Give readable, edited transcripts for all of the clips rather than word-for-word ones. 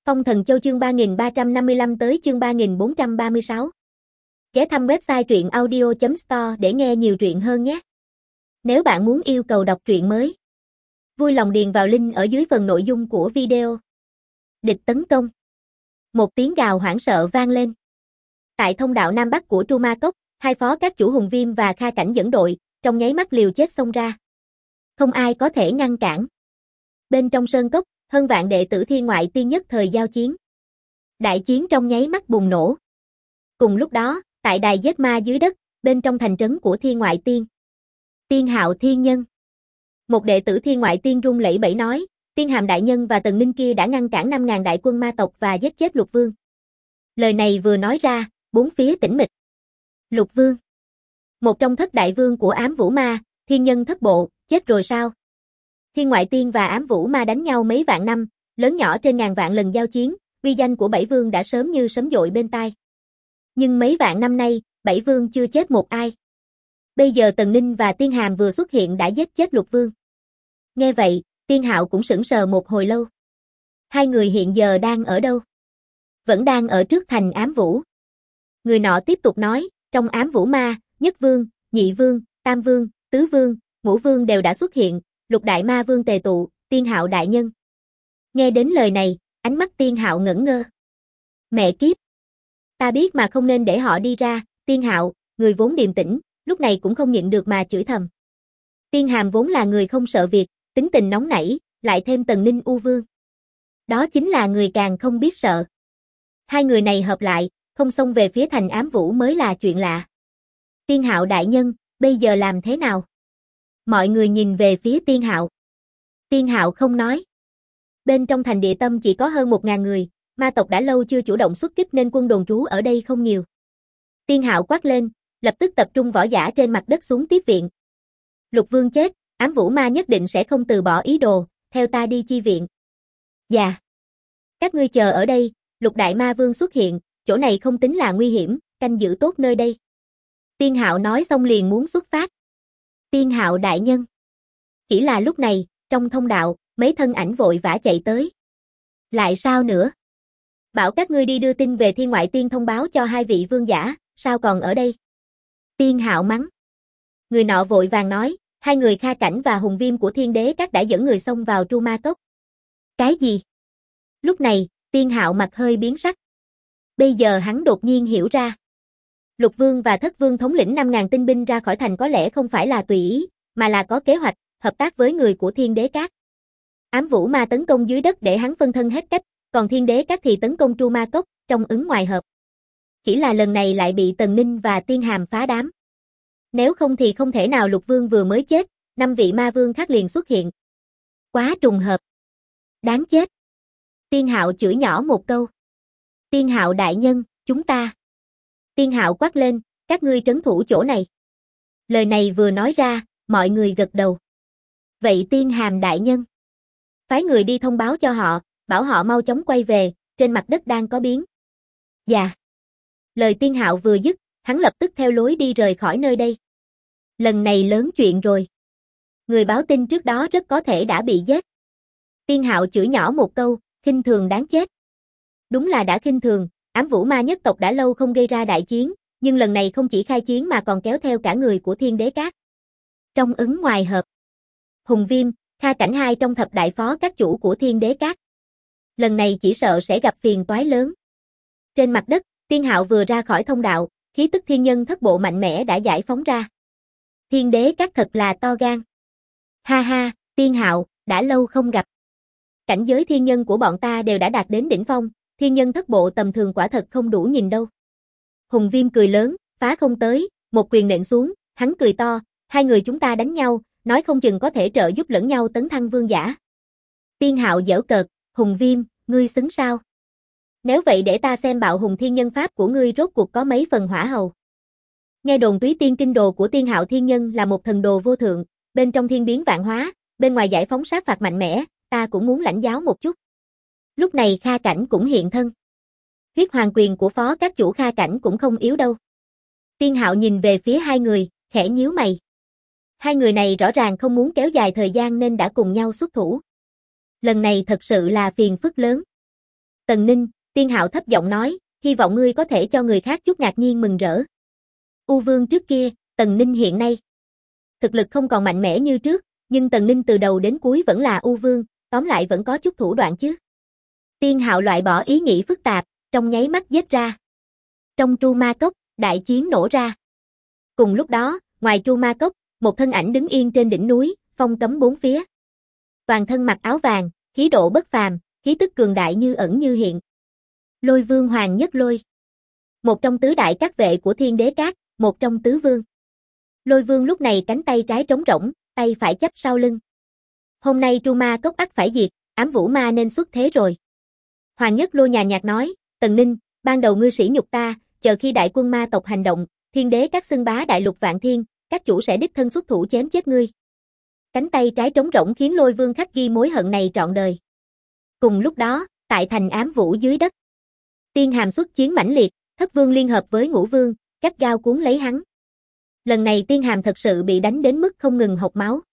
Phong Thần Châu chương 3355 tới chương 3436. Ghé thăm website truyện audio.store để nghe nhiều truyện hơn nhé. Nếu bạn muốn yêu cầu đọc truyện mới, vui lòng điền vào link ở dưới phần nội dung của video. Địch tấn công. Một tiếng gào hoảng sợ vang lên. Tại thông đạo Nam Bắc của Tru Ma Cốc, hai phó các chủ Hùng Viêm và Kha Cảnh dẫn đội, trong nháy mắt liều chết xông ra. Không ai có thể ngăn cản. Bên trong sơn cốc, hơn vạn đệ tử Thiên Ngoại Tiên nhất thời giao chiến. Đại chiến trong nháy mắt bùng nổ. Cùng lúc đó, tại đài giết ma dưới đất, bên trong thành trấn của Thiên Ngoại Tiên. Tiên Hạo Thiên Nhân. Một đệ tử Thiên Ngoại Tiên run lẩy bẩy nói, Tiên Hàm đại nhân và Tần Ninh kia đã ngăn cản 5.000 đại quân ma tộc và giết chết Lục Vương. Lời này vừa nói ra, bốn phía tĩnh mịch. Lục Vương. Một trong thất đại vương của Ám Vũ Ma, Thiên Nhân thất bộ, chết rồi sao? Thiên Ngoại Tiên và Ám Vũ Ma đánh nhau mấy vạn năm, lớn nhỏ trên ngàn vạn lần giao chiến, uy danh của bảy vương đã sớm như sấm dội bên tai. Nhưng mấy vạn năm nay, bảy vương chưa chết một ai. Bây giờ Tần Ninh và Tiên Hàm vừa xuất hiện đã giết chết Lục Vương. Nghe vậy, Tiên Hạo cũng sững sờ một hồi lâu. Hai người hiện giờ đang ở đâu? Vẫn đang ở trước thành Ám Vũ. Người nọ tiếp tục nói, trong Ám Vũ Ma, Nhất Vương, Nhị Vương, Tam Vương, Tứ Vương, Ngũ Vương đều đã xuất hiện, Lục Đại Ma Vương tề tụ, Tiên Hạo đại nhân. Nghe đến lời này, ánh mắt Tiên Hạo ngẩn ngơ. Mẹ kiếp! Ta biết mà không nên để họ đi ra, Tiên Hạo, người vốn điềm tĩnh, lúc này cũng không nhịn được mà chửi thầm. Tiên Hàm vốn là người không sợ việc, tính tình nóng nảy, lại thêm Tần Ninh U Vương. Đó chính là người càng không biết sợ. Hai người này hợp lại, không xông về phía thành Ám Vũ mới là chuyện lạ. Tiên Hạo đại nhân, bây giờ làm thế nào? Mọi người nhìn về phía Tiên Hạo. Tiên Hạo không nói. Bên trong thành Địa Tâm chỉ có hơn 1.000 người, ma tộc đã lâu chưa chủ động xuất kích nên quân đồn trú ở đây không nhiều. Tiên Hạo quát lên, lập tức tập trung võ giả trên mặt đất xuống tiếp viện. Lục Vương chết, Ám Vũ Ma nhất định sẽ không từ bỏ ý đồ, theo ta đi chi viện. Dạ. Các ngươi chờ ở đây, Lục Đại Ma Vương xuất hiện, chỗ này không tính là nguy hiểm, canh giữ tốt nơi đây. Tiên Hạo nói xong liền muốn xuất phát. Tiên Hạo đại nhân. Chỉ là lúc này, trong thông đạo, mấy thân ảnh vội vã chạy tới. Lại sao nữa? Bảo các ngươi đi đưa tin về Thiên Ngoại Tiên thông báo cho hai vị vương giả, sao còn ở đây? Tiên Hạo mắng. Người nọ vội vàng nói, hai người Kha Cảnh và Hùng Viêm của Thiên Đế Các đã dẫn người xông vào Tru Ma Cốc. Cái gì? Lúc này, Tiên Hạo mặt hơi biến sắc. Bây giờ hắn đột nhiên hiểu ra. Lục Vương và Thất Vương thống lĩnh 5.000 tinh binh ra khỏi thành có lẽ không phải là tùy ý, mà là có kế hoạch, hợp tác với người của Thiên Đế Các. Ám Vũ Ma tấn công dưới đất để hắn phân thân hết cách, còn Thiên Đế Các thì tấn công Tru Ma Cốc, trong ứng ngoài hợp. Chỉ là lần này lại bị Tần Ninh và Tiên Hàm phá đám. Nếu không thì không thể nào Lục Vương vừa mới chết, 5 vị ma vương khác liền xuất hiện. Quá trùng hợp. Đáng chết. Tiên Hạo chửi nhỏ một câu. Tiên Hạo đại nhân, chúng ta. Tiên Hạo quát lên, các ngươi trấn thủ chỗ này. Lời này vừa nói ra, mọi người gật đầu. Vậy Tiên Hàm đại nhân. Phái người đi thông báo cho họ, bảo họ mau chóng quay về, trên mặt đất đang có biến. Dạ. Lời Tiên Hạo vừa dứt, hắn lập tức theo lối đi rời khỏi nơi đây. Lần này lớn chuyện rồi. Người báo tin trước đó rất có thể đã bị giết. Tiên Hạo chửi nhỏ một câu, khinh thường đáng chết. Đúng là đã khinh thường, Ám Vũ Ma nhất tộc đã lâu không gây ra đại chiến, nhưng lần này không chỉ khai chiến mà còn kéo theo cả người của Thiên Đế Các. Trong ứng ngoài hợp. Hùng Viêm, Kha Cảnh hai trong thập đại phó các chủ của Thiên Đế Các. Lần này chỉ sợ sẽ gặp phiền toái lớn. Trên mặt đất, Tiên Hạo vừa ra khỏi thông đạo, khí tức thiên nhân thất bộ mạnh mẽ đã giải phóng ra. Thiên Đế Các thật là to gan. Ha ha, Tiên Hạo, đã lâu không gặp. Cảnh giới thiên nhân của bọn ta đều đã đạt đến đỉnh phong, thiên nhân thất bộ tầm thường quả thật không đủ nhìn đâu. Hùng Viêm cười lớn, phá không tới, một quyền nện xuống, hắn cười to, hai người chúng ta đánh nhau, nói không chừng có thể trợ giúp lẫn nhau tấn thăng vương giả. Tiên Hạo giễu cợt, Hùng Viêm, ngươi xứng sao? Nếu vậy để ta xem bạo hùng thiên nhân pháp của ngươi rốt cuộc có mấy phần hỏa hầu. Nghe đồn Túy Tiên kinh đồ của Tiên Hạo thiên nhân là một thần đồ vô thượng, bên trong thiên biến vạn hóa, bên ngoài giải phóng sát phạt mạnh mẽ, ta cũng muốn lãnh giáo một chút. Lúc này Kha Cảnh cũng hiện thân. Huyết hoàng quyền của phó các chủ Kha Cảnh cũng không yếu đâu. Tiên Hạo nhìn về phía hai người, khẽ nhíu mày. Hai người này rõ ràng không muốn kéo dài thời gian nên đã cùng nhau xuất thủ. Lần này thật sự là phiền phức lớn. Tần Ninh, Tiên Hạo thấp giọng nói, hy vọng ngươi có thể cho người khác chút ngạc nhiên mừng rỡ. U Vương trước kia, Tần Ninh hiện nay. Thực lực không còn mạnh mẽ như trước, nhưng Tần Ninh từ đầu đến cuối vẫn là U Vương, tóm lại vẫn có chút thủ đoạn chứ. Tiên Hạo loại bỏ ý nghĩ phức tạp, trong nháy mắt giết ra. Trong Tru Ma Cốc, đại chiến nổ ra. Cùng lúc đó, ngoài Tru Ma Cốc, một thân ảnh đứng yên trên đỉnh núi, phong cấm bốn phía. Toàn thân mặc áo vàng, khí độ bất phàm, khí tức cường đại như ẩn như hiện. Lôi Vương Hoàng Nhất Lôi. Một trong tứ đại các vệ của Thiên Đế Các, một trong tứ vương. Lôi Vương lúc này cánh tay trái trống rỗng, tay phải chắp sau lưng. Hôm nay Tru Ma Cốc ắt phải diệt, ám vũ ma nên xuất thế rồi. Hoàng Nhất Lôi nhàn nhạt nói, Tần Ninh, ban đầu ngươi sỉ nhục ta, chờ khi đại quân ma tộc hành động, Thiên Đế Các xưng bá đại lục vạn thiên, các chủ sẽ đích thân xuất thủ chém chết ngươi. Cánh tay trái trống rỗng khiến Lôi Vương khắc ghi mối hận này trọn đời. Cùng lúc đó, tại thành ám vũ dưới đất, Tiên Hàm xuất chiến mãnh liệt, Thất Vương liên hợp với Ngũ Vương, gắt gao cuốn lấy hắn. Lần này Tiên Hàm thật sự bị đánh đến mức không ngừng hộc máu.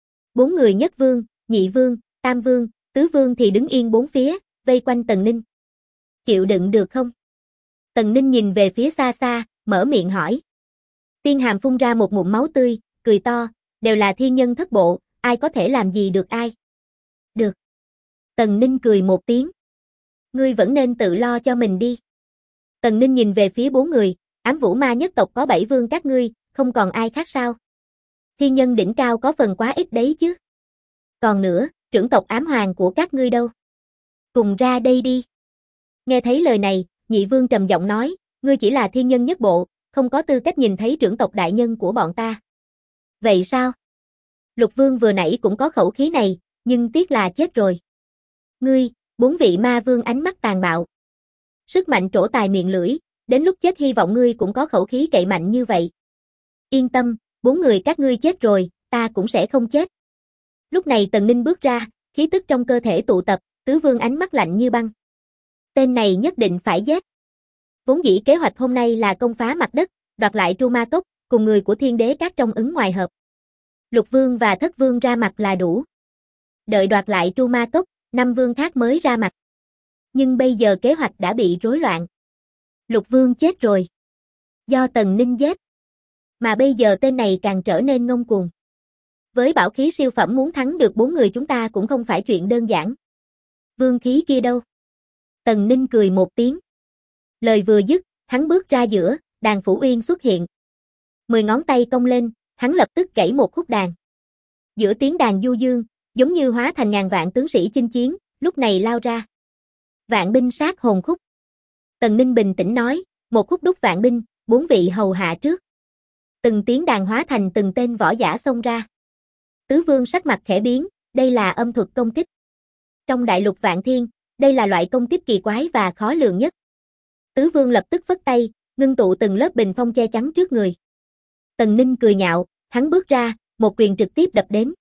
4 người Nhất Vương, Nhị Vương, Tam Vương, Tứ Vương thì đứng yên bốn phía, vây quanh Tần Ninh. Chịu đựng được không? Tần Ninh nhìn về phía xa xa, mở miệng hỏi. Tiên Hàm phun ra một ngụm máu tươi, cười to, đều là thiên nhân thất bộ, ai có thể làm gì được ai? Được. Tần Ninh cười một tiếng. Ngươi vẫn nên tự lo cho mình đi. Tần Ninh nhìn về phía 4 người, ám vũ ma nhất tộc có 7 vương các ngươi, không còn ai khác sao? Thiên nhân đỉnh cao có phần quá ít đấy chứ. Còn nữa, trưởng tộc ám hoàng của các ngươi đâu? Cùng ra đây đi. Nghe thấy lời này, Nhị Vương trầm giọng nói, ngươi chỉ là thiên nhân nhất bộ, không có tư cách nhìn thấy trưởng tộc đại nhân của bọn ta. Vậy sao? Lục Vương vừa nãy cũng có khẩu khí này, nhưng tiếc là chết rồi. Ngươi, 4 vị ma vương ánh mắt tàn bạo. Sức mạnh trổ tài miệng lưỡi, đến lúc chết hy vọng ngươi cũng có khẩu khí cậy mạnh như vậy. Yên tâm, 4 người các ngươi chết rồi, ta cũng sẽ không chết. Lúc này Tần Ninh bước ra, khí tức trong cơ thể tụ tập, Tứ Vương ánh mắt lạnh như băng. Tên này nhất định phải giết. Vốn dĩ kế hoạch hôm nay là công phá mặt đất, đoạt lại Tru Ma Cốc, cùng người của Thiên Đế Các trong ứng ngoài hợp. Lục Vương và Thất Vương ra mặt là đủ. Đợi đoạt lại Tru Ma Cốc, 5 vương khác mới ra mặt. Nhưng bây giờ kế hoạch đã bị rối loạn. Lục Vương chết rồi. Do Tần Ninh giết. Mà bây giờ tên này càng trở nên ngông cuồng. Với bảo khí siêu phẩm muốn thắng được 4 người chúng ta cũng không phải chuyện đơn giản. Vương khí kia đâu? Tần Ninh cười một tiếng. Lời vừa dứt, hắn bước ra giữa, đàn Phủ Uyên xuất hiện. 10 ngón tay cong lên, hắn lập tức gãy một khúc đàn. Giữa tiếng đàn du dương, giống như hóa thành ngàn vạn tướng sĩ chinh chiến, lúc này lao ra. Vạn binh sát hồn khúc. Tần Ninh bình tĩnh nói, một khúc đúc vạn binh, 4 vị hầu hạ trước. Từng tiếng đàn hóa thành từng tên võ giả xông ra. Tứ Vương sắc mặt khẽ biến, đây là âm thuật công kích. Trong đại lục vạn thiên, đây là loại công kích kỳ quái và khó lường nhất. Tứ Vương lập tức phất tay, ngưng tụ từng lớp bình phong che chắn trước người. Tần Ninh cười nhạo, hắn bước ra, một quyền trực tiếp đập đến.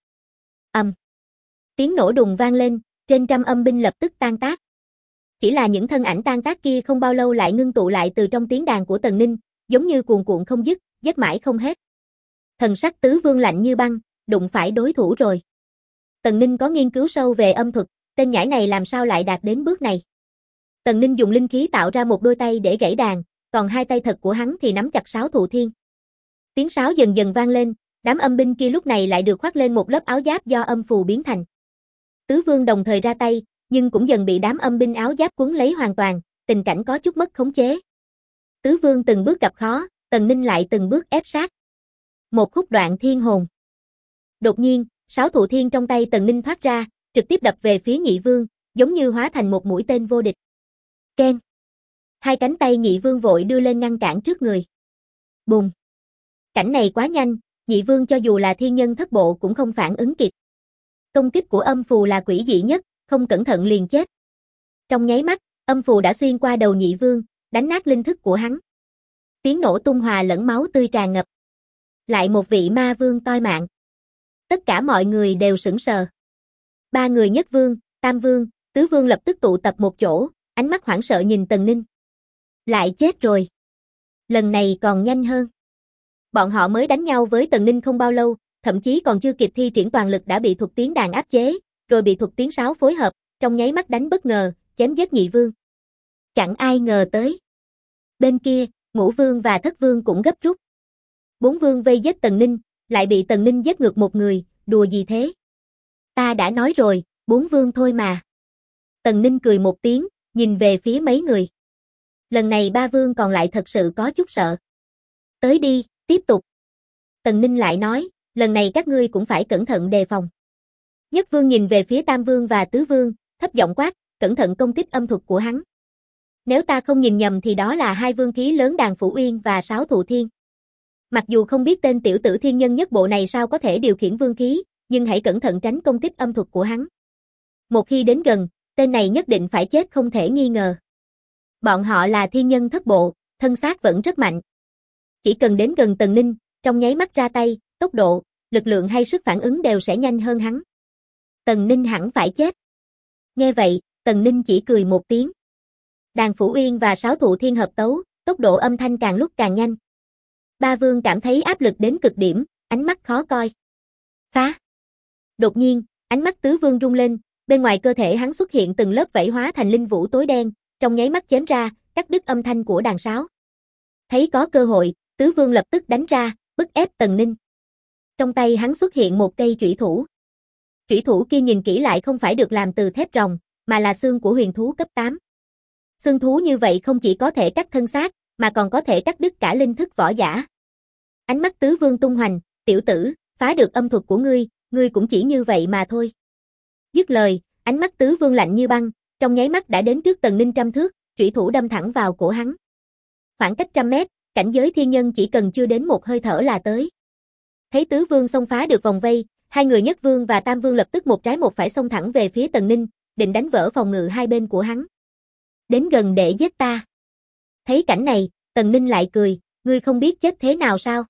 Tiếng nổ đùng vang lên, trên trăm âm binh lập tức tan tác. Chỉ là những thân ảnh tan tác kia không bao lâu lại ngưng tụ lại từ trong tiếng đàn của Tần Ninh, giống như cuồn cuộn không dứt, giết mãi không hết. Thần sắc Tứ Vương lạnh như băng, đụng phải đối thủ rồi. Tần Ninh có nghiên cứu sâu về âm thuật, tên nhãi này làm sao lại đạt đến bước này. Tần Ninh dùng linh khí tạo ra một đôi tay để gãy đàn, còn hai tay thật của hắn thì nắm chặt sáo thụ thiên. Tiếng sáo dần dần vang lên, đám âm binh kia lúc này lại được khoác lên một lớp áo giáp do âm phù biến thành. Tứ Vương đồng thời ra tay, nhưng cũng dần bị đám âm binh áo giáp cuốn lấy hoàn toàn, tình cảnh có chút mất khống chế. Tứ Vương từng bước gặp khó, Tần Ninh lại từng bước ép sát. Một khúc đoạn thiên hồn. Đột nhiên, sáo thụ thiên trong tay Tần Ninh thoát ra, trực tiếp đập về phía Nhị Vương, giống như hóa thành một mũi tên vô địch. Keng. Hai cánh tay Nhị Vương vội đưa lên ngăn cản trước người. Bùng. Cảnh này quá nhanh, Nhị Vương cho dù là thiên nhân thất bộ cũng không phản ứng kịp. Công kích của âm phù là quỷ dị nhất, không cẩn thận liền chết. Trong nháy mắt, âm phù đã xuyên qua đầu Nhị Vương, đánh nát linh thức của hắn. Tiếng nổ tung hòa lẫn máu tươi tràn ngập. Lại một vị ma vương toi mạng. Tất cả mọi người đều sững sờ. 3 người Nhất Vương, Tam Vương, Tứ Vương lập tức tụ tập một chỗ, ánh mắt hoảng sợ nhìn Tần Ninh. Lại chết rồi. Lần này còn nhanh hơn. Bọn họ mới đánh nhau với Tần Ninh không bao lâu, thậm chí còn chưa kịp thi triển toàn lực đã bị thuật tiếng đàn áp chế, rồi bị thuật tiếng sáo phối hợp, trong nháy mắt đánh bất ngờ, chém giết Nhị Vương. Chẳng ai ngờ tới. Bên kia, Ngũ Vương và Thất Vương cũng gấp rút. Bốn vương vây giết Tần Ninh, lại bị Tần Ninh giết ngược một người, đùa gì thế? Ta đã nói rồi, bốn vương thôi mà. Tần Ninh cười một tiếng, nhìn về phía mấy người. Lần này ba vương còn lại thật sự có chút sợ. Tới đi, tiếp tục. Tần Ninh lại nói, lần này các ngươi cũng phải cẩn thận đề phòng. Nhất vương nhìn về phía Tam vương và Tứ vương, thấp giọng quát, cẩn thận công kích âm thuật của hắn. Nếu ta không nhìn nhầm thì đó là hai vương khí lớn Đàn Phủ Uyên và Sáo Thụ Thiên. Mặc dù không biết tên tiểu tử thiên nhân nhất bộ này sao có thể điều khiển vương khí, nhưng hãy cẩn thận tránh công kích âm thuật của hắn. Một khi đến gần, tên này nhất định phải chết không thể nghi ngờ. Bọn họ là thiên nhân thất bộ, thân xác vẫn rất mạnh. Chỉ cần đến gần Tần Ninh, trong nháy mắt ra tay, tốc độ, lực lượng hay sức phản ứng đều sẽ nhanh hơn hắn. Tần Ninh hẳn phải chết. Nghe vậy, Tần Ninh chỉ cười một tiếng. Đàn Phủ Uyên và Sáo Thụ Thiên hợp tấu, tốc độ âm thanh càng lúc càng nhanh. Ba vương cảm thấy áp lực đến cực điểm, ánh mắt khó coi. Phá! Đột nhiên, ánh mắt Tứ vương rung lên, bên ngoài cơ thể hắn xuất hiện từng lớp vảy hóa thành linh vũ tối đen, trong nháy mắt chém ra, cắt đứt âm thanh của đàn sáo. Thấy có cơ hội, Tứ vương lập tức đánh ra, bức ép Tần Ninh. Trong tay hắn xuất hiện một cây chủy thủ. Chủy thủ kia nhìn kỹ lại không phải được làm từ thép ròng, mà là xương của huyền thú cấp 8. Xương thú như vậy không chỉ có thể cắt thân xác, mà còn có thể cắt đứt cả linh thức võ giả. Ánh mắt Tứ vương tung hoành, tiểu tử, phá được âm thuật của ngươi cũng chỉ như vậy mà thôi. Dứt lời, ánh mắt Tứ vương lạnh như băng, trong nháy mắt đã đến trước Tần Ninh trăm thước, chủy thủ đâm thẳng vào cổ hắn. Khoảng cách 100 mét, cảnh giới thiên nhân chỉ cần chưa đến một hơi thở là tới. Thấy Tứ vương xông phá được vòng vây, hai người Nhất vương và Tam vương lập tức một trái một phải xông thẳng về phía Tần Ninh, định đánh vỡ phòng ngự hai bên của hắn. Đến gần để giết ta. Thấy cảnh này, Tần Ninh lại cười, ngươi không biết chết thế nào sao?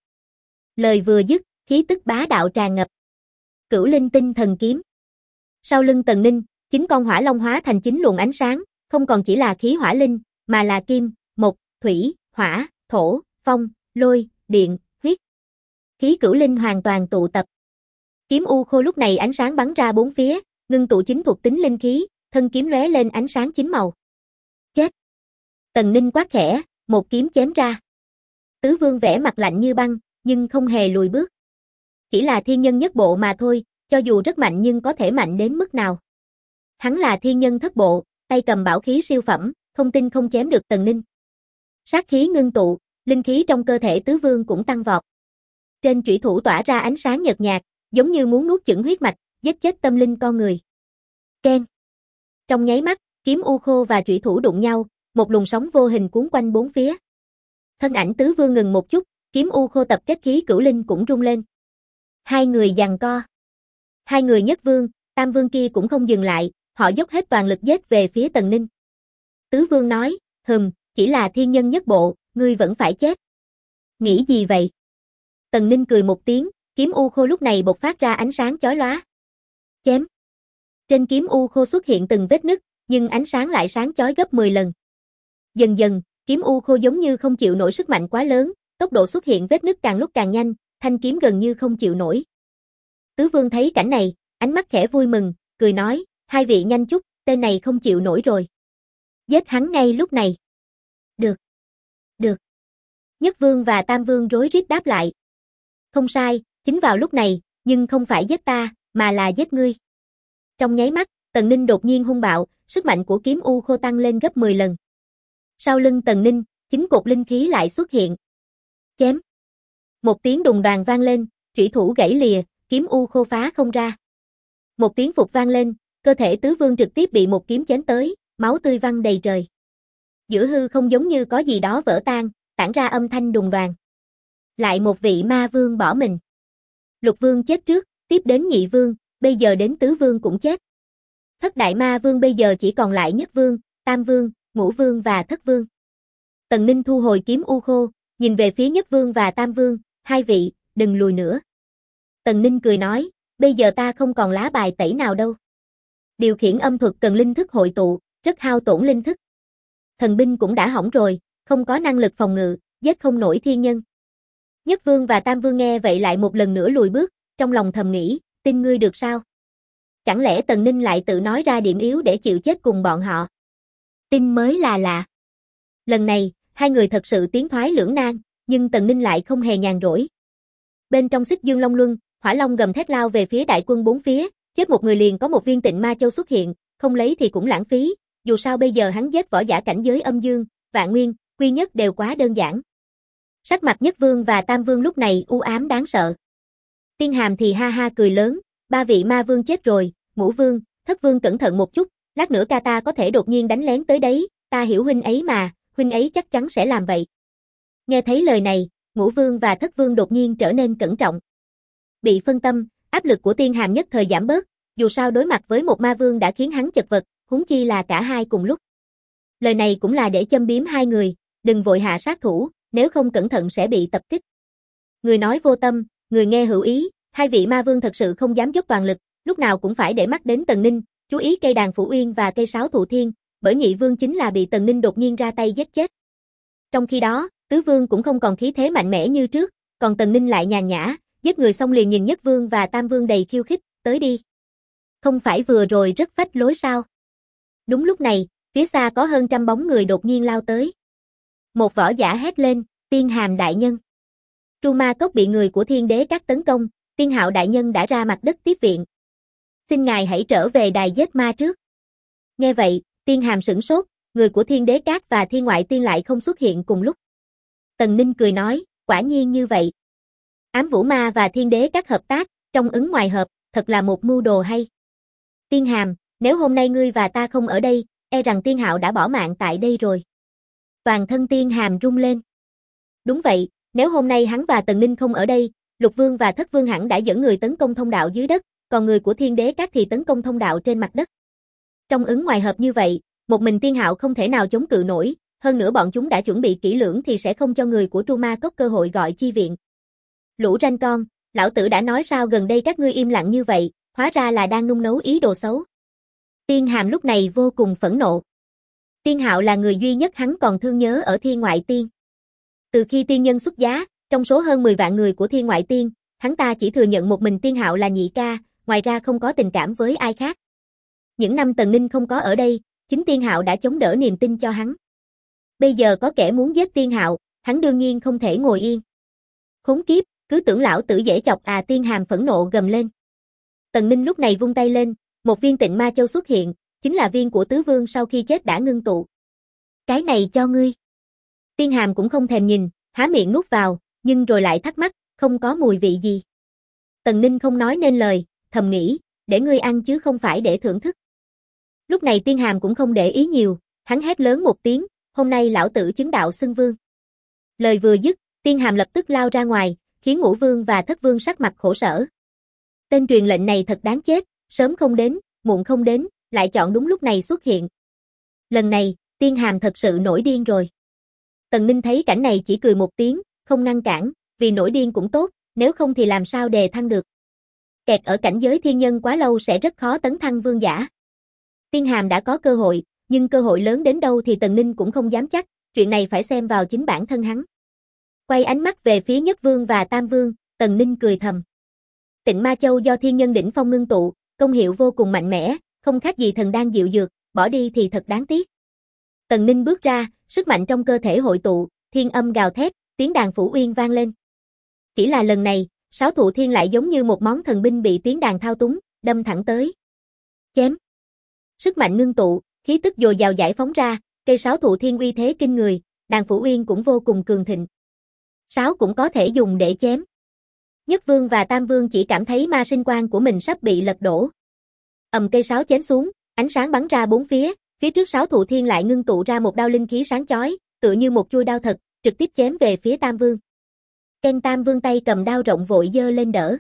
Lời vừa dứt, khí tức bá đạo tràn ngập. Cửu Linh Tinh Thần Kiếm. Sau lưng Tần Ninh, 9 con hỏa long hóa thành 9 luồng ánh sáng, không còn chỉ là khí hỏa linh, mà là kim, mộc, thủy, hỏa, thổ, phong, lôi, điện, huyết. Khí cửu linh hoàn toàn tụ tập. Kiếm u khô lúc này ánh sáng bắn ra bốn phía, ngưng tụ 9 thuộc tính linh khí, thân kiếm lóe lên ánh sáng 9 màu. Chết! Tần Ninh quát khẽ, một kiếm chém ra. Tứ vương vẻ mặt lạnh như băng, nhưng không hề lùi bước. Chỉ là thiên nhân nhất bộ mà thôi, cho dù rất mạnh nhưng có thể mạnh đến mức nào. Hắn là thiên nhân thất bộ, tay cầm bảo khí siêu phẩm, không tin không chém được Tần Ninh. Sát khí ngưng tụ, linh khí trong cơ thể Tứ vương cũng tăng vọt. Trên chủy thủ tỏa ra ánh sáng nhợt nhạt, giống như muốn nuốt chửng huyết mạch, giết chết tâm linh con người. Keng! Trong nháy mắt, kiếm u khô và chủy thủ đụng nhau, một luồng sóng vô hình cuốn quanh bốn phía. Thân ảnh Tứ vương ngừng một chút, kiếm u khô tập kết khí cửu linh cũng rung lên. Hai người giằng co. Hai người Nhất vương, Tam vương kia cũng không dừng lại, họ dốc hết toàn lực giết về phía Tần Ninh. Tứ vương nói, chỉ là thiên nhân nhất bộ, ngươi vẫn phải chết. Nghĩ gì vậy? Tần Ninh cười một tiếng, kiếm u khô lúc này bộc phát ra ánh sáng chói lóa. Chém. Trên kiếm u khô xuất hiện từng vết nứt, nhưng ánh sáng lại sáng chói gấp 10 lần. Dần dần, kiếm u khô giống như không chịu nổi sức mạnh quá lớn, tốc độ xuất hiện vết nứt càng lúc càng nhanh, thanh kiếm gần như không chịu nổi. Tứ vương thấy cảnh này, ánh mắt khẽ vui mừng, cười nói, hai vị nhanh chút, tên này không chịu nổi rồi. Giết hắn ngay lúc này. Được. Được. Nhất vương và Tam vương rối rít đáp lại. Không sai, chính vào lúc này, nhưng không phải giết ta, mà là giết ngươi. Trong nháy mắt, Tần Ninh đột nhiên hung bạo, sức mạnh của kiếm u khô tăng lên gấp 10 lần. Sau lưng Tần Ninh, 9 cột linh khí lại xuất hiện. Chém. Một tiếng đùng đoàng vang lên, chủy thủ gãy lìa, kiếm u khô phá không ra. Một tiếng phục vang lên, cơ thể Tứ vương trực tiếp bị một kiếm chém tới, máu tươi văng đầy trời. Giữa hư không giống như có gì đó vỡ tan, tản ra âm thanh đùng đoàng. Lại một vị ma vương bỏ mình. Lục vương chết trước, tiếp đến Nhị vương, bây giờ đến Tứ vương cũng chết. Thất đại ma vương bây giờ chỉ còn lại Nhất vương, Tam vương, Ngũ vương và Thất vương. Tần Ninh thu hồi kiếm u khô, nhìn về phía Nhất vương và Tam vương, hai vị, đừng lùi nữa. Tần Ninh cười nói, bây giờ ta không còn lá bài tẩy nào đâu. Điều khiển âm thuật cần linh thức hội tụ, rất hao tổn linh thức. Thần binh cũng đã hỏng rồi, không có năng lực phòng ngự, giết không nổi thiên nhân. Nhất vương và Tam vương nghe vậy lại một lần nữa lùi bước, trong lòng thầm nghĩ, tin ngươi được sao? Chẳng lẽ Tần Ninh lại tự nói ra điểm yếu để chịu chết cùng bọn họ? Tin mới là lạ. Lần này, hai người thật sự tiến thoái lưỡng nan, nhưng Tần Ninh lại không hề nhàn rỗi. Bên trong Xích Dương Long Luân, Hỏa Long gầm thét lao về phía đại quân bốn phía, chết một người liền có một viên Tịnh Ma Châu xuất hiện, không lấy thì cũng lãng phí, dù sao bây giờ hắn giết võ giả cảnh giới âm dương, vạn nguyên, quy nhất đều quá đơn giản. Sắc mặt Nhất Vương và Tam Vương lúc này u ám đáng sợ. Tiên Hàm thì ha ha cười lớn, ba vị ma vương chết rồi, Ngũ Vương, Thất Vương cẩn thận một chút, lát nữa ca ta có thể đột nhiên đánh lén tới đấy, ta hiểu huynh ấy mà, huynh ấy chắc chắn sẽ làm vậy. Nghe thấy lời này, Ngũ Vương và Thất Vương đột nhiên trở nên cẩn trọng. Bị phân tâm, áp lực của Tiên Hàm nhất thời giảm bớt, dù sao đối mặt với một ma vương đã khiến hắn chật vật, huống chi là cả hai cùng lúc. Lời này cũng là để châm biếm hai người, đừng vội hạ sát thủ, nếu không cẩn thận sẽ bị tập kích. Người nói vô tâm, người nghe hữu ý, hai vị ma vương thật sự không dám dốc toàn lực, lúc nào cũng phải để mắt đến Tần Ninh, chú ý cây đàn Phủ Uyên và cây sáo Thụ Thiên, bởi nhị vương chính là bị Tần Ninh đột nhiên ra tay giết chết. Trong khi đó, tứ vương cũng không còn khí thế mạnh mẽ như trước, còn Tần Ninh lại nhàn nhã, giết người xong liền nhìn Nhất Vương và Tam Vương đầy khiêu khích, tới đi. Không phải vừa rồi rất phách lối sao? Đúng lúc này, phía xa có hơn trăm bóng người đột nhiên lao tới. Một võ giả hét lên, Tiên Hàm đại nhân. Tru Ma Cốc bị người của Thiên Đế Các tấn công, Tiên Hạo đại nhân đã ra mặt đất tiếp viện. Xin ngài hãy trở về đài giết ma trước. Nghe vậy, Tiên Hàm sửng sốt, người của Thiên Đế Các và Thiên Ngoại Tiên lại không xuất hiện cùng lúc. Tần Ninh cười nói, quả nhiên như vậy. Ám Vũ Ma và Thiên Đế Các hợp tác, trong ứng ngoài hợp, thật là một mưu đồ hay. Tiên Hàm, nếu hôm nay ngươi và ta không ở đây, e rằng Tiên Hạo đã bỏ mạng tại đây rồi. Toàn thân Tiên Hàm rung lên. Đúng vậy, nếu hôm nay hắn và Tần Ninh không ở đây, Lục Vương và Thất Vương hẳn đã dẫn người tấn công thông đạo dưới đất, còn người của Thiên Đế Các thì tấn công thông đạo trên mặt đất. Trong ứng ngoài hợp như vậy, một mình Tiên Hạo không thể nào chống cự nổi, hơn nữa bọn chúng đã chuẩn bị kỹ lưỡng thì sẽ không cho người của Tru Ma Cốc cơ hội gọi chi viện. Lũ ranh con, lão tử đã nói sao gần đây các ngươi im lặng như vậy, hóa ra là đang nung nấu ý đồ xấu. Tiên Hàm lúc này vô cùng phẫn nộ. Tiên Hạo là người duy nhất hắn còn thương nhớ ở Thiên Ngoại Tiên. Từ khi tiên nhân xuất giá, trong số hơn 10 vạn người của Thiên Ngoại Tiên, hắn ta chỉ thừa nhận một mình Tiên Hạo là nhị ca, ngoài ra không có tình cảm với ai khác. Những năm Tần Ninh không có ở đây, chính Tiên Hạo đã chống đỡ niềm tin cho hắn. Bây giờ có kẻ muốn giết Tiên Hạo, hắn đương nhiên không thể ngồi yên. Khốn kiếp, cứ tưởng lão tử dễ chọc à, Tiên Hàm phẫn nộ gầm lên. Tần Ninh lúc này vung tay lên, một viên Tịnh Ma Châu xuất hiện, chính là viên của tứ vương sau khi chết đã ngưng tụ. Cái này cho ngươi. Tiên Hàm cũng không thèm nhìn, há miệng nuốt vào, nhưng rồi lại thắc mắc, không có mùi vị gì. Tần Ninh không nói nên lời, thầm nghĩ, để ngươi ăn chứ không phải để thưởng thức. Lúc này Tiên Hàm cũng không để ý nhiều, hắn hét lớn một tiếng, hôm nay lão tử chứng đạo xưng vương. Lời vừa dứt, Tiên Hàm lập tức lao ra ngoài, khiến Ngũ Vương và Thất Vương sắc mặt khổ sở. Tên truyền lệnh này thật đáng chết, sớm không đến, muộn không đến, lại chọn đúng lúc này xuất hiện. Lần này, Tiên Hàm thật sự nổi điên rồi. Tần Ninh thấy cảnh này chỉ cười một tiếng, không ngăn cản, vì nổi điên cũng tốt, nếu không thì làm sao đề thăng được. Kẹt ở cảnh giới thiên nhân quá lâu sẽ rất khó tấn thăng vương giả. Tiên Hàm đã có cơ hội, nhưng cơ hội lớn đến đâu thì Tần Ninh cũng không dám chắc, chuyện này phải xem vào chính bản thân hắn. Quay ánh mắt về phía Nhất Vương và Tam Vương, Tần Ninh cười thầm. Tịnh Ma Châu do thiên nhân đỉnh phong ngưng tụ, công hiệu vô cùng mạnh mẽ, không khác gì thần đan diệu dược, bỏ đi thì thật đáng tiếc. Tần Ninh bước ra, sức mạnh trong cơ thể hội tụ, thiên âm gào thét, tiếng đàn Phủ Uyên vang lên. Chỉ là lần này, sáo Thụ Thiên lại giống như một món thần binh bị tiếng đàn thao túng, đâm thẳng tới. Chém. Sức mạnh ngưng tụ, khí tức dồi dào giải phóng ra, cây sáo Thụ Thiên uy thế kinh người, đàn Phủ Uyên cũng vô cùng cường thịnh. Sáo cũng có thể dùng để chém. Nhất Vương và Tam Vương chỉ cảm thấy ma sinh quan của mình sắp bị lật đổ. Cây sáo chém xuống, ánh sáng bắn ra bốn phía trước sáo Thụ Thiên lại ngưng tụ ra một đao linh khí sáng chói, tựa như một chuôi đao thật, trực tiếp chém về phía Tam Vương. Ken Tam Vương tay cầm đao rộng vội giơ lên đỡ.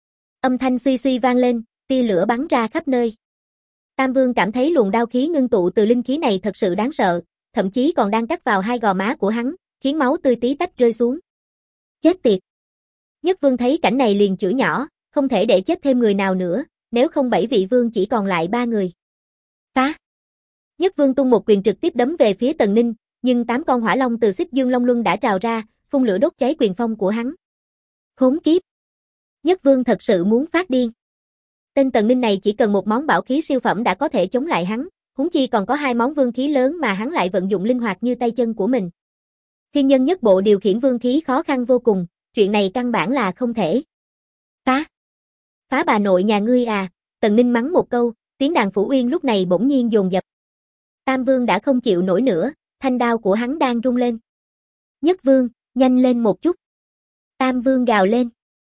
Âm thanh suy suy vang lên, tia lửa bắn ra khắp nơi. Tam Vương cảm thấy luồng đao khí ngưng tụ từ linh khí này thật sự đáng sợ, thậm chí còn đang cắt vào hai gò má của hắn, khiến máu tươi tí tách rơi xuống. Chết tiệt! Nhất Vương thấy cảnh này liền chửi nhỏ, không thể để chết thêm người nào nữa, nếu không 7 vị vương chỉ còn lại 3 người. Phá! Nhất Vương tung một quyền trực tiếp đấm về phía Tần Ninh, nhưng 8 con hỏa long từ Xích Dương Long Luân đã trào ra, phun lửa đốt cháy quyền phong của hắn. Khốn kiếp! Nhất Vương thật sự muốn phát điên. Tên Tần Ninh này chỉ cần một món bảo khí siêu phẩm đã có thể chống lại hắn, huống chi còn có hai món vương khí lớn mà hắn lại vận dụng linh hoạt như tay chân của mình. Thiên nhân nhất bộ điều khiển vương khí khó khăn vô cùng, chuyện này căn bản là không thể. Phá bà nội nhà ngươi à, Tần Ninh mắng một câu, tiếng đàn Phủ Uyên lúc này bỗng nhiên dồn dập. Tam Vương đã không chịu nổi nữa, thanh đao của hắn đang rung lên. Nhất Vương, nhanh lên một chút. Tam Vương gào lên.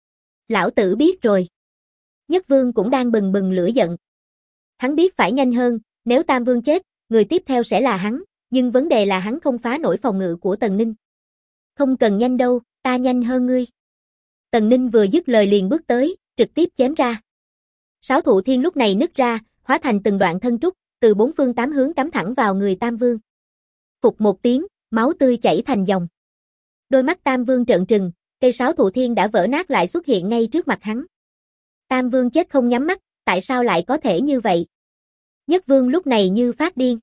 Lão tử biết rồi. Nhất Vương cũng đang bừng bừng lửa giận. Hắn biết phải nhanh hơn, nếu Tam Vương chết, người tiếp theo sẽ là hắn, nhưng vấn đề là hắn không phá nổi phòng ngự của Tần Ninh. Không cần nhanh đâu, ta nhanh hơn ngươi. Tần Ninh vừa dứt lời liền bước tới, trực tiếp chém ra. Sáu thụ thiên lúc này nứt ra, hóa thành từng đoạn thân trúc, từ bốn phương tám hướng cắm thẳng vào người Tam Vương. Phụt một tiếng, máu tươi chảy thành dòng. Đôi mắt Tam Vương trợn trừng, cây sáu thụ thiên đã vỡ nát lại xuất hiện ngay trước mặt hắn. Tam Vương chết không nhắm mắt, tại sao lại có thể như vậy? Nhất Vương lúc này như phát điên.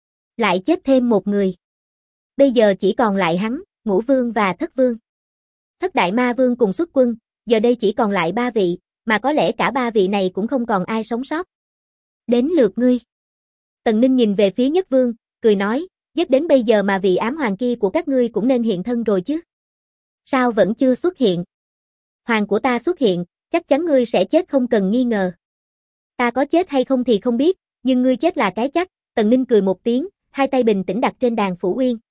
Lại chết thêm một người. Bây giờ chỉ còn lại hắn, Ngũ Vương và Thất Vương. Thất Đại Ma Vương cùng xuất quân, giờ đây chỉ còn lại 3 vị, mà có lẽ cả 3 vị này cũng không còn ai sống sót. Đến lượt ngươi. Tần Ninh nhìn về phía Nhất Vương, cười nói, giết đến bây giờ mà vị ám hoàng kia của các ngươi cũng nên hiện thân rồi chứ. Sao vẫn chưa xuất hiện? Hoàng của ta xuất hiện, chắc chắn ngươi sẽ chết không cần nghi ngờ. Ta có chết hay không thì không biết, nhưng ngươi chết là cái chắc. Tần Ninh cười một tiếng, hai tay bình tĩnh đặt trên đàn Phủ Uyên.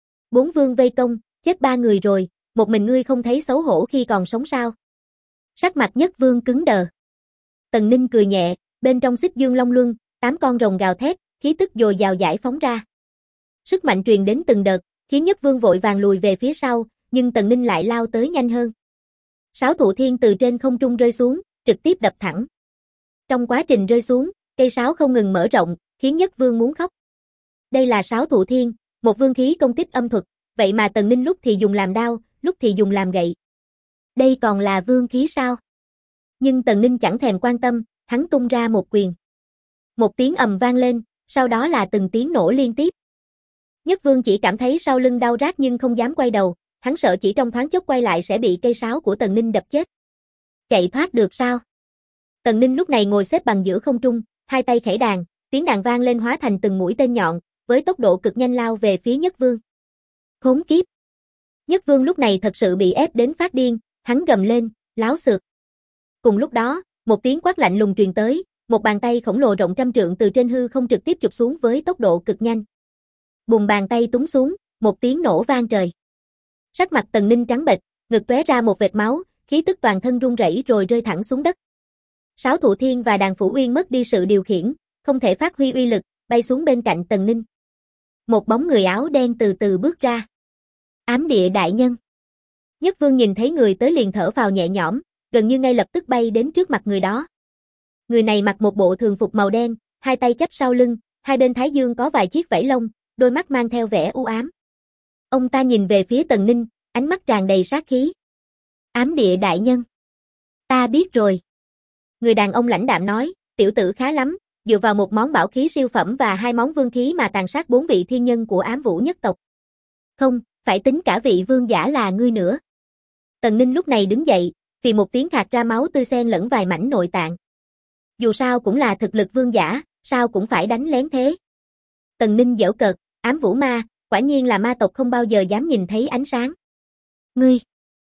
4 vương vây công, chết 3 người rồi, một mình ngươi không thấy xấu hổ khi còn sống sao? Sắc mặt Nhất Vương cứng đờ. Tần Ninh cười nhẹ, bên trong xích dương long luân, 8 con rồng gào thét, khí tức dồi dào giải phóng ra. Sức mạnh truyền đến từng đợt, khiến Nhất Vương vội vàng lùi về phía sau, nhưng Tần Ninh lại lao tới nhanh hơn. Sáu thụ thiên từ trên không trung rơi xuống, trực tiếp đập thẳng. Trong quá trình rơi xuống, cây sáo không ngừng mở rộng, khiến Nhất Vương muốn khóc. Đây là sáu thụ thiên, một vương khí công kích âm thuật, vậy mà Tần Ninh lúc thì dùng làm đao, lúc thì dùng làm gậy. Đây còn là vương khí sao? Nhưng Tần Ninh chẳng thèm quan tâm, hắn tung ra một quyền. Một tiếng ầm vang lên, sau đó là từng tiếng nổ liên tiếp. Nhất Vương chỉ cảm thấy sau lưng đau rát nhưng không dám quay đầu, hắn sợ chỉ trong thoáng chốc quay lại sẽ bị cây sáo của Tần Ninh đập chết. Chạy thoát được sao? Tần Ninh lúc này ngồi xếp bằng giữa không trung, hai tay khẽ đàn, tiếng đàn vang lên hóa thành từng mũi tên nhọn, với tốc độ cực nhanh lao về phía Nhất Vương. Khốn kiếp! Nhất Vương lúc này thật sự bị ép đến phát điên, hắn gầm lên, láo xược. Cùng lúc đó, một tiếng quát lạnh lùng truyền tới, một bàn tay khổng lồ rộng trăm trượng từ trên hư không trực tiếp chụp xuống với tốc độ cực nhanh. Bùng, bàn tay túng xuống, một tiếng nổ vang trời. Sắc mặt Tần Ninh trắng bệch, ngực tóe ra một vệt máu, khí tức toàn thân run rẩy rồi rơi thẳng xuống đất. Sáu thụ thiên và đàn Phủ Uyên mất đi sự điều khiển, không thể phát huy uy lực, bay xuống bên cạnh Tần Ninh. Một bóng người áo đen từ từ bước ra. Ám địa đại nhân. Nhất Vương nhìn thấy người tới liền thở phào nhẹ nhõm, gần như ngay lập tức bay đến trước mặt người đó. Người này mặc một bộ thường phục màu đen, hai tay chắp sau lưng, hai bên thái dương có vài chiếc vảy lông, đôi mắt mang theo vẻ u ám. Ông ta nhìn về phía Tần Ninh, ánh mắt tràn đầy sát khí. Ám địa đại nhân. Ta biết rồi. Người đàn ông lãnh đạm nói, tiểu tử khá lắm, dựa vào một món bảo khí siêu phẩm và 2 món vương khí mà tàn sát 4 vị thiên nhân của Ám Vũ nhất tộc. Không, phải tính cả vị vương giả là ngươi nữa. Tần Ninh lúc này đứng dậy, phì một tiếng khạc ra máu tươi xen lẫn vài mảnh nội tạng. Dù sao cũng là thực lực vương giả, sao cũng phải đánh lén thế. Tần Ninh giễu cợt, Ám Vũ ma, quả nhiên là ma tộc không bao giờ dám nhìn thấy ánh sáng. Ngươi!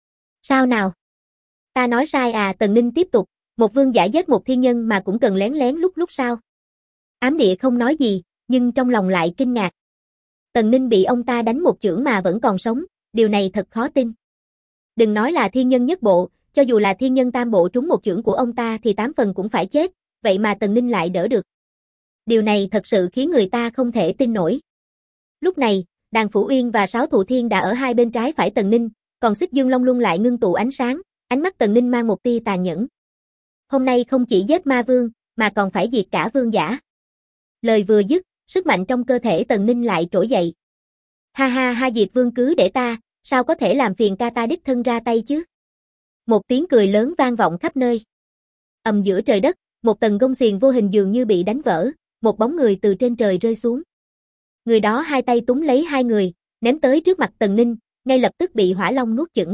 Sao nào? Ta nói sai à? Tần Ninh tiếp tục, một vương giả giết một thiên nhân mà cũng cần lén lén lúc sao? Ám địa không nói gì, nhưng trong lòng lại kinh ngạc. Tần Ninh bị ông ta đánh một chưởng mà vẫn còn sống, điều này thật khó tin. Đừng nói là thiên nhân nhất bộ, cho dù là thiên nhân tam bộ trúng một chưởng của ông ta thì 8 phần cũng phải chết, vậy mà Tần Ninh lại đỡ được. Điều này thật sự khiến người ta không thể tin nổi. Lúc này, đàn Phủ Uyên và Sáu Thụ Thiên đã ở hai bên trái phải Tần Ninh, còn xích dương long luân lại ngưng tụ ánh sáng, ánh mắt Tần Ninh mang một tia tàn nhẫn. Hôm nay không chỉ giết ma vương, mà còn phải diệt cả vương giả. Lời vừa dứt, sức mạnh trong cơ thể Tần Ninh lại trỗi dậy. Ha ha ha, diệt vương cứ để ta, sao có thể làm phiền ca ta đích thân ra tay chứ? Một tiếng cười lớn vang vọng khắp nơi. Ầm, giữa trời đất, một tầng gông xiềng vô hình dường như bị đánh vỡ, một bóng người từ trên trời rơi xuống. Người đó hai tay túm lấy hai người, ném tới trước mặt Tần Ninh, ngay lập tức bị hỏa long nuốt chửng.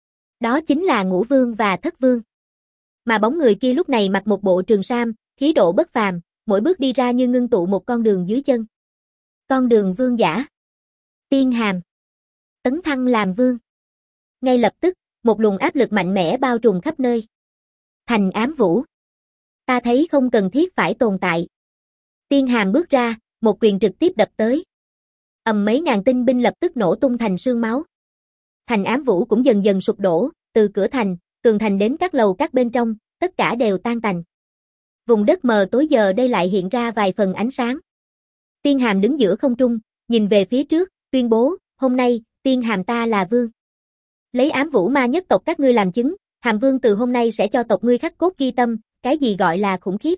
Đó chính là Ngũ Vương và Thất Vương. Mà bóng người kia lúc này mặc một bộ trường sam, khí độ bất phàm, mỗi bước đi ra như ngưng tụ một con đường dưới chân. Con đường vương giả. Tiên hàm. Tấn thăng làm vương. Ngay lập tức, một luồng áp lực mạnh mẽ bao trùm khắp nơi. Thành ám vũ. Ta thấy không cần thiết phải tồn tại. Tiên hàm bước ra, một quyền trực tiếp đập tới. Mấy ngàn tinh binh lập tức nổ tung thành sương máu. Thành ám vũ cũng dần dần sụp đổ, từ cửa thành, tường thành đến các lầu các bên trong, tất cả đều tan tành. Vùng đất mờ tối giờ đây lại hiện ra vài phần ánh sáng. Tiên hàm đứng giữa không trung, nhìn về phía trước, tuyên bố, hôm nay, tiên hàm ta là vương. Lấy ám vũ ma nhất tộc các ngươi làm chứng, hàm vương từ hôm nay sẽ cho tộc ngươi khắc cốt ghi tâm, cái gì gọi là khủng khiếp.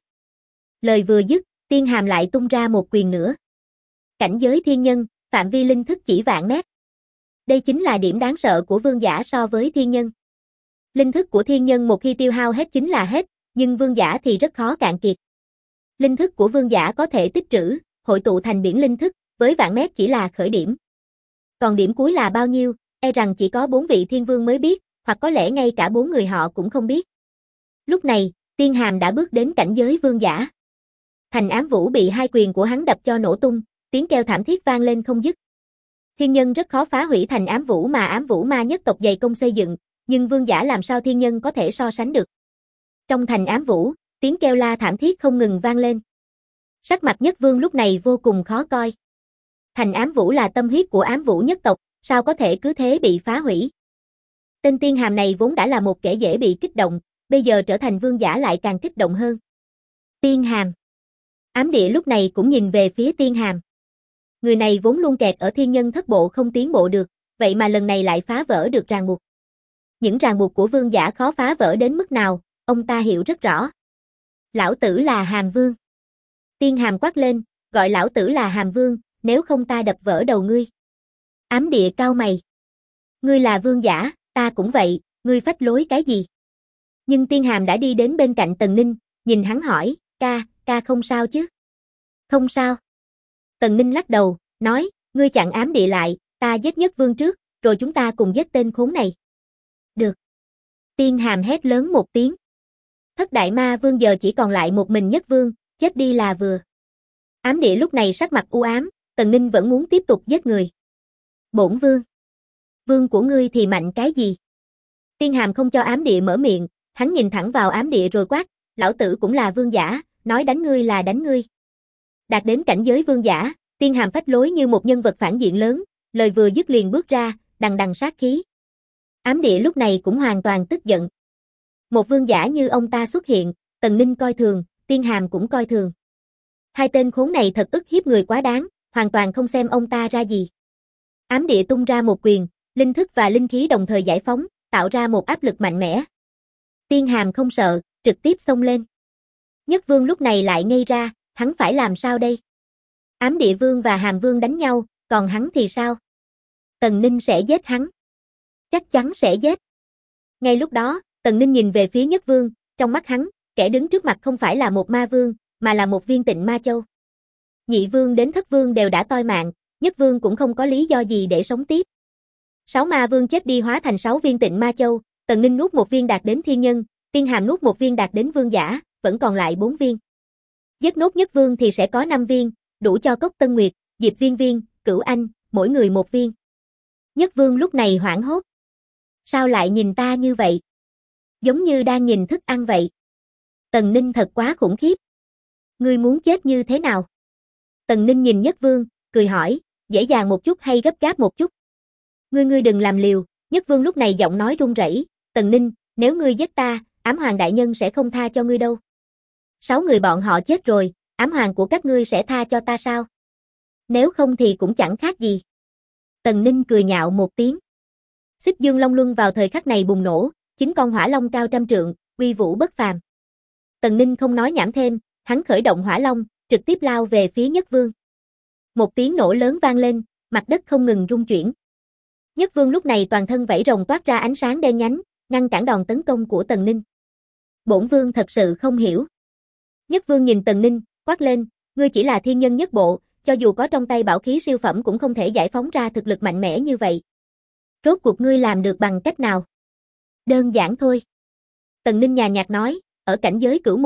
Lời vừa dứt, tiên hàm lại tung ra một quyền nữa. Cảnh giới thiên nhân, phạm vi linh thức chỉ vạn mét. Đây chính là điểm đáng sợ của vương giả so với thiên nhân. Linh thức của thiên nhân một khi tiêu hao hết chính là hết, nhưng vương giả thì rất khó cạn kiệt. Linh thức của vương giả có thể tích trữ, hội tụ thành biển linh thức, với vạn mét chỉ là khởi điểm. Còn điểm cuối là bao nhiêu, e rằng chỉ có 4 vị thiên vương mới biết, hoặc có lẽ ngay cả 4 người họ cũng không biết. Lúc này, tiên hàm đã bước đến cảnh giới vương giả. Thành ám vũ bị hai quyền của hắn đập cho nổ tung, tiếng kêu thảm thiết vang lên không dứt. Thiên nhân rất khó phá hủy thành ám vũ mà ám vũ ma nhất tộc dày công xây dựng, nhưng vương giả làm sao thiên nhân có thể so sánh được. Trong thành ám vũ, tiếng kêu la thảm thiết không ngừng vang lên. Sắc mặt Nhất Vương lúc này vô cùng khó coi. Thành ám vũ là tâm huyết của ám vũ nhất tộc, sao có thể cứ thế bị phá hủy. Tên tiên hàm này vốn đã là một kẻ dễ bị kích động, bây giờ trở thành vương giả lại càng kích động hơn. Tiên hàm. Ám địa lúc này cũng nhìn về phía tiên hàm. Người này vốn luôn kẹt ở thiên nhân thất bộ không tiến bộ được, vậy mà lần này lại phá vỡ được ràng buộc. Những ràng buộc của vương giả khó phá vỡ đến mức nào, ông ta hiểu rất rõ. Lão tử là hàm vương. Tiên hàm quát lên, gọi lão tử là hàm vương, nếu không ta đập vỡ đầu ngươi. Ám địa cau mày. Ngươi là vương giả, ta cũng vậy, ngươi phách lối cái gì? Nhưng tiên hàm đã đi đến bên cạnh Tần Ninh, nhìn hắn hỏi, ca không sao chứ? Không sao. Tần Ninh lắc đầu, nói, ngươi chặn ám địa lại, ta giết Nhất Vương trước, rồi chúng ta cùng giết tên khốn này. Được. Tiên hàm hét lớn một tiếng. Thất đại ma vương giờ chỉ còn lại một mình Nhất Vương, chết đi là vừa. Ám địa lúc này sắc mặt u ám, Tần Ninh vẫn muốn tiếp tục giết người. Bổn vương. Vương của ngươi thì mạnh cái gì? Tiên hàm không cho ám địa mở miệng, hắn nhìn thẳng vào ám địa rồi quát, lão tử cũng là vương giả, nói đánh ngươi là đánh ngươi. Đạt đến cảnh giới vương giả, tiên hàm phách lối như một nhân vật phản diện lớn, lời vừa dứt liền bước ra, đằng đằng sát khí. Ám địa lúc này cũng hoàn toàn tức giận. Một vương giả như ông ta xuất hiện, Tần Ninh coi thường, tiên hàm cũng coi thường. Hai tên khốn này thật ức hiếp người quá đáng, hoàn toàn không xem ông ta ra gì. Ám địa tung ra một quyền, linh thức và linh khí đồng thời giải phóng, tạo ra một áp lực mạnh mẽ. Tiên hàm không sợ, trực tiếp xông lên. Nhất Vương lúc này lại ngây ra, hắn phải làm sao đây? Ám địa vương và hàm vương đánh nhau, còn hắn thì sao? Tần Ninh sẽ giết hắn. Chắc chắn sẽ giết. Ngay lúc đó, Tần Ninh nhìn về phía Nhất Vương, trong mắt hắn, kẻ đứng trước mặt không phải là một ma vương, mà là một viên tịnh ma châu. Nhị vương đến thất vương đều đã toi mạng, Nhất Vương cũng không có lý do gì để sống tiếp. 6 ma vương chết đi hóa thành 6 viên tịnh ma châu, Tần Ninh nuốt một viên đạt đến thiên nhân, tiên hàm nuốt một viên đạt đến vương giả, vẫn còn lại 4 viên. Giết nốt Nhất Vương thì sẽ có 5 viên, đủ cho Cốc Tân Nguyệt, Diệp Viên Viên, Cửu Anh, mỗi người một viên. Nhất Vương lúc này hoảng hốt. Sao lại nhìn ta như vậy? Giống như đang nhìn thức ăn vậy. Tần Ninh thật quá khủng khiếp. Ngươi muốn chết như thế nào? Tần Ninh nhìn Nhất Vương, cười hỏi, dễ dàng một chút hay gấp gáp một chút? Ngươi đừng làm liều, Nhất Vương lúc này giọng nói run rẩy, Tần Ninh, nếu ngươi giết ta, ám hoàng đại nhân sẽ không tha cho ngươi đâu. 6 người bọn họ chết rồi, ám hoàng của các ngươi sẽ tha cho ta sao? Nếu không thì cũng chẳng khác gì. Tần Ninh cười nhạo một tiếng. Xích Dương Long Luân vào thời khắc này bùng nổ, 9 con hỏa long cao trăm trượng, uy vũ bất phàm. Tần Ninh không nói nhảm thêm, hắn khởi động hỏa long, trực tiếp lao về phía Nhất Vương. Một tiếng nổ lớn vang lên, mặt đất không ngừng rung chuyển. Nhất Vương lúc này toàn thân vảy rồng toát ra ánh sáng đen nhánh, ngăn cản đòn tấn công của Tần Ninh. Bổn vương thật sự không hiểu. Nhất Vương nhìn Tần Ninh, quát lên, ngươi chỉ là thiên nhân nhất bộ, cho dù có trong tay bảo khí siêu phẩm cũng không thể giải phóng ra thực lực mạnh mẽ như vậy. Rốt cuộc ngươi làm được bằng cách nào? Đơn giản thôi. Tần Ninh nhàn nhạt nói, ở cảnh giới cửu môn,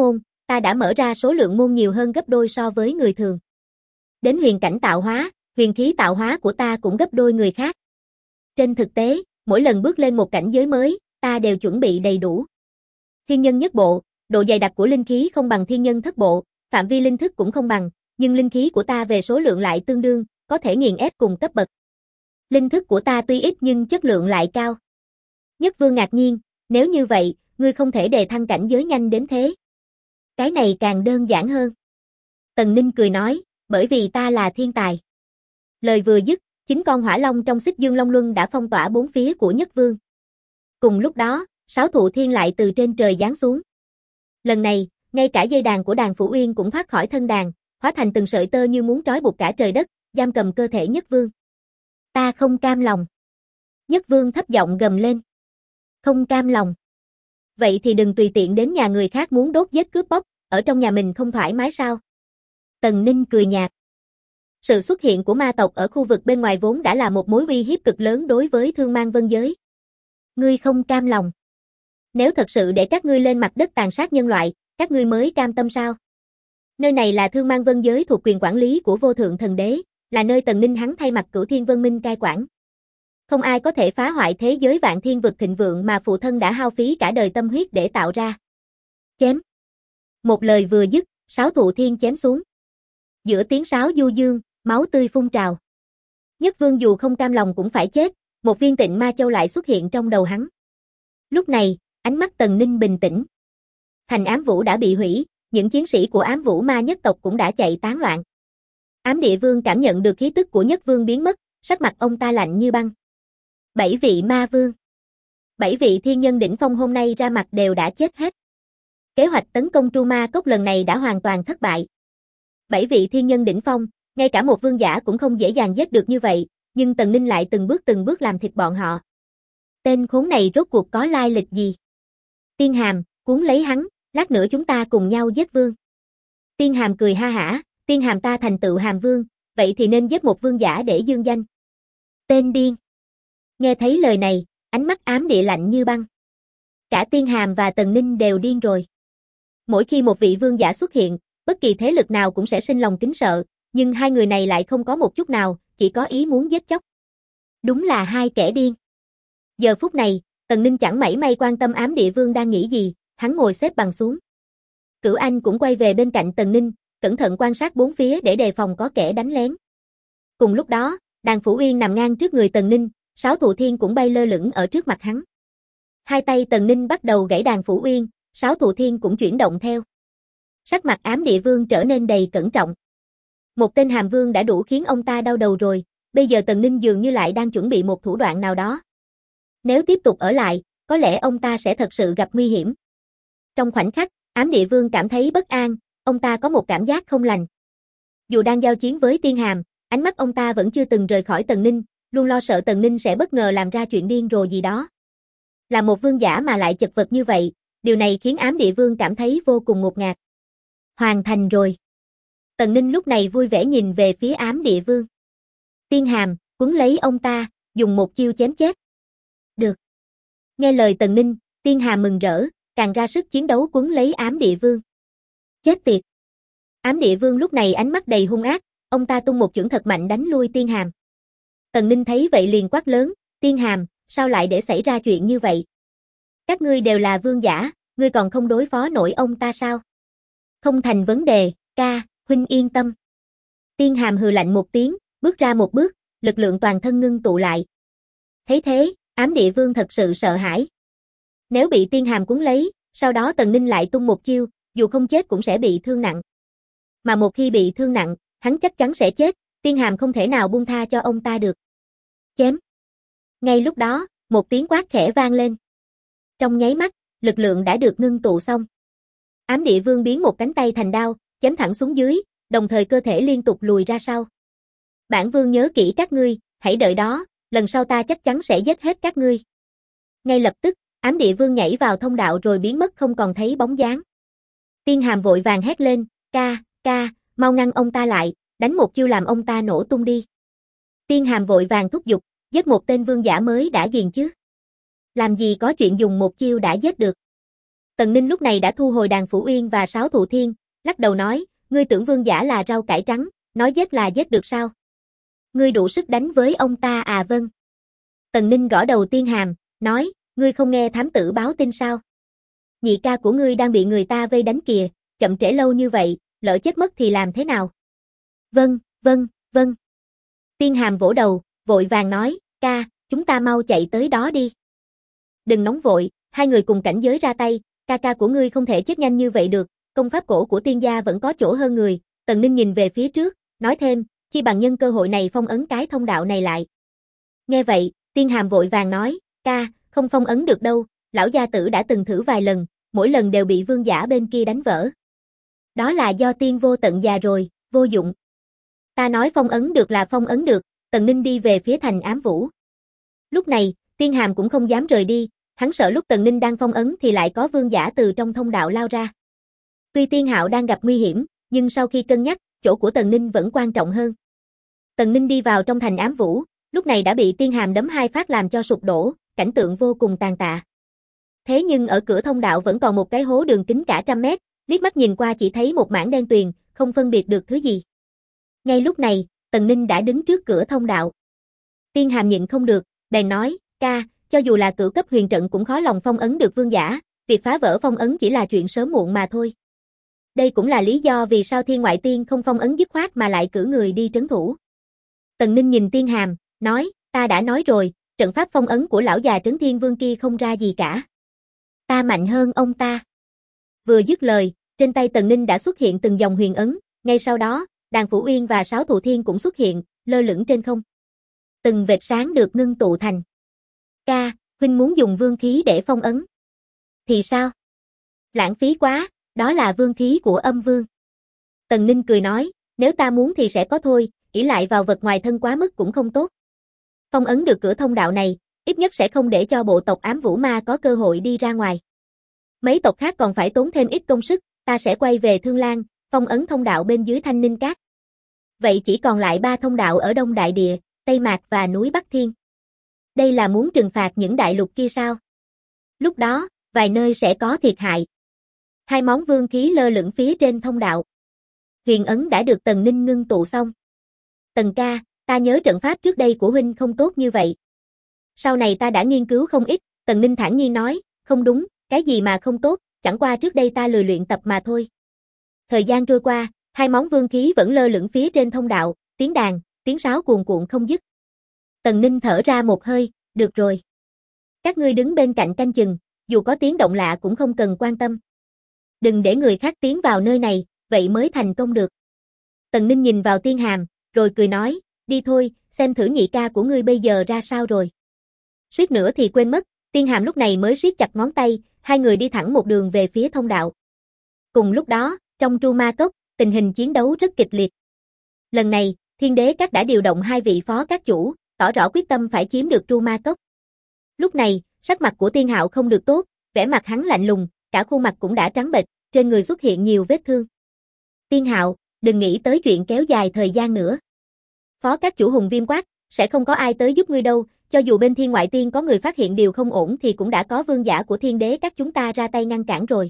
ta đã mở ra số lượng môn nhiều hơn gấp đôi so với người thường. Đến huyền cảnh tạo hóa, huyền khí tạo hóa của ta cũng gấp đôi người khác. Trên thực tế, mỗi lần bước lên một cảnh giới mới, ta đều chuẩn bị đầy đủ. Thiên nhân nhất bộ, độ dày đặc của linh khí không bằng thiên nhân thất bộ, phạm vi linh thức cũng không bằng, nhưng linh khí của ta về số lượng lại tương đương, có thể nghiền ép cùng cấp bậc. Linh thức của ta tuy ít nhưng chất lượng lại cao. Nhất Vương ngạc nhiên, nếu như vậy, ngươi không thể đề thăng cảnh giới nhanh đến thế. Cái này càng đơn giản hơn. Tần Ninh cười nói, bởi vì ta là thiên tài. Lời vừa dứt, 9 con hỏa long trong Xích Dương Long Luân đã phong tỏa bốn phía của Nhất Vương. Cùng lúc đó, 6 thụ thiên lại từ trên trời giáng xuống. Lần này, ngay cả dây đàn của đàn Phủ Uyên cũng thoát khỏi thân đàn, hóa thành từng sợi tơ như muốn trói buộc cả trời đất, giam cầm cơ thể Nhất Vương. Ta không cam lòng. Nhất Vương thấp giọng gầm lên. Không cam lòng. Vậy thì đừng tùy tiện đến nhà người khác muốn đốt giết cướp bóc, ở trong nhà mình không thoải mái sao? Tần Ninh cười nhạt. Sự xuất hiện của ma tộc ở khu vực bên ngoài vốn đã là một mối uy hiếp cực lớn đối với Thương Mang Vân giới. Ngươi không cam lòng. Nếu thật sự để các ngươi lên mặt đất tàn sát nhân loại, các ngươi mới cam tâm sao? Nơi này là Thương Mang Vân giới thuộc quyền quản lý của Vô Thượng Thần Đế, là nơi Tần Ninh hắn thay mặt Cửu Thiên Vân Minh cai quản. Không ai có thể phá hoại thế giới vạn thiên vực thịnh vượng mà phụ thân đã hao phí cả đời tâm huyết để tạo ra. Chém. Một lời vừa dứt, 6 thụ thiên chém xuống. Giữa tiếng sáo du dương, máu tươi phun trào. Nhất Vương dù không cam lòng cũng phải chết, một viên Tịnh Ma Châu lại xuất hiện trong đầu hắn. Lúc này, ánh mắt Tần Ninh bình tĩnh. Thành Ám Vũ đã bị hủy, những chiến sĩ của Ám Vũ Ma nhất tộc cũng đã chạy tán loạn. Ám Địa Vương cảm nhận được khí tức của Nhất Vương biến mất, sắc mặt ông ta lạnh như băng. 7 vị ma vương. 7 vị thiên nhân đỉnh phong hôm nay ra mặt đều đã chết hết. Kế hoạch tấn công Tru Ma Cốc lần này đã hoàn toàn thất bại. 7 vị thiên nhân đỉnh phong, ngay cả một vương giả cũng không dễ dàng giết được như vậy, nhưng Tần Ninh lại từng bước làm thịt bọn họ. Tên khốn này rốt cuộc có lai lịch gì? Tiên Hàm, cuốn lấy hắn, lát nữa chúng ta cùng nhau giết vương. Tiên Hàm cười ha hả, Tiên Hàm ta thành tựu Hàm Vương, vậy thì nên giết một vương giả để dương danh. Tên điên. Nghe thấy lời này, ánh mắt Ám Địa lạnh như băng. Cả Tiên Hàm và Tần Ninh đều điên rồi. Mỗi khi một vị vương giả xuất hiện, bất kỳ thế lực nào cũng sẽ sinh lòng kính sợ, nhưng hai người này lại không có một chút nào, chỉ có ý muốn giết chóc. Đúng là hai kẻ điên. Giờ phút này, Tần Ninh chẳng mảy may quan tâm Ám Địa Vương đang nghĩ gì, hắn ngồi xếp bằng xuống. Cửu Anh cũng quay về bên cạnh Tần Ninh, cẩn thận quan sát bốn phía để đề phòng có kẻ đánh lén. Cùng lúc đó, đàn Phủ Uyên nằm ngang trước người Tần Ninh, 6 thụ thiên cũng bay lơ lửng ở trước mặt hắn. Hai tay Tần Ninh bắt đầu gãy đàn Phủ Uyên, 6 thụ thiên cũng chuyển động theo. Sắc mặt Ám Địa Vương trở nên đầy cẩn trọng. Một tên Hàm Vương đã đủ khiến ông ta đau đầu rồi, bây giờ Tần Ninh dường như lại đang chuẩn bị một thủ đoạn nào đó. Nếu tiếp tục ở lại, có lẽ ông ta sẽ thật sự gặp nguy hiểm. Trong khoảnh khắc, Ám Địa Vương cảm thấy bất an, ông ta có một cảm giác không lành. Dù đang giao chiến với Tiên Hàm, ánh mắt ông ta vẫn chưa từng rời khỏi Tần Ninh, luôn lo sợ Tần Ninh sẽ bất ngờ làm ra chuyện điên rồ gì đó. Là một vương giả mà lại chật vật như vậy, điều này khiến Ám Địa Vương cảm thấy vô cùng ngột ngạt. Hoàn thành rồi. Tần Ninh lúc này vui vẻ nhìn về phía Ám Địa Vương. Tiên Hàm, quấn lấy ông ta, dùng một chiêu chém chết. Được. Nghe lời Tần Ninh, Tiên Hàm mừng rỡ, càng ra sức chiến đấu quấn lấy Ám Địa Vương. Chết tiệt. Ám Địa Vương lúc này ánh mắt đầy hung ác, ông ta tung một chưởng thật mạnh đánh lui Tiên Hàm. Tần Ninh thấy vậy liền quát lớn, Tiên Hàm, sao lại để xảy ra chuyện như vậy? Các ngươi đều là vương giả, ngươi còn không đối phó nổi ông ta sao? Không thành vấn đề, ca, huynh yên tâm. Tiên Hàm hừ lạnh một tiếng, bước ra một bước, lực lượng toàn thân ngưng tụ lại. Thấy thế, Ám Địa Vương thật sự sợ hãi. Nếu bị Tiên Hàm cuốn lấy, sau đó Tần Ninh lại tung một chiêu, dù không chết cũng sẽ bị thương nặng. Mà một khi bị thương nặng, hắn chắc chắn sẽ chết, Tiên Hàm không thể nào buông tha cho ông ta được. Chém. Ngay lúc đó, một tiếng quát khẽ vang lên. Trong nháy mắt, lực lượng đã được ngưng tụ xong. Ám Địa Vương biến một cánh tay thành đao, chém thẳng xuống dưới, đồng thời cơ thể liên tục lùi ra sau. Bản vương nhớ kỹ các ngươi, hãy đợi đó, lần sau ta chắc chắn sẽ giết hết các ngươi. Ngay lập tức, Ám Địa Vương nhảy vào thông đạo rồi biến mất không còn thấy bóng dáng. Tiên Hàm vội vàng hét lên, ca, mau ngăn ông ta lại, đánh một chiêu làm ông ta nổ tung đi. Tiên Hàm vội vàng thúc giục, giết một tên vương giả mới đã ghiền chứ. Làm gì có chuyện dùng một chiêu đã giết được. Tần Ninh lúc này đã thu hồi Đàn Phủ Uyên và Sáo Thụ Thiên, lắc đầu nói, ngươi tưởng vương giả là rau cải trắng, nói giết là giết được sao? Ngươi đủ sức đánh với ông ta à? Vâng. Tần Ninh gõ đầu Tiên Hàm, nói, ngươi không nghe thám tử báo tin sao? Nhị ca của ngươi đang bị người ta vây đánh kìa, chậm trễ lâu như vậy, lỡ chết mất thì làm thế nào? Vâng, vâng, vâng. Tiên Hàm vỗ đầu, vội vàng nói, ca, chúng ta mau chạy tới đó đi. Đừng nóng vội, hai người cùng cảnh giới ra tay, ca của ngươi không thể chết nhanh như vậy được, công pháp cổ của tiên gia vẫn có chỗ hơn người. Tần Ninh nhìn về phía trước, nói thêm, chi bằng nhân cơ hội này phong ấn cái thông đạo này lại. Nghe vậy, Tiên Hàm vội vàng nói, ca, không phong ấn được đâu, lão gia tử đã từng thử vài lần, mỗi lần đều bị vương giả bên kia đánh vỡ. Đó là do tiên vô tận già rồi, vô dụng. Ta nói phong ấn được là phong ấn được. Tần Ninh đi về phía thành Ám Vũ. Lúc này, Tiên Hàm cũng không dám rời đi, hắn sợ lúc Tần Ninh đang phong ấn thì lại có vương giả từ trong thông đạo lao ra. Tuy Tiên Hạo đang gặp nguy hiểm, nhưng sau khi cân nhắc, chỗ của Tần Ninh vẫn quan trọng hơn. Tần Ninh đi vào trong thành Ám Vũ, lúc này đã bị Tiên Hàm đấm 2 phát làm cho sụp đổ, cảnh tượng vô cùng tàn tạ. Thế nhưng ở cửa thông đạo vẫn còn một cái hố đường kính cả 100 mét, liếc mắt nhìn qua chỉ thấy một mảng đen tuyền, không phân biệt được thứ gì. Ngay lúc này, Tần Ninh đã đứng trước cửa thông đạo. Tiên Hàm nhịn không được, bèn nói, ca, cho dù là cửu cấp huyền trận cũng khó lòng phong ấn được vương giả, việc phá vỡ phong ấn chỉ là chuyện sớm muộn mà thôi. Đây cũng là lý do vì sao Thiên Ngoại Tiên không phong ấn dứt khoát mà lại cử người đi trấn thủ. Tần Ninh nhìn Tiên Hàm, nói, ta đã nói rồi, trận pháp phong ấn của lão già Trấn Thiên Vương kia không ra gì cả. Ta mạnh hơn ông ta. Vừa dứt lời, trên tay Tần Ninh đã xuất hiện từng dòng huyền ấn, ngay sau đó, Đàn Phủ Uyên và Sáo Thụ Thiên cũng xuất hiện, lơ lửng trên không. Từng vệt sáng được ngưng tụ thành. Ca, huynh muốn dùng vương khí để phong ấn. Thì sao? Lãng phí quá, đó là vương khí của âm vương. Tần Ninh cười nói, nếu ta muốn thì sẽ có thôi, ỷ lại vào vật ngoài thân quá mức cũng không tốt. Phong ấn được cửa thông đạo này, ít nhất sẽ không để cho bộ tộc Ám Vũ Ma có cơ hội đi ra ngoài. Mấy tộc khác còn phải tốn thêm ít công sức, ta sẽ quay về Thương Lan, phong ấn thông đạo bên dưới Thanh Ninh Cát. Vậy chỉ còn lại 3 thông đạo ở Đông Đại Địa, Tây Mạc và núi Bắc Thiên. Đây là muốn trừng phạt những đại lục kia sao? Lúc đó, vài nơi sẽ có thiệt hại. 2 món vương khí lơ lửng phía trên thông đạo. Huyền ấn đã được Tần Ninh ngưng tụ xong. Tần ca, ta nhớ trận pháp trước đây của huynh không tốt như vậy. Sau này ta đã nghiên cứu không ít, Tần Ninh thản nhiên nói, không đúng, cái gì mà không tốt, chẳng qua trước đây ta lười luyện tập mà thôi. Thời gian trôi qua, 2 món vương khí vẫn lơ lửng phía trên thông đạo, tiếng đàn, tiếng sáo cuồn cuộn không dứt. Tần Ninh thở ra một hơi, được rồi. Các ngươi đứng bên cạnh canh chừng, dù có tiếng động lạ cũng không cần quan tâm. Đừng để người khác tiến vào nơi này, vậy mới thành công được. Tần Ninh nhìn vào Tiên Hàm, rồi cười nói, đi thôi, xem thử nhị ca của ngươi bây giờ ra sao rồi. Suýt nữa thì quên mất, Tiên Hàm lúc này mới siết chặt ngón tay, hai người đi thẳng một đường về phía thông đạo. Cùng lúc đó, trong Tru Ma Cốc, tình hình chiến đấu rất kịch liệt. Lần này, Thiên Đế Các đã điều động 2 vị phó các chủ, tỏ rõ quyết tâm phải chiếm được Tru Ma Cốc. Lúc này, sắc mặt của Tiên Hạo không được tốt, vẻ mặt hắn lạnh lùng, cả khuôn mặt cũng đã trắng bệch, trên người xuất hiện nhiều vết thương. Tiên Hạo, đừng nghĩ tới chuyện kéo dài thời gian nữa. Phó các chủ Hùng Viêm quát, sẽ không có ai tới giúp ngươi đâu, cho dù bên Thiên Ngoại Tiên có người phát hiện điều không ổn thì cũng đã có vương giả của Thiên Đế Các chúng ta ra tay ngăn cản rồi.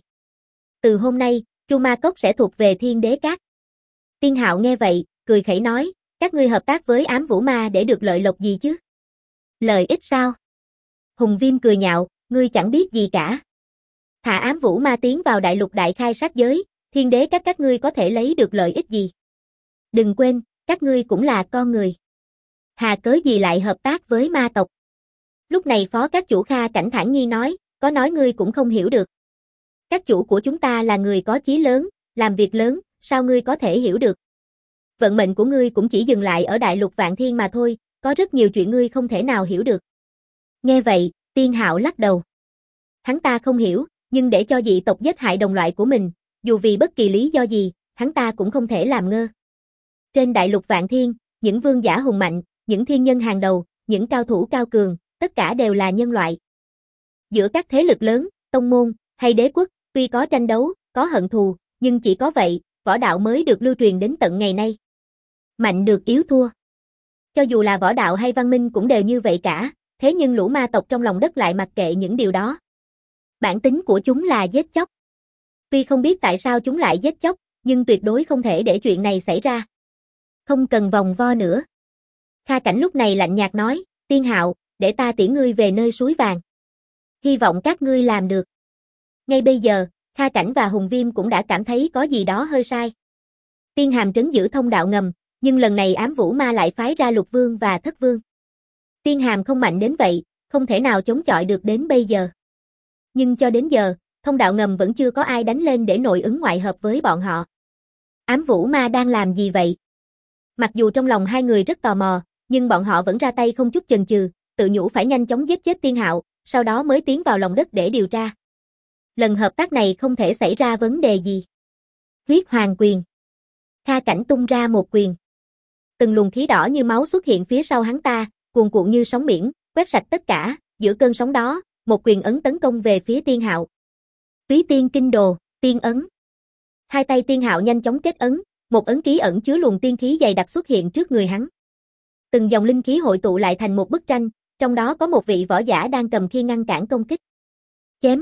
Từ hôm nay, Tru Ma Cốc sẽ thuộc về Thiên Đế Các. Tiên Hạo nghe vậy, cười khẩy nói, các ngươi hợp tác với Ám Vũ Ma để được lợi lộc gì chứ? Lợi ích sao? Hùng Viêm cười nhạo, ngươi chẳng biết gì cả. Thả Ám Vũ Ma tiến vào đại lục đại khai sát giới, Thiên Đế các ngươi có thể lấy được lợi ích gì? Đừng quên, các ngươi cũng là con người. Hà cớ gì lại hợp tác với ma tộc? Lúc này phó các chủ Kha Cảnh thản nhiên nói, có nói ngươi cũng không hiểu được. Các chủ của chúng ta là người có chí lớn, làm việc lớn, sao ngươi có thể hiểu được? Vận mệnh của ngươi cũng chỉ dừng lại ở đại lục Vạn Thiên mà thôi, có rất nhiều chuyện ngươi không thể nào hiểu được. Nghe vậy, Tiên Hạo lắc đầu. Hắn ta không hiểu, nhưng để cho dị tộc giết hại đồng loại của mình, dù vì bất kỳ lý do gì, hắn ta cũng không thể làm ngơ. Trên đại lục Vạn Thiên, những vương giả hùng mạnh, những thiên nhân hàng đầu, những cao thủ cao cường, tất cả đều là nhân loại. Giữa các thế lực lớn, tông môn, hay đế quốc, tuy có tranh đấu, có hận thù, nhưng chỉ có vậy, võ đạo mới được lưu truyền đến tận ngày nay. Mạnh được yếu thua. Cho dù là võ đạo hay văn minh cũng đều như vậy cả, thế nhưng lũ ma tộc trong lòng đất lại mặc kệ những điều đó. Bản tính của chúng là giết chóc. Tuy không biết tại sao chúng lại giết chóc, nhưng tuyệt đối không thể để chuyện này xảy ra. Không cần vòng vo nữa. Kha Cảnh lúc này lạnh nhạt nói, Tiên Hạo, để ta tiễn ngươi về nơi suối vàng. Hy vọng các ngươi làm được. Ngay bây giờ, Kha Cảnh và Hùng Viêm cũng đã cảm thấy có gì đó hơi sai. Tiên Hàm trấn giữ thông đạo ngầm, nhưng lần này Ám Vũ Ma lại phái ra Lục Vương và Thất Vương. Tiên Hàm không mạnh đến vậy, không thể nào chống chọi được đến bây giờ. Nhưng cho đến giờ, thông đạo ngầm vẫn chưa có ai đánh lên để nội ứng ngoại hợp với bọn họ. Ám Vũ Ma đang làm gì vậy? Mặc dù trong lòng hai người rất tò mò, nhưng bọn họ vẫn ra tay không chút chần chừ, tự nhủ phải nhanh chóng giết chết Tiên Hạo, sau đó mới tiến vào lòng đất để điều tra. Lần hợp tác này không thể xảy ra vấn đề gì. Huyết Hoàng Quyền. Kha Cảnh tung ra một quyền. Từng luồng khí đỏ như máu xuất hiện phía sau hắn ta, cuồn cuộn như sóng biển, quét sạch tất cả, giữa cơn sóng đó, một quyền ấn tấn công về phía Tiên Hạo. Túy Tiên Kinh Đồ, Tiên Ấn. Hai tay Tiên Hạo nhanh chóng kết ấn, một ấn ký ẩn chứa luồng tiên khí dày đặc xuất hiện trước người hắn. Từng dòng linh khí hội tụ lại thành một bức tranh, trong đó có một vị võ giả đang cầm khiên ngăn cản công kích. Chém.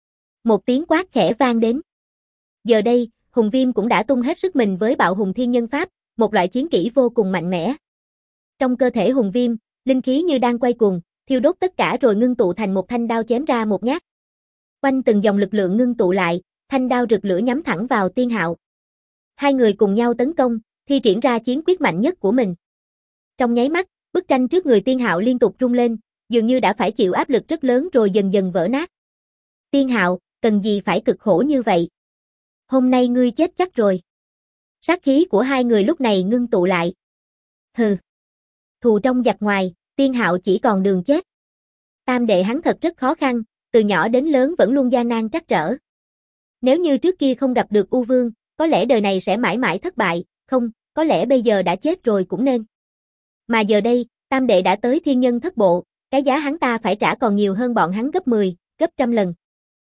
Một tiếng quát khẽ vang đến. Giờ đây, Hùng Viêm cũng đã tung hết sức mình với Bạo Hùng Thiên Nhân Pháp, một loại chiến kỹ vô cùng mạnh mẽ. Trong cơ thể Hùng Viêm, linh khí như đang quay cuồng, thiêu đốt tất cả rồi ngưng tụ thành một thanh đao chém ra một nhát. Quanh từng dòng lực lượng ngưng tụ lại, thanh đao rực lửa nhắm thẳng vào Tiên Hạo. Hai người cùng nhau tấn công, thi triển ra chiến quyết mạnh nhất của mình. Trong nháy mắt, bức tranh trước người Tiên Hạo liên tục rung lên, dường như đã phải chịu áp lực rất lớn rồi dần dần vỡ nát. Tiên Hạo, cần gì phải cực khổ như vậy? Hôm nay ngươi chết chắc rồi. Sát khí của hai người lúc này ngưng tụ lại. Hừ. Thù trong giặc ngoài, Tiên Hạo chỉ còn đường chết. Tam đệ hắn thật rất khó khăn, từ nhỏ đến lớn vẫn luôn gian nan trắc trở. Nếu như trước kia không gặp được U Vương, có lẽ đời này sẽ mãi mãi thất bại, không, có lẽ bây giờ đã chết rồi cũng nên. Mà giờ đây, tam đệ đã tới thiên nhân thất bộ, cái giá hắn ta phải trả còn nhiều hơn bọn hắn gấp 10, gấp trăm lần.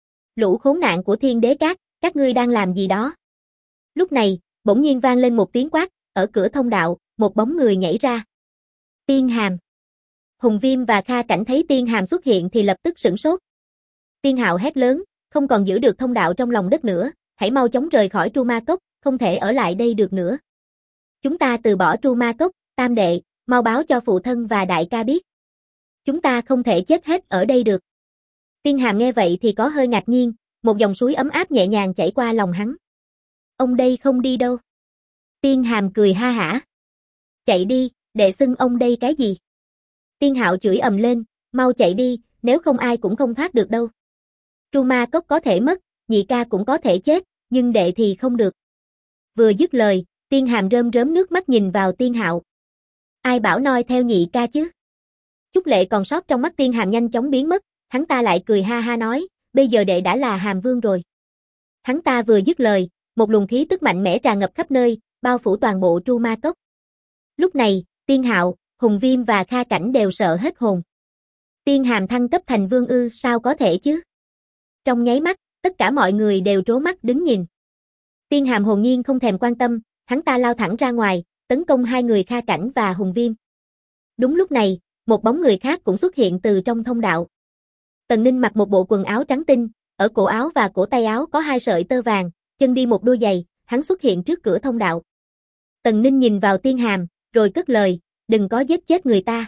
Lũ khốn nạn của Thiên Đế các ngươi đang làm gì đó? Lúc này, bỗng nhiên vang lên một tiếng quát, ở cửa thông đạo, một bóng người nhảy ra. Tiên Hàm. Hùng Viêm và Kha Cảnh thấy Tiên Hàm xuất hiện thì lập tức sửng sốt. Tiên Hạo hét lớn, không còn giữ được thông đạo trong lòng đất nữa, hãy mau chóng rời khỏi Tru Ma Cốc, không thể ở lại đây được nữa. Chúng ta từ bỏ Tru Ma Cốc, tam đệ, mau báo cho phụ thân và đại ca biết. Chúng ta không thể chết hết ở đây được. Tiên Hàm nghe vậy thì có hơi ngạc nhiên, một dòng suối ấm áp nhẹ nhàng chảy qua lòng hắn. Ông đây không đi đâu. Tiên Hàm cười ha hả. Chạy đi, đệ xưng ông đây cái gì? Tiên Hạo chửi ầm lên, mau chạy đi, nếu không ai cũng không thoát được đâu. Tru Ma Cốc có thể mất, nhị ca cũng có thể chết, nhưng đệ thì không được. Vừa dứt lời, Tiên Hàm rơm rớm nước mắt nhìn vào Tiên Hạo. Ai bảo noi theo nhị ca chứ? Chút lệ còn sót trong mắt Tiên Hàm nhanh chóng biến mất, hắn ta lại cười ha ha nói, bây giờ đệ đã là Hàm Vương rồi. Hắn ta vừa dứt lời, một luồng khí tức mạnh mẽ tràn ngập khắp nơi, bao phủ toàn bộ Tru Ma Cốc. Lúc này, Tiên Hạo, Hùng Viêm và Kha Cảnh đều sợ hết hồn. Tiên Hàm thăng cấp thành vương ư, sao có thể chứ? Trong nháy mắt, tất cả mọi người đều trố mắt đứng nhìn. Tiên Hàm hồn nhiên không thèm quan tâm, hắn ta lao thẳng ra ngoài, tấn công hai người Kha Cảnh và Hùng Viêm. Đúng lúc này, một bóng người khác cũng xuất hiện từ trong thông đạo. Tần Ninh mặc một bộ quần áo trắng tinh, ở cổ áo và cổ tay áo có hai sợi tơ vàng, chân đi một đôi giày, hắn xuất hiện trước cửa thông đạo. Tần Ninh nhìn vào Tiên Hàm, rồi cất lời, đừng có giết chết người ta.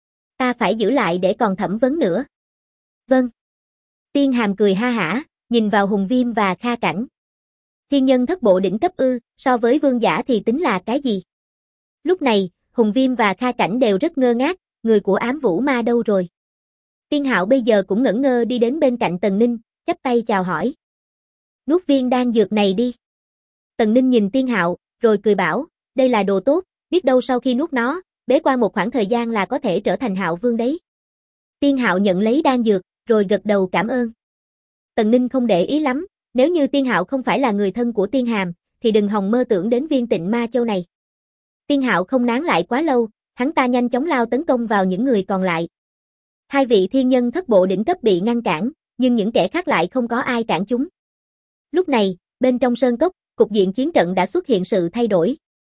Ta phải giữ lại để còn thẩm vấn nữa. Vâng. Tiên Hàm cười ha hả, nhìn vào Hùng Viêm và Kha Cảnh. Thiên nhân thất bộ đỉnh cấp ư, so với vương giả thì tính là cái gì? Lúc này, Hùng Viêm và Kha Cảnh đều rất ngơ ngác, người của Ám Vũ Ma đâu rồi? Tiên Hạo bây giờ cũng ngẩn ngơ đi đến bên cạnh Tần Ninh, chắp tay chào hỏi. Nuốt viên đan dược này đi. Tần Ninh nhìn Tiên Hạo, rồi cười bảo, đây là đồ tốt, biết đâu sau khi nuốt nó, bế qua một khoảng thời gian là có thể trở thành Hạo Vương đấy. Tiên Hạo nhận lấy đan dược, rồi gật đầu cảm ơn. Tần Ninh không để ý lắm, nếu như Tiên Hạo không phải là người thân của Tiên Hàm, thì đừng hòng mơ tưởng đến viên Tịnh Ma Châu này. Tiên Hạo không nán lại quá lâu, hắn ta nhanh chóng lao tấn công vào những người còn lại. Hai vị thiên nhân thất bộ đỉnh cấp bị ngăn cản, nhưng những kẻ khác lại không có ai cản chúng. Lúc này, bên trong sơn cốc, cục diện chiến trận đã xuất hiện sự thay đổi.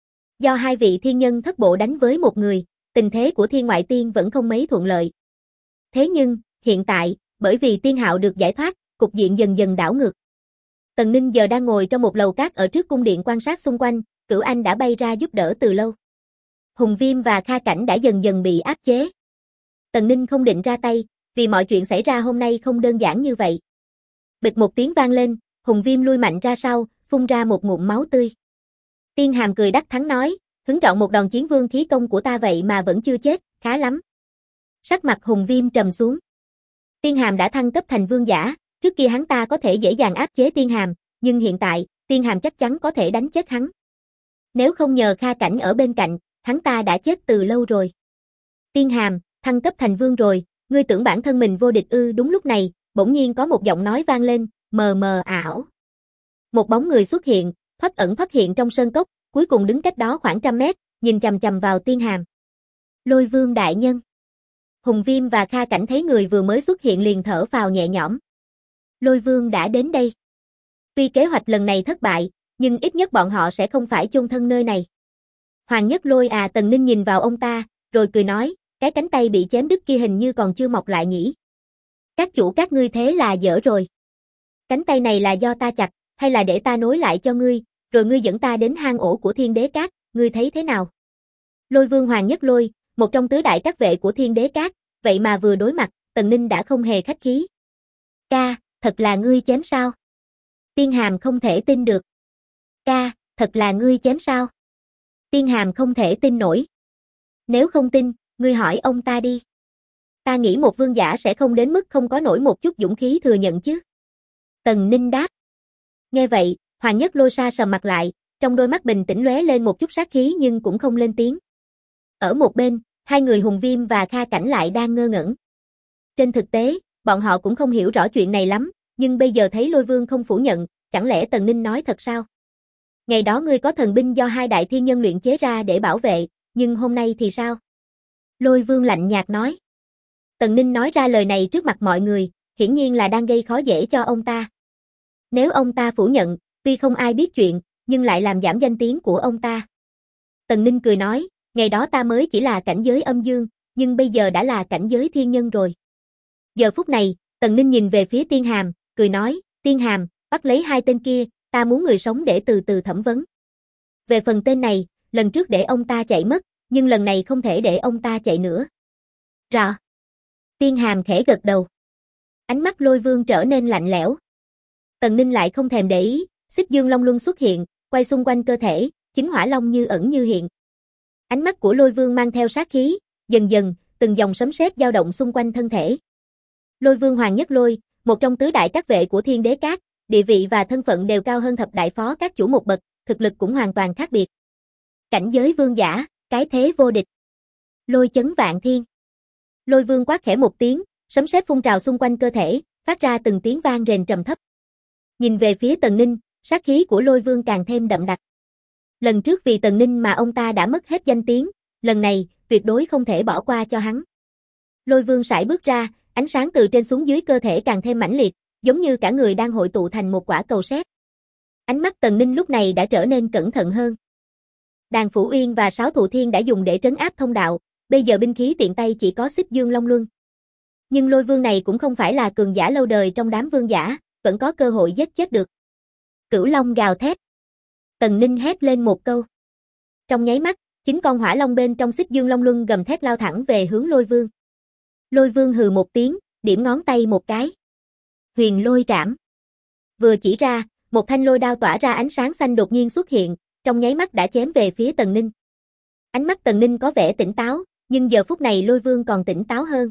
Do hai vị thiên nhân thất bộ đánh với một người, tình thế của Thiên Ngoại Tiên vẫn không mấy thuận lợi. Thế nhưng, hiện tại, bởi vì Tiên Hạo được giải thoát, cục diện dần dần đảo ngược. Tần Ninh giờ đang ngồi trong một lầu cát ở trước cung điện quan sát xung quanh, Cửu Anh đã bay ra giúp đỡ từ lâu. Hùng Viêm và Kha Cảnh đã dần dần bị áp chế. Tần Ninh không định ra tay, vì mọi chuyện xảy ra hôm nay không đơn giản như vậy. Bịch một tiếng vang lên, Hùng Viêm lui mạnh ra sau, phun ra một ngụm máu tươi. Tiên Hàm cười đắc thắng nói, hứng trọn một đòn chiến vương khí công của ta vậy mà vẫn chưa chết, khá lắm. Sắc mặt Hùng Viêm trầm xuống. Tiên Hàm đã thăng cấp thành vương giả, trước kia hắn ta có thể dễ dàng áp chế Tiên Hàm, nhưng hiện tại, Tiên Hàm chắc chắn có thể đánh chết hắn. Nếu không nhờ Kha Cảnh ở bên cạnh, hắn ta đã chết từ lâu rồi. Tiên Hàm, thăng cấp thành vương rồi, ngươi tưởng bản thân mình vô địch ư? Đúng lúc này, bỗng nhiên có một giọng nói vang lên, mờ mờ ảo. Một bóng người xuất hiện, thoát ẩn thoát hiện trong sơn cốc, cuối cùng đứng cách đó khoảng 100 mét, nhìn chằm chằm vào Tiên Hàm. Lôi Vương đại nhân. Hùng Viêm và Kha Cảnh thấy người vừa mới xuất hiện liền thở phào nhẹ nhõm. Lôi Vương đã đến đây. Tuy kế hoạch lần này thất bại, nhưng ít nhất bọn họ sẽ không phải chôn thân nơi này. Hoàng Nhất Lôi à, Tần Ninh nhìn vào ông ta, rồi cười nói, cái cánh tay bị chém đứt kia hình như còn chưa mọc lại nhỉ. Các chủ các ngươi thế là dở rồi. Cánh tay này là do ta chặt, hay là để ta nối lại cho ngươi, rồi ngươi dẫn ta đến hang ổ của Thiên Đế Cát, ngươi thấy thế nào? Lôi Vương Hoàng Nhất Lôi, một trong tứ đại các vệ của Thiên Đế Cát, vậy mà vừa đối mặt, Tần Ninh đã không hề khách khí. Ca, thật là ngươi chém sao? Tiên Hàm không thể tin được. Ca, thật là ngươi chém sao? Tiên Hàm không thể tin nổi. Nếu không tin, ngươi hỏi ông ta đi. Ta nghĩ một vương giả sẽ không đến mức không có nổi một chút dũng khí thừa nhận chứ. Tần Ninh đáp. Nghe vậy, Hoàng Nhất Lôi sa sầm mặt lại, trong đôi mắt bình tĩnh lóe lên một chút sát khí nhưng cũng không lên tiếng. Ở một bên, hai người Hùng Viêm và Kha Cảnh lại đang ngơ ngẩn. Trên thực tế, bọn họ cũng không hiểu rõ chuyện này lắm, nhưng bây giờ thấy Lôi Vương không phủ nhận, chẳng lẽ Tần Ninh nói thật sao? Ngày đó ngươi có thần binh do hai đại thiên nhân luyện chế ra để bảo vệ, nhưng hôm nay thì sao? Lôi Vương lạnh nhạt nói. Tần Ninh nói ra lời này trước mặt mọi người, hiển nhiên là đang gây khó dễ cho ông ta. Nếu ông ta phủ nhận, tuy không ai biết chuyện, nhưng lại làm giảm danh tiếng của ông ta. Tần Ninh cười nói, ngày đó ta mới chỉ là cảnh giới âm dương, nhưng bây giờ đã là cảnh giới thiên nhân rồi. Giờ phút này, Tần Ninh nhìn về phía Tiên Hàm, cười nói, Tiên Hàm, bắt lấy hai tên kia, ta muốn người sống để từ từ thẩm vấn. Về phần tên này, lần trước để ông ta chạy mất, nhưng lần này không thể để ông ta chạy nữa. Rõ. Tiên Hàm khẽ gật đầu. Ánh mắt Lôi Vương trở nên lạnh lẽo. Tần Ninh lại không thèm để ý, Xích Dương Long Luân xuất hiện, quay xung quanh cơ thể, chính hỏa long như ẩn như hiện. Ánh mắt của Lôi Vương mang theo sát khí, dần dần, từng dòng sấm sét dao động xung quanh thân thể. Lôi Vương Hoàng Nhất Lôi, một trong tứ đại các vệ của Thiên Đế Cát, địa vị và thân phận đều cao hơn thập đại phó các chủ một bậc, thực lực cũng hoàn toàn khác biệt. Cảnh giới vương giả, cái thế vô địch. Lôi chấn vạn thiên. Lôi Vương quát khẽ một tiếng, sấm sét phun trào xung quanh cơ thể, phát ra từng tiếng vang rền trầm thấp. Nhìn về phía Tần Ninh, sát khí của Lôi Vương càng thêm đậm đặc. Lần trước vì Tần Ninh mà ông ta đã mất hết danh tiếng, lần này, tuyệt đối không thể bỏ qua cho hắn. Lôi Vương sải bước ra, ánh sáng từ trên xuống dưới cơ thể càng thêm mãnh liệt, giống như cả người đang hội tụ thành một quả cầu sét. Ánh mắt Tần Ninh lúc này đã trở nên cẩn thận hơn. Đàn Phủ Uyên và Sáo Thụ Thiên đã dùng để trấn áp thông đạo, bây giờ binh khí tiện tay chỉ có Xích Dương Long Luân. Nhưng Lôi Vương này cũng không phải là cường giả lâu đời trong đám vương giả, vẫn có cơ hội giết chết được. Cửu Long gào thét. Tần Ninh hét lên một câu. Trong nháy mắt, 9 con hỏa long bên trong Xích Dương Long Luân gầm thét lao thẳng về hướng Lôi Vương. Lôi Vương hừ một tiếng, điểm ngón tay một cái. Huyền Lôi Trảm. Vừa chỉ ra, một thanh lôi đao tỏa ra ánh sáng xanh đột nhiên xuất hiện, trong nháy mắt đã chém về phía Tần Ninh. Ánh mắt Tần Ninh có vẻ tỉnh táo, nhưng giờ phút này Lôi Vương còn tỉnh táo hơn.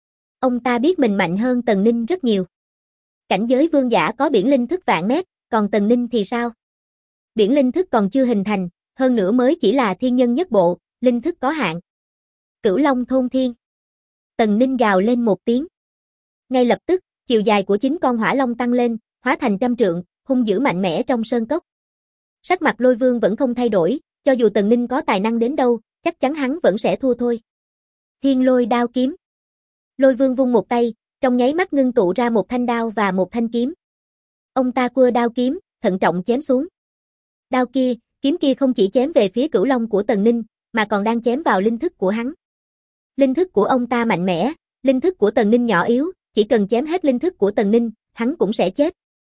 Ông ta biết mình mạnh hơn Tần Ninh rất nhiều. Cảnh giới vương giả có biển linh thức vạn mét, còn Tần Ninh thì sao? Biển linh thức còn chưa hình thành, hơn nữa mới chỉ là thiên nhân nhất bộ, linh thức có hạn. Cửu Long thôn thiên. Tần Ninh gào lên một tiếng. Ngay lập tức, chiều dài của 9 con hỏa long tăng lên, hóa thành trăm trượng, hung dữ mạnh mẽ trong sơn cốc. Sắc mặt Lôi Vương vẫn không thay đổi, cho dù Tần Ninh có tài năng đến đâu, chắc chắn hắn vẫn sẽ thua thôi. Thiên Lôi đao kiếm. Lôi Vương vung một tay, trong nháy mắt ngưng tụ ra một thanh đao và một thanh kiếm. Ông ta cua đao kiếm, thận trọng chém xuống. Đao kia, kiếm kia không chỉ chém về phía Cửu Long của Tần Ninh, mà còn đang chém vào linh thức của hắn. Linh thức của ông ta mạnh mẽ, linh thức của Tần Ninh nhỏ yếu, chỉ cần chém hết linh thức của Tần Ninh, hắn cũng sẽ chết.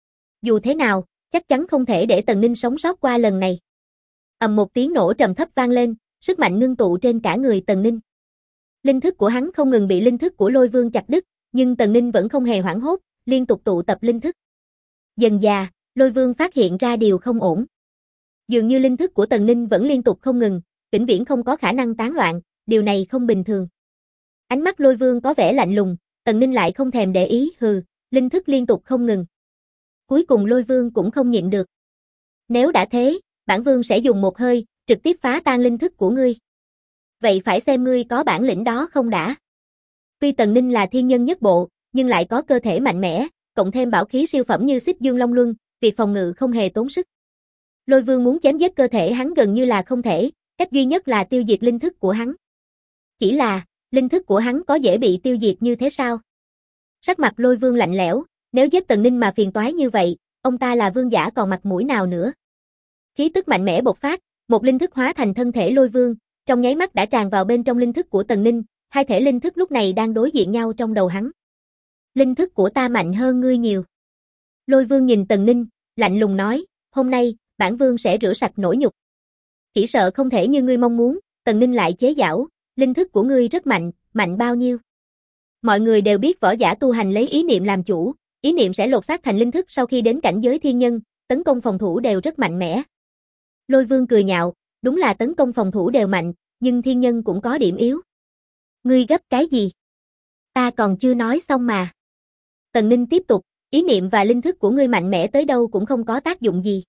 Dù thế nào, chắc chắn không thể để Tần Ninh sống sót qua lần này. Ầm một tiếng nổ trầm thấp vang lên, sức mạnh ngưng tụ trên cả người Tần Ninh. Linh thức của hắn không ngừng bị linh thức của Lôi Vương chặt đứt, nhưng Tần Ninh vẫn không hề hoảng hốt, liên tục tụ tập linh thức. Dần dà, Lôi Vương phát hiện ra điều không ổn. Dường như linh thức của Tần Ninh vẫn liên tục không ngừng, vĩnh viễn không có khả năng tán loạn, điều này không bình thường. Ánh mắt Lôi Vương có vẻ lạnh lùng, Tần Ninh lại không thèm để ý, hừ, linh thức liên tục không ngừng. Cuối cùng Lôi Vương cũng không nhịn được. Nếu đã thế, bản vương sẽ dùng một hơi, trực tiếp phá tan linh thức của ngươi. Vậy phải xem ngươi có bản lĩnh đó không đã. Tuy Tần Ninh là thiên nhân nhất bộ, nhưng lại có cơ thể mạnh mẽ, cộng thêm bảo khí siêu phẩm như Xích Dương Long Luân, việc phòng ngự không hề tốn sức. Lôi Vương muốn chém giết cơ thể hắn gần như là không thể, cách duy nhất là tiêu diệt linh thức của hắn. Chỉ là, linh thức của hắn có dễ bị tiêu diệt như thế sao? Sắc mặt Lôi Vương lạnh lẽo, nếu giết Tần Ninh mà phiền toái như vậy, ông ta là vương giả còn mặt mũi nào nữa. Khí tức mạnh mẽ bộc phát, một linh thức hóa thành thân thể Lôi Vương, trong nháy mắt đã tràn vào bên trong linh thức của Tần Ninh, hai thể linh thức lúc này đang đối diện nhau trong đầu hắn. Linh thức của ta mạnh hơn ngươi nhiều. Lôi Vương nhìn Tần Ninh, lạnh lùng nói, hôm nay, bản vương sẽ rửa sạch nỗi nhục. Chỉ sợ không thể như ngươi mong muốn, Tần Ninh lại chế giễu, linh thức của ngươi rất mạnh, mạnh bao nhiêu? Mọi người đều biết võ giả tu hành lấy ý niệm làm chủ, ý niệm sẽ lột xác thành linh thức sau khi đến cảnh giới thiên nhân, tấn công phòng thủ đều rất mạnh mẽ. Lôi Vương cười nhạo, đúng là tấn công phòng thủ đều mạnh, nhưng thiên nhân cũng có điểm yếu. Ngươi gấp cái gì? Ta còn chưa nói xong mà. Tần Ninh tiếp tục, ý niệm và linh thức của ngươi mạnh mẽ tới đâu cũng không có tác dụng gì.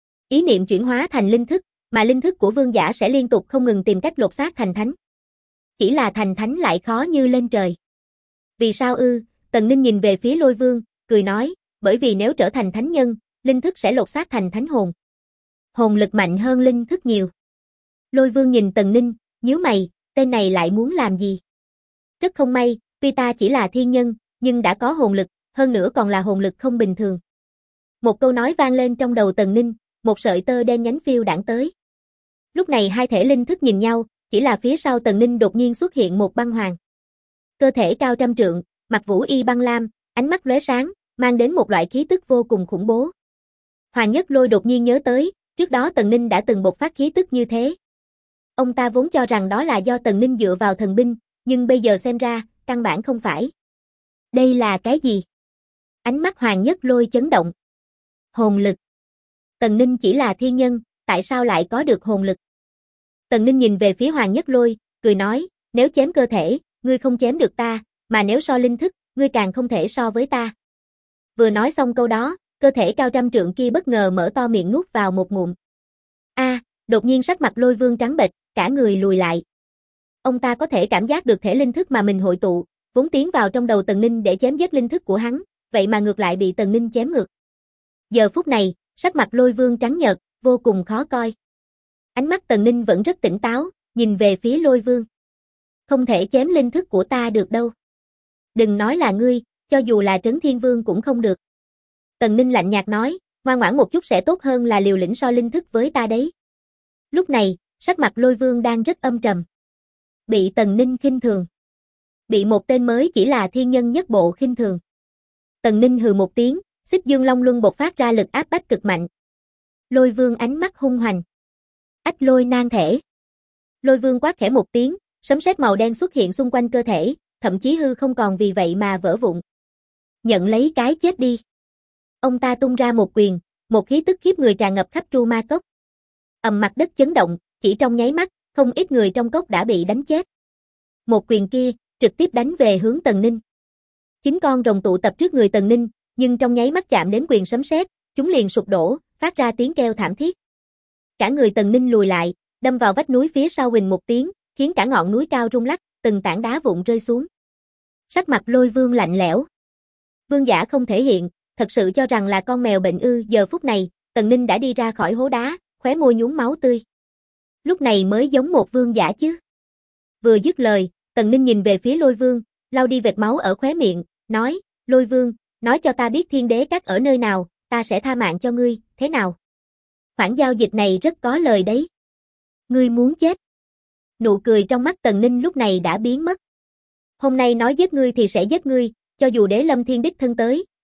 Ý niệm chuyển hóa thành linh thức, mà linh thức của vương giả sẽ liên tục không ngừng tìm cách lột xác thành thánh. Chỉ là thành thánh lại khó như lên trời. Vì sao ư? Tần Ninh nhìn về phía Lôi Vương, cười nói, bởi vì nếu trở thành thánh nhân, linh thức sẽ lột xác thành thánh hồn. Hồn lực mạnh hơn linh thức nhiều. Lôi Vương nhìn Tần Ninh, nhíu mày, tên này lại muốn làm gì? Rất không may, tuy ta chỉ là thiên nhân, nhưng đã có hồn lực, hơn nữa còn là hồn lực không bình thường. Một câu nói vang lên trong đầu Tần Ninh, một sợi tơ đen nhánh phiêu đãng tới. Lúc này hai thể linh thức nhìn nhau, chỉ là phía sau Tần Ninh đột nhiên xuất hiện một băng hoàng. Cơ thể cao trăm trượng, mặc vũ y băng lam, ánh mắt lóe sáng, mang đến một loại khí tức vô cùng khủng bố. Hoàng Nhất Lôi đột nhiên nhớ tới, trước đó Tần Ninh đã từng bộc phát khí tức như thế. Ông ta vốn cho rằng đó là do Tần Ninh dựa vào thần binh, nhưng bây giờ xem ra, căn bản không phải. Đây là cái gì? Ánh mắt Hoàng Nhất Lôi chấn động. Hồn lực. Tần Ninh chỉ là thiên nhân, tại sao lại có được hồn lực? Tần Ninh nhìn về phía Hoàng Nhất Lôi, cười nói, nếu chém cơ thể, ngươi không chém được ta, mà nếu so linh thức, ngươi càng không thể so với ta. Vừa nói xong câu đó, cơ thể cao trăm trượng kia bất ngờ mở to miệng nuốt vào một ngụm. Đột nhiên sắc mặt Lôi Vương trắng bệch, cả người lùi lại. Ông ta có thể cảm giác được thể linh thức mà mình hội tụ, vốn tiến vào trong đầu Tần Ninh để chém giết linh thức của hắn, vậy mà ngược lại bị Tần Ninh chém ngược. Giờ phút này, sắc mặt Lôi Vương trắng nhợt, vô cùng khó coi. Ánh mắt Tần Ninh vẫn rất tỉnh táo, nhìn về phía Lôi Vương. Không thể chém linh thức của ta được đâu. Đừng nói là ngươi, cho dù là Trấn Thiên Vương cũng không được. Tần Ninh lạnh nhạt nói, ngoan ngoãn một chút sẽ tốt hơn là liều lĩnh so linh thức với ta đấy. Lúc này, sắc mặt Lôi Vương đang rất âm trầm. Bị Tần Ninh khinh thường. Bị một tên mới chỉ là thiên nhân nhất bộ khinh thường. Tần Ninh hừ một tiếng, Xích Dương Long Luân bộc phát ra lực áp bách cực mạnh. Lôi Vương ánh mắt hung hoành. Ách lôi nan thể. Lôi Vương quát khẽ một tiếng, sấm sét màu đen xuất hiện xung quanh cơ thể, thậm chí hư không còn vì vậy mà vỡ vụn. Nhận lấy cái chết đi. Ông ta tung ra một quyền, một khí tức khiếp người tràn ngập khắp Tru Ma Cốc. Ầm mặt đất chấn động, chỉ trong nháy mắt, không ít người trong cốc đã bị đánh chết. Một quyền kia, trực tiếp đánh về hướng Tần Ninh. 9 con rồng tụ tập trước người Tần Ninh, nhưng trong nháy mắt chạm đến quyền sấm sét, chúng liền sụp đổ, phát ra tiếng kêu thảm thiết. Cả người Tần Ninh lùi lại, đâm vào vách núi phía sau huỳnh một tiếng, khiến cả ngọn núi cao rung lắc, từng tảng đá vụn rơi xuống. Sắc mặt Lôi Vương lạnh lẽo. Vương giả không thể hiện, thật sự cho rằng là con mèo bệnh ư? Giờ phút này, Tần Ninh đã đi ra khỏi hố đá, khóe môi nhuốm máu tươi. Lúc này mới giống một vương giả chứ. Vừa dứt lời, Tần Ninh nhìn về phía Lôi Vương, lau đi vệt máu ở khóe miệng, nói, Lôi Vương, nói cho ta biết Thiên Đế Các ở nơi nào, ta sẽ tha mạng cho ngươi, thế nào? Khoản giao dịch này rất có lời đấy. Ngươi muốn chết. Nụ cười trong mắt Tần Ninh lúc này đã biến mất. Hôm nay nói giết ngươi thì sẽ giết ngươi, cho dù Đế Lâm Thiên đích thân tới,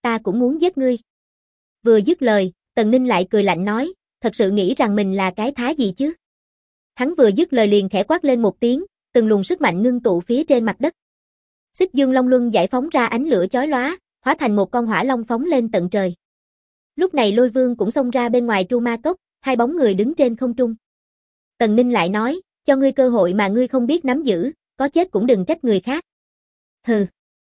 ta cũng muốn giết ngươi. Vừa dứt lời, Tần Ninh lại cười lạnh nói, thật sự nghĩ rằng mình là cái thá gì chứ? Hắn vừa dứt lời liền khẽ quát lên một tiếng, từng luồng sức mạnh ngưng tụ phía trên mặt đất. Xích Dương Long Luân giải phóng ra ánh lửa chói lóa, hóa thành một con hỏa long phóng lên tận trời. Lúc này Lôi Vương cũng xông ra bên ngoài Tru Ma Cốc, hai bóng người đứng trên không trung. Tần Ninh lại nói, cho ngươi cơ hội mà ngươi không biết nắm giữ, có chết cũng đừng trách người khác. Hừ.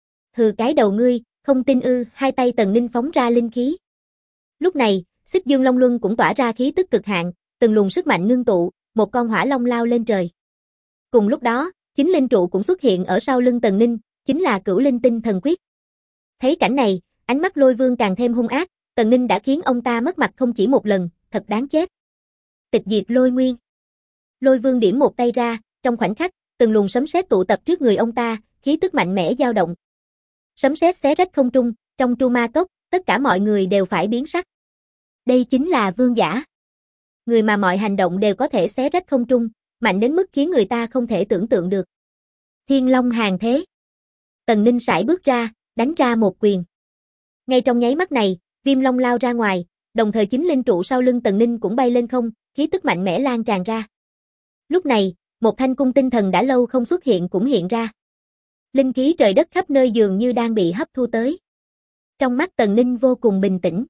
Hừ cái đầu ngươi, không tin ư? Hai tay Tần Ninh phóng ra linh khí. Lúc này, Xích Dương Long Luân cũng tỏa ra khí tức cực hạn, từng luồng sức mạnh ngưng tụ, một con hỏa long lao lên trời. Cùng lúc đó, chính linh trụ cũng xuất hiện ở sau lưng Tần Ninh, chính là Cửu Linh Tinh Thần Quyết. Thấy cảnh này, ánh mắt Lôi Vương càng thêm hung ác, Tần Ninh đã khiến ông ta mất mặt không chỉ một lần, thật đáng chết. Tịch diệt Lôi Nguyên. Lôi Vương điểm một tay ra, trong khoảnh khắc, từng luồng sấm sét tụ tập trước người ông ta, khí tức mạnh mẽ dao động. Sấm sét xé rách không trung, trong Tru Ma Cốc, tất cả mọi người đều phải biến sắc. Đây chính là vương giả. Người mà mọi hành động đều có thể xé rách không trung, mạnh đến mức khiến người ta không thể tưởng tượng được. Thiên Long hàng thế. Tần Ninh sải bước ra, đánh ra một quyền. Ngay trong nháy mắt này, Viêm Long lao ra ngoài, đồng thời chính linh trụ sau lưng Tần Ninh cũng bay lên không, khí tức mạnh mẽ lan tràn ra. Lúc này, một thanh cung tinh thần đã lâu không xuất hiện cũng hiện ra. Linh khí trời đất khắp nơi dường như đang bị hấp thu tới. Trong mắt Tần Ninh vô cùng bình tĩnh.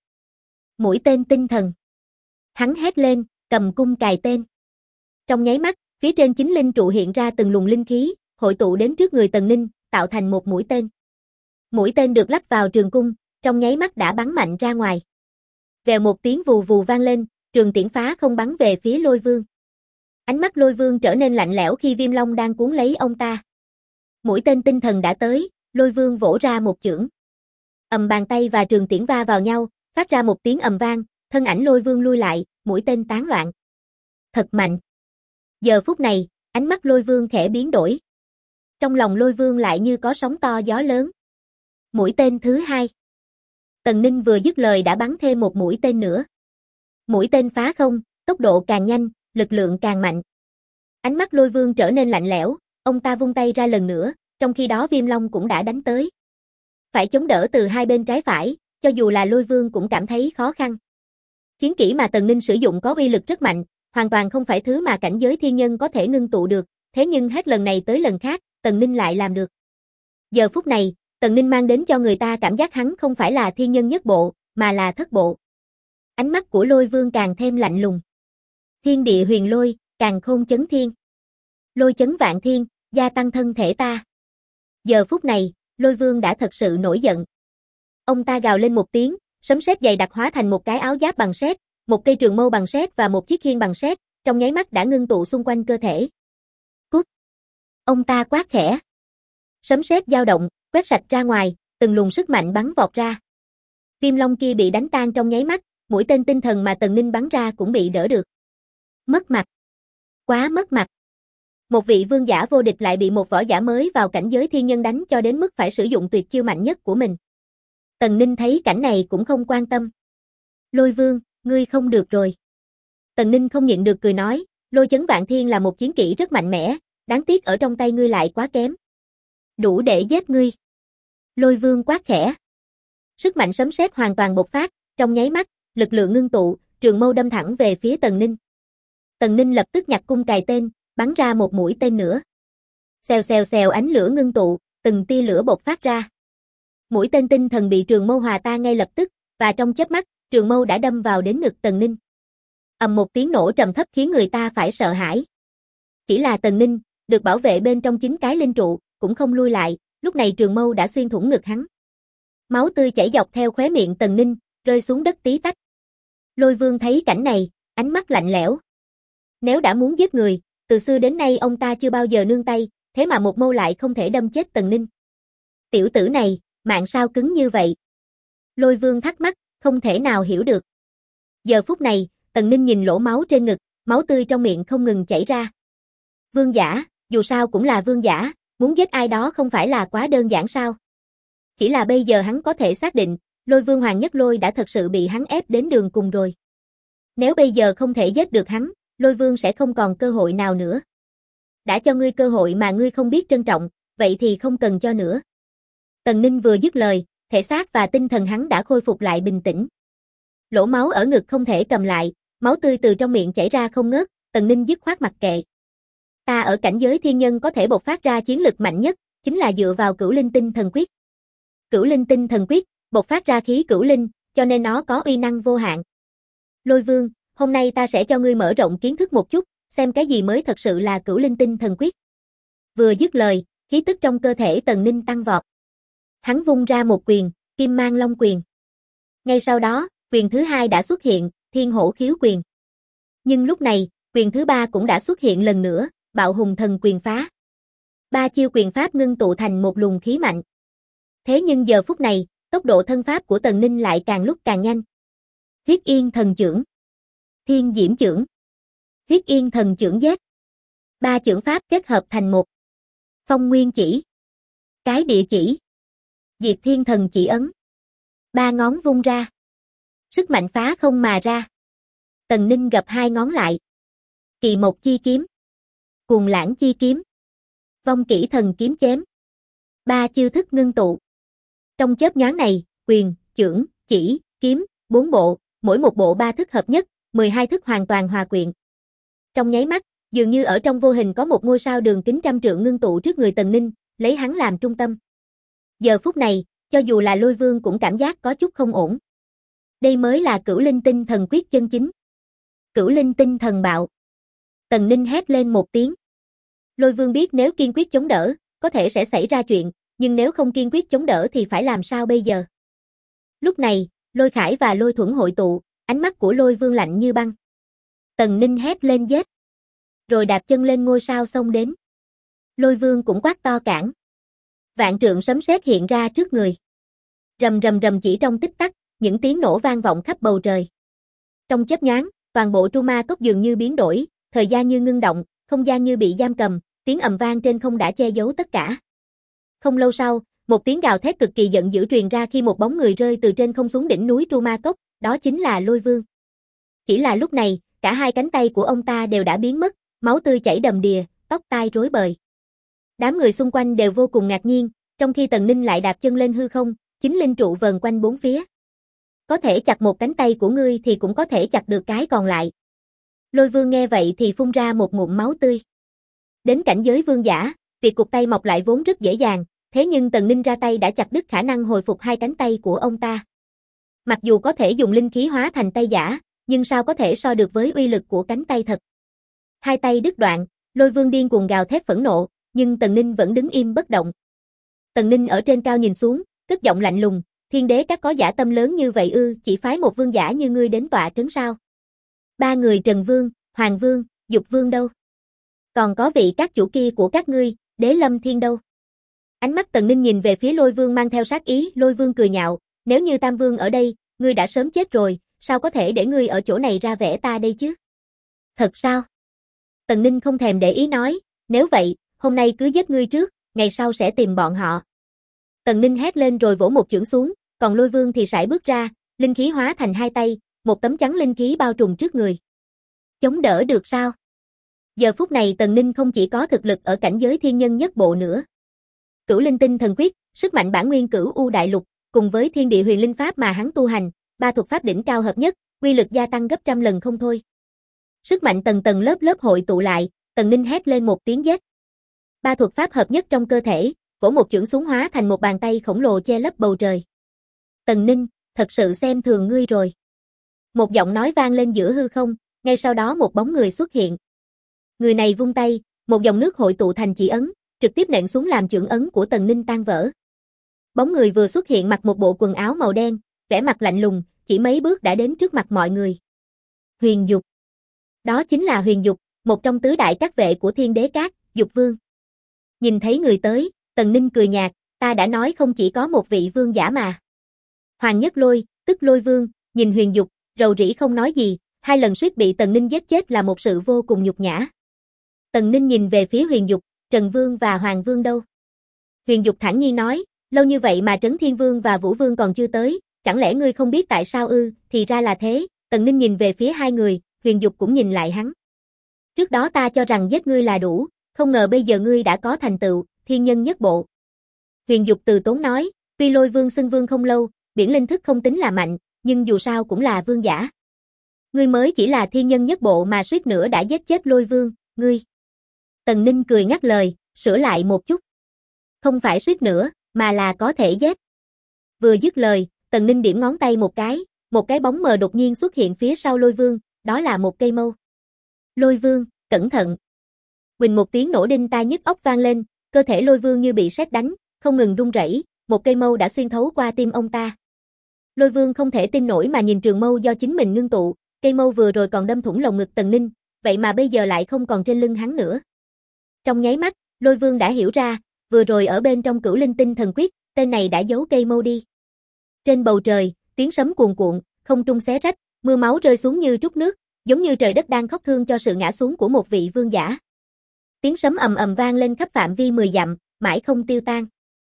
Mũi tên tinh thần. Hắn hét lên, cầm cung cài tên. Trong nháy mắt, phía trên chính linh trụ hiện ra từng luồng linh khí, hội tụ đến trước người Tần Ninh, tạo thành một mũi tên. Mũi tên được lắp vào trường cung, trong nháy mắt đã bắn mạnh ra ngoài. Vèo một tiếng vù vù vang lên, trường tiễn phá không bắn về phía Lôi Vương. Ánh mắt Lôi Vương trở nên lạnh lẽo khi Viêm Long đang cuốn lấy ông ta. Mũi tên tinh thần đã tới, Lôi Vương vỗ ra một chưởng. Ầm, bàn tay và trường tiễn va vào nhau, phát ra một tiếng ầm vang, thân ảnh Lôi Vương lui lại, mũi tên tán loạn. Thật mạnh. Giờ phút này, ánh mắt Lôi Vương khẽ biến đổi. Trong lòng Lôi Vương lại như có sóng to gió lớn. Mũi tên thứ hai. Tần Ninh vừa dứt lời đã bắn thêm một mũi tên nữa. Mũi tên phá không, tốc độ càng nhanh, lực lượng càng mạnh. Ánh mắt Lôi Vương trở nên lạnh lẽo, ông ta vung tay ra lần nữa, trong khi đó Viêm Long cũng đã đánh tới. Phải chống đỡ từ hai bên trái phải, cho dù là Lôi Vương cũng cảm thấy khó khăn. Chiến kỹ mà Tần Ninh sử dụng có uy lực rất mạnh, hoàn toàn không phải thứ mà cảnh giới thiên nhân có thể ngưng tụ được, thế nhưng hết lần này tới lần khác, Tần Ninh lại làm được. Giờ phút này, Tần Ninh mang đến cho người ta cảm giác hắn không phải là thiên nhân nhất bộ, mà là thất bộ. Ánh mắt của Lôi Vương càng thêm lạnh lùng. Thiên địa huyền lôi, càn khôn chấn thiên. Lôi chấn vạn thiên, gia tăng thân thể ta. Giờ phút này, Lôi Vương đã thật sự nổi giận. Ông ta gào lên một tiếng, sấm sét dày đặc hóa thành một cái áo giáp bằng sét, một cây trường mâu bằng sét và một chiếc khiên bằng sét, trong nháy mắt đã ngưng tụ xung quanh cơ thể. Cút! Ông ta quát khẽ. Sấm sét dao động, quét sạch ra ngoài, từng luồng sức mạnh bắn vọt ra. Viêm Long kia bị đánh tan trong nháy mắt, mũi tên tinh thần mà Tần Ninh bắn ra cũng bị đỡ được. Mất mặt. Quá mất mặt. Một vị vương giả vô địch lại bị một võ giả mới vào cảnh giới thiên nhân đánh cho đến mức phải sử dụng tuyệt chiêu mạnh nhất của mình. Tần Ninh thấy cảnh này cũng không quan tâm. Lôi Vương, ngươi không được rồi. Tần Ninh không nhịn được cười nói, lôi chấn vạn thiên là một chiến kỹ rất mạnh mẽ, đáng tiếc ở trong tay ngươi lại quá kém. Đủ để giết ngươi. Lôi Vương quát khẽ. Sức mạnh sấm sét hoàn toàn bộc phát, trong nháy mắt, lực lượng ngưng tụ, trường mâu đâm thẳng về phía Tần Ninh. Tần Ninh lập tức nhặt cung cài tên, bắn ra một mũi tên nữa. Xèo xèo xèo ánh lửa ngưng tụ, từng tia lửa bộc phát ra. Mũi tên tinh thần bị trường mâu hòa tan ngay lập tức, và trong chớp mắt, trường mâu đã đâm vào đến ngực Tần Ninh. Ầm một tiếng nổ trầm thấp khiến người ta phải sợ hãi. Chỉ là Tần Ninh, được bảo vệ bên trong chính cái linh trụ, cũng không lui lại, lúc này trường mâu đã xuyên thủng ngực hắn. Máu tươi chảy dọc theo khóe miệng Tần Ninh, rơi xuống đất tí tách. Lôi Vương thấy cảnh này, ánh mắt lạnh lẽo. Nếu đã muốn giết người, từ xưa đến nay ông ta chưa bao giờ nương tay, thế mà một mâu lại không thể đâm chết Tần Ninh. Tiểu tử này, mạng sao cứng như vậy? Lôi Vương thắc mắc, không thể nào hiểu được. Giờ phút này, Tần Ninh nhìn lỗ máu trên ngực, máu tươi trong miệng không ngừng chảy ra. Vương giả, dù sao cũng là vương giả, muốn giết ai đó không phải là quá đơn giản sao? Chỉ là bây giờ hắn có thể xác định, Lôi Vương Hoàng Nhất Lôi đã thật sự bị hắn ép đến đường cùng rồi. Nếu bây giờ không thể giết được hắn, Lôi Vương sẽ không còn cơ hội nào nữa. Đã cho ngươi cơ hội mà ngươi không biết trân trọng, vậy thì không cần cho nữa. Tần Ninh vừa dứt lời, thể xác và tinh thần hắn đã khôi phục lại bình tĩnh. Lỗ máu ở ngực không thể cầm lại, máu tươi từ trong miệng chảy ra không ngớt, Tần Ninh dứt khoát mặc kệ. Ta ở cảnh giới thiên nhân có thể bộc phát ra chiến lực mạnh nhất, chính là dựa vào Cửu Linh Tinh Thần Quyết. Cửu Linh Tinh Thần Quyết, bộc phát ra khí cửu linh, cho nên nó có uy năng vô hạn. Lôi Vương, hôm nay ta sẽ cho ngươi mở rộng kiến thức một chút, xem cái gì mới thật sự là Cửu Linh Tinh Thần Quyết. Vừa dứt lời, khí tức trong cơ thể Tần Ninh tăng vọt. Hắn vung ra một quyền, Kim Mang Long Quyền. Ngay sau đó, quyền thứ hai đã xuất hiện, Thiên Hổ Khiếu Quyền. Nhưng lúc này, quyền thứ ba cũng đã xuất hiện lần nữa, Bạo Hùng Thần Quyền Phá. Ba chiêu quyền pháp ngưng tụ thành một luồng khí mạnh. Thế nhưng giờ phút này, tốc độ thân pháp của Tần Ninh lại càng lúc càng nhanh. Huyết Yên Thần Chưởng, Thiên Diễm Chưởng, Huyết Yên Thần Chưởng Z. Ba chưởng pháp kết hợp thành một. Phong Nguyên Chỉ, Cái Địa Chỉ, Diệt Thiên Thần Chỉ Ấn. Ba ngón vung ra. Sức mạnh phá không mà ra. Tần Ninh gập hai ngón lại. Kỳ Mộc Chi Kiếm, Cuồng Lãng Chi Kiếm, Vong Kỷ Thần Kiếm Chém. Ba chiêu thức ngưng tụ. Trong chớp nhoáng này, quyền, chưởng, chỉ, kiếm, 4 bộ, mỗi một bộ 3 thức hợp nhất, 12 thức hoàn toàn hòa quyện. Trong nháy mắt, dường như ở trong vô hình có một ngôi sao đường kính trăm trượng ngưng tụ trước người Tần Ninh, lấy hắn làm trung tâm. Giờ phút này, cho dù là Lôi Vương cũng cảm giác có chút không ổn. Đây mới là Cửu Linh Tinh Thần Quyết chân chính. Cửu Linh Tinh Thần Bạo. Tần Ninh hét lên một tiếng. Lôi Vương biết nếu kiên quyết chống đỡ, có thể sẽ xảy ra chuyện, nhưng nếu không kiên quyết chống đỡ thì phải làm sao bây giờ? Lúc này, Lôi Khải và Lôi Thuẫn hội tụ, ánh mắt của Lôi Vương lạnh như băng. Tần Ninh hét lên giết. Rồi đạp chân lên ngôi sao xông đến. Lôi Vương cũng quát to cản. Vạn trượng sấm sét hiện ra trước người. Rầm rầm rầm, chỉ trong tích tắc, những tiếng nổ vang vọng khắp bầu trời. Trong chớp nhoáng, toàn bộ Tru Ma Cốc dường như biến đổi, thời gian như ngưng động, không gian như bị giam cầm, tiếng ầm vang trên không đã che giấu tất cả. Không lâu sau, một tiếng gào thét cực kỳ giận dữ truyền ra khi một bóng người rơi từ trên không xuống đỉnh núi Tru Ma Cốc, đó chính là Lôi Vương. Chỉ là lúc này, cả hai cánh tay của ông ta đều đã biến mất, máu tươi chảy đầm đìa, tóc tai rối bời. Đám người xung quanh đều vô cùng ngạc nhiên, trong khi Tần Ninh lại đạp chân lên hư không, chính linh trụ vờn quanh bốn phía. Có thể chặt một cánh tay của ngươi thì cũng có thể chặt được cái còn lại. Lôi Vương nghe vậy thì phun ra một ngụm máu tươi. Đến cảnh giới vương giả, việc cụt tay mọc lại vốn rất dễ dàng, thế nhưng Tần Ninh ra tay đã chặt đứt khả năng hồi phục hai cánh tay của ông ta. Mặc dù có thể dùng linh khí hóa thành tay giả, nhưng sao có thể so được với uy lực của cánh tay thật. Hai tay đứt đoạn, Lôi Vương điên cuồng gào thét phẫn nộ, nhưng Tần Ninh vẫn đứng im bất động. Tần Ninh ở trên cao nhìn xuống, cất giọng lạnh lùng, Thiên Đế các có dã tâm lớn như vậy ư, chỉ phái một vương giả như ngươi đến tọa trấn sao? Ba người Trần Vương, Hoàng Vương, Dục Vương đâu? Còn có vị các chủ kia của các ngươi, Đế Lâm Thiên đâu? Ánh mắt Tần Ninh nhìn về phía Lôi Vương mang theo sát ý, Lôi Vương cười nhạo, nếu như Tam Vương ở đây, ngươi đã sớm chết rồi, sao có thể để ngươi ở chỗ này ra vẻ ta đây chứ? Thật sao? Tần Ninh không thèm để ý nói, nếu vậy, hôm nay cứ giết ngươi trước, ngày sau sẽ tìm bọn họ. Tần Ninh hét lên rồi vỗ một chưởng xuống, còn Lôi Vương thì sải bước ra, linh khí hóa thành hai tay, một tấm chắn linh khí bao trùm trước người. Chống đỡ được sao? Giờ phút này Tần Ninh không chỉ có thực lực ở cảnh giới thiên nhân nhất bộ nữa. Cửu Linh Tinh Thần Quyết, sức mạnh bản nguyên Cửu U Đại Lục, cùng với Thiên Địa Huyền Linh Pháp mà hắn tu hành, ba thuật pháp đỉnh cao hợp nhất, uy lực gia tăng gấp trăm lần không thôi. Sức mạnh tầng tầng lớp lớp hội tụ lại, Tần Ninh hét lên một tiếng giết. Ba thuật pháp hợp nhất trong cơ thể, vỗ một chưởng xuống hóa thành một bàn tay khổng lồ che lấp bầu trời. Tần Ninh, thật sự xem thường ngươi rồi. Một giọng nói vang lên giữa hư không, ngay sau đó một bóng người xuất hiện. Người này vung tay, một dòng nước hội tụ thành chỉ ấn, trực tiếp nện xuống làm chưởng ấn của Tần Ninh tan vỡ. Bóng người vừa xuất hiện mặc một bộ quần áo màu đen, vẻ mặt lạnh lùng, chỉ mấy bước đã đến trước mặt mọi người. Huyền Dục. Đó chính là Huyền Dục, một trong tứ đại các vệ của Thiên Đế Các, Dục Vương. Nhìn thấy người tới, Tần Ninh cười nhạt, ta đã nói không chỉ có một vị vương giả mà. Hoàng Nhất Lôi, tức Lôi Vương, nhìn Huyền Dục, rầu rĩ không nói gì, hai lần suýt bị Tần Ninh giết chết là một sự vô cùng nhục nhã. Tần Ninh nhìn về phía Huyền Dục, Trần Vương và Hoàng Vương đâu? Huyền Dục thản nhiên nói, lâu như vậy mà Trấn Thiên Vương và Vũ Vương còn chưa tới, chẳng lẽ ngươi không biết tại sao ư? Thì ra là thế. Tần Ninh nhìn về phía hai người, Huyền Dục cũng nhìn lại hắn. Trước đó ta cho rằng giết ngươi là đủ, không ngờ bây giờ ngươi đã có thành tựu, thiên nhân nhất bộ. Huyền Dục từ tốn nói, Tuy Lôi Vương xưng vương không lâu, biển linh thức không tính là mạnh, nhưng dù sao cũng là vương giả. Ngươi mới chỉ là thiên nhân nhất bộ mà suýt nữa đã giết chết Lôi Vương, ngươi. Tần Ninh cười ngắt lời, sửa lại một chút. Không phải suýt nữa, mà là có thể giết. Vừa dứt lời, Tần Ninh điểm ngón tay một cái bóng mờ đột nhiên xuất hiện phía sau Lôi Vương, đó là một cây mâu. Lôi Vương, cẩn thận. Huỳnh một tiếng nổ đinh tai nhức óc vang lên, cơ thể Lôi Vương như bị sét đánh, không ngừng run rẩy, một cây mâu đã xuyên thấu qua tim ông ta. Lôi Vương không thể tin nổi mà nhìn trường mâu do chính mình ngưng tụ, cây mâu vừa rồi còn đâm thủng lồng ngực Tần Ninh, vậy mà bây giờ lại không còn trên lưng hắn nữa. Trong nháy mắt, Lôi Vương đã hiểu ra, vừa rồi ở bên trong Cửu Linh Tinh Thần Quyết, tên này đã giấu cây mâu đi. Trên bầu trời, tiếng sấm cuồn cuộn, không trung xé rách, mưa máu rơi xuống như trút nước, giống như trời đất đang khóc thương cho sự ngã xuống của một vị vương giả. Tiếng sấm ầm ầm vang lên khắp phạm vi 10 dặm, mãi không tiêu tan.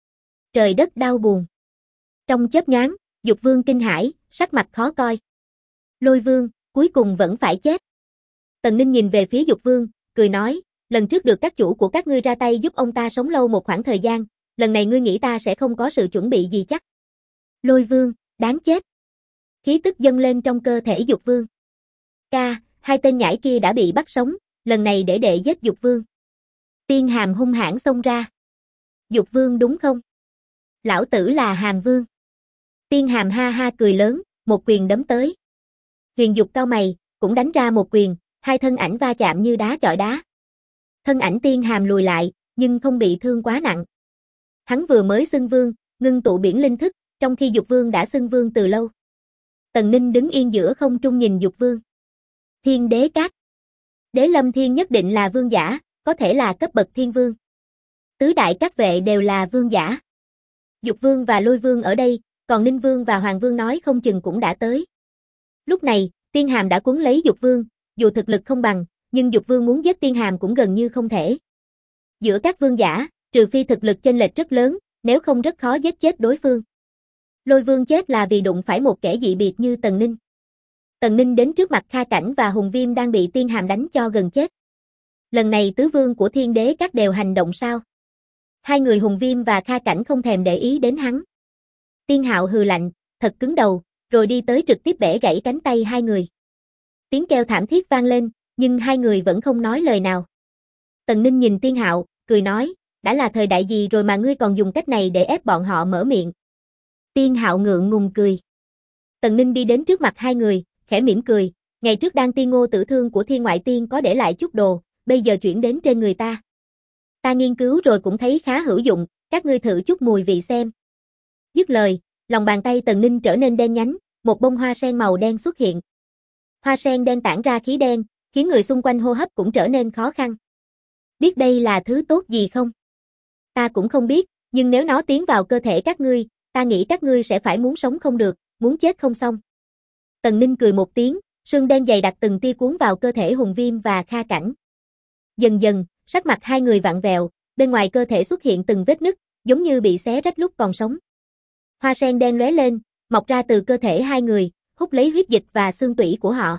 Trời đất đau buồn. Trong chớp nhoáng, Dục Vương kinh hãi, sắc mặt khó coi. Lôi Vương, cuối cùng vẫn phải chết. Tần Ninh nhìn về phía Dục Vương, cười nói, lần trước được các chủ của các ngươi ra tay giúp ông ta sống lâu một khoảng thời gian, lần này ngươi nghĩ ta sẽ không có sự chuẩn bị gì chắc. Lôi Vương, đáng chết. Khí tức dâng lên trong cơ thể Dục Vương. Ca, hai tên nhãi kia đã bị bắt sống, lần này để đệ giết Dục Vương. Tiên Hàm hung hãn xông ra. Dục Vương đúng không? Lão tử là Hàm Vương. Tiên Hàm ha ha cười lớn, một quyền đấm tới. Huyền Dục cau mày, cũng đánh ra một quyền, hai thân ảnh va chạm như đá chọi đá. Thân ảnh Tiên Hàm lùi lại, nhưng không bị thương quá nặng. Hắn vừa mới xưng vương, ngưng tụ biển linh thức, trong khi Dục Vương đã xưng vương từ lâu. Tần Ninh đứng yên giữa không trung nhìn Dục Vương. Thiên Đế Các. Đế Lâm Thiên nhất định là vương giả, có thể là cấp bậc thiên vương. Tứ đại các vệ đều là vương giả. Dục Vương và Lôi Vương ở đây, còn Ninh Vương và Hoàng Vương nói không chừng cũng đã tới. Lúc này, Tiên Hàm đã cuốn lấy Dục Vương, dù thực lực không bằng, nhưng Dục Vương muốn giết Tiên Hàm cũng gần như không thể. Giữa các vương giả, trừ phi thực lực chênh lệch rất lớn, nếu không rất khó giết chết đối phương. Lôi Vương chết là vì đụng phải một kẻ dị biệt như Tần Ninh. Tần Ninh đến trước mặt Kha Cảnh và Hùng Viêm đang bị Tiên Hàm đánh cho gần chết. Lần này tứ vương của Thiên Đế Các đều hành động sao? Hai người Hùng Viêm và Kha Cảnh không thèm để ý đến hắn. Tiên Hạo hừ lạnh, thật cứng đầu, rồi đi tới trực tiếp bẻ gãy cánh tay hai người. Tiếng kêu thảm thiết vang lên, nhưng hai người vẫn không nói lời nào. Tần Ninh nhìn Tiên Hạo, cười nói, đã là thời đại gì rồi mà ngươi còn dùng cách này để ép bọn họ mở miệng. Tiên Hạo ngượng ngùng cười. Tần Ninh đi đến trước mặt hai người, khẽ mỉm cười, ngày trước Đan Tiên Ngô Tử Thương của Thiên Ngoại Tiên có để lại chút đồ, bây giờ chuyển đến trên người ta. Ta nghiên cứu rồi cũng thấy khá hữu dụng, các ngươi thử chút mùi vị xem. Dứt lời, lòng bàn tay Tần Ninh trở nên đen nhánh, một bông hoa sen màu đen xuất hiện. Hoa sen đen tản ra khí đen, khiến người xung quanh hô hấp cũng trở nên khó khăn. Biết đây là thứ tốt gì không? Ta cũng không biết, nhưng nếu nó tiến vào cơ thể các ngươi, ta nghĩ các ngươi sẽ phải muốn sống không được, muốn chết không xong. Tần Ninh cười một tiếng, sương đen dày đặc từng tia cuốn vào cơ thể Hùng Viêm và Kha Cảnh. Dần dần, sắc mặt hai người vặn vẹo, bên ngoài cơ thể xuất hiện từng vết nứt, giống như bị xé rách lúc còn sống. Hoa sen đen lóe lên, mọc ra từ cơ thể hai người, hút lấy huyết dịch và xương tủy của họ.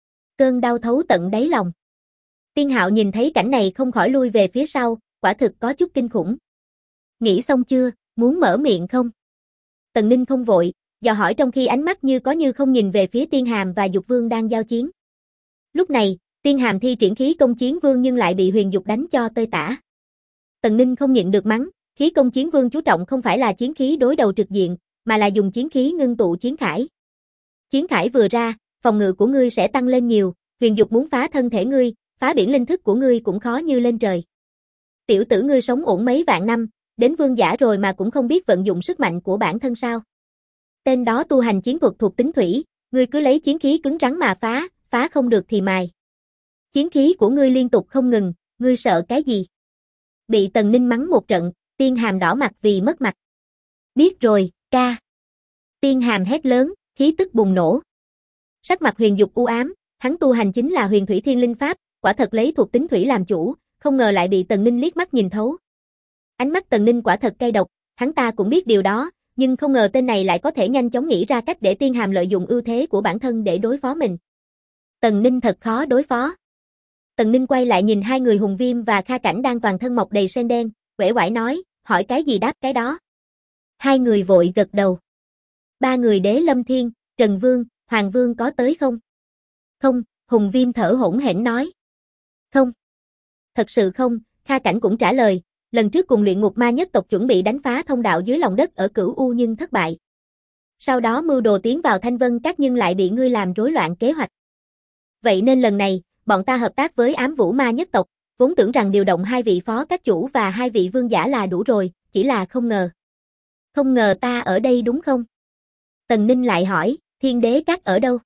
Cơn đau thấu tận đáy lòng. Tiên Hạo nhìn thấy cảnh này không khỏi lui về phía sau, quả thực có chút kinh khủng. Nghĩ xong chưa, muốn mở miệng không? Tần Ninh không vội, dò hỏi trong khi ánh mắt như có như không nhìn về phía Tiên Hàm và Dục Vương đang giao chiến. Lúc này, Tiên Hàm thi triển khí công chiến vương nhưng lại bị Huyền Dục đánh cho tơi tả. Tần Ninh không nhịn được mắng, khí công chiến vương chú trọng không phải là chiến khí đối đầu trực diện, mà là dùng chiến khí ngưng tụ chiến khải. Chiến khải vừa ra, phòng ngự của ngươi sẽ tăng lên nhiều, Huyền Dục muốn phá thân thể ngươi, phá biển linh thức của ngươi cũng khó như lên trời. Tiểu tử ngươi sống ổn mấy vạn năm, đến vương giả rồi mà cũng không biết vận dụng sức mạnh của bản thân sao? Tên đó tu hành chiến thuật thuộc tính thủy, ngươi cứ lấy chiến khí cứng rắn mà phá không được thì mài. Chiến khí của ngươi liên tục không ngừng, ngươi sợ cái gì? Bị Tần Ninh mắng một trận, Tiên Hàm đỏ mặt vì mất mặt. Biết rồi, ca. Tiên Hàm hét lớn, khí tức bùng nổ. Sắc mặt Huyền Dục u ám, hắn tu hành chính là Huyền Thủy Thiên Linh Pháp, quả thật lấy thuộc tính thủy làm chủ, không ngờ lại bị Tần Ninh liếc mắt nhìn thấu. Ánh mắt Tần Ninh quả thật cay độc, hắn ta cũng biết điều đó, nhưng không ngờ tên này lại có thể nhanh chóng nghĩ ra cách để Tiên Hàm lợi dụng ưu thế của bản thân để đối phó mình. Tần Ninh thật khó đối phó. Tần Ninh quay lại nhìn hai người Hùng Viêm và Kha Cảnh đang toàn thân mọc đầy sen đen, uể oải nói, hỏi cái gì đáp cái đó. Hai người vội gật đầu. Ba người Đế Lâm Thiên, Trần Vương, Hoàng Vương có tới không? Không, Hùng Viêm thở hổn hển nói. Không. Thật sự không, Kha Cảnh cũng trả lời, lần trước cùng luyện ngục ma nhất tộc chuẩn bị đánh phá thông đạo dưới lòng đất ở Cửu U nhưng thất bại. Sau đó mưu đồ tiến vào Thanh Vân Các nhưng lại bị ngươi làm rối loạn kế hoạch. Vậy nên lần này, bọn ta hợp tác với Ám Vũ Ma nhất tộc, vốn tưởng rằng điều động 2 vị phó các chủ và 2 vị vương giả là đủ rồi, chỉ là không ngờ. Không ngờ ta ở đây đúng không? Tần Ninh lại hỏi, Thiên Đế Các ở đâu?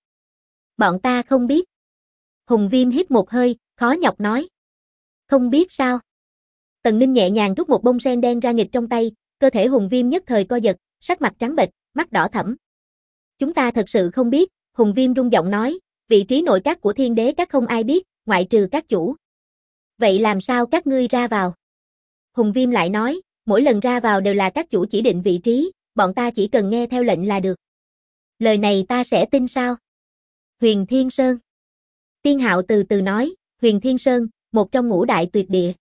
Bọn ta không biết. Hùng Viêm hít một hơi, khó nhọc nói. Không biết sao? Tần Ninh nhẹ nhàng rút một bông sen đen ra nghịch trong tay, cơ thể Hùng Viêm nhất thời co giật, sắc mặt trắng bệch, mắt đỏ thẫm. Chúng ta thật sự không biết, Hùng Viêm rung giọng nói, vị trí nội các của Thiên Đế Các không ai biết, ngoại trừ các chủ. Vậy làm sao các ngươi ra vào? Hùng Viêm lại nói, mỗi lần ra vào đều là các chủ chỉ định vị trí, bọn ta chỉ cần nghe theo lệnh là được. Lời này ta sẽ tin sao? Huyền Thiên Sơn. Tiên Hạo từ từ nói, Huyền Thiên Sơn, một trong ngũ đại tuyệt địa.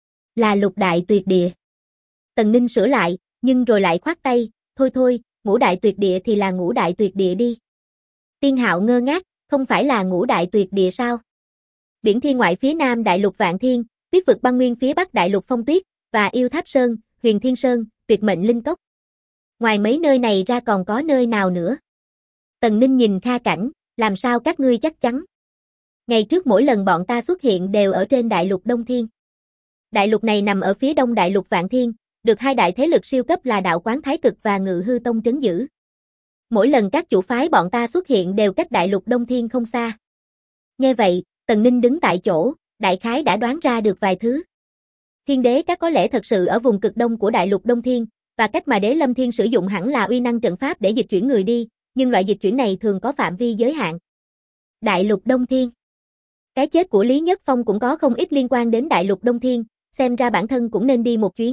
Là lục đại tuyệt địa. Tần Ninh sửa lại, nhưng rồi lại khoát tay, thôi, ngũ đại tuyệt địa thì là ngũ đại tuyệt địa đi. Tiên Hạo ngơ ngác, không phải là ngũ đại tuyệt địa sao? Biển Thiên Ngoại phía nam đại lục Vạn Thiên, Tuyết Vực Băng Nguyên phía bắc đại lục Phong Tuyết, và Yêu Tháp Sơn, Huyền Thiên Sơn, Tuyệt Mệnh Linh Cốc. Ngoài mấy nơi này ra còn có nơi nào nữa? Tần Ninh nhìn Kha Cảnh, làm sao các ngươi chắc chắn? Ngày trước mỗi lần bọn ta xuất hiện đều ở trên đại lục Đông Thiên. Đại lục này nằm ở phía đông đại lục Vạn Thiên, được 2 đại thế lực siêu cấp là Đạo Quán Thái Cực và Ngự Hư Tông trấn giữ. Mỗi lần các chủ phái bọn ta xuất hiện đều cách đại lục Đông Thiên không xa. Nghe vậy, Tần Ninh đứng tại chỗ, đại khái đã đoán ra được vài thứ. Thiên Đế Các có lẽ thật sự ở vùng cực đông của đại lục Đông Thiên, và cách mà Đế Lâm Thiên sử dụng hẳn là uy năng trận pháp để dịch chuyển người đi, nhưng loại dịch chuyển này thường có phạm vi giới hạn. Đại lục Đông Thiên. Cái chết của Lý Nhất Phong cũng có không ít liên quan đến đại lục Đông Thiên, xem ra bản thân cũng nên đi một chuyến.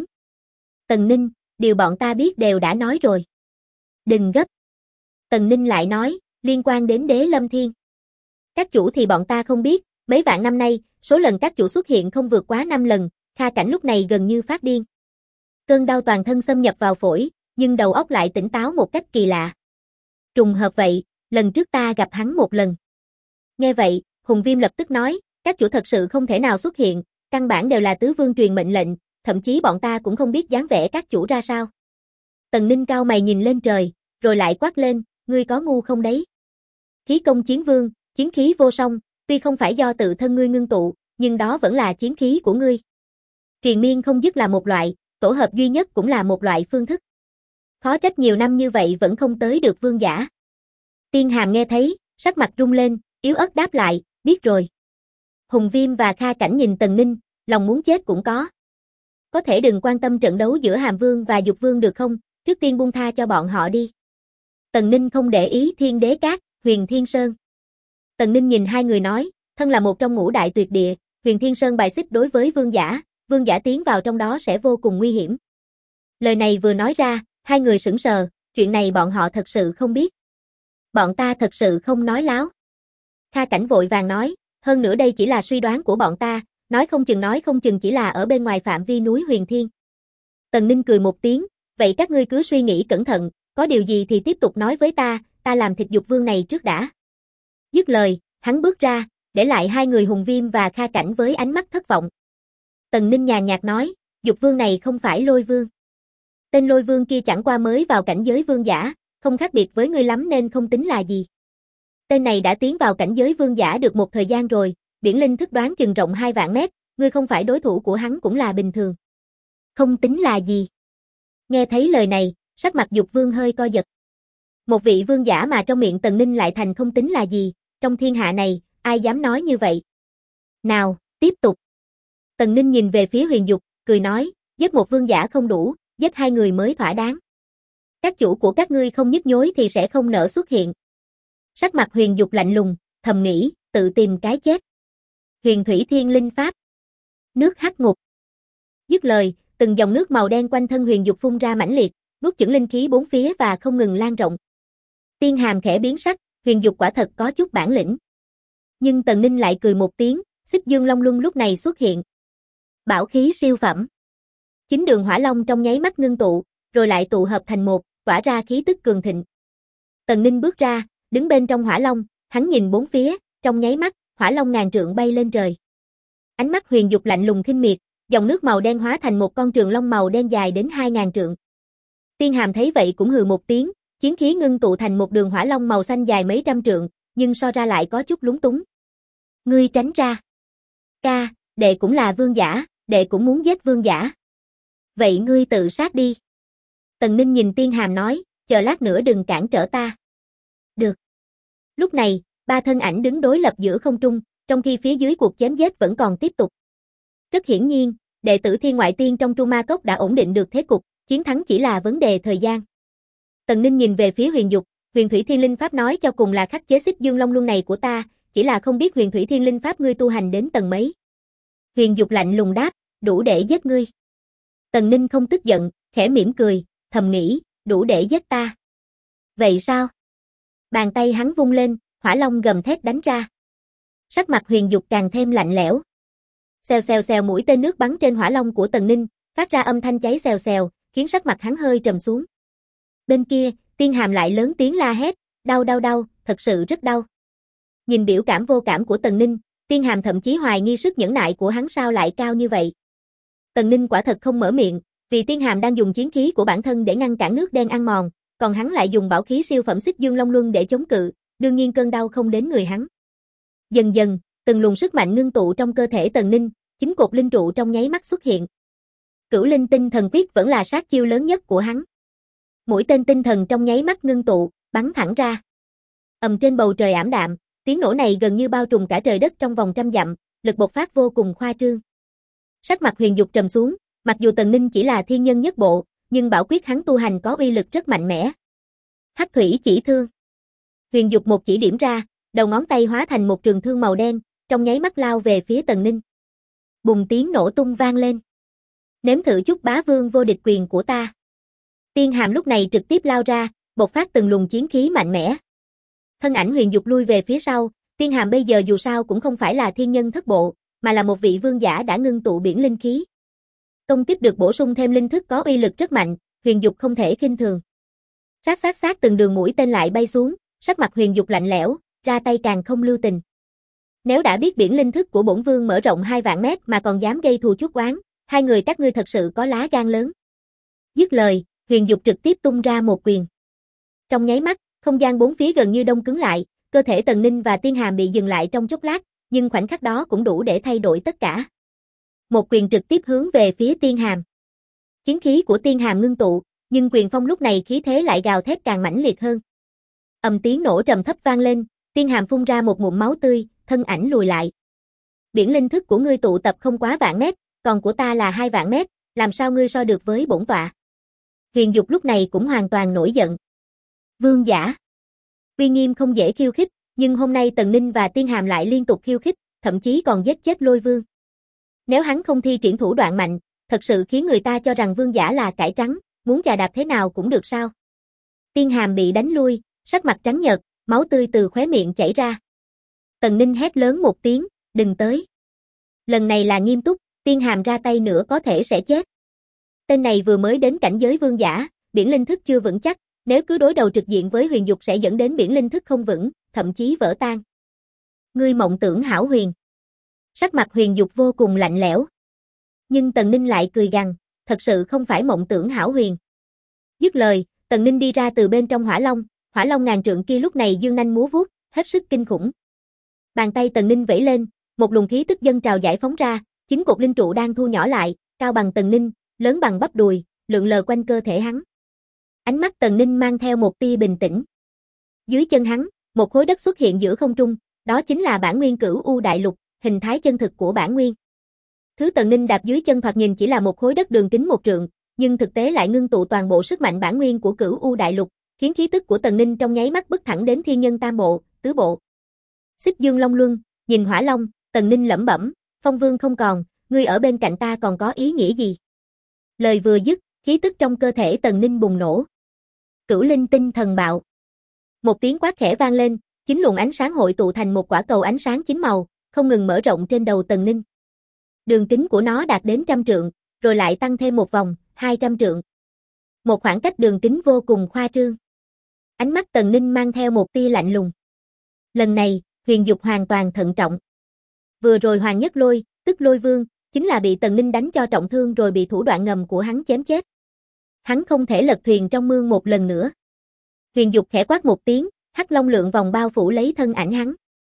Tần Ninh, điều bọn ta biết đều đã nói rồi. Đừng gấp. Tần Ninh lại nói, liên quan đến Đế Lâm Thiên. Các chủ thì bọn ta không biết, mấy vạn năm nay, số lần các chủ xuất hiện không vượt quá 5 lần, Kha Cảnh lúc này gần như phát điên. Cơn đau toàn thân xâm nhập vào phổi, nhưng đầu óc lại tỉnh táo một cách kỳ lạ. Trùng hợp vậy, lần trước ta gặp hắn một lần. Nghe vậy, Hùng Viêm lập tức nói, các chủ thật sự không thể nào xuất hiện, căn bản đều là tứ vương truyền mệnh lệnh, thậm chí bọn ta cũng không biết dáng vẻ các chủ ra sao. Tần Ninh cao mày nhìn lên trời, rồi lại quát lên, ngươi có ngu không đấy? Khí công chiến vương, chiến khí vô song, tuy không phải do tự thân ngươi ngưng tụ, nhưng đó vẫn là chiến khí của ngươi. Triền miên không dứt là một loại, tổ hợp duy nhất cũng là một loại phương thức. Khó trách nhiều năm như vậy vẫn không tới được vương giả. Tiên Hàm nghe thấy, sắc mặt rung lên, yếu ớt đáp lại, biết rồi. Hùng Viêm và Kha Cảnh nhìn Tần Ninh, lòng muốn chết cũng có. Có thể đừng quan tâm trận đấu giữa Hàm Vương và Dục Vương được không, trước tiên buông tha cho bọn họ đi. Tần Ninh không để ý Thiên Đế Các, Huyền Thiên Sơn. Tần Ninh nhìn hai người nói, thân là một trong ngũ đại tuyệt địa, Huyền Thiên Sơn bài xích đối với vương giả tiến vào trong đó sẽ vô cùng nguy hiểm. Lời này vừa nói ra, hai người sững sờ, chuyện này bọn họ thật sự không biết. Bọn ta thật sự không nói láo. Kha Cảnh vội vàng nói, hơn nữa đây chỉ là suy đoán của bọn ta, nói không chừng chỉ là ở bên ngoài phạm vi núi Huyền Thiên. Tần Ninh cười một tiếng, vậy các ngươi cứ suy nghĩ cẩn thận, có điều gì thì tiếp tục nói với ta làm thịt Dục Vương này trước đã. Dứt lời, hắn bước ra, để lại hai người Hùng Viêm và Kha Cảnh với ánh mắt thất vọng. Tần Ninh nhàn nhạt nói, Dục Vương này không phải Lôi Vương. Tên Lôi Vương kia chẳng qua mới vào cảnh giới vương giả, không khác biệt với ngươi lắm nên không tính là gì. Tên này đã tiến vào cảnh giới vương giả được một thời gian rồi, biển linh thức đoán chừng rộng 2 vạn mét, ngươi không phải đối thủ của hắn cũng là bình thường. Không tính là gì. Nghe thấy lời này, sắc mặt Dục Vương hơi co giật. Một vị vương giả mà trong miệng Tần Ninh lại thành không tính là gì, trong thiên hạ này, ai dám nói như vậy. Nào, tiếp tục. Tần Ninh nhìn về phía Huyền Dục, cười nói, giết một vương giả không đủ, giết 2 người mới thỏa đáng. Các chủ của các ngươi không nhức nhối thì sẽ không nỡ xuất hiện. Sắc mặt Huyền Dục lạnh lùng, thầm nghĩ, tự tìm cái chết. Huyền Thủy Thiên Linh Pháp. Nước hắc ngục. Dứt lời, từng dòng nước màu đen quanh thân Huyền Dục phun ra mãnh liệt, nuốt chửng linh khí bốn phía và không ngừng lan rộng. Tiên Hàm khẽ biến sắc, Huyền Dục quả thật có chút bản lĩnh. Nhưng Tần Ninh lại cười một tiếng, Xích Dương Long Luân lúc này xuất hiện. Bảo khí siêu phẩm. Chính đường hỏa long trong nháy mắt ngưng tụ, rồi lại tụ hợp thành một, tỏa ra khí tức cường thịnh. Tần Ninh bước ra, đứng bên trong hỏa long, hắn nhìn bốn phía, trong nháy mắt, hỏa long ngàn trượng bay lên trời. Ánh mắt Huyền Dục lạnh lùng khinh miệt, dòng nước màu đen hóa thành một con trường long màu đen dài đến 2000 trượng. Tiên Hàm thấy vậy cũng hừ một tiếng, chiến khí ngưng tụ thành một đường hỏa long màu xanh dài mấy trăm trượng, nhưng so ra lại có chút lúng túng. Ngươi tránh ra. Ca, đệ cũng là vương giả, đệ cũng muốn giết vương giả. Vậy ngươi tự sát đi. Tần Ninh nhìn Tiên Hàm nói, chờ lát nữa đừng cản trở ta. Được. Lúc này, ba thân ảnh đứng đối lập giữa không trung, trong khi phía dưới cuộc chém giết vẫn còn tiếp tục. Rất hiển nhiên, đệ tử Thiên Ngoại Tiên trong Tru Ma Cốc đã ổn định được thế cục, chiến thắng chỉ là vấn đề thời gian. Tần Ninh nhìn về phía Huyền Dục, Huyền Thủy Thiên Linh Pháp nói cho cùng là khắc chế Xích Dương Long Luân này của ta, chỉ là không biết Huyền Thủy Thiên Linh Pháp ngươi tu hành đến tầng mấy. Huyền Dục lạnh lùng đáp, đủ để giết ngươi. Tần Ninh không tức giận, khẽ mỉm cười, thầm nghĩ, đủ để giết ta. Vậy sao? Bàn tay hắn vung lên, hỏa long gầm thét đánh ra. Sắc mặt Huyền Dục càng thêm lạnh lẽo. Xèo xèo xèo, mũi tên nước bắn trên hỏa long của Tần Ninh, phát ra âm thanh cháy xèo xèo, khiến sắc mặt hắn hơi trầm xuống. Bên kia, Tiên Hàm lại lớn tiếng la hét, đau đau đau, thật sự rất đau. Nhìn biểu cảm vô cảm của Tần Ninh, Tiên Hàm thậm chí hoài nghi sức nhẫn nại của hắn sao lại cao như vậy. Tần Ninh quả thật không mở miệng, vì Tiên Hàm đang dùng chiến khí của bản thân để ngăn cản nước đen ăn mòn, còn hắn lại dùng bảo khí siêu phẩm Xích Dương Long Luân để chống cự, đương nhiên cơn đau không đến người hắn. Dần dần, từng luồng sức mạnh ngưng tụ trong cơ thể Tần Ninh, chính cột linh trụ trong nháy mắt xuất hiện. Cửu Linh Tinh Thần Quyết vẫn là sát chiêu lớn nhất của hắn. Mũi tên tinh thần trong nháy mắt ngưng tụ, bắn thẳng ra. Trên bầu trời ảm đạm, tiếng nổ này gần như bao trùm cả trời đất trong vòng trăm dặm, lực bộc phát vô cùng khoa trương. Sắc mặt Huyền Dục trầm xuống, mặc dù Tần Ninh chỉ là thiên nhân nhất bộ, nhưng bảo quyết hắn tu hành có uy lực rất mạnh mẽ. Hắc thủy chỉ thương. Huyền Dục một chỉ điểm ra, đầu ngón tay hóa thành một trường thương màu đen, trong nháy mắt lao về phía Tần Ninh. Bùng tiếng nổ tung vang lên. Nếm thử chút bá vương vô địch quyền của ta. Tiên Hàm lúc này trực tiếp lao ra, bộc phát từng luồng chiến khí mạnh mẽ. Thân ảnh Huyền Dục lui về phía sau, Tiên Hàm bây giờ dù sao cũng không phải là thiên nhân thất bộ, mà là một vị vương giả đã ngưng tụ biển linh khí. Công kích được bổ sung thêm linh thức có uy lực rất mạnh, Huyền Dục không thể khinh thường. Sát từng đường mũi tên lại bay xuống, sắc mặt Huyền Dục lạnh lẽo, ra tay càng không lưu tình. Nếu đã biết biển linh thức của bổn vương mở rộng 2 vạn mét mà còn dám gây thù chuốc oán, hai người các ngươi thật sự có lá gan lớn. Dứt lời, Huyền Dục trực tiếp tung ra một quyền. Trong nháy mắt, không gian bốn phía gần như đông cứng lại, cơ thể Tần Ninh và Tiên Hàm bị dừng lại trong chốc lát, nhưng khoảnh khắc đó cũng đủ để thay đổi tất cả. Một quyền trực tiếp hướng về phía Tiên Hàm. Chiến khí của Tiên Hàm ngưng tụ, nhưng quyền phong lúc này khí thế lại gào thét càng mãnh liệt hơn. Tiếng nổ trầm thấp vang lên, Tiên Hàm phun ra một ngụm máu tươi, thân ảnh lùi lại. Biển linh thức của ngươi tụ tập không quá vạn mét, còn của ta là 2 vạn mét, làm sao ngươi so được với bổn tọa? Huyền Dục lúc này cũng hoàn toàn nổi giận. Vương giả. Uy nghiêm không dễ khiêu khích, nhưng hôm nay Tần Ninh và Tiên Hàm lại liên tục khiêu khích, thậm chí còn giết chết Lôi Vương. Nếu hắn không thi triển thủ đoạn mạnh, thật sự khiến người ta cho rằng vương giả là cải trắng, muốn chà đạp thế nào cũng được sao? Tiên Hàm bị đánh lui, sắc mặt trắng nhợt, máu tươi từ khóe miệng chảy ra. Tần Ninh hét lớn một tiếng, đừng tới. Lần này là nghiêm túc, Tiên Hàm ra tay nữa có thể sẽ chết. Tên này vừa mới đến cảnh giới vương giả, biển linh thức chưa vững chắc, nếu cứ đối đầu trực diện với Huyền Dục sẽ dẫn đến biển linh thức không vững, thậm chí vỡ tan. Ngươi mộng tưởng hão huyền. Sắc mặt Huyền Dục vô cùng lạnh lẽo. Nhưng Tần Ninh lại cười gằn, thật sự không phải mộng tưởng hão huyền. Dứt lời, Tần Ninh đi ra từ bên trong hỏa long ngàn trượng kia lúc này dương nanh múa vuốt, hết sức kinh khủng. Bàn tay Tần Ninh vẫy lên, một luồng khí tức dâng trào giải phóng ra, chính cột linh trụ đang thu nhỏ lại, cao bằng Tần Ninh, lớn bằng bắp đùi, lượn lờ quanh cơ thể hắn. Ánh mắt Tần Ninh mang theo một tia bình tĩnh. Dưới chân hắn, một khối đất xuất hiện giữa không trung, đó chính là bản nguyên Cửu U Đại Lục, hình thái chân thực của bản nguyên. Thứ Tần Ninh đạp dưới chân thoạt nhìn chỉ là một khối đất đường kính 1 trượng, nhưng thực tế lại ngưng tụ toàn bộ sức mạnh bản nguyên của Cửu U Đại Lục, khiến khí tức của Tần Ninh trong nháy mắt bứt thẳng đến thiên nhân tam bộ, tứ bộ. Xích Dương Long Luân, nhìn hỏa long, Tần Ninh lẩm bẩm, Phong Vương không còn, ngươi ở bên cạnh ta còn có ý nghĩa gì? Lời vừa dứt, khí tức trong cơ thể Tần Ninh bùng nổ. Cửu Linh Tinh Thần Bạo. Một tiếng quát khẽ vang lên, chính luồng ánh sáng hội tụ thành một quả cầu ánh sáng chín màu, không ngừng mở rộng trên đầu Tần Ninh. Đường kính của nó đạt đến 100 trượng, rồi lại tăng thêm một vòng, 200 trượng. một khoảng cách đường kính vô cùng khoa trương. Ánh mắt Tần Ninh mang theo một tia lạnh lùng. Lần này, Huyền Dục hoàn toàn thận trọng. Vừa rồi Hoàng Nhất Lôi, tức Lôi Vương, chính là bị Tần Ninh đánh cho trọng thương rồi bị thủ đoạn ngầm của hắn chém chết. Hắn không thể lật thuyền trong mương một lần nữa. Huyền Dục khẽ quát một tiếng, hắc long lượng vòng bao phủ lấy thân ảnh hắn.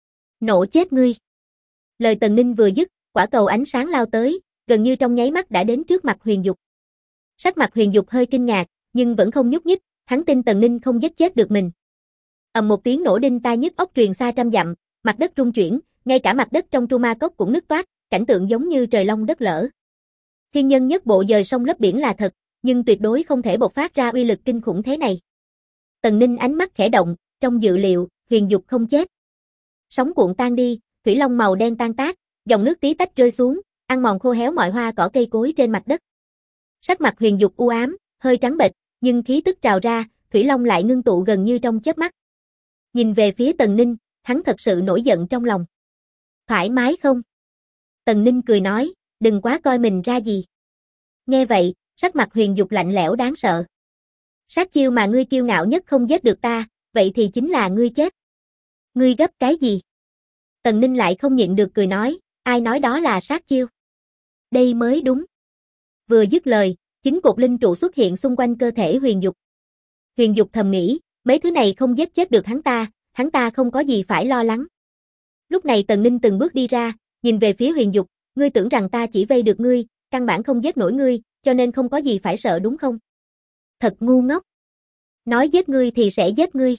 Nổ chết ngươi. Lời Tần Ninh vừa dứt, quả cầu ánh sáng lao tới, gần như trong nháy mắt đã đến trước mặt Huyền Dục. Sắc mặt Huyền Dục hơi kinh ngạc, nhưng vẫn không nhúc nhích, hắn tin Tần Ninh không giết chết được mình. Ầm một tiếng nổ đinh tai nhức óc truyền xa trăm dặm, mặt đất rung chuyển, ngay cả mặt đất trong Tru Ma Cốc cũng nứt toác, cảnh tượng giống như trời long đất lở. Thiên nhân nhất bộ dời sông lấp biển là thật, nhưng tuyệt đối không thể bộc phát ra uy lực kinh khủng thế này. Tần Ninh ánh mắt khẽ động, trong dự liệu, Huyền Dục không chết. Sóng cuộn tan đi, thủy long màu đen tan tác, dòng nước tí tách rơi xuống, ăn mòn khô héo mọi hoa cỏ cây cối trên mặt đất. Sắc mặt Huyền Dục u ám, hơi trắng bệch, nhưng khí tức trào ra, thủy long lại ngưng tụ gần như trong chớp mắt. Nhìn về phía Tần Ninh, hắn thật sự nổi giận trong lòng. Thoải mái không? Tần Ninh cười nói, đừng quá coi mình ra gì. Nghe vậy, sắc mặt Huyền Dục lạnh lẽo đáng sợ. Sát chiêu mà ngươi kiêu ngạo nhất không giết được ta, vậy thì chính là ngươi chết. Ngươi gấp cái gì? Tần Ninh lại không nhịn được cười nói, ai nói đó là sát chiêu? Đây mới đúng. Vừa dứt lời, chính cột linh trụ xuất hiện xung quanh cơ thể Huyền Dục. Huyền Dục thầm nghĩ, mấy thứ này không giết chết được hắn ta không có gì phải lo lắng. Lúc này Tần Ninh từng bước đi ra, nhìn về phía Huyền Dục, ngươi tưởng rằng ta chỉ vây được ngươi, căn bản không giết nổi ngươi, cho nên không có gì phải sợ đúng không? Thật ngu ngốc. Nói giết ngươi thì sẽ giết ngươi.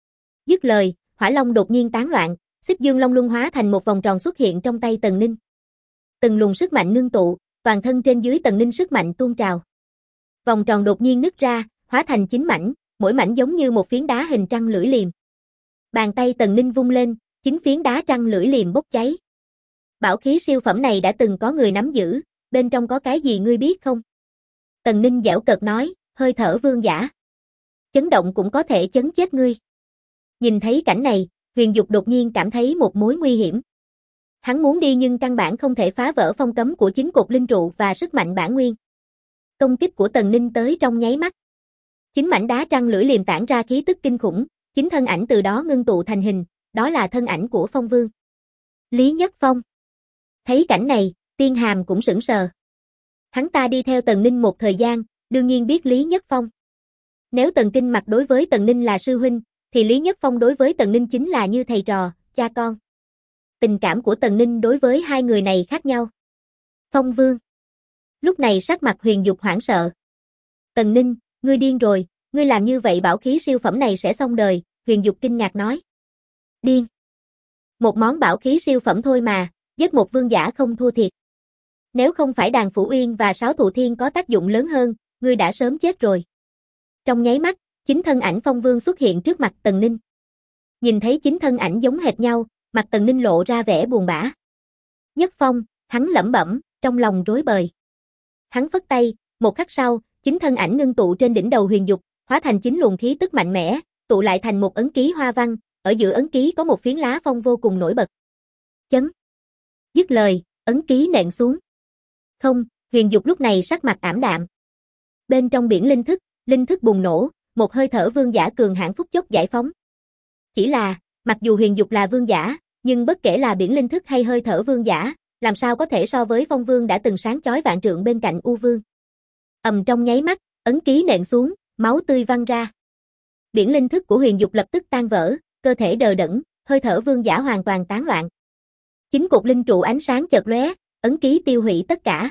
Dứt lời, hỏa long đột nhiên tán loạn, xích dương long luân hóa thành một vòng tròn xuất hiện trong tay Tần Ninh. Từng luồng sức mạnh ngưng tụ, toàn thân trên dưới Tần Ninh sức mạnh tuôn trào. Vòng tròn đột nhiên nứt ra, hóa thành 9 mảnh, mỗi mảnh giống như một phiến đá hình trăng lưỡi liềm. Bàn tay Tần Ninh vung lên, 9 phiến đá trăng lưỡi liềm bốc cháy. Bảo khí siêu phẩm này đã từng có người nắm giữ, bên trong có cái gì ngươi biết không? Tần Ninh giễu cợt nói, hơi thở vương giả. Chấn động cũng có thể chấn chết ngươi. Nhìn thấy cảnh này, Huyền Dục đột nhiên cảm thấy một mối nguy hiểm. Hắn muốn đi nhưng căn bản không thể phá vỡ phong cấm của chính cột linh trụ và sức mạnh bản nguyên. Công kích của Tần Ninh tới trong nháy mắt. 9 mảnh đá trăng lưỡi liềm tản ra khí tức kinh khủng, chính thân ảnh từ đó ngưng tụ thành hình, đó là thân ảnh của Phong Vương. Lý Nhất Phong. Thấy cảnh này, Tiên Hàm cũng sững sờ. Hắn ta đi theo Tần Ninh một thời gian, đương nhiên biết Lý Nhất Phong. Nếu Tần Kinh Mặc đối với Tần Ninh là sư huynh, thì Lý Nhất Phong đối với Tần Ninh chính là như thầy trò, cha con. Tình cảm của Tần Ninh đối với hai người này khác nhau. Phong Vương. Lúc này sắc mặt Huyền Dục hoảng sợ. Tần Ninh, ngươi điên rồi, ngươi làm như vậy bảo khí siêu phẩm này sẽ xong đời, Huyền Dục kinh ngạc nói. Điên. Một món bảo khí siêu phẩm thôi mà, giết một vương giả không thua thiệt. Nếu không phải Đàn Phủ Uyên và Sáu Thụ Thiên có tác dụng lớn hơn, ngươi đã sớm chết rồi. Trong nháy mắt, chính thân ảnh Phong Vương xuất hiện trước mặt Tần Ninh. Nhìn thấy chính thân ảnh giống hệt nhau, mặt Tần Ninh lộ ra vẻ buồn bã. Nhất Phong, hắn lẩm bẩm, trong lòng rối bời. Hắn phất tay, một khắc sau, chính thân ảnh ngưng tụ trên đỉnh đầu Huyền Dục, hóa thành 9 luồng khí tức mạnh mẽ, tụ lại thành một ấn ký hoa văn, ở giữa ấn ký có một phiến lá phong vô cùng nổi bật. Chấn. Dứt lời, ấn ký nện xuống. Không, Huyền Dục lúc này sắc mặt ảm đạm. Bên trong biển linh thức bùng nổ, một hơi thở vương giả cường hãn phút chốc giải phóng. Chỉ là, mặc dù Huyền Dục là vương giả, nhưng bất kể là biển linh thức hay hơi thở vương giả, làm sao có thể so với Phong Vương đã từng sáng chói vạn trượng bên cạnh U Vương. Trong nháy mắt, ấn ký nện xuống, máu tươi văng ra. Biển linh thức của Huyền Dục lập tức tan vỡ, cơ thể đờ đẫn, hơi thở vương giả hoàn toàn tán loạn. Chính cột linh trụ ánh sáng chợt lóe, ấn ký tiêu hủy tất cả.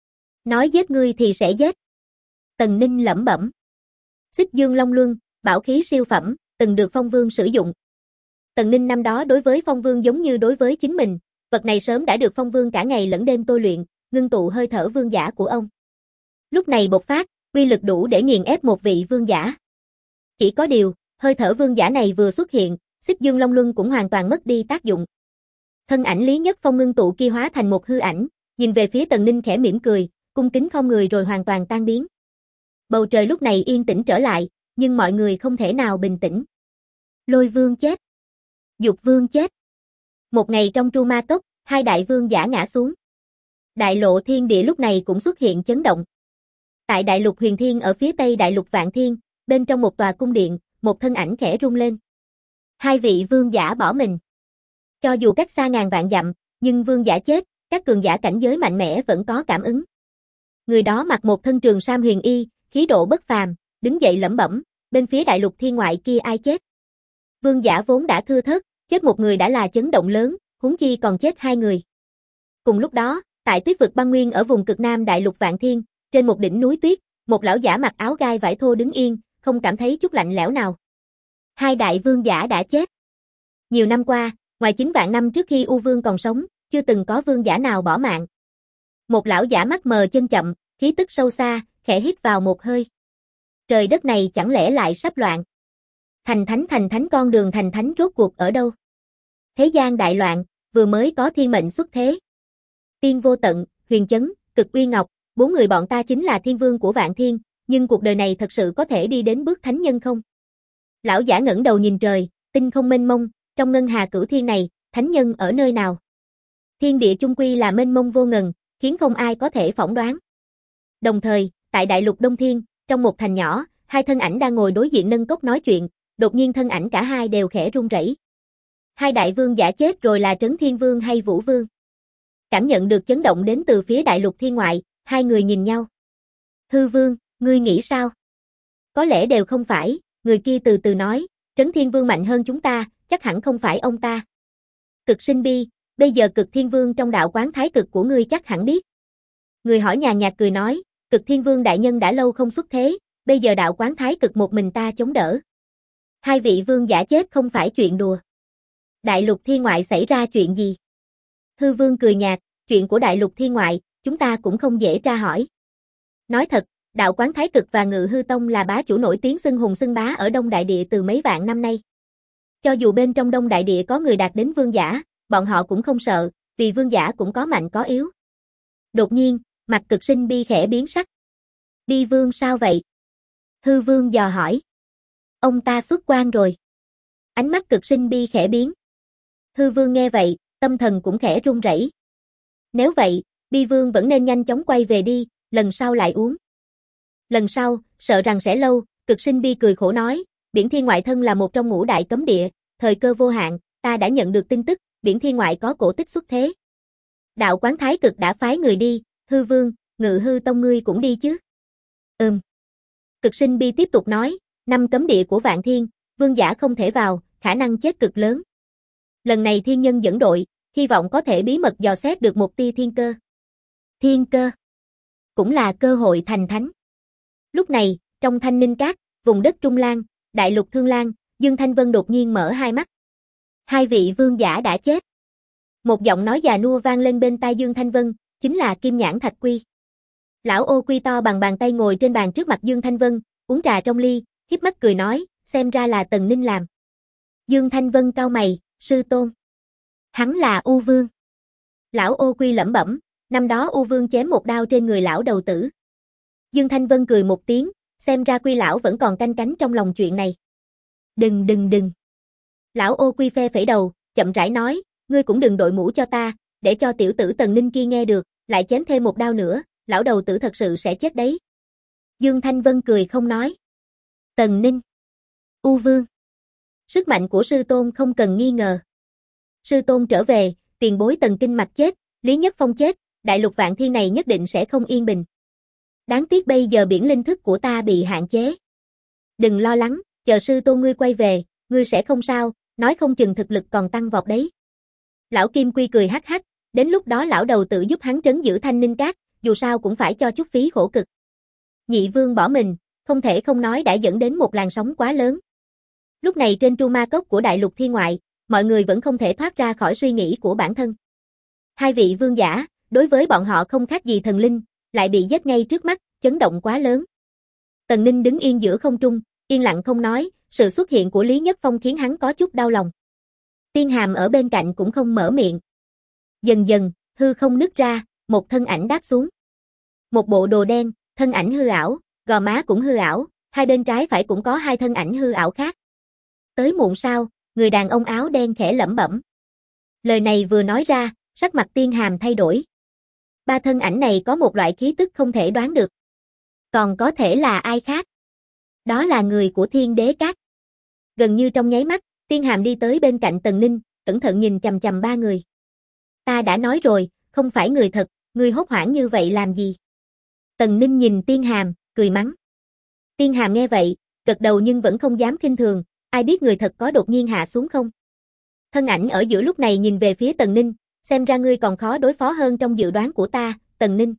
Nói giết ngươi thì sẽ giết. Tần Ninh lẩm bẩm. Xích Dương Long Luân, bảo khí siêu phẩm, từng được Phong Vương sử dụng. Tần Ninh năm đó đối với Phong Vương giống như đối với chính mình, vật này sớm đã được Phong Vương cả ngày lẫn đêm tôi luyện, ngưng tụ hơi thở vương giả của ông. Lúc này bộc phát, uy lực đủ để nghiền ép một vị vương giả. Chỉ có điều, hơi thở vương giả này vừa xuất hiện, Xích Dương Long Luân cũng hoàn toàn mất đi tác dụng. Thân ảnh Lý Nhất Phong ngưng tụ kia hóa thành một hư ảnh, nhìn về phía Tần Ninh khẽ mỉm cười, cung kính khom người rồi hoàn toàn tan biến. Bầu trời lúc này yên tĩnh trở lại, nhưng mọi người không thể nào bình tĩnh. Lôi Vương chết. Dục Vương chết. Một ngày trong Tru Ma Cốc, hai đại vương giả ngã xuống. Đại lộ thiên địa lúc này cũng xuất hiện chấn động. Tại đại lục Huyền Thiên ở phía tây đại lục Vạn Thiên, bên trong một tòa cung điện, một thân ảnh khẽ rung lên. Hai vị vương giả bỏ mình. Cho dù cách xa ngàn vạn dặm, nhưng vương giả chết, các cường giả cảnh giới mạnh mẽ vẫn có cảm ứng. Người đó mặc một thân trường sam huyền y, khí độ bất phàm, đứng dậy lẩm bẩm, bên phía đại lục thiên ngoại kia ai chết? Vương giả vốn đã thưa thớt, chết một người đã là chấn động lớn, huống chi còn chết hai người. Cùng lúc đó, tại tuyết vực băng nguyên ở vùng cực nam đại lục Vạn Thiên, trên một đỉnh núi tuyết, một lão giả mặc áo gai vải thô đứng yên, không cảm thấy chút lạnh lẽo nào. Hai đại vương giả đã chết. Nhiều năm qua, ngoài 9 vạn năm trước khi U Vương còn sống, chưa từng có vương giả nào bỏ mạng. Một lão giả mắt mờ chân chậm, khí tức sâu xa, khẽ hít vào một hơi. Trời đất này chẳng lẽ lại sắp loạn? Thành thánh con đường thành thánh rốt cuộc ở đâu? Thế gian đại loạn, vừa mới có thiên mệnh xuất thế. Tiên Vô Tận, Huyền Chấn, Cực Uy Ngọc, 4 người bọn ta chính là thiên vương của Vạn Thiên, nhưng cuộc đời này thật sự có thể đi đến bước thánh nhân không? Lão giả ngẩng đầu nhìn trời, tinh không mênh mông, trong ngân hà cửu thiên này, thánh nhân ở nơi nào? Thiên địa chung quy là mênh mông vô ngần, khiến không ai có thể phỏng đoán. Đồng thời, tại đại lục Đông Thiên, trong một thành nhỏ, hai thân ảnh đang ngồi đối diện nâng cốc nói chuyện, đột nhiên thân ảnh cả hai đều khẽ run rẩy. Hai đại vương giả chết rồi là Trấn Thiên Vương hay Vũ Vương? Cảm nhận được chấn động đến từ phía đại lục thiên ngoại, hai người nhìn nhau. Hư Vương, ngươi nghĩ sao? Có lẽ đều không phải, người kia từ từ nói, Trấn Thiên Vương mạnh hơn chúng ta, chắc hẳn không phải ông ta. Cực Sinh Bi, bây giờ Cực Thiên Vương trong đạo quán thái cực của ngươi chắc hẳn biết. Người hỏi nhàn nhạt cười nói, Cực Thiên Vương đại nhân đã lâu không xuất thế, bây giờ đạo quán thái cực một mình ta chống đỡ. Hai vị vương giả chết không phải chuyện đùa. Đại lục thiên ngoại xảy ra chuyện gì? Hư Vương cười nhạt, chuyện của đại lục thiên ngoại, chúng ta cũng không dễ tra hỏi. Nói thật, đạo quán thái cực và Ngự Hư Tông là bá chủ nổi tiếng xưng hùng xưng bá ở Đông Đại Địa từ mấy vạn năm nay. Cho dù bên trong Đông Đại Địa có người đạt đến vương giả, bọn họ cũng không sợ, vì vương giả cũng có mạnh có yếu. Đột nhiên, mặt Cực Sinh Bi khẽ biến sắc. Bi Vương sao vậy? Hư Vương dò hỏi. Ông ta xuất quan rồi. Ánh mắt Cực Sinh Bi khẽ biến. Hư Vương nghe vậy, tâm thần cũng khẽ run rẩy. Nếu vậy, Bi Vương vẫn nên nhanh chóng quay về đi, lần sau lại uống. Lần sau, sợ rằng sẽ lâu, Cực Sinh Bi cười khổ nói, Biển Thiên Ngoại thân là một trong ngũ đại cấm địa, thời cơ vô hạn, ta đã nhận được tin tức, Biển Thiên Ngoại có cổ tích xuất thế. Đạo quán thái cực đã phái người đi, Hư Vương, Ngự Hư Tông ngươi cũng đi chứ? Cực Sinh Bi tiếp tục nói, 5 cấm địa của Vạn Thiên, vương giả không thể vào, khả năng chết cực lớn. Lần này thiên nhân dẫn đội, hy vọng có thể bí mật dò xét được một tia thiên cơ. Thiên cơ cũng là cơ hội thành thánh. Lúc này, trong Thanh Ninh Các, vùng đất Trung Lan, đại lục Thương Lan, Dương Thanh Vân đột nhiên mở hai mắt. Hai vị vương giả đã chết. Một giọng nói già nua vang lên bên tai Dương Thanh Vân, chính là Kim Nhãn Thạch Quy. Lão Ô Quy to bằng bàn tay ngồi trên bàn trước mặt Dương Thanh Vân, uống trà trong ly, híp mắt cười nói, xem ra là Tần Ninh làm. Dương Thanh Vân cau mày, sư tôn. Hắn là U Vương. Lão Ô Quy lẩm bẩm, năm đó U Vương chém một đao trên người lão đầu tử. Dương Thanh Vân cười một tiếng, xem ra Quy lão vẫn còn canh cánh trong lòng chuyện này. Đừng. Lão Ô Quy phe phẩy đầu, chậm rãi nói, ngươi cũng đừng đội mũ cho ta, để cho tiểu tử Tần Ninh kia nghe được, lại chém thêm một đao nữa, lão đầu tử thật sự sẽ chết đấy. Dương Thanh Vân cười không nói. Tần Ninh, U Vương. Sức mạnh của sư tôn không cần nghi ngờ. Sư tôn trở về, tiền bối Tần Kinh Mạch chết, Lý Nhất Phong chết, đại lục Vạn Thiên này nhất định sẽ không yên bình. Đáng tiếc bây giờ biển linh thức của ta bị hạn chế. Đừng lo lắng, chờ sư tôn ngươi quay về, ngươi sẽ không sao, nói không chừng thực lực còn tăng vọt đấy. Lão Kim Quy cười hắc hắc, đến lúc đó lão đầu tự giúp hắn trấn giữ Thanh Ninh Các, dù sao cũng phải cho chút phí khổ cực. Nhị Vương bỏ mình, không thể không nói đã dẫn đến một làn sóng quá lớn. Lúc này trên Tru Ma Cốc của đại lục thiên ngoại, mọi người vẫn không thể thoát ra khỏi suy nghĩ của bản thân. Hai vị vương giả, đối với bọn họ không khác gì thần linh, lại bị giết ngay trước mắt, chấn động quá lớn. Tần Ninh đứng yên giữa không trung, yên lặng không nói, sự xuất hiện của Lý Nhất Phong khiến hắn có chút đau lòng. Tiên Hàm ở bên cạnh cũng không mở miệng. Dần dần, hư không nứt ra, một thân ảnh đáp xuống. Một bộ đồ đen, thân ảnh hư ảo, gò má cũng hư ảo, hai bên trái phải cũng có hai thân ảnh hư ảo khác. Tới muộn sao, người đàn ông áo đen khẽ lẩm bẩm. Lời này vừa nói ra, sắc mặt Tiên Hàm thay đổi. Ba thân ảnh này có một loại khí tức không thể đoán được. Còn có thể là ai khác? Đó là người của Thiên Đế Các. Gần như trong nháy mắt, Tiên Hàm đi tới bên cạnh Tần Ninh, cẩn thận nhìn chằm chằm ba người. Ta đã nói rồi, không phải người thật, ngươi hốt hoảng như vậy làm gì? Tần Ninh nhìn Tiên Hàm, cười mắng. Tiên Hàm nghe vậy, gật đầu nhưng vẫn không dám khinh thường, ai biết người thật có đột nhiên hạ xuống không? Thân ảnh ở giữa lúc này nhìn về phía Tần Ninh, xem ra ngươi còn khó đối phó hơn trong dự đoán của ta, Tần Ninh.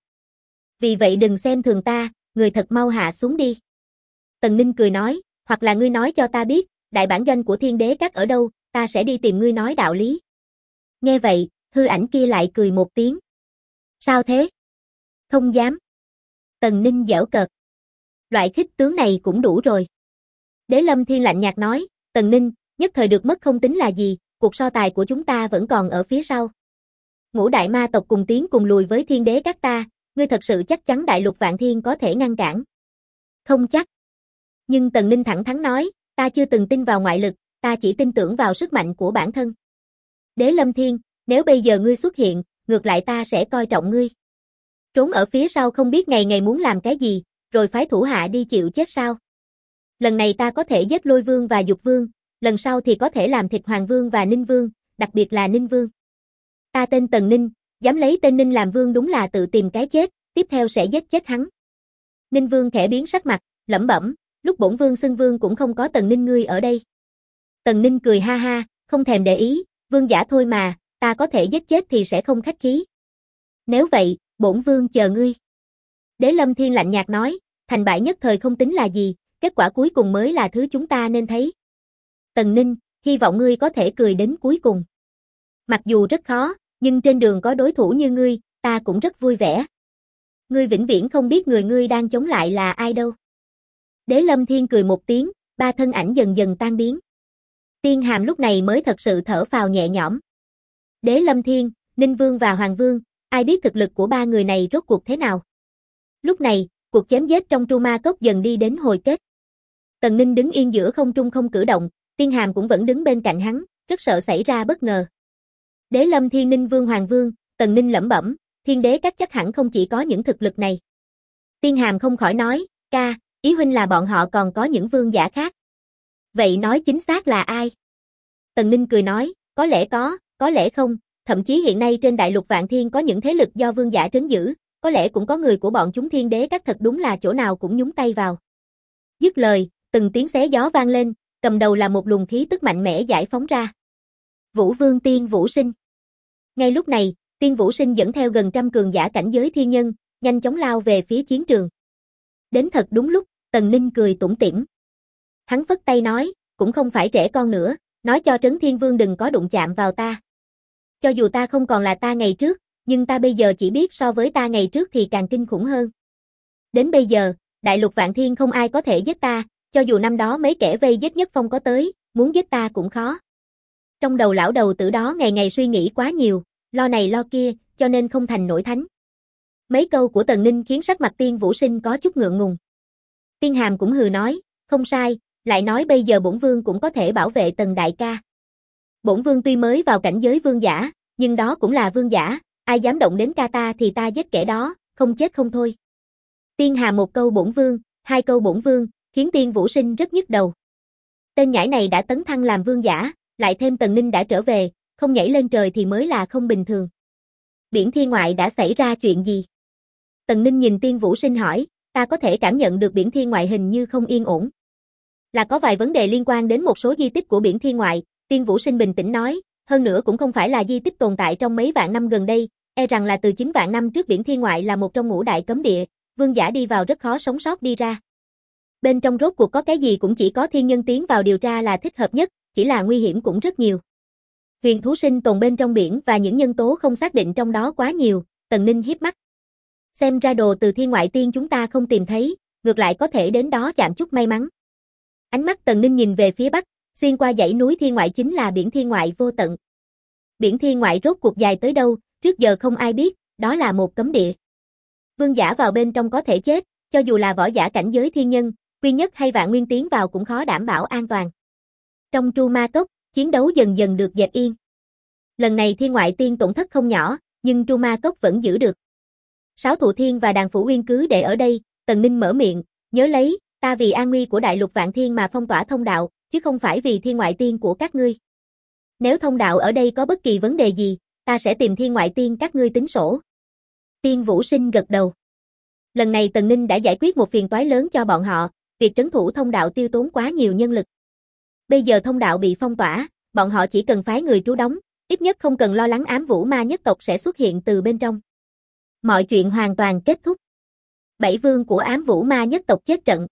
Vì vậy đừng xem thường ta, người thật mau hạ xuống đi. Tần Ninh cười nói, hoặc là ngươi nói cho ta biết, đại bản doanh của Thiên Đế Các ở đâu, ta sẽ đi tìm ngươi nói đạo lý. Nghe vậy, hư ảnh kia lại cười một tiếng. Sao thế? Không dám. Tần Ninh giễu cợt. Loại khích tướng này cũng đủ rồi. Đế Lâm Thiên lạnh nhạt nói, Tần Ninh, nhất thời được mất không tính là gì, cuộc so tài của chúng ta vẫn còn ở phía sau. Ngũ đại ma tộc cùng tiến cùng lùi với Thiên Đế Các ta, ngươi thật sự chắc chắn đại lục Vạn Thiên có thể ngăn cản? Không chắc. Nhưng Tần Ninh thẳng thắn nói, ta chưa từng tin vào ngoại lực, ta chỉ tin tưởng vào sức mạnh của bản thân. Đế Lâm Thiên, nếu bây giờ ngươi xuất hiện, ngược lại ta sẽ coi trọng ngươi. Trốn ở phía sau không biết ngày ngày muốn làm cái gì, rồi phái thủ hạ đi chịu chết sao? Lần này ta có thể giết Lôi Vương và Dục Vương, lần sau thì có thể làm thịt Hoàng Vương và Ninh Vương, đặc biệt là Ninh Vương. Ta tên Tần Ninh, dám lấy tên Ninh làm vương đúng là tự tìm cái chết, tiếp theo sẽ giết chết hắn. Ninh Vương khẽ biến sắc mặt, lẩm bẩm, lúc bổn vương xưng vương cũng không có Tần Ninh ngươi ở đây. Tần Ninh cười ha ha, không thèm để ý, vương giả thôi mà, ta có thể giết chết thì sẽ không khách khí. Nếu vậy, bổn vương chờ ngươi. Đế Lâm Thiên lạnh nhạt nói, thành bại nhất thời không tính là gì, kết quả cuối cùng mới là thứ chúng ta nên thấy. Tần Ninh, hy vọng ngươi có thể cười đến cuối cùng. Mặc dù rất khó, nhưng trên đường có đối thủ như ngươi, ta cũng rất vui vẻ. Ngươi vĩnh viễn không biết người ngươi đang chống lại là ai đâu. Đế Lâm Thiên cười một tiếng, ba thân ảnh dần dần tan biến. Tiên Hàm lúc này mới thật sự thở phào nhẹ nhõm. Đế Lâm Thiên, Ninh Vương và Hoàng Vương, ai biết thực lực của ba người này rốt cuộc thế nào. Lúc này, cuộc chém giết trong Tru Ma Cốc dần đi đến hồi kết. Tần Ninh đứng yên giữa không trung không cử động, Tiên Hàm cũng vẫn đứng bên cạnh hắn, rất sợ xảy ra bất ngờ. Đế Lâm Thiên, Ninh Vương, Hoàng Vương, Tần Ninh lẩm bẩm, Thiên Đế Các chắc hẳn không chỉ có những thực lực này. Tiên Hàm không khỏi nói, ca, ý huynh là bọn họ còn có những vương giả khác. Vậy nói chính xác là ai? Tần Ninh cười nói, có lẽ có lẽ không, thậm chí hiện nay trên đại lục Vạn Thiên có những thế lực do vương giả trấn giữ, có lẽ cũng có người của bọn chúng Thiên Đế Các thật đúng là chỗ nào cũng nhúng tay vào. Dứt lời, từng tiếng xé gió vang lên, cầm đầu là một luồng khí tức mạnh mẽ giải phóng ra. Vũ Vương Tiên Vũ Sinh. Ngay lúc này, Tiên Vũ Sinh dẫn theo gần trăm cường giả cảnh giới thiên nhân, nhanh chóng lao về phía chiến trường. Đến thật đúng lúc, Tần Ninh cười tủm tỉm. Hắn phất tay nói, cũng không phải trẻ con nữa, nói cho Trấn Thiên Vương đừng có đụng chạm vào ta. Cho dù ta không còn là ta ngày trước, nhưng ta bây giờ chỉ biết so với ta ngày trước thì càng kinh khủng hơn. Đến bây giờ, đại lục Vạn Thiên không ai có thể giết ta, cho dù năm đó mấy kẻ vây giết Nhất Phong có tới, muốn giết ta cũng khó. Trong đầu lão đầu tử đó ngày ngày suy nghĩ quá nhiều, lo này lo kia, cho nên không thành nổi thánh. Mấy câu của Tần Ninh khiến sắc mặt Tiên Vũ Sinh có chút ngượng ngùng. Tiên Hàm cũng hừ nói, không sai, lại nói bây giờ bổn vương cũng có thể bảo vệ Tần đại ca. Bổn vương tuy mới vào cảnh giới vương giả, nhưng đó cũng là vương giả, ai dám động đến ca ta thì ta giết kẻ đó, không chết không thôi. Tiên Hàm một câu bổn vương, hai câu bổn vương, khiến Tiên Vũ Sinh rất nhức đầu. Tên nhãi này đã tấn thăng làm vương giả, lại thêm Tần Ninh đã trở về, không nhảy lên trời thì mới là không bình thường. Biển thiên ngoại đã xảy ra chuyện gì? Tần Ninh nhìn Tiên Vũ Sinh hỏi, ta có thể cảm nhận được biển thiên ngoại hình như không yên ổn. Là có vài vấn đề liên quan đến một số di tích của biển thiên ngoại, Tiên Vũ Sinh bình tĩnh nói, hơn nữa cũng không phải là di tích tồn tại trong mấy vạn năm gần đây, e rằng là từ 9 vạn năm trước biển thiên ngoại là một trong ngũ đại cấm địa, vương giả đi vào rất khó sống sót đi ra. Bên trong rốt cuộc có cái gì cũng chỉ có thiên nhân tiến vào điều tra là thích hợp nhất, chỉ là nguy hiểm cũng rất nhiều. Huyền thú sinh tồn bên trong biển và những nhân tố không xác định trong đó quá nhiều, Tần Ninh híp mắt. Xem ra đồ từ thiên ngoại tiên chúng ta không tìm thấy, ngược lại có thể đến đó chạm chút may mắn. Ánh mắt Tần Ninh nhìn về phía bắc, xuyên qua dãy núi thiên ngoại chính là biển thiên ngoại vô tận. Biển thiên ngoại rốt cuộc dài tới đâu, trước giờ không ai biết, đó là một cấm địa. Vương giả vào bên trong có thể chết, cho dù là võ giả cảnh giới thiên nhân, quy nhất hay vạn nguyên tiến vào cũng khó đảm bảo an toàn. Trong Tru Ma Cốc, chiến đấu dần dần được dẹp yên. Lần này thiên ngoại tiên tổn thất không nhỏ, nhưng Tru Ma Cốc vẫn giữ được. Sáu Thụ Thiên và Đàn Phủ Uyên cứ để ở đây, Tần Ninh mở miệng, nhớ lấy, ta vì an nguy của đại lục Vạn Thiên mà phong tỏa thông đạo, chứ không phải vì thiên ngoại tiên của các ngươi. Nếu thông đạo ở đây có bất kỳ vấn đề gì, ta sẽ tìm thiên ngoại tiên các ngươi tính sổ. Tiên Vũ Sinh gật đầu. Lần này Tần Ninh đã giải quyết một phiền toái lớn cho bọn họ, việc trấn thủ thông đạo tiêu tốn quá nhiều nhân lực. Bây giờ thông đạo bị phong tỏa, bọn họ chỉ cần phái người trú đóng, ít nhất không cần lo lắng ám vũ ma nhất tộc sẽ xuất hiện từ bên trong. Mọi chuyện hoàn toàn kết thúc. 7 vương của ám vũ ma nhất tộc chết trận.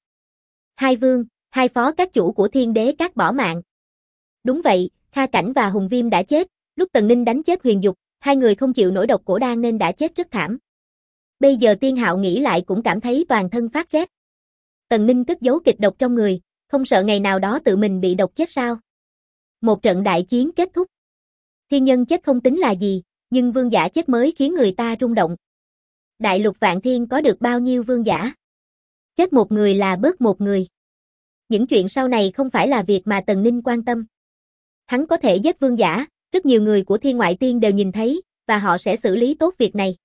2 vương, 2 phó các chủ của Thiên Đế Các bỏ mạng. Đúng vậy, Kha Cảnh và Hùng Viêm đã chết, lúc Tần Ninh đánh chết Huyền Dục, hai người không chịu nổi độc cổ đan nên đã chết rất thảm. Bây giờ Tiên Hạo nghĩ lại cũng cảm thấy toàn thân phát rét. Tần Ninh cất giấu kịch độc trong người, không sợ ngày nào đó tự mình bị độc chết sao? Một trận đại chiến kết thúc. Thiên nhân chết không tính là gì, nhưng vương giả chết mới khiến người ta rung động. Đại lục Vạn Thiên có được bao nhiêu vương giả? Chết một người là bớt một người. Những chuyện sau này không phải là việc mà Tần Ninh quan tâm. Hắn có thể giết vương giả, rất nhiều người của Thiên Ngoại Tiên đều nhìn thấy, và họ sẽ xử lý tốt việc này.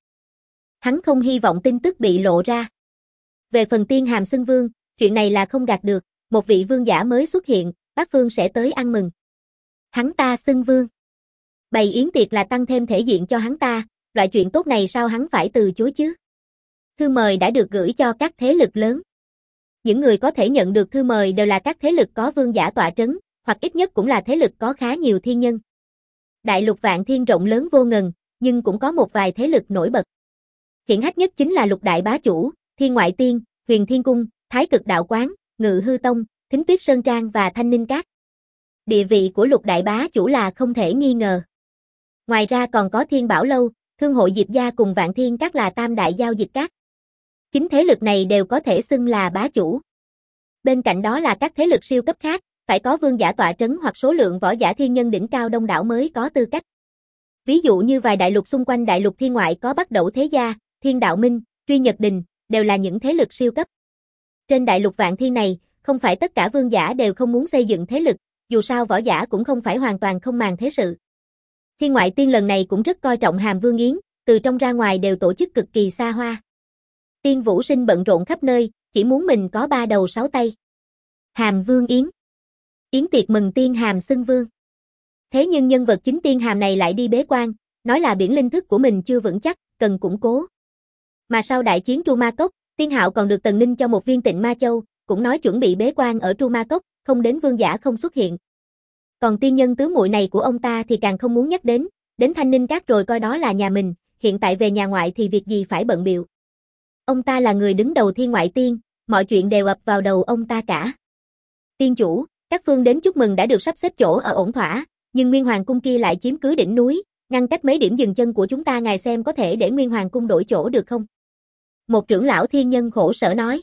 Hắn không hy vọng tin tức bị lộ ra. Về phần Tiên Hàm xưng vương, chuyện này là không gạt được, một vị vương giả mới xuất hiện, Bát Phương sẽ tới ăn mừng. Hắn ta xưng vương. Bày yến tiệc là tăng thêm thể diện cho hắn ta, loại chuyện tốt này sao hắn phải từ chối chứ? Thư mời đã được gửi cho các thế lực lớn. Những người có thể nhận được thư mời đều là các thế lực có vương giả tọa trấn, hoặc ít nhất cũng là thế lực có khá nhiều thiên nhân. Đại lục Vạn Thiên rộng lớn vô ngần, nhưng cũng có một vài thế lực nổi bật. Hiển hách nhất chính là Lục Đại Bá Chủ, Thiên Ngoại Tiên, Huyền Thiên Cung, Thái Cực Đạo Quán, Ngự Hư Tông, Thính Tuyết Sơn Trang và Thanh Ninh Các. Địa vị của Lục Đại Bá Chủ là không thể nghi ngờ. Ngoài ra còn có Thiên Bảo Lâu, Thương hội Diệp Gia cùng Vạn Thiên Các là tam đại giao dịch các. Chính thế lực này đều có thể xưng là bá chủ. Bên cạnh đó là các thế lực siêu cấp khác, phải có vương giả tọa trấn hoặc số lượng võ giả thiên nhân đỉnh cao đông đảo mới có tư cách. Ví dụ như vài đại lục xung quanh đại lục thiên ngoại có Bắc Đẩu Thế Gia, Thiên Đạo Minh, Truy Nhật Đình, đều là những thế lực siêu cấp. Trên đại lục Vạn Thiên này, không phải tất cả vương giả đều không muốn xây dựng thế lực, dù sao võ giả cũng không phải hoàn toàn không màng thế sự. Thiên Ngoại Tiên lần này cũng rất coi trọng Hàm Vương Yến, từ trong ra ngoài đều tổ chức cực kỳ xa hoa. Tiên Vũ Sinh bận rộn khắp nơi, chỉ muốn mình có 3 đầu 6 tay. Hàm Vương Yến. Yến tiệc mừng Tiên Hàm xưng vương. Thế nhưng nhân vật chính Tiên Hàm này lại đi bế quan, nói là biển linh thức của mình chưa vững chắc, cần củng cố. Mà sau đại chiến Tru Ma Cốc, Tiên Hạo còn được Tần Ninh cho một viên Tịnh Ma Châu, cũng nói chuẩn bị bế quan ở Tru Ma Cốc, không đến vương giả không xuất hiện. Còn tiên nhân tứ muội này của ông ta thì càng không muốn nhắc đến Thanh Ninh Các rồi coi đó là nhà mình, hiện tại về nhà ngoại thì việc gì phải bận bịu. Ông ta là người đứng đầu Thiên Ngoại Tiên, mọi chuyện đều ập vào đầu ông ta cả. Tiên chủ, các phương đến chúc mừng đã được sắp xếp chỗ ở ổn thỏa, nhưng Nguyên Hoàng Cung kia lại chiếm cứ đỉnh núi, ngăn cách mấy điểm dừng chân của chúng ta, ngài xem có thể để Nguyên Hoàng Cung đổi chỗ được không? Một trưởng lão thiên nhân khổ sở nói.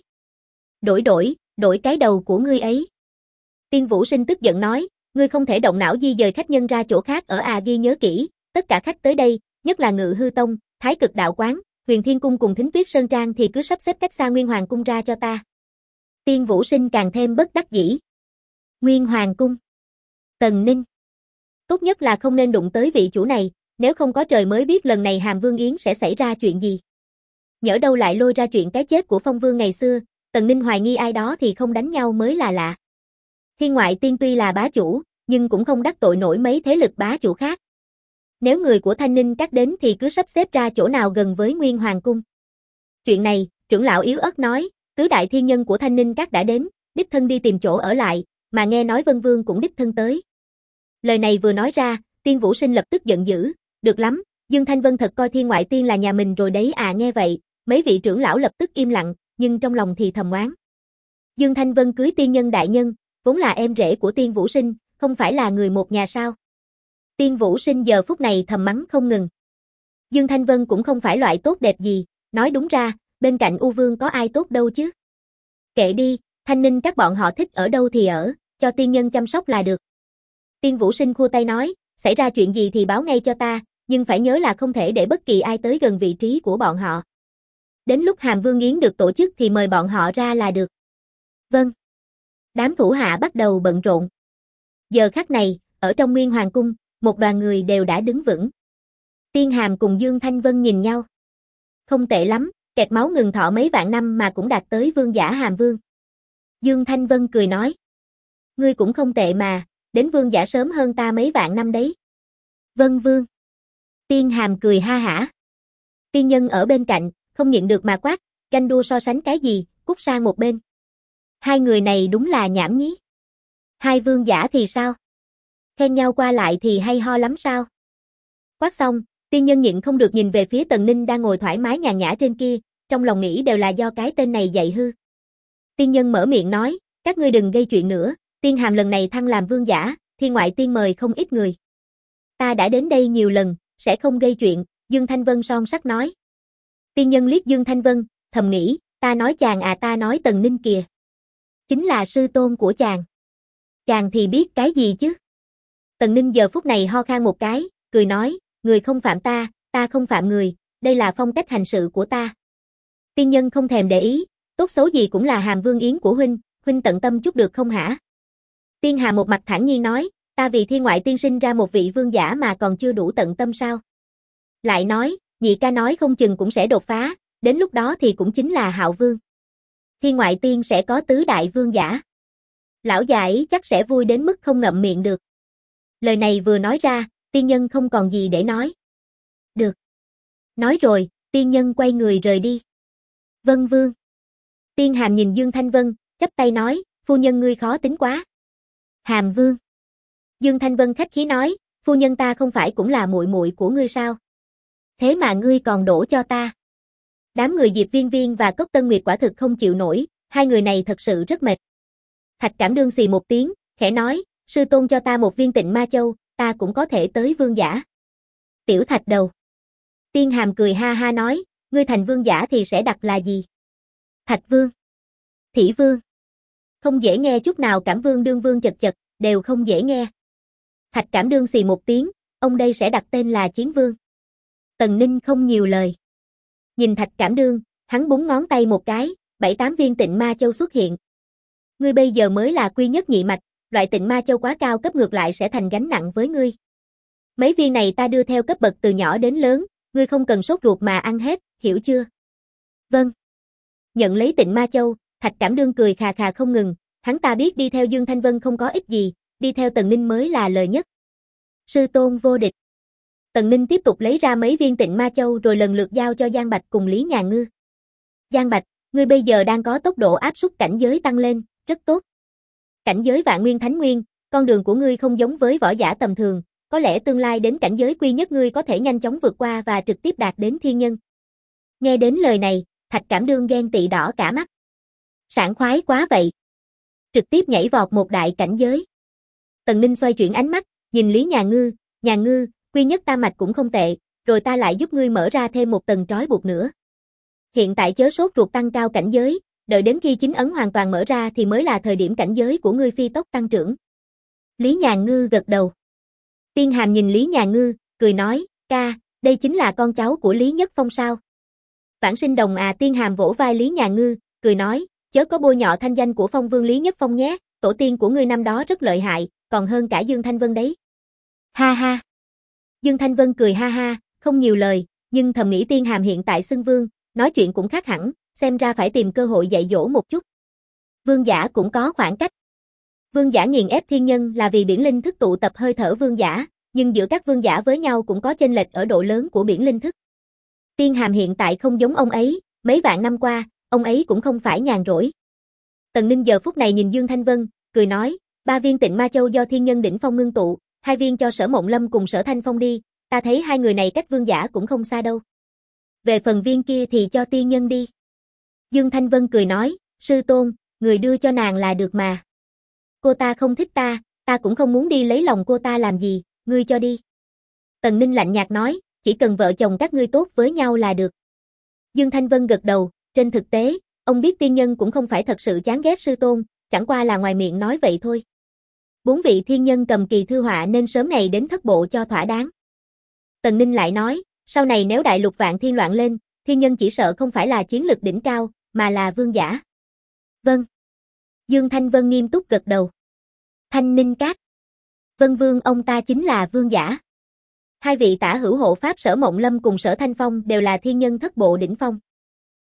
Đổi cái đầu của ngươi ấy. Tiên Vũ Sinh tức giận nói, ngươi không thể động não di dời khách nhân ra chỗ khác ở ghi nhớ kỹ, tất cả khách tới đây, nhất là Ngự Hư Tông, Thái Cực Đạo Quán, Huyền Thiên Cung cùng Thính Tuyết Sơn Trang thì cứ sắp xếp cách xa Nguyên Hoàng Cung ra cho ta. Tiên Vũ Sinh càng thêm bất đắc dĩ. Nguyên Hoàng Cung. Tần Ninh. Tốt nhất là không nên đụng tới vị chủ này, nếu không có trời mới biết lần này Hàm Vương Yến sẽ xảy ra chuyện gì. Nhỡ đâu lại lôi ra chuyện cái chết của Phong Vương ngày xưa, Tần Ninh hoài nghi ai đó thì không đánh nhau mới là lạ. Thiên Ngoại Tiên tuy là bá chủ, nhưng cũng không đắc tội nổi mấy thế lực bá chủ khác. Nếu người của Thanh Ninh Các đến thì cứ sắp xếp ra chỗ nào gần với Nguyên Hoàng Cung. Chuyện này, trưởng lão yếu ớt nói, tứ đại thiên nhân của Thanh Ninh Các đã đến, đích thân đi tìm chỗ ở lại, mà nghe nói Vân Vương cũng đích thân tới. Lời này vừa nói ra, Tiên Vũ Sinh lập tức giận dữ, được lắm, Dương Thanh Vân thật coi Thiên Ngoại Tiên là nhà mình rồi đấy à. Nghe vậy, mấy vị trưởng lão lập tức im lặng, nhưng trong lòng thì thầm oán. Dương Thanh Vân cưới tiên nhân đại nhân, vốn là em rể của Tiên Vũ Sinh, không phải là người một nhà sao? Tiên Vũ Sinh giờ phút này thầm mắng không ngừng. Dương Thanh Vân cũng không phải loại tốt đẹp gì, nói đúng ra, bên cạnh U Vương có ai tốt đâu chứ. Kệ đi, Thanh Ninh Các bọn họ thích ở đâu thì ở, cho tiên nhân chăm sóc là được. Tiên Vũ Sinh khua tay nói, xảy ra chuyện gì thì báo ngay cho ta, nhưng phải nhớ là không thể để bất kỳ ai tới gần vị trí của bọn họ. Đến lúc Hàm Vương Yến được tổ chức thì mời bọn họ ra là được. Vâng. Đám thủ hạ bắt đầu bận rộn. Giờ khắc này, ở trong Nguyên Hoàng Cung, một đoàn người đều đã đứng vững. Tiên Hàm cùng Dương Thanh Vân nhìn nhau. Không tệ lắm, Kẹt máu ngừng thọ mấy vạn năm mà cũng đạt tới vương giả Hàm Vương. Dương Thanh Vân cười nói. Ngươi cũng không tệ mà, đến vương giả sớm hơn ta mấy vạn năm đấy. Vân Vương. Tiên Hàm cười ha hả. Tiên Nhân ở bên cạnh, không nhịn được mà quát, ganh đua so sánh cái gì, cút sang một bên. Hai người này đúng là nhảm nhí. Hai vương giả thì sao? Khen nhau qua lại thì hay ho lắm sao? Quát xong, Tiên Nhân nhịn không được nhìn về phía Tần Ninh đang ngồi thoải mái nhàn nhã trên kia, trong lòng nghĩ đều là do cái tên này dạy hư. Tiên Nhân mở miệng nói, các ngươi đừng gây chuyện nữa, Tiên Hàm lần này thăng làm vương giả, Thiên Ngoại Tiên mời không ít người. Ta đã đến đây nhiều lần, sẽ không gây chuyện, Dương Thanh Vân son sắc nói. Tiên Nhân liếc Dương Thanh Vân, thầm nghĩ, ta nói chàng à, ta nói Tần Ninh kìa. Chính là sư tôn của chàng. Chàng thì biết cái gì chứ? Tần Ninh giờ phút này ho khan một cái, cười nói, người không phạm ta, ta không phạm người, đây là phong cách hành sự của ta. Tiên Nhân không thèm để ý, tốt xấu gì cũng là Hàm Vương Yến của huynh tận tâm chút được không hả? Tiên Hà một mặt thản nhiên nói, ta vì Thiên Ngoại Tiên sinh ra một vị vương giả mà còn chưa đủ tận tâm sao? Lại nói, nhị ca nói không chừng cũng sẽ đột phá, đến lúc đó thì cũng chính là Hạo Vương. Thiên Ngoại Tiên sẽ có tứ đại vương giả. Lão già ấy chắc sẽ vui đến mức không ngậm miệng được. Lời này vừa nói ra, Tiên Nhân không còn gì để nói. Được. Nói rồi, Tiên Nhân quay người rời đi. Vân Vương. Tiên Hàm nhìn Dương Thanh Vân, chắp tay nói, phu nhân ngươi khó tính quá. Hàm Vương. Dương Thanh Vân khách khí nói, phu nhân ta không phải cũng là muội muội của ngươi sao? Thế mà ngươi còn đổ cho ta. Đám người Diệp Viên Viên và Cốc Tân Nguyệt quả thực không chịu nổi, hai người này thật sự rất mệt. Thạch Cảm Đương xì một tiếng, khẽ nói, sư tôn cho ta một viên Tịnh Ma Châu, ta cũng có thể tới vương giả. Tiểu Thạch đầu. Tiên Hàm cười ha ha nói, ngươi thành vương giả thì sẽ đặt là gì? Thạch Vương. Thỉ Vương. Không dễ nghe chút nào, Cảm Vương Đương Vương chật chật, đều không dễ nghe. Thạch Cảm Đương xì một tiếng, ông đây sẽ đặt tên là Chiến Vương. Tần Ninh không nhiều lời. Nhìn Thạch Cảm Đương, hắn búng ngón tay một cái, 7-8 viên Tịnh Ma Châu xuất hiện. Ngươi bây giờ mới là quy nhất nhị mạch, loại Tịnh Ma Châu quá cao cấp ngược lại sẽ thành gánh nặng với ngươi. Mấy viên này ta đưa theo cấp bậc từ nhỏ đến lớn, ngươi không cần sốt ruột mà ăn hết, hiểu chưa? Vâng. Nhận lấy Tịnh Ma Châu, Thạch Cảm Đương cười khà khà không ngừng, hắn ta biết đi theo Dương Thanh Vân không có ích gì, đi theo Tần Ninh mới là lời nhất. Sư tôn vô địch. Tần Ninh tiếp tục lấy ra mấy viên Tịnh Ma Châu rồi lần lượt giao cho Giang Bạch cùng Lý Nhà Ngư. Giang Bạch, ngươi bây giờ đang có tốc độ áp suất cảnh giới tăng lên, rất tốt. Cảnh giới Vạn Nguyên Thánh Nguyên, con đường của ngươi không giống với võ giả tầm thường, có lẽ tương lai đến cảnh giới quy nhất ngươi có thể nhanh chóng vượt qua và trực tiếp đạt đến thiên nhân. Nghe đến lời này, Thạch Cảm Đương ghen tị đỏ cả mắt. Sảng khoái quá vậy. Trực tiếp nhảy vọt một đại cảnh giới. Tần Ninh xoay chuyển ánh mắt, nhìn Lý Nhà Ngư, quy nhất tam mạch cũng không tệ, rồi ta lại giúp ngươi mở ra thêm một tầng trói buộc nữa. Hiện tại chớ sốt ruột tăng cao cảnh giới, đợi đến khi chính ấn hoàn toàn mở ra thì mới là thời điểm cảnh giới của ngươi phi tốc tăng trưởng. Lý Nhà Ngư gật đầu. Tiên Hàm nhìn Lý Nhà Ngư, cười nói, ca, đây chính là con cháu của Lý Nhất Phong sao? Vãng sinh đồng à. Tiên Hàm vỗ vai Lý Nhà Ngư, cười nói, chớ có bôi nhọ thanh danh của Phong Vương Lý Nhất Phong nhé, tổ tiên của ngươi năm đó rất lợi hại, còn hơn cả Dương Thanh Vân đấy. Ha ha. Dương Thanh Vân cười ha ha, không nhiều lời, nhưng thầm nghĩ Tiên Hàm hiện tại xưng vương, nói chuyện cũng khác hẳn, xem ra phải tìm cơ hội dạy dỗ một chút. Vương giả cũng có khoảng cách. Vương giả nghiền ép thiên nhân là vì biển linh thức tụ tập hơi thở vương giả, nhưng giữa các vương giả với nhau cũng có chênh lệch ở độ lớn của biển linh thức. Tiên Hàm hiện tại không giống ông ấy, mấy vạn năm qua, ông ấy cũng không phải nhàn rỗi. Tần Ninh giờ phút này nhìn Dương Thanh Vân, cười nói, 3 viên Tịnh Ma Châu do thiên nhân đỉnh phong ngưng tụ, 2 viên cho Sở Mộng Lâm cùng Sở Thanh Phong đi, ta thấy hai người này cách vương giả cũng không xa đâu. Về phần viên kia thì cho tiên nhân đi. Dương Thanh Vân cười nói, sư tôn, người đưa cho nàng là được mà. Cô ta không thích ta, ta cũng không muốn đi lấy lòng cô ta làm gì, ngươi cho đi. Tần Ninh lạnh nhạt nói, chỉ cần vợ chồng các ngươi tốt với nhau là được. Dương Thanh Vân gật đầu, trên thực tế, ông biết tiên nhân cũng không phải thật sự chán ghét sư tôn, chẳng qua là ngoài miệng nói vậy thôi. 4 vị thiên nhân cầm kỳ thư họa nên sớm ngày đến thất bộ cho thỏa đáng. Tần Ninh lại nói, sau này nếu đại lục Vạn Thiên loạn lên, thiên nhân chỉ sợ không phải là chiến lực đỉnh cao, mà là vương giả. Vâng. Dương Thanh Vân nghiêm túc gật đầu. Thanh Ninh Các. Vân Vương ông ta chính là vương giả. Hai vị tả hữu hộ pháp Sở Mộng Lâm cùng Sở Thanh Phong đều là thiên nhân thất bộ đỉnh phong.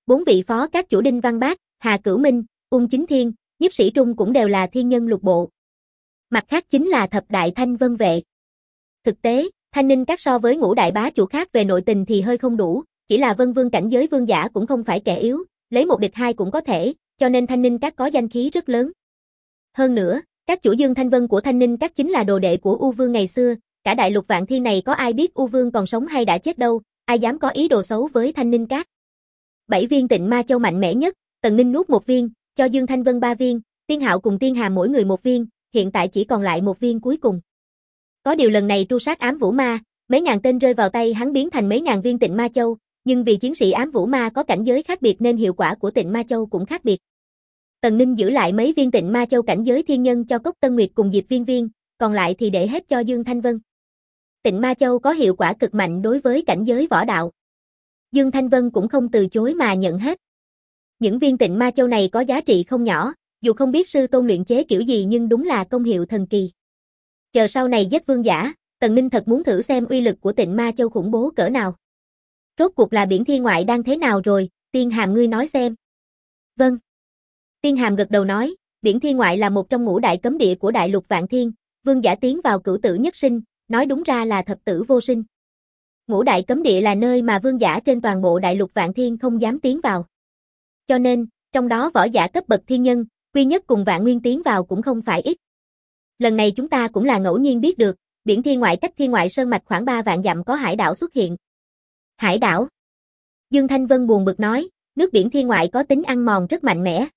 4 vị phó các chủ Đinh Văn Bác, Hà Cửu Minh, Ung Chính Thiên, Nhiếp Sĩ Trung cũng đều là thiên nhân lục bộ. Mặt khác chính là thập đại thanh vân vệ. Thực tế, Thanh Ninh Các so với ngũ đại bá chủ khác về nội tình thì hơi không đủ, chỉ là Vân Vương cảnh giới vương giả cũng không phải kẻ yếu, lấy một địch hai cũng có thể, cho nên Thanh Ninh Các có danh khí rất lớn. Hơn nữa, các chủ Dương Thanh Vân của Thanh Ninh Các chính là đồ đệ của U Vương ngày xưa, cả đại lục vạn thiên này có ai biết U Vương còn sống hay đã chết đâu, ai dám có ý đồ xấu với Thanh Ninh Các. 7 viên Tịnh Ma Châu mạnh mẽ nhất, Tần Ninh nuốt 1 viên, cho Dương Thanh Vân 3 viên, Tiên Hạo cùng Tiên Hàm mỗi người 1 viên, hiện tại chỉ còn lại 1 viên cuối cùng. Có điều lần này tru sát ám vũ ma, mấy ngàn tên rơi vào tay hắn biến thành mấy ngàn viên Tịnh Ma Châu, nhưng vì chiến sĩ ám vũ ma có cảnh giới khác biệt nên hiệu quả của Tịnh Ma Châu cũng khác biệt. Tần Ninh giữ lại mấy viên Tịnh Ma Châu cảnh giới thiên nhân cho Cốc Tân Nguyệt cùng Diệp Viên Viên, còn lại thì để hết cho Dương Thanh Vân. Tịnh Ma Châu có hiệu quả cực mạnh đối với cảnh giới võ đạo. Dương Thanh Vân cũng không từ chối mà nhận hết. Những viên Tịnh Ma Châu này có giá trị không nhỏ, dù không biết sư tôn luyện chế kiểu gì nhưng đúng là công hiệu thần kỳ. Chờ sau này giết vương giả, Tần Ninh thật muốn thử xem uy lực của Tịnh Ma Châu khủng bố cỡ nào. Rốt cuộc là biển thiên ngoại đang thế nào rồi, Tiên Hàm ngươi nói xem. Vâng. Tiên Hàm gật đầu nói, biển thiên ngoại là một trong ngũ đại cấm địa của đại lục vạn thiên, vương giả tiến vào cửu tử nhất sinh, nói đúng ra là thập tử vô sinh. Ngũ đại cấm địa là nơi mà vương giả trên toàn bộ đại lục vạn thiên không dám tiến vào. Cho nên, trong đó võ giả cấp bậc thiên nhân, Quy Nhất cùng Vạn Nguyên tiến vào cũng không phải ít. Lần này chúng ta cũng là ngẫu nhiên biết được, biển thiên ngoại cách thiên ngoại sơn mạch khoảng 3 vạn dặm có hải đảo xuất hiện. Hải đảo? Dương Thanh Vân buồn bực nói, nước biển thiên ngoại có tính ăn mòn rất mạnh mẽ.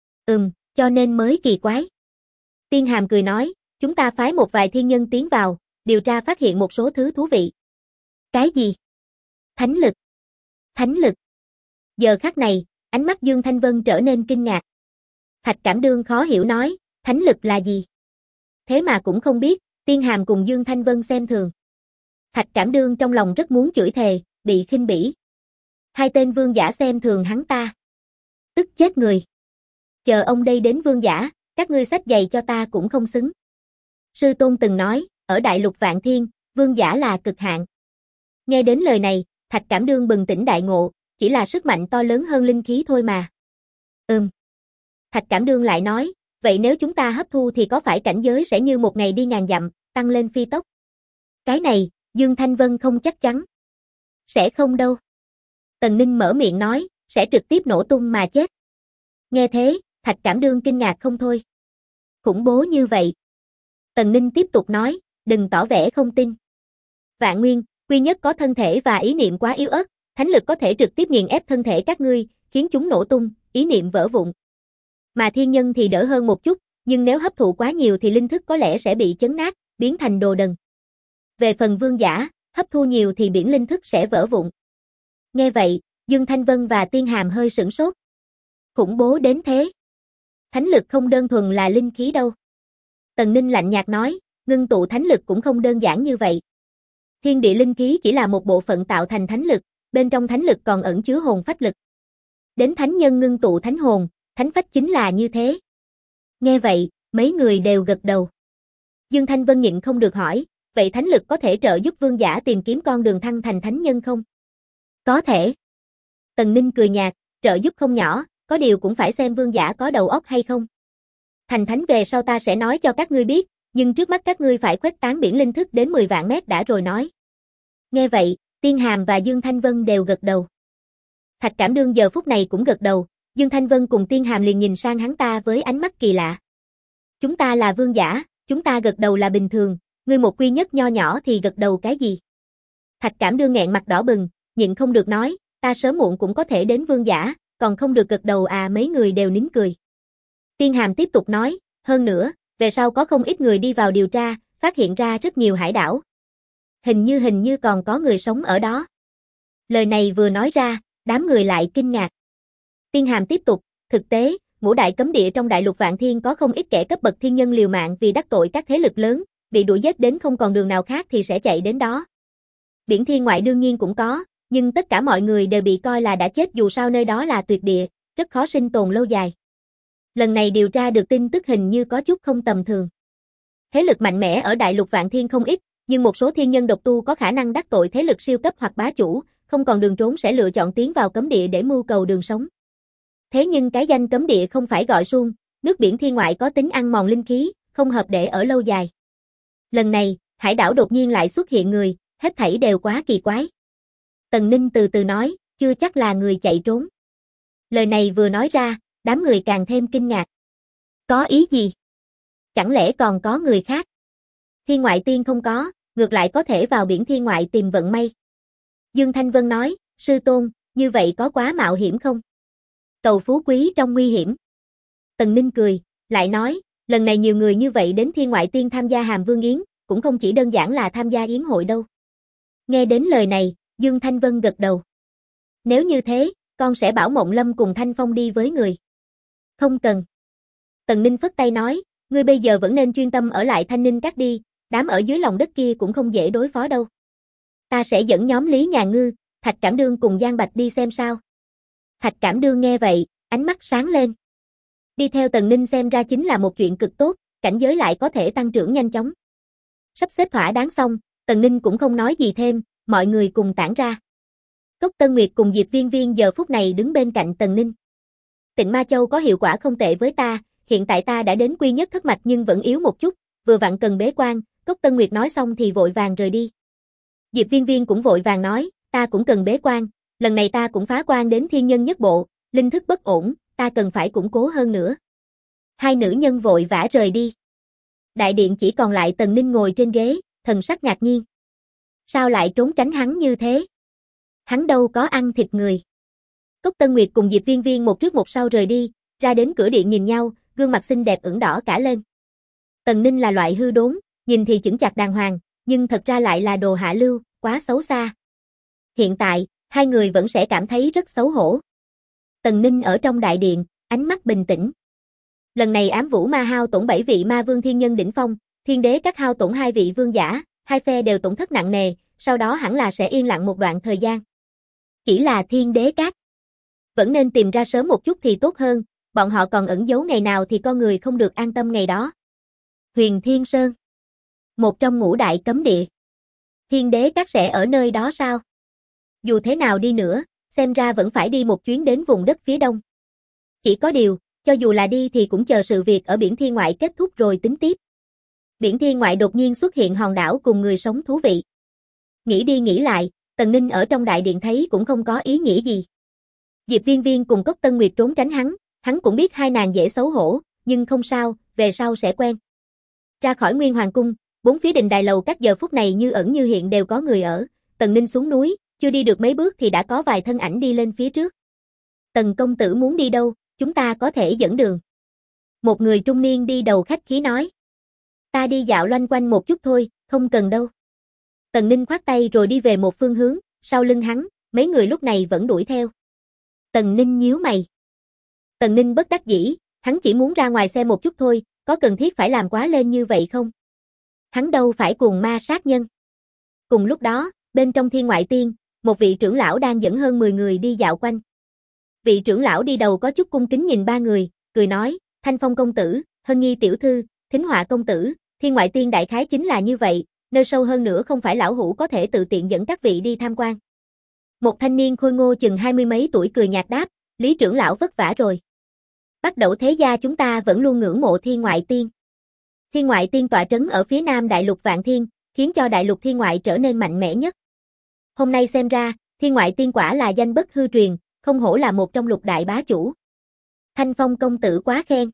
Cho nên mới kỳ quái. Tiên Hàm cười nói, chúng ta phái một vài thiên nhân tiến vào, điều tra phát hiện một số thứ thú vị. Cái gì? Thánh lực. Thánh lực. Giờ khắc này, ánh mắt Dương Thanh Vân trở nên kinh ngạc. Thạch Cảm Đương khó hiểu nói, thánh lực là gì? Thế mà cũng không biết, Tiên Hàm cùng Dương Thanh Vân xem thường. Thạch Cảm Đương trong lòng rất muốn chửi thề, bị khinh bỉ. Hai tên vương giả xem thường hắn ta. Tức chết người. Chờ ông đây đến vương giả, các ngươi xách giày cho ta cũng không xứng. Sư tôn từng nói, ở đại lục vạn thiên, vương giả là cực hạn. Nghe đến lời này, Thạch Cảm Đương bừng tỉnh đại ngộ, chỉ là sức mạnh to lớn hơn linh khí thôi mà. Thạch Cảm Đương lại nói, vậy nếu chúng ta hấp thu thì có phải cảnh giới sẽ như một ngày đi ngàn dặm, tăng lên phi tốc? Cái này, Dương Thanh Vân không chắc chắn. Sẽ không đâu. Tần Ninh mở miệng nói, sẽ trực tiếp nổ tung mà chết. Nghe thế, Thạch Cảm Đương kinh ngạc không thôi. Khủng bố như vậy. Tần Ninh tiếp tục nói, đừng tỏ vẻ không tin. Vạn Nguyên, Quy Nhất có thân thể và ý niệm quá yếu ớt, thánh lực có thể trực tiếp nghiền ép thân thể các ngươi, khiến chúng nổ tung, ý niệm vỡ vụn. Mà thiên nhân thì đỡ hơn một chút, nhưng nếu hấp thụ quá nhiều thì linh thức có lẽ sẽ bị chấn nát, biến thành đồ đần. Về phần vương giả, hấp thu nhiều thì biển linh thức sẽ vỡ vụn. Nghe vậy, Dương Thanh Vân và Tiên Hàm hơi sửng sốt. Khủng bố đến thế. Thánh lực không đơn thuần là linh khí đâu. Tần Ninh lạnh nhạt nói, ngưng tụ thánh lực cũng không đơn giản như vậy. Thiên địa linh khí chỉ là một bộ phận tạo thành thánh lực, bên trong thánh lực còn ẩn chứa hồn phách lực. Đến thánh nhân ngưng tụ thánh hồn, thánh phách chính là như thế. Nghe vậy, mấy người đều gật đầu. Dương Thanh Vân nhịn không được hỏi, vậy thánh lực có thể trợ giúp vương giả tìm kiếm con đường thăng thành thánh nhân không? Có thể. Tần Ninh cười nhạt, trợ giúp không nhỏ, có điều cũng phải xem vương giả có đầu óc hay không. Thành thánh về sau ta sẽ nói cho các ngươi biết, nhưng trước mắt các ngươi phải khuếch tán biển linh thức đến 10 vạn mét đã rồi nói. Nghe vậy, Tiên Hàm và Dương Thanh Vân đều gật đầu. Thạch Cảm Đương giờ phút này cũng gật đầu, Dương Thanh Vân cùng Tiên Hàm liền nhìn sang hắn ta với ánh mắt kỳ lạ. Chúng ta là vương giả, chúng ta gật đầu là bình thường, ngươi một Quy Nhất nho nhỏ thì gật đầu cái gì? Thạch Cảm Đương nghẹn mặt đỏ bừng, nhịn không được nói, ta sớm muộn cũng có thể đến vương giả, còn không được gật đầu à? Mấy người đều nín cười. Tiên Hàm tiếp tục nói, hơn nữa, về sau có không ít người đi vào điều tra, phát hiện ra rất nhiều hải đảo. Hình như còn có người sống ở đó. Lời này vừa nói ra, đám người lại kinh ngạc. Tiên Hàm tiếp tục, thực tế, ngũ đại cấm địa trong đại lục vạn thiên có không ít kẻ cấp bậc thiên nhân liều mạng vì đắc tội các thế lực lớn, bị đuổi giết đến không còn đường nào khác thì sẽ chạy đến đó. Biển thiên ngoại đương nhiên cũng có, nhưng tất cả mọi người đều bị coi là đã chết dù sao nơi đó là tuyệt địa, rất khó sinh tồn lâu dài. Lần này điều tra được tin tức hình như có chút không tầm thường. Thế lực mạnh mẽ ở đại lục vạn thiên không ít, nhưng một số thiên nhân độc tu có khả năng đắc tội thế lực siêu cấp hoặc bá chủ, không còn đường trốn sẽ lựa chọn tiến vào cấm địa để mưu cầu đường sống. Thế nhưng cái danh cấm địa không phải gọi suông, nước biển thiên ngoại có tính ăn mòn linh khí, không hợp để ở lâu dài. Lần này, hải đảo đột nhiên lại xuất hiện người, hết thảy đều quá kỳ quái. Tần Ninh từ từ nói, chưa chắc là người chạy trốn. Lời này vừa nói ra, đám người càng thêm kinh ngạc. Có ý gì? Chẳng lẽ còn có người khác? Thiên ngoại tiên không có, ngược lại có thể vào biển thiên ngoại tìm vận may. Dương Thanh Vân nói, sư tôn, như vậy có quá mạo hiểm không? Cầu phú quý trong nguy hiểm. Tần Ninh cười, lại nói, lần này nhiều người như vậy đến thiên ngoại tiên tham gia Hàm Vương Yến, cũng không chỉ đơn giản là tham gia yến hội đâu. Nghe đến lời này, Dương Thanh Vân gật đầu. Nếu như thế, con sẽ bảo Mộng Lâm cùng Thanh Phong đi với người. Không cần. Tần Ninh phất tay nói, ngươi bây giờ vẫn nên chuyên tâm ở lại Thanh Ninh Các đi, đám ở dưới lòng đất kia cũng không dễ đối phó đâu. Ta sẽ dẫn nhóm Lý Nhà Ngư, Thạch Cảm Đương cùng Giang Bạch đi xem sao. Thạch Cảm Đương nghe vậy, ánh mắt sáng lên. Đi theo Tần Ninh xem ra chính là một chuyện cực tốt, cảnh giới lại có thể tăng trưởng nhanh chóng. Sắp xếp thỏa đáng xong, Tần Ninh cũng không nói gì thêm, mọi người cùng tản ra. Cốc Tân Nguyệt cùng Diệp Viên Viên giờ phút này đứng bên cạnh Tần Ninh. Tịnh Ma Châu có hiệu quả không tệ với ta, hiện tại ta đã đến quy nhất thất mạch nhưng vẫn yếu một chút, vừa vặn cần bế quan, Cốc Tân Nguyệt nói xong thì vội vàng rời đi. Diệp Viên Viên cũng vội vàng nói, ta cũng cần bế quan, lần này ta cũng phá quan đến thiên nhân nhất bộ, linh thức bất ổn, ta cần phải củng cố hơn nữa. Hai nữ nhân vội vã rời đi. Đại điện chỉ còn lại Tần Ninh ngồi trên ghế, thần sắc ngạc nhiên. Sao lại trốn tránh hắn như thế? Hắn đâu có ăn thịt người. Cốc Tân Nguyệt cùng Diệp Viên Viên một trước một sau rời đi, ra đến cửa điện nhìn nhau, gương mặt xinh đẹp ửng đỏ cả lên. Tần Ninh là loại hư đốn, nhìn thì chững chạc đàng hoàng, nhưng thật ra lại là đồ hạ lưu, quá xấu xa. Hiện tại, hai người vẫn sẽ cảm thấy rất xấu hổ. Tần Ninh ở trong đại điện, ánh mắt bình tĩnh. Lần này ám vũ ma hao tổn 7 vị ma vương thiên nhân đỉnh phong, thiên đế các hao tổn 2 vị vương giả, hai phe đều tổn thất nặng nề, sau đó hẳn là sẽ yên lặng một đoạn thời gian. Chỉ là thiên đế các. Vẫn nên tìm ra sớm một chút thì tốt hơn, bọn họ còn ẩn giấu ngày nào thì con người không được an tâm ngày đó. Huyền Thiên Sơn. Một trong ngũ đại cấm địa. Thiên đế các sẽ ở nơi đó sao? Dù thế nào đi nữa, xem ra vẫn phải đi một chuyến đến vùng đất phía đông. Chỉ có điều, cho dù là đi thì cũng chờ sự việc ở biển thiên ngoại kết thúc rồi tính tiếp. Biển thiên ngoại đột nhiên xuất hiện hòn đảo cùng người sống thú vị. Nghĩ đi nghĩ lại, Tần Ninh ở trong đại điện thấy cũng không có ý nghĩa gì. Diệp Viên Viên cùng Cốc Tân Nguyệt trốn tránh hắn cũng biết hai nàng dễ xấu hổ, nhưng không sao, về sau sẽ quen. Ra khỏi Nguyên Hoàng Cung, bốn phía đình đài lầu các giờ phút này như ẩn như hiện đều có người ở. Tần Ninh xuống núi, chưa đi được mấy bước thì đã có vài thân ảnh đi lên phía trước. Tần công tử muốn đi đâu, chúng ta có thể dẫn đường. Một người trung niên đi đầu khách khí nói. Ta đi dạo loanh quanh một chút thôi, không cần đâu. Tần Ninh khoát tay rồi đi về một phương hướng, sau lưng hắn, mấy người lúc này vẫn đuổi theo. Tần Ninh nhíu mày. Tần Ninh bất đắc dĩ, hắn chỉ muốn ra ngoài xem một chút thôi, có cần thiết phải làm quá lên như vậy không? Hắn đâu phải cuồng ma sát nhân. Cùng lúc đó, bên trong thiên ngoại tiên, một vị trưởng lão đang dẫn hơn 10 người đi dạo quanh. Vị trưởng lão đi đầu có chút cung kính nhìn ba người, cười nói, Thanh Phong công tử, Hân Nhi tiểu thư, Thính Họa công tử, thiên ngoại tiên đại khái chính là như vậy, nơi sâu hơn nữa không phải lão hủ có thể tự tiện dẫn các vị đi tham quan. Một thanh niên khôi ngô chừng 20 mấy tuổi cười nhạt đáp, Lý trưởng lão vất vả rồi. Bắt đầu thế gia chúng ta vẫn luôn ngưỡng mộ thiên ngoại tiên. Thiên ngoại tiên tọa trấn ở phía nam đại lục Vạn Thiên, khiến cho đại lục thiên ngoại trở nên mạnh mẽ nhất. Hôm nay xem ra, thiên ngoại tiên quả là danh bất hư truyền, không hổ là một trong lục đại bá chủ. Thanh Phong công tử quá khen.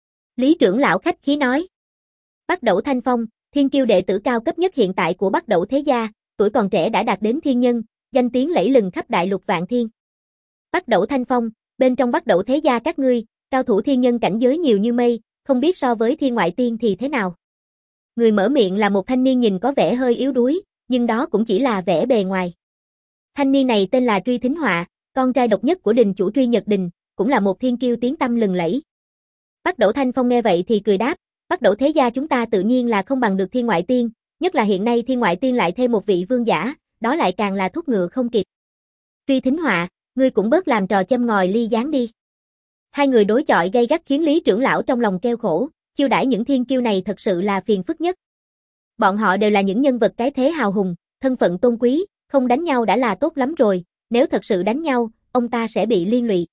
Lý trưởng lão khách khí nói. Bắc Đẩu Thanh Phong, thiên kiêu đệ tử cao cấp nhất hiện tại của Bắc Đẩu thế gia, tuổi còn trẻ đã đạt đến thiên nhân, danh tiếng lẫy lừng khắp đại lục Vạn Thiên. Bắc Đẩu Thanh Phong, bên trong Bắc Đẩu thế gia các ngươi, cao thủ thiên nhân cảnh giới nhiều như mây, không biết so với thiên ngoại tiên thì thế nào. Người mở miệng là một thanh niên nhìn có vẻ hơi yếu đuối, nhưng đó cũng chỉ là vẻ bề ngoài. Thanh niên này tên là Truy Thính Họa, con trai độc nhất của đình chủ Truy Nhật Đình, cũng là một thiên kiêu tiếng tăm lừng lẫy. Bắc Đẩu Thanh Phong nghe vậy thì cười đáp, Bắc Đẩu thế gia chúng ta tự nhiên là không bằng được thiên ngoại tiên, nhất là hiện nay thiên ngoại tiên lại thêm một vị vương giả, đó lại càng là thúc ngựa không kịp. Truy Thính Họa, ngươi cũng bớt làm trò châm ngòi ly gián đi. Hai người đối chọi gay gắt khiến Lý trưởng lão trong lòng kêu khổ, chiêu đãi những thiên kiêu này thật sự là phiền phức nhất. Bọn họ đều là những nhân vật cái thế hào hùng, thân phận tôn quý, không đánh nhau đã là tốt lắm rồi, nếu thật sự đánh nhau, ông ta sẽ bị liên lụy.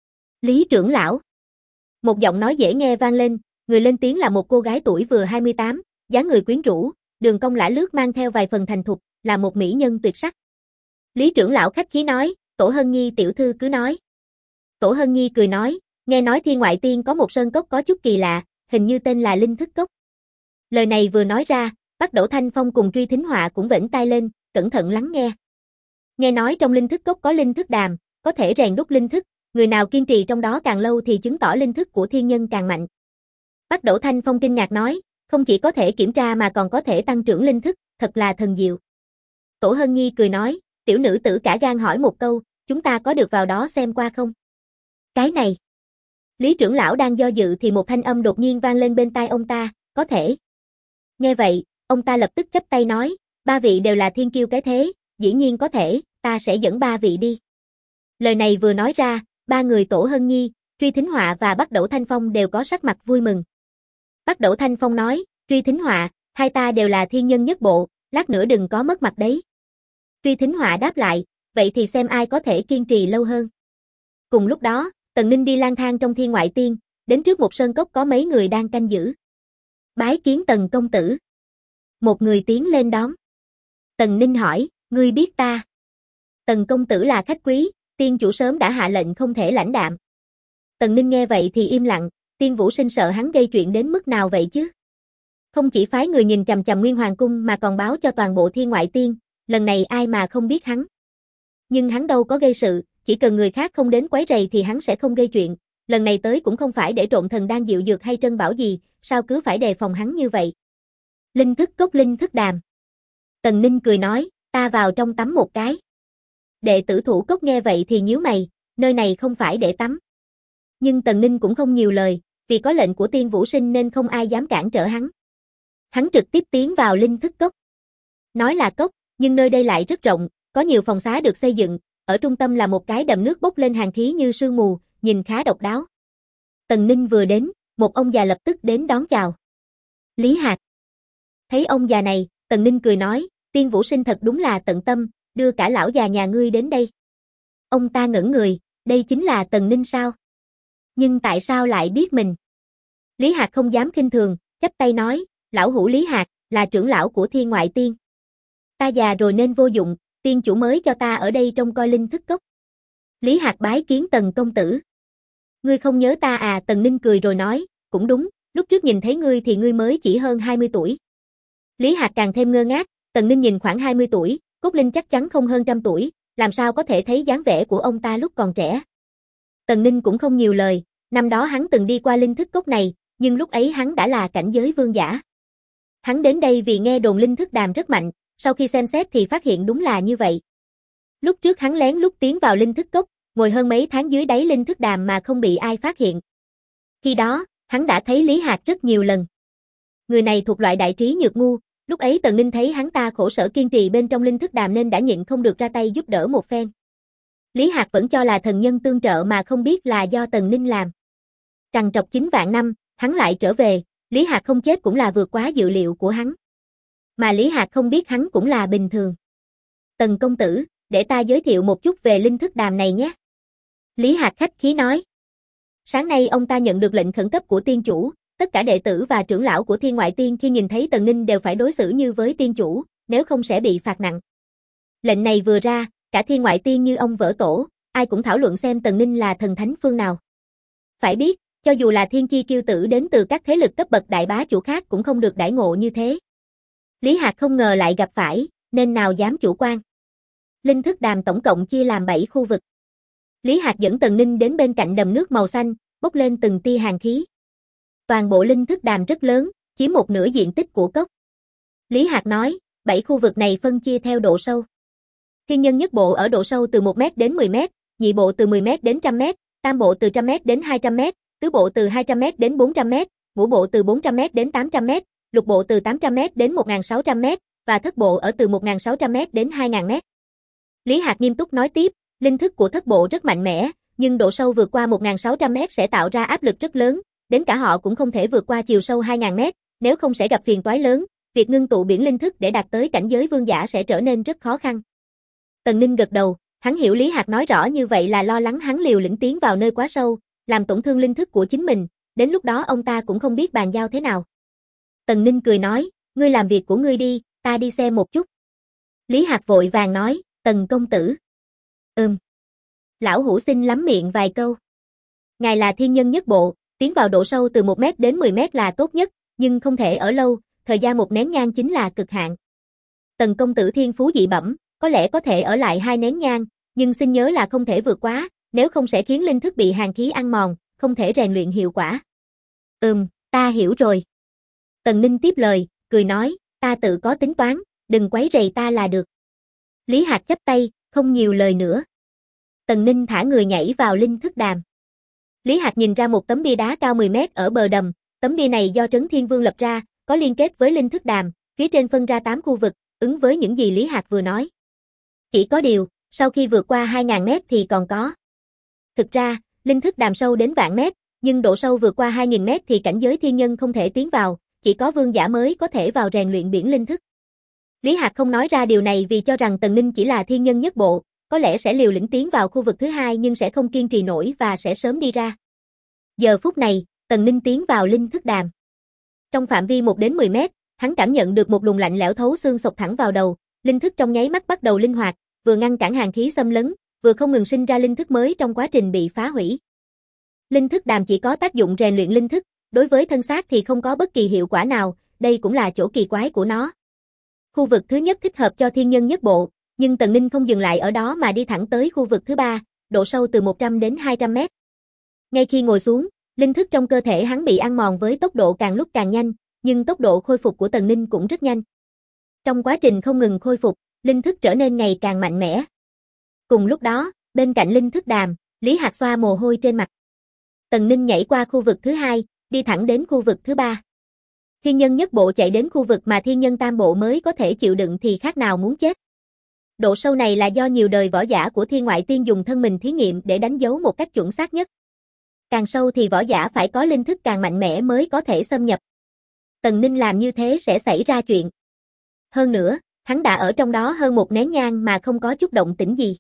Lý trưởng lão. Một giọng nói dễ nghe vang lên, người lên tiếng là một cô gái tuổi vừa 28, dáng người quyến rũ, đường cong lả lướt mang theo vài phần thành thục, là một mỹ nhân tuyệt sắc. Lý trưởng lão khách khí nói, Tổ Hân Nhi tiểu thư cứ nói. Tổ Hân Nhi cười nói, nghe nói Thiên Ngoại Tiên có một sơn cốc có chút kỳ lạ, hình như tên là Linh Thức Cốc. Lời này vừa nói ra, Bắc Đẩu Thanh Phong cùng Truy Thính Họa cũng vểnh tai lên, cẩn thận lắng nghe. Nghe nói trong Linh Thức Cốc có linh thức đàm, có thể rèn đúc linh thức, người nào kiên trì trong đó càng lâu thì chứng tỏ linh thức của thiên nhân càng mạnh. Bắc Đẩu Thanh Phong kinh ngạc nói, không chỉ có thể kiểm tra mà còn có thể tăng trưởng linh thức, thật là thần diệu. Tổ Hân Nhi cười nói, tiểu nữ tử cả gan hỏi một câu, chúng ta có được vào đó xem qua không? Cái này. Lý trưởng lão đang do dự thì một thanh âm đột nhiên vang lên bên tai ông ta, có thể. Nghe vậy, ông ta lập tức chắp tay nói, ba vị đều là thiên kiêu cái thế, dĩ nhiên có thể, ta sẽ dẫn ba vị đi. Lời này vừa nói ra, ba người Tổ Hân Nhi, Truy Thính Họa và Bắc Đẩu Thanh Phong đều có sắc mặt vui mừng. Bắc Đẩu Thanh Phong nói, Truy Thính Họa, hai ta đều là thiên nhân nhất bộ, lát nữa đừng có mất mặt đấy. Truy Thính Họa đáp lại, vậy thì xem ai có thể kiên trì lâu hơn. Cùng lúc đó, Tần Ninh đi lang thang trong Thiên Ngoại Tiên, đến trước một sơn cốc có mấy người đang canh giữ. Bái kiến Tần công tử. Một người tiến lên đón. Tần Ninh hỏi, ngươi biết ta? Tần công tử là khách quý, tiên chủ sớm đã hạ lệnh không thể lãnh đạm. Tần Ninh nghe vậy thì im lặng, Tiên Vũ Sinh sợ hắn gây chuyện đến mức nào vậy chứ? Không chỉ phái người nhìn chằm chằm Nguyên Hoàng Cung mà còn báo cho toàn bộ Thiên Ngoại Tiên, lần này ai mà không biết hắn. Nhưng hắn đâu có gây sự, chỉ cần người khác không đến quấy rầy thì hắn sẽ không gây chuyện, lần này tới cũng không phải để trộn thần đan diệu dược hay trân bảo gì, sao cứ phải đề phòng hắn như vậy. Linh thức cốc linh thức đàm. Tần Ninh cười nói, ta vào trong tắm một cái. Đệ tử Thủ Cốc nghe vậy thì nhíu mày, nơi này không phải để tắm. Nhưng Tần Ninh cũng không nhiều lời, vì có lệnh của Tiên Vũ Sinh nên không ai dám cản trở hắn. Hắn trực tiếp tiến vào linh thức cốc. Nói là cốc, nhưng nơi đây lại rất rộng, có nhiều phòng xá được xây dựng, ở trung tâm là một cái đầm nước bốc lên hàn khí như sương mù, nhìn khá độc đáo. Tần Ninh vừa đến, một ông già lập tức đến đón chào. Lý Hạc. Thấy ông già này, Tần Ninh cười nói, Tiên Vũ Sinh thật đúng là tận tâm, đưa cả lão già nhà ngươi đến đây. Ông ta ngẩn người, đây chính là Tần Ninh sao? Nhưng tại sao lại biết mình? Lý Hạc không dám khinh thường, chắp tay nói, lão hữu Lý Hạc, là trưởng lão của Thiên Ngoại Tiên. Ta già rồi nên vô dụng, tiên chủ mới cho ta ở đây trông coi linh thức cốc. Lý Hạc bái kiến Tần công tử. Ngươi không nhớ ta à? Tần Ninh cười rồi nói, cũng đúng, lúc trước nhìn thấy ngươi thì ngươi mới chỉ hơn 20 tuổi. Lý Hạc càng thêm ngơ ngác, Tần Ninh nhìn khoảng 20 tuổi, cốt linh chắc chắn không hơn 100 tuổi, làm sao có thể thấy dáng vẻ của ông ta lúc còn trẻ. Tần Ninh cũng không nhiều lời, năm đó hắn từng đi qua linh thức cốc này, nhưng lúc ấy hắn đã là cảnh giới vương giả. Hắn đến đây vì nghe đồn linh thức đàm rất mạnh, sau khi xem xét thì phát hiện đúng là như vậy. Lúc trước hắn lén lút tiến vào linh thức cốc, ngồi hơn mấy tháng dưới đáy linh thức đàm mà không bị ai phát hiện. Khi đó, hắn đã thấy Lý Hạc rất nhiều lần. Người này thuộc loại đại trí nhược ngu, lúc ấy Tần Ninh thấy hắn ta khổ sở kiên trì bên trong linh thức đàm nên đã nhịn không được ra tay giúp đỡ một phen. Lý Hạc vẫn cho là thần nhân tương trợ mà không biết là do Tần Ninh làm. Trằn trọc 9 vạn năm, hắn lại trở về, Lý Hạc không chết cũng là vượt quá dự liệu của hắn. Mà Lý Hạc không biết hắn cũng là bình thường. Tần công tử, để ta giới thiệu một chút về linh thức đàm này nhé. Lý Hạc khách khí nói. Sáng nay ông ta nhận được lệnh khẩn cấp của tiên chủ, tất cả đệ tử và trưởng lão của Thiên Ngoại Tiên khi nhìn thấy Tần Ninh đều phải đối xử như với tiên chủ, nếu không sẽ bị phạt nặng. Lệnh này vừa ra, cả Thiên Ngoại Tiên như ông vỡ tổ, ai cũng thảo luận xem Tần Ninh là thần thánh phương nào. Phải biết, cho dù là thiên chi kiêu tử đến từ các thế lực cấp bậc đại bá chủ khác cũng không được đãi ngộ như thế. Lý Hạc không ngờ lại gặp phải, nên nào dám chủ quan. Linh thức đàm tổng cộng chia làm 7 khu vực. Lý Hạc dẫn Tần Ninh đến bên cạnh đầm nước màu xanh, bốc lên từng tia hàn khí. Toàn bộ linh thức đàm rất lớn, chiếm một nửa diện tích của cốc. Lý Hạc nói, 7 khu vực này phân chia theo độ sâu. Thiên nhân nhất bộ ở độ sâu từ 1 m đến 10 m, nhị bộ từ 10 m đến 100 m, tam bộ từ 100 m đến 200 m, tứ bộ từ 200 m đến 400 m, ngũ bộ từ 400 m đến 800 m, lục bộ từ 800 m đến 1600 m, và thất bộ ở từ 1600 m đến 2000 m. Lý Hạc nghiêm túc nói tiếp, linh thức của thất bộ rất mạnh mẽ, nhưng độ sâu vượt qua 1600 m sẽ tạo ra áp lực rất lớn, đến cả họ cũng không thể vượt qua chiều sâu 2000 m, nếu không sẽ gặp phiền toái lớn, việc ngưng tụ biển linh thức để đạt tới cảnh giới vương giả sẽ trở nên rất khó khăn. Tần Ninh gật đầu, hắn hiểu Lý Hạc nói rõ như vậy là lo lắng hắn liều lĩnh tiến vào nơi quá sâu, làm tổn thương linh thức của chính mình, đến lúc đó ông ta cũng không biết bàn giao thế nào. Tần Ninh cười nói, ngươi làm việc của ngươi đi, ta đi xem một chút. Lý Hạc vội vàng nói, Tần công tử. Lão hủ xin lắm miệng vài câu. Ngài là thiên nhân nhất bộ, tiến vào độ sâu từ 1 mét đến 10 mét là tốt nhất, nhưng không thể ở lâu, thời gian một nén nhang chính là cực hạn. Tần công tử thiên phú dị bẩm, có lẽ có thể ở lại 2 nén nhang, nhưng xin nhớ là không thể vượt quá, nếu không sẽ khiến linh thức bị hàn khí ăn mòn, không thể rèn luyện hiệu quả. Ta hiểu rồi. Tần Ninh tiếp lời, cười nói, ta tự có tính toán, đừng quấy rầy ta là được. Lý Hạc chắp tay, không nhiều lời nữa. Tần Ninh thả người nhảy vào linh thức đàm. Lý Hạc nhìn ra một tấm bia đá cao 10 mét ở bờ đầm, tấm bia này do Trấn Thiên Vương lập ra, có liên kết với linh thức đàm, phía trên phân ra 8 khu vực, ứng với những gì Lý Hạc vừa nói. Chỉ có điều, sau khi vượt qua 2.000 mét thì còn có. Thực ra, linh thức đàm sâu đến vạn mét, nhưng độ sâu vượt qua 2.000 mét thì cảnh giới thiên nhân không thể tiến vào, chỉ có vương giả mới có thể vào rèn luyện biển linh thức. Lý Hạc không nói ra điều này vì cho rằng Tần Ninh chỉ là thiên nhân nhất bộ, có lẽ sẽ liều lĩnh tiến vào khu vực thứ hai nhưng sẽ không kiên trì nổi và sẽ sớm đi ra. Giờ phút này, Tần Ninh tiến vào linh thức đàm. Trong phạm vi 1 đến 10 mét, hắn cảm nhận được một luồng lạnh lẽo thấu xương xộc thẳng vào đầu, linh thức trong nháy mắt bắt đầu linh hoạt, vừa ngăn cản hàn khí xâm lấn, vừa không ngừng sinh ra linh thức mới trong quá trình bị phá hủy. Linh thức đàm chỉ có tác dụng rèn luyện linh thức, đối với thân xác thì không có bất kỳ hiệu quả nào, đây cũng là chỗ kỳ quái của nó. Khu vực thứ nhất thích hợp cho thiên nhân nhất bộ, nhưng Tần Ninh không dừng lại ở đó mà đi thẳng tới khu vực thứ ba, độ sâu từ 100 đến 200 mét. Ngay khi ngồi xuống, linh thức trong cơ thể hắn bị ăn mòn với tốc độ càng lúc càng nhanh, nhưng tốc độ khôi phục của Tần Ninh cũng rất nhanh. Trong quá trình không ngừng khôi phục, linh thức trở nên ngày càng mạnh mẽ. Cùng lúc đó, bên cạnh linh thức đàm, Lý Hạc xoa mồ hôi trên mặt. Tần Ninh nhảy qua khu vực thứ hai, đi thẳng đến khu vực thứ ba. Thiên nhân nhất bộ chạy đến khu vực mà thiên nhân tam bộ mới có thể chịu đựng thì khác nào muốn chết. Độ sâu này là do nhiều đời võ giả của thiên ngoại tiên dùng thân mình thí nghiệm để đánh dấu một cách chuẩn xác nhất. Càng sâu thì võ giả phải có linh thức càng mạnh mẽ mới có thể xâm nhập. Tần Ninh làm như thế sẽ xảy ra chuyện. Hơn nữa, hắn đã ở trong đó hơn 1 nén nhang mà không có chút động tĩnh gì.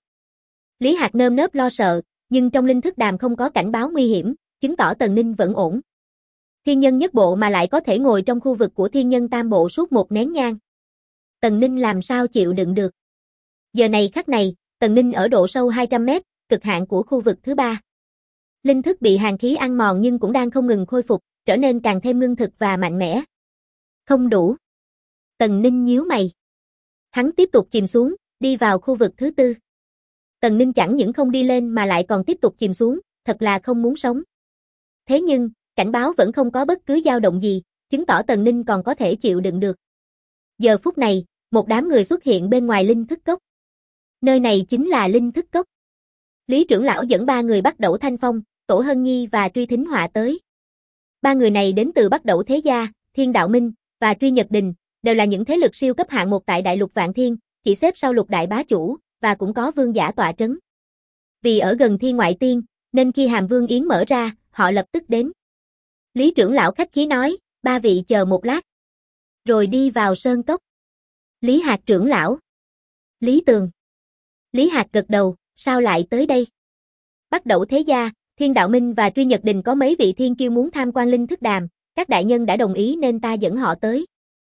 Lý Hạc nơm nớp lo sợ, nhưng trong linh thức đàm không có cảnh báo nguy hiểm, chứng tỏ Tần Ninh vẫn ổn. Thiên nhân nhất bộ mà lại có thể ngồi trong khu vực của thiên nhân tam bộ suốt 1 nén nhang. Tần Ninh làm sao chịu đựng được. Giờ này khắc này, Tần Ninh ở độ sâu 200 mét, cực hạn của khu vực thứ ba. Linh thức bị hàn khí ăn mòn nhưng cũng đang không ngừng khôi phục, trở nên càng thêm ngưng thực và mạnh mẽ. Không đủ. Tần Ninh nhíu mày. Hắn tiếp tục chìm xuống, đi vào khu vực thứ tư. Tần Ninh chẳng những không đi lên mà lại còn tiếp tục chìm xuống, thật là không muốn sống. Thế nhưng, cảnh báo vẫn không có bất cứ dao động gì, chứng tỏ Tần Ninh còn có thể chịu đựng được. Giờ phút này, một đám người xuất hiện bên ngoài linh thức cốc. Nơi này chính là linh thức cốc. Lý trưởng lão dẫn 3 người Bắc Đẩu Thanh Phong, Tổ Hân Nhi và Truy Thính Họa tới. 3 người này đến từ Bắc Đẩu Thế Gia, Thiên Đạo Minh và Truy Nhật Đình, đều là những thế lực siêu cấp hạng 1 tại Đại Lục Vạn Thiên, chỉ xếp sau Lục Đại Bá Chủ, và cũng có vương giả tọa trấn. Vì ở gần Thiên Ngoại Tiên, nên khi Hàm Vương Yến mở ra, họ lập tức đến. Lý trưởng lão khách khí nói, 3 vị chờ một lát. Rồi đi vào sơn cốc. Lý Hạc trưởng lão. Lý Tường. Lý Hạc gật đầu, sao lại tới đây? Bắc Đẩu Thế Gia, Thiên Đạo Minh và Truy Nhật Đình có mấy vị thiên kiêu muốn tham quan linh thức đàm, các đại nhân đã đồng ý nên ta dẫn họ tới.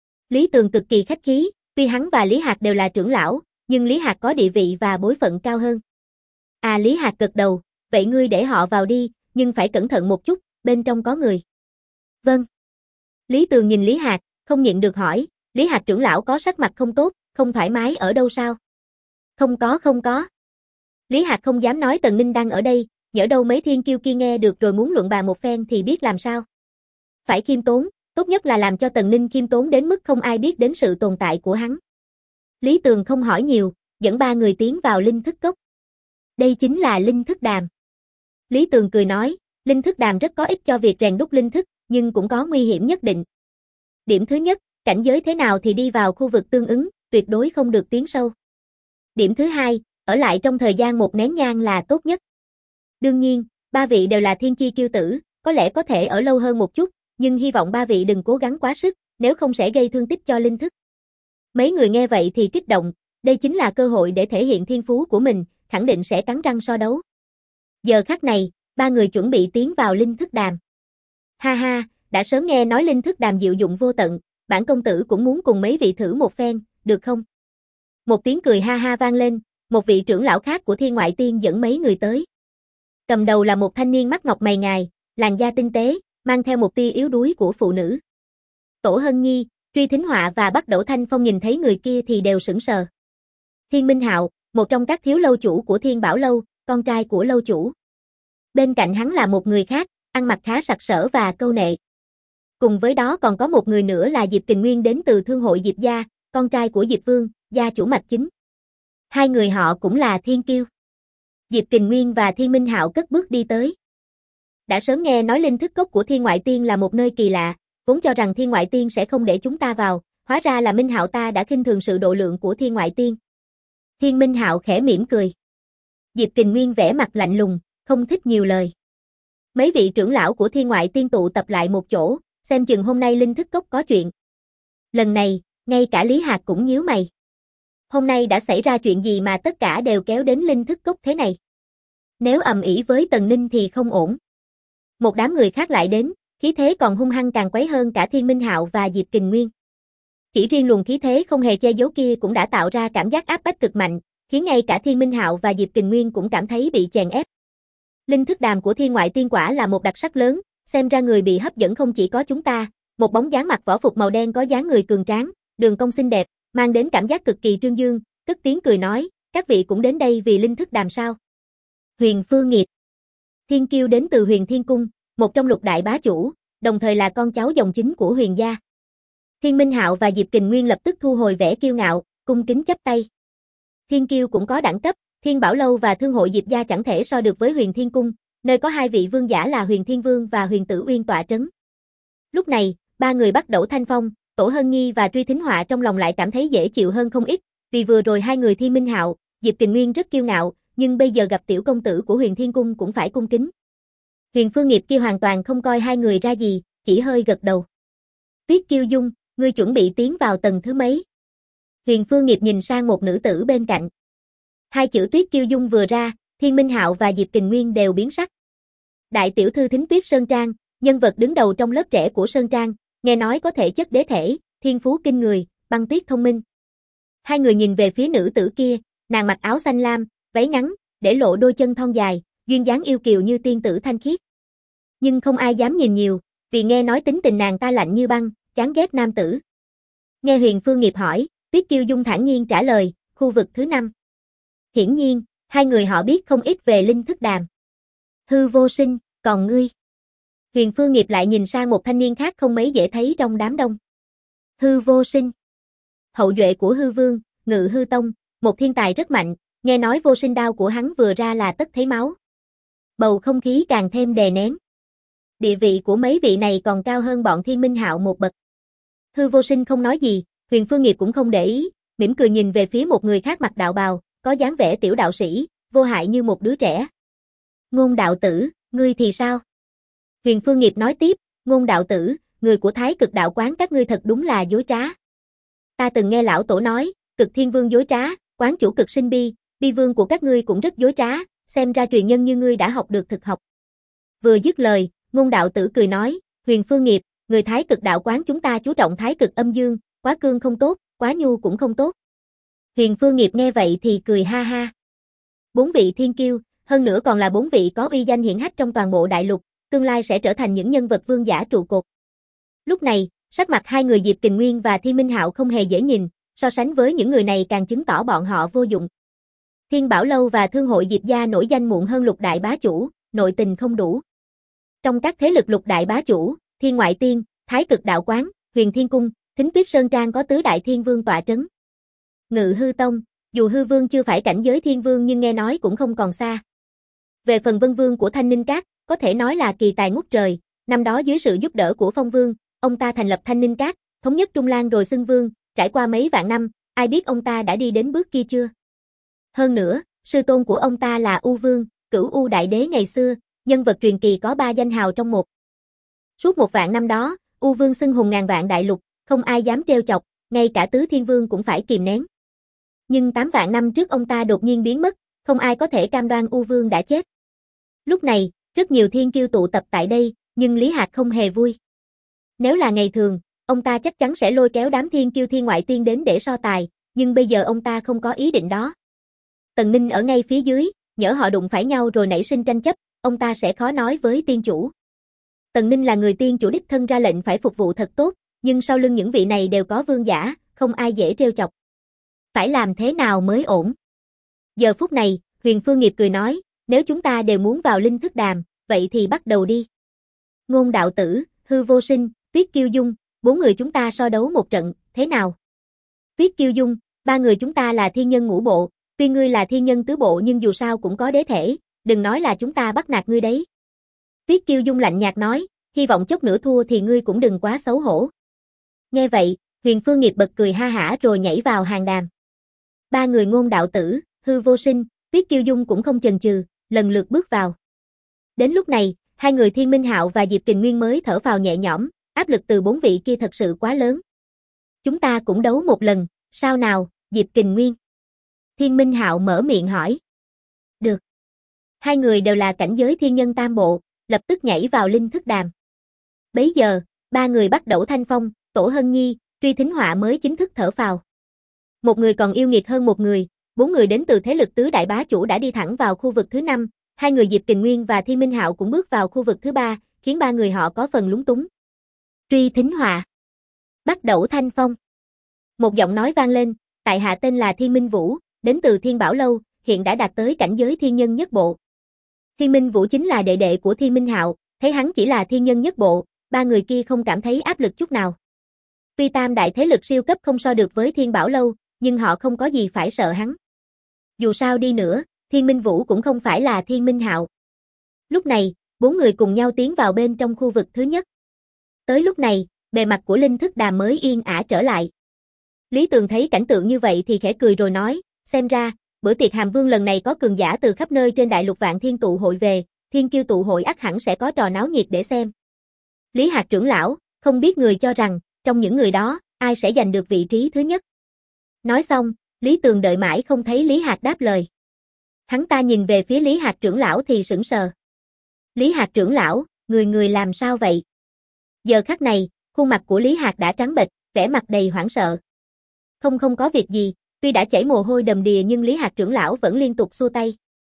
Lý Tường cực kỳ khách khí, tuy hắn và Lý Hạc đều là trưởng lão, nhưng Lý Hạc có địa vị và bối phận cao hơn. À, Lý Hạc gật đầu, vậy ngươi để họ vào đi, nhưng phải cẩn thận một chút, bên trong có người. Vâng. Lý Tường nhìn Lý Hạc, không nhịn được hỏi, Lý Hạc trưởng lão có sắc mặt không tốt, không thoải mái ở đâu sao? Không có. Lý Hạc không dám nói Tần Ninh đang ở đây, nhỡ đâu mấy thiên kiêu kia nghe được rồi muốn luận bàn một phen thì biết làm sao. Phải khiêm tốn, tốt nhất là làm cho Tần Ninh khiêm tốn đến mức không ai biết đến sự tồn tại của hắn. Lý Tường không hỏi nhiều, dẫn 3 người tiến vào linh thức cốc. Đây chính là linh thức đàm. Lý Tường cười nói, linh thức đàm rất có ích cho việc rèn đúc linh thức, nhưng cũng có nguy hiểm nhất định. Điểm thứ nhất, cảnh giới thế nào thì đi vào khu vực tương ứng, tuyệt đối không được tiến sâu. Điểm thứ hai, ở lại trong thời gian 1 nén nhang là tốt nhất. Đương nhiên, 3 vị đều là thiên chi kiêu tử, có lẽ có thể ở lâu hơn một chút, nhưng hy vọng 3 vị đừng cố gắng quá sức, nếu không sẽ gây thương tích cho linh thức. Mấy người nghe vậy thì kích động, Đây chính là cơ hội để thể hiện thiên phú của mình, khẳng định sẽ cắn răng so đấu. Giờ khắc này, ba người chuẩn bị tiến vào linh thức đàm. Ha ha, đã sớm nghe nói linh thức đàm diệu dụng vô tận, bản công tử cũng muốn cùng mấy vị thử một phen, được không? Một tiếng cười ha ha vang lên, một vị trưởng lão khác của Thiên Ngoại Tiên dẫn mấy người tới. Cầm đầu là một thanh niên mắt ngọc mày ngài, làn da tinh tế, mang theo một tia yếu đuối của phụ nữ. Tổ Hân Nhi, Truy Thính Họa và Bắc Đẩu Thanh Phong nhìn thấy người kia thì đều sững sờ. Thiên Minh Hạo, một trong các thiếu lâu chủ của Thiên Bảo Lâu, con trai của lâu chủ. Bên cạnh hắn là một người khác, ăn mặc khá sặc sỡ và câu nệ. Cùng với đó còn có một người nữa là Diệp Kình Nguyên đến từ thương hội Diệp gia, con trai của Diệp Vương, gia chủ mạch chính. Hai người họ cũng là thiên kiêu. Diệp Kình Nguyên và Thiên Minh Hạo cất bước đi tới. Đã sớm nghe nói linh thức cốc của Thiên Ngoại Tiên là một nơi kỳ lạ, vốn cho rằng Thiên Ngoại Tiên sẽ không để chúng ta vào, hóa ra là Minh Hạo ta đã khinh thường sự độ lượng của Thiên Ngoại Tiên. Thiên Minh Hạo khẽ mỉm cười. Diệp Kình Nguyên vẻ mặt lạnh lùng, không thích nhiều lời. Mấy vị trưởng lão của Thiên Ngoại Tiên tụ tập lại một chỗ, xem chừng hôm nay linh thức cốc có chuyện. Lần này, ngay cả Lý Hạc cũng nhíu mày. Hôm nay đã xảy ra chuyện gì mà tất cả đều kéo đến linh thức cốc thế này? Nếu ầm ĩ với Tần Ninh thì không ổn. Một đám người khác lại đến, khí thế còn hung hăng càng quấy hơn cả Thiên Minh Hạo và Diệp Kình Nguyên. Chỉ riêng luồng khí thế không hề che giấu kia cũng đã tạo ra cảm giác áp bách cực mạnh, khiến ngay cả Thiên Minh Hạo và Diệp Kình Nguyên cũng cảm thấy bị chèn ép. Linh thức đàm của Thiên Ngoại Tiên quả là một đặc sắc lớn, xem ra người bị hấp dẫn không chỉ có chúng ta, một bóng dáng mặc võ phục màu đen có dáng người cường tráng, đường cong xinh đẹp, mang đến cảm giác cực kỳ trương dương, cất tiếng cười nói, các vị cũng đến đây vì linh thức đàm sao? Huyền Phương Nghiệp. Thiên kiêu đến từ Huyền Thiên Cung, một trong lục đại bá chủ, đồng thời là con cháu dòng chính của Huyền gia. Thiên Minh Hạo và Diệp Kình Nguyên lập tức thu hồi vẻ kiêu ngạo, cung kính chắp tay. Thiên kiêu cũng có đẳng cấp, Thiên Bảo Lâu và thương hội Diệp gia chẳng thể so được với Huyền Thiên Cung, nơi có hai vị vương giả là Huyền Thiên Vương và Huyền Tử Uyên tọa trấn. Lúc này, ba người Bắc Đẩu Thanh Phong, Tổ Hân Nhi và Truy Thính Họa trong lòng lại cảm thấy dễ chịu hơn không ít, vì vừa rồi hai người Thiên Minh Hạo, Diệp Kình Nguyên rất kiêu ngạo, nhưng bây giờ gặp tiểu công tử của Huyền Thiên Cung cũng phải cung kính. Huyền Phương Nghiệp kia hoàn toàn không coi hai người ra gì, chỉ hơi gật đầu. Tuyết Kiêu Dung, ngươi chuẩn bị tiến vào tầng thứ mấy? Huyền Phương Nghiệp nhìn sang một nữ tử bên cạnh. Hai chữ Tuyết Kiêu Dung vừa ra, Thiên Minh Hạo và Diệp Kình Nguyên đều biến sắc. Đại tiểu thư Thính Tuyết Sơn Trang, nhân vật đứng đầu trong lớp trẻ của Sơn Trang, nghe nói có thể chất đế thể, thiên phú kinh người, băng tuyết thông minh. Hai người nhìn về phía nữ tử kia, nàng mặc áo xanh lam, váy ngắn, để lộ đôi chân thon dài, duyên dáng yêu kiều như tiên tử thanh khiết. Nhưng không ai dám nhìn nhiều, vì nghe nói tính tình nàng ta lạnh như băng, chán ghét nam tử. Nghe Huyền Phương Nghiệp hỏi, Tuyết Kiêu Dung thản nhiên trả lời, khu vực thứ 5. Hiển nhiên, hai người họ biết không ít về linh thức đàm. Hư Vô Sinh, còn ngươi? Huyền Phương Nghiệp lại nhìn sang một thanh niên khác không mấy dễ thấy trong đám đông. Hư Vô Sinh. Hậu duệ của Hư Vương, Ngự Hư Tông, một thiên tài rất mạnh, nghe nói vô sinh đao của hắn vừa ra là tất thấy máu. Bầu không khí càng thêm đè nén. Địa vị của mấy vị này còn cao hơn bọn Thiên Minh Hạo một bậc. Hư Vô Sinh không nói gì, Huyền Phương Nghiệp cũng không để ý, mỉm cười nhìn về phía một người khác mặc đạo bào, có dáng vẻ tiểu đạo sĩ, vô hại như một đứa trẻ. Ngôn đạo tử, ngươi thì sao? Huyền Phương Nghiệp nói tiếp, Ngôn đạo tử, người của Thái Cực đạo quán các ngươi thật đúng là dối trá. Ta từng nghe lão tổ nói, Cực Thiên Vương dối trá, quán chủ Cực Sinh Bi, Bi Vương của các ngươi cũng rất dối trá, xem ra truyền nhân như ngươi đã học được thực học. Vừa dứt lời, Ngôn đạo tử cười nói, Huyền Phương Nghiệp, người Thái Cực đạo quán chúng ta chú trọng Thái Cực âm dương, quá cương không tốt, quá nhu cũng không tốt. Huyền Phương Nghiệp nghe vậy thì cười ha ha. 4 vị thiên kiêu, hơn nữa còn là 4 vị có uy danh hiển hách trong toàn bộ đại lục, tương lai sẽ trở thành những nhân vật vương giả trụ cột. Lúc này, sắc mặt hai người Diệp Kình Nguyên và Thiên Minh Hạo không hề dễ nhìn, so sánh với những người này càng chứng tỏ bọn họ vô dụng. Thiên Bảo Lâu và thương hội Diệp gia nổi danh muộn hơn lục đại bá chủ, nội tình không đủ. Trong các thế lực lục đại bá chủ, Thiên Ngoại Tiên, Thái Cực đạo quán, Huyền Thiên Cung, Thính Tuyết Sơn Trang có tứ đại thiên vương tọa trấn. Ngự Hư Tông, dù Hư Vương chưa phải cảnh giới thiên vương nhưng nghe nói cũng không còn xa. Về phần Vân Vương của Thanh Ninh Các, có thể nói là kỳ tài ngút trời, năm đó dưới sự giúp đỡ của Phong Vương, ông ta thành lập Thanh Ninh Các, thống nhất Trung Lan rồi xưng vương, trải qua mấy vạn năm, ai biết ông ta đã đi đến bước kia chưa? Hơn nữa, sư tôn của ông ta là U Vương, Cửu U Đại Đế ngày xưa, nhân vật truyền kỳ có 3 danh hào trong một. Suốt 1 vạn năm đó, U Vương xưng hùng ngàn vạn đại lục, không ai dám trêu chọc, ngay cả Tứ Thiên Vương cũng phải kìm nén. Nhưng 8 vạn năm trước ông ta đột nhiên biến mất, không ai có thể cam đoan U Vương đã chết. Lúc này, rất nhiều thiên kiêu tụ tập tại đây, nhưng Lý Hạc không hề vui. Nếu là ngày thường, ông ta chắc chắn sẽ lôi kéo đám thiên kiêu thiên ngoại tiên đến để so tài, nhưng bây giờ ông ta không có ý định đó. Tần Ninh ở ngay phía dưới, nhỡ họ đụng phải nhau rồi nảy sinh tranh chấp, ông ta sẽ khó nói với tiên chủ. Tần Ninh là người tiên chủ đích thân ra lệnh phải phục vụ thật tốt, nhưng sau lưng những vị này đều có vương giả, không ai dễ trêu chọc. Phải làm thế nào mới ổn? Giờ phút này, Huyền Phương Nghiệp cười nói, nếu chúng ta đều muốn vào linh thức đàm, vậy thì bắt đầu đi. Ngôn đạo tử, Hư Vô Sinh, Tuyết Kiêu Dung, 4 người chúng ta so đấu một trận, thế nào? Tuyết Kiêu Dung, 3 người chúng ta là thiên nhân ngũ bộ, tuy ngươi là thiên nhân tứ bộ nhưng dù sao cũng có đế thể, đừng nói là chúng ta bắt nạt ngươi đấy. Tuyết Kiêu Dung lạnh nhạt nói, hy vọng chốc nữa thua thì ngươi cũng đừng quá xấu hổ. Nghe vậy, Huyền Phương Nghiệp bật cười ha hả rồi nhảy vào hàng đàm. 3 người Ngôn đạo tử, Hư Vô Sinh, Tuyết Kiêu Dung cũng không chần chừ, lần lượt bước vào. Đến lúc này, 2 người Thiên Minh Hạo và Diệp Kình Nguyên mới thở phào nhẹ nhõm, áp lực từ 4 vị kia thật sự quá lớn. Chúng ta cũng đấu một lần, sao nào, Diệp Kình Nguyên? Thiên Minh Hạo mở miệng hỏi. Được. 2 người đều là cảnh giới thiên nhân tam bộ, lập tức nhảy vào linh thức đàm. Bấy giờ, 3 người bắt đầu Thanh Phong, Tổ Hân Nhi, Truy Thính Họa mới chính thức thở phào. Một người còn yêu nghiệt hơn một người, 4 người đến từ thế lực tứ đại bá chủ đã đi thẳng vào khu vực thứ 5, 2 người Diệp Kình Nguyên và Thiên Minh Hạo cũng bước vào khu vực thứ 3, khiến 3 người họ có phần lúng túng. Truy Thính Họa. Bắt đầu Thanh Phong. Một giọng nói vang lên, tại hạ tên là Thiên Minh Vũ, đến từ Thiên Bảo Lâu, hiện đã đạt tới cảnh giới thiên nhân nhất bộ. Thiên Minh Vũ chính là đệ đệ của Thiên Minh Hạo, thấy hắn chỉ là thiên nhân nhất bộ, 3 người kia không cảm thấy áp lực chút nào. Tuy tam đại thế lực siêu cấp không so được với Thiên Bảo Lâu, nhưng họ không có gì phải sợ hắn. Dù sao đi nữa, Thiên Minh Vũ cũng không phải là Thiên Minh Hạo. Lúc này, 4 người cùng nhau tiến vào bên trong khu vực thứ nhất. Tới lúc này, bề mặt của linh thức đàm mới yên ả trở lại. Lý Tường thấy cảnh tượng như vậy thì khẽ cười rồi nói, xem ra, bữa tiệc Hàm Vương lần này có cường giả từ khắp nơi trên đại lục Vạn Thiên tụ hội về, thiên kiêu tụ hội ắt hẳn sẽ có trò náo nhiệt để xem. Lý Hạc trưởng lão, không biết người cho rằng, trong những người đó, ai sẽ giành được vị trí thứ nhất. Nói xong, Lý Tường đợi mãi không thấy Lý Hạc đáp lời. Hắn ta nhìn về phía Lý Hạc trưởng lão thì sững sờ. Lý Hạc trưởng lão, người làm sao vậy? Giờ khắc này, khuôn mặt của Lý Hạc đã trắng bệch, vẻ mặt đầy hoảng sợ. Không có việc gì, tuy đã chảy mồ hôi đầm đìa nhưng Lý Hạc trưởng lão vẫn liên tục xua tay.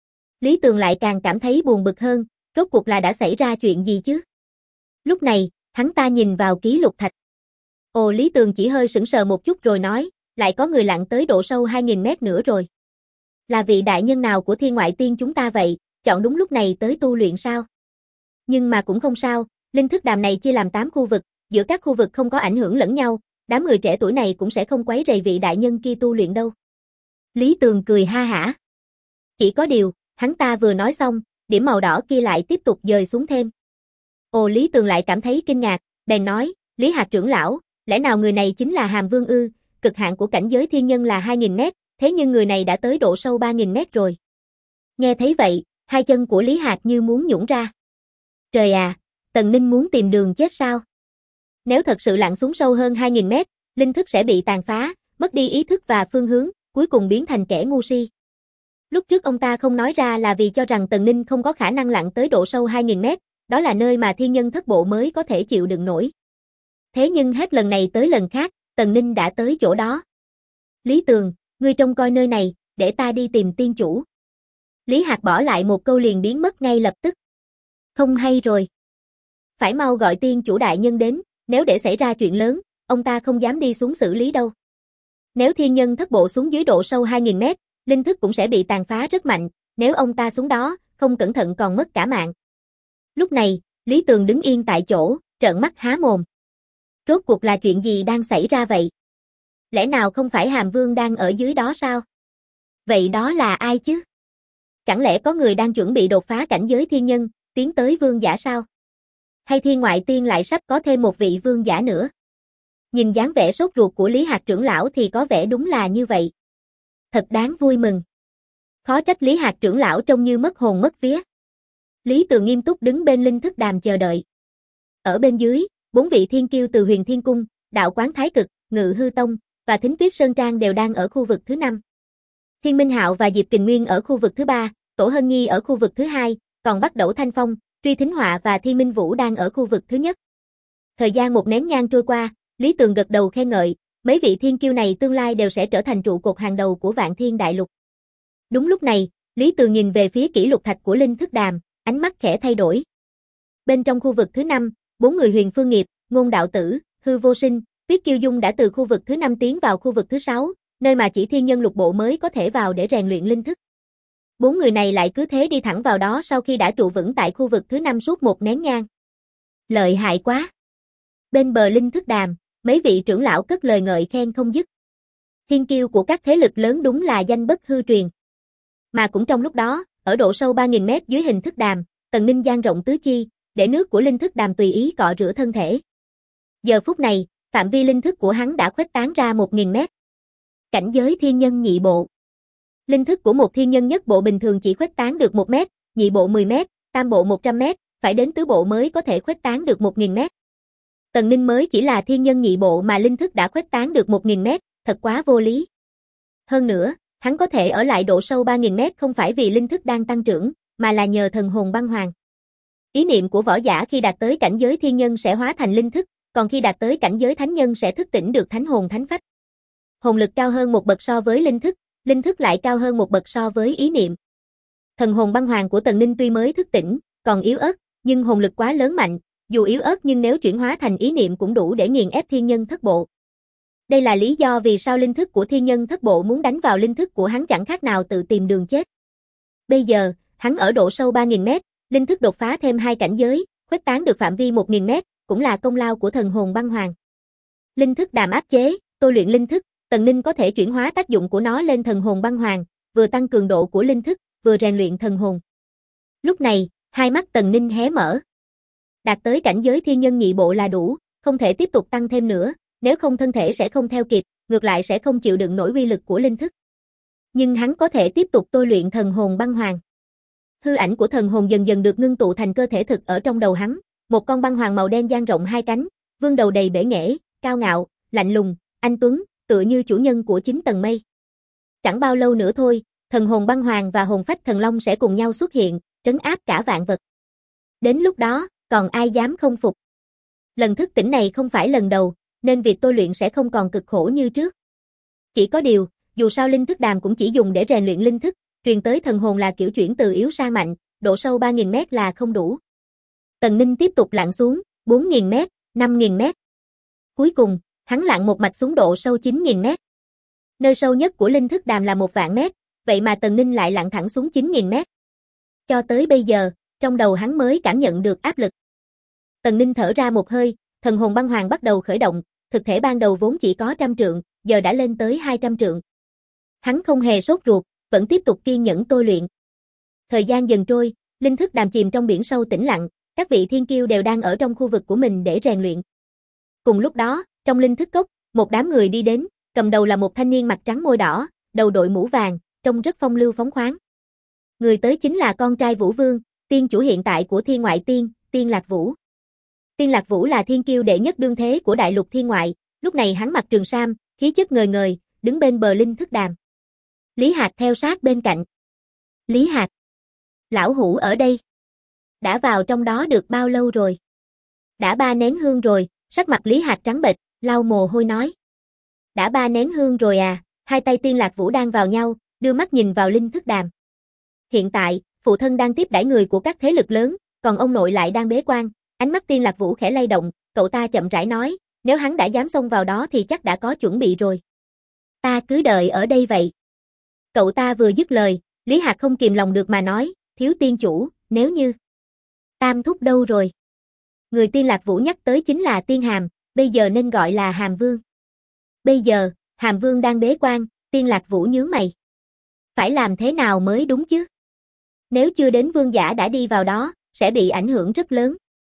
Lý Tường lại càng cảm thấy buồn bực hơn, rốt cuộc là đã xảy ra chuyện gì chứ? Lúc này, hắn ta nhìn vào ký lục thạch. Ồ, Lý Tường chỉ hơi sững sờ một chút rồi nói, lại có người lặn tới độ sâu 2.000 mét nữa rồi. Là vị đại nhân nào của thiên ngoại tiên chúng ta vậy, chọn đúng lúc này tới tu luyện sao? Nhưng mà cũng không sao, linh thức đàm này chia làm 8 khu vực, giữa các khu vực không có ảnh hưởng lẫn nhau, đám người trẻ tuổi này cũng sẽ không quấy rầy vị đại nhân kia tu luyện đâu. Lý Tường cười ha hả. Chỉ có điều, hắn ta vừa nói xong, điểm màu đỏ kia lại tiếp tục dời xuống thêm. Ồ, Lý Tường lại cảm thấy kinh ngạc, bèn nói, Lý Hạc trưởng lão, lẽ nào người này chính là Hàm Vương ư? Cực hạn của cảnh giới thiên nhân là 2.000 mét, thế nhưng người này đã tới độ sâu 3.000 mét rồi. Nghe thấy vậy, hai chân của Lý Hạc như muốn nhũn ra. Trời à, Tần Ninh muốn tìm đường chết sao? Nếu thật sự lặn xuống sâu hơn 2.000 mét, linh thức sẽ bị tàn phá, mất đi ý thức và phương hướng, cuối cùng biến thành kẻ ngu si. Lúc trước ông ta không nói ra là vì cho rằng Tần Ninh không có khả năng lặn tới độ sâu 2.000 mét, đó là nơi mà thiên nhân thất bộ mới có thể chịu đựng nổi. Thế nhưng hết lần này tới lần khác, Tần Ninh đã tới chỗ đó. Lý Tường, ngươi trông coi nơi này, để ta đi tìm tiên chủ. Lý Hạc bỏ lại một câu liền biến mất ngay lập tức. Không hay rồi. Phải mau gọi tiên chủ đại nhân đến, nếu để xảy ra chuyện lớn, ông ta không dám đi xuống xử lý đâu. Nếu thiên nhân thất bộ xuống dưới độ sâu 2.000 mét, linh thức cũng sẽ bị tàn phá rất mạnh, nếu ông ta xuống đó, không cẩn thận còn mất cả mạng. Lúc này, Lý Tường đứng yên tại chỗ, trợn mắt há mồm. Rốt cuộc là chuyện gì đang xảy ra vậy? Lẽ nào không phải Hàm Vương đang ở dưới đó sao? Vậy đó là ai chứ? Chẳng lẽ có người đang chuẩn bị đột phá cảnh giới thiên nhân, tiến tới vương giả sao? Hay thiên ngoại tiên lại sắp có thêm một vị vương giả nữa? Nhìn dáng vẻ sốt ruột của Lý Hạc trưởng lão thì có vẻ đúng là như vậy. Thật đáng vui mừng. Khó trách Lý Hạc trưởng lão trông như mất hồn mất vía. Lý Tường nghiêm túc đứng bên linh thức đàm chờ đợi. Ở bên dưới, 4 vị thiên kiêu từ Huyền Thiên Cung, Đạo Quán Thái Cực, Ngự Hư Tông và Thính Tuyết Sơn Trang đều đang ở khu vực thứ 5. Thiên Minh Hạo và Diệp Kình Nguyên ở khu vực thứ 3, Tổ Hân Nhi ở khu vực thứ 2, còn Bắc Đẩu Thanh Phong, Truy Thính Họa và Thiên Minh Vũ đang ở khu vực thứ nhất. Thời gian một nén nhang trôi qua, Lý Tường gật đầu khen ngợi, mấy vị thiên kiêu này tương lai đều sẽ trở thành trụ cột hàng đầu của Vạn Thiên Đại Lục. Đúng lúc này, Lý Tường nhìn về phía kỷ lục thạch của Linh Thức Đàm, ánh mắt khẽ thay đổi. Bên trong khu vực thứ 5, 4 người Huyền Phương Nghiệp, Ngôn Đạo Tử, Hư Vô Sinh, Tuyết Kiêu Dung đã từ khu vực thứ 5 tiến vào khu vực thứ 6, nơi mà chỉ thiên nhân lục bộ mới có thể vào để rèn luyện linh thức. 4 người này lại cứ thế đi thẳng vào đó sau khi đã trụ vững tại khu vực thứ 5 suốt một nén nhang. Lợi hại quá! Bên bờ Linh Thức Đàm, mấy vị trưởng lão cất lời ngợi khen không dứt. Thiên kiêu của các thế lực lớn đúng là danh bất hư truyền. Mà cũng trong lúc đó, ở độ sâu 3.000 mét dưới hình thức đàm, Tần Ninh dang rộng tứ chi, để nước của linh thức đàm tùy ý cọ rửa thân thể. Giờ phút này, phạm vi linh thức của hắn đã khuếch tán ra 1.000 mét. Cảnh giới thiên nhân nhị bộ. Linh thức của một thiên nhân nhất bộ bình thường chỉ khuếch tán được 1 mét, nhị bộ 10 mét, tam bộ 100 mét, phải đến tứ bộ mới có thể khuếch tán được 1.000 mét. Tần Ninh mới chỉ là thiên nhân nhị bộ mà linh thức đã khuếch tán được 1.000 mét, thật quá vô lý. Hơn nữa, hắn có thể ở lại độ sâu 3.000 mét không phải vì linh thức đang tăng trưởng, mà là nhờ thần hồn băng hoàng. Ý niệm của võ giả khi đạt tới cảnh giới thiên nhân sẽ hóa thành linh thức, còn khi đạt tới cảnh giới thánh nhân sẽ thức tỉnh được thánh hồn thánh phách. Hồn lực cao hơn một bậc so với linh thức lại cao hơn một bậc so với ý niệm. Thần hồn băng hoàng của Tần Ninh tuy mới thức tỉnh, còn yếu ớt, nhưng hồn lực quá lớn mạnh, dù yếu ớt nhưng nếu chuyển hóa thành ý niệm cũng đủ để nghiền ép thiên nhân thất bộ. Đây là lý do vì sao linh thức của thiên nhân thất bộ muốn đánh vào linh thức của hắn chẳng khác nào tự tìm đường chết. Bây giờ, hắn ở độ sâu 3.000 mét, linh thức đột phá thêm 2 cảnh giới, khuếch tán được phạm vi 1.000 mét, cũng là công lao của thần hồn băng hoàng. Linh thức đàm áp chế, tôi luyện linh thức, Tần Ninh có thể chuyển hóa tác dụng của nó lên thần hồn băng hoàng, vừa tăng cường độ của linh thức, vừa rèn luyện thần hồn. Lúc này, hai mắt Tần Ninh hé mở. Đạt tới cảnh giới thiên nhân nhị bộ là đủ, không thể tiếp tục tăng thêm nữa, nếu không thân thể sẽ không theo kịp, ngược lại sẽ không chịu đựng nổi uy lực của linh thức. Nhưng hắn có thể tiếp tục tôi luyện thần hồn băng hoàng. Hư ảnh của thần hồn dần dần được ngưng tụ thành cơ thể thực ở trong đầu hắn, một con băng hoàng màu đen dang rộng 2 cánh, vương đầu đầy bể nghễ, cao ngạo, lạnh lùng, anh tuấn, tựa như chủ nhân của 9 tầng mây. Chẳng bao lâu nữa thôi, thần hồn băng hoàng và hồn phách thần long sẽ cùng nhau xuất hiện, trấn áp cả vạn vật. Đến lúc đó, còn ai dám không phục. Lần thức tỉnh này không phải lần đầu, nên việc tôi luyện sẽ không còn cực khổ như trước. Chỉ có điều, dù sao linh thức đàm cũng chỉ dùng để rèn luyện linh thức, truyền tới thần hồn là kiểu chuyển từ yếu sang mạnh, độ sâu 3.000 mét là không đủ. Tần Ninh tiếp tục lặn xuống, 4.000 mét, 5.000 mét. Cuối cùng, hắn lặn một mạch xuống độ sâu 9.000 mét. Nơi sâu nhất của linh thức đàm là 1.000 mét, vậy mà Tần Ninh lại lặn thẳng xuống 9.000 mét. Cho tới bây giờ, trong đầu hắn mới cảm nhận được áp lực. Tần Ninh thở ra một hơi, thần hồn băng hoàng bắt đầu khởi động, thực thể ban đầu vốn chỉ có 100 trượng, giờ đã lên tới 200 trượng. Hắn không hề sốt ruột, vẫn tiếp tục kiên nhẫn tôi luyện. Thời gian dần trôi, linh thức đàm chìm trong biển sâu tĩnh lặng, các vị thiên kiêu đều đang ở trong khu vực của mình để rèn luyện. Cùng lúc đó, trong linh thức cốc, một đám người đi đến, cầm đầu là một thanh niên mặt trắng môi đỏ, đầu đội mũ vàng, trông rất phong lưu phóng khoáng. Người tới chính là con trai Vũ Vương, tiên chủ hiện tại của Thiên Ngoại Tiên, Tiên Lạc Vũ. Tiên Lạc Vũ là thiên kiêu đệ nhất đương thế của đại lục thiên ngoại, lúc này hắn mặc trường sam, khí chất ngời ngời, đứng bên bờ linh thức đàm. Lý Hạc theo sát bên cạnh. Lý Hạc. Lão hủ ở đây. Đã vào trong đó được bao lâu rồi? Đã 3 nén hương rồi, sắc mặt Lý Hạc trắng bệch, lau mồ hôi nói. Đã 3 nén hương rồi à, hai tay Tiên Lạc Vũ đang vào nhau, đưa mắt nhìn vào linh thức đàm. Hiện tại, phụ thân đang tiếp đãi người của các thế lực lớn, còn ông nội lại đang bế quan. Ánh mắt Tiên Lạc Vũ khẽ lay động, cậu ta chậm rãi nói, nếu hắn đã dám xông vào đó thì chắc đã có chuẩn bị rồi. Ta cứ đợi ở đây vậy. Cậu ta vừa dứt lời, Lý Hạc không kìm lòng được mà nói, thiếu tiên chủ, nếu như... Tam thúc đâu rồi? Người Tiên Lạc Vũ nhắc tới chính là Tiên Hàm, bây giờ nên gọi là Hàm Vương. Bây giờ, Hàm Vương đang bế quan, Tiên Lạc Vũ nhướng mày. Phải làm thế nào mới đúng chứ? Nếu chưa đến vương giả đã đi vào đó, sẽ bị ảnh hưởng rất lớn.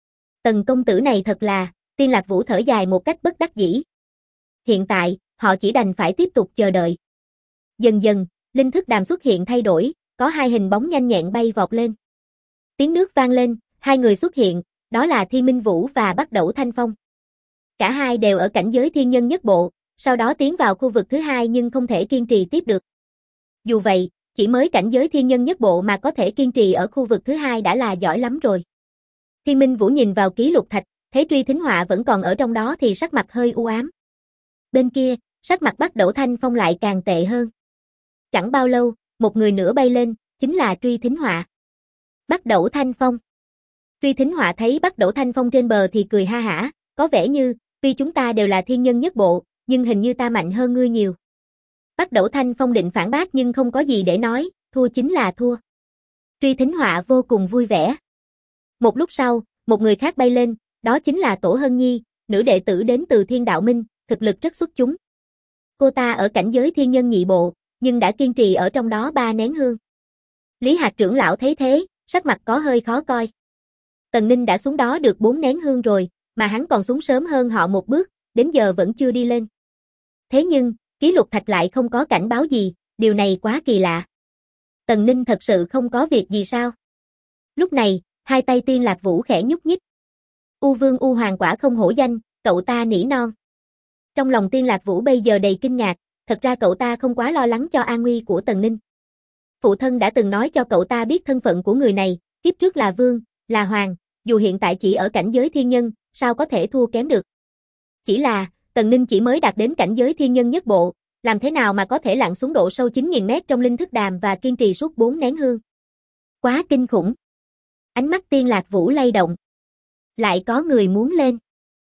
Tần công tử này thật là, Tiên Lạc Vũ thở dài một cách bất đắc dĩ. Hiện tại, họ chỉ đành phải tiếp tục chờ đợi. Dần dần, linh thức đàm xuất hiện thay đổi, có 2 hình bóng nhanh nhẹn bay vọt lên. Tiếng nước vang lên, 2 người xuất hiện, đó là Thiên Minh Vũ và Bắc Đẩu Thanh Phong. Cả hai đều ở cảnh giới thiên nhân nhất bộ, sau đó tiến vào khu vực thứ 2 nhưng không thể kiên trì tiếp được. Dù vậy, chỉ mới cảnh giới thiên nhân nhất bộ mà có thể kiên trì ở khu vực thứ hai đã là giỏi lắm rồi. Thiên Minh Vũ nhìn vào ký lục thạch, thấy Truy Thính Họa vẫn còn ở trong đó thì sắc mặt hơi u ám. Bên kia, sắc mặt Bắc Đẩu Thanh Phong lại càng tệ hơn. Chẳng bao lâu, một người nữa bay lên, chính là Truy Thính Họa. Bắc Đẩu Thanh Phong. Truy Thính Họa thấy Bắc Đẩu Thanh Phong trên bờ thì cười ha hả, có vẻ như, tuy chúng ta đều là thiên nhân nhất bộ, nhưng hình như ta mạnh hơn ngươi nhiều. Bắc Đẩu Thanh Phong định phản bác nhưng không có gì để nói, thua chính là thua. Truy Thính Họa vô cùng vui vẻ. Một lúc sau, một người khác bay lên, đó chính là Tổ Hân Nhi, nữ đệ tử đến từ Thiên Đạo Minh, thực lực rất xuất chúng. Cô ta ở cảnh giới thiên nhân nhị bộ, nhưng đã kiên trì ở trong đó 3 nén hương. Lý Hạc trưởng lão thấy thế, sắc mặt có hơi khó coi. Tần Ninh đã xuống đó được 4 nén hương rồi, mà hắn còn xuống sớm hơn họ một bước, đến giờ vẫn chưa đi lên. Thế nhưng, ký lục thạch lại không có cảnh báo gì, điều này quá kỳ lạ. Tần Ninh thật sự không có việc gì sao? Lúc này, hai tay Tiên Lạc Vũ khẽ nhúc nhích. U Vương U Hoàng quả không hổ danh, cậu ta nỉ non. Trong lòng Tiên Lạc Vũ bây giờ đầy kinh ngạc, thật ra cậu ta không quá lo lắng cho an nguy của Tần Ninh. Phụ thân đã từng nói cho cậu ta biết thân phận của người này, kiếp trước là Vương, là Hoàng, dù hiện tại chỉ ở cảnh giới thiên nhân, sao có thể thua kém được. Chỉ là, Tần Ninh chỉ mới đạt đến cảnh giới thiên nhân nhất bộ, làm thế nào mà có thể lặn xuống độ sâu 9.000 mét trong linh thức đàm và kiên trì suốt 4 nén hương. Quá kinh khủng. Ánh mắt Tiên Lạc Vũ lay động. Lại có người muốn lên.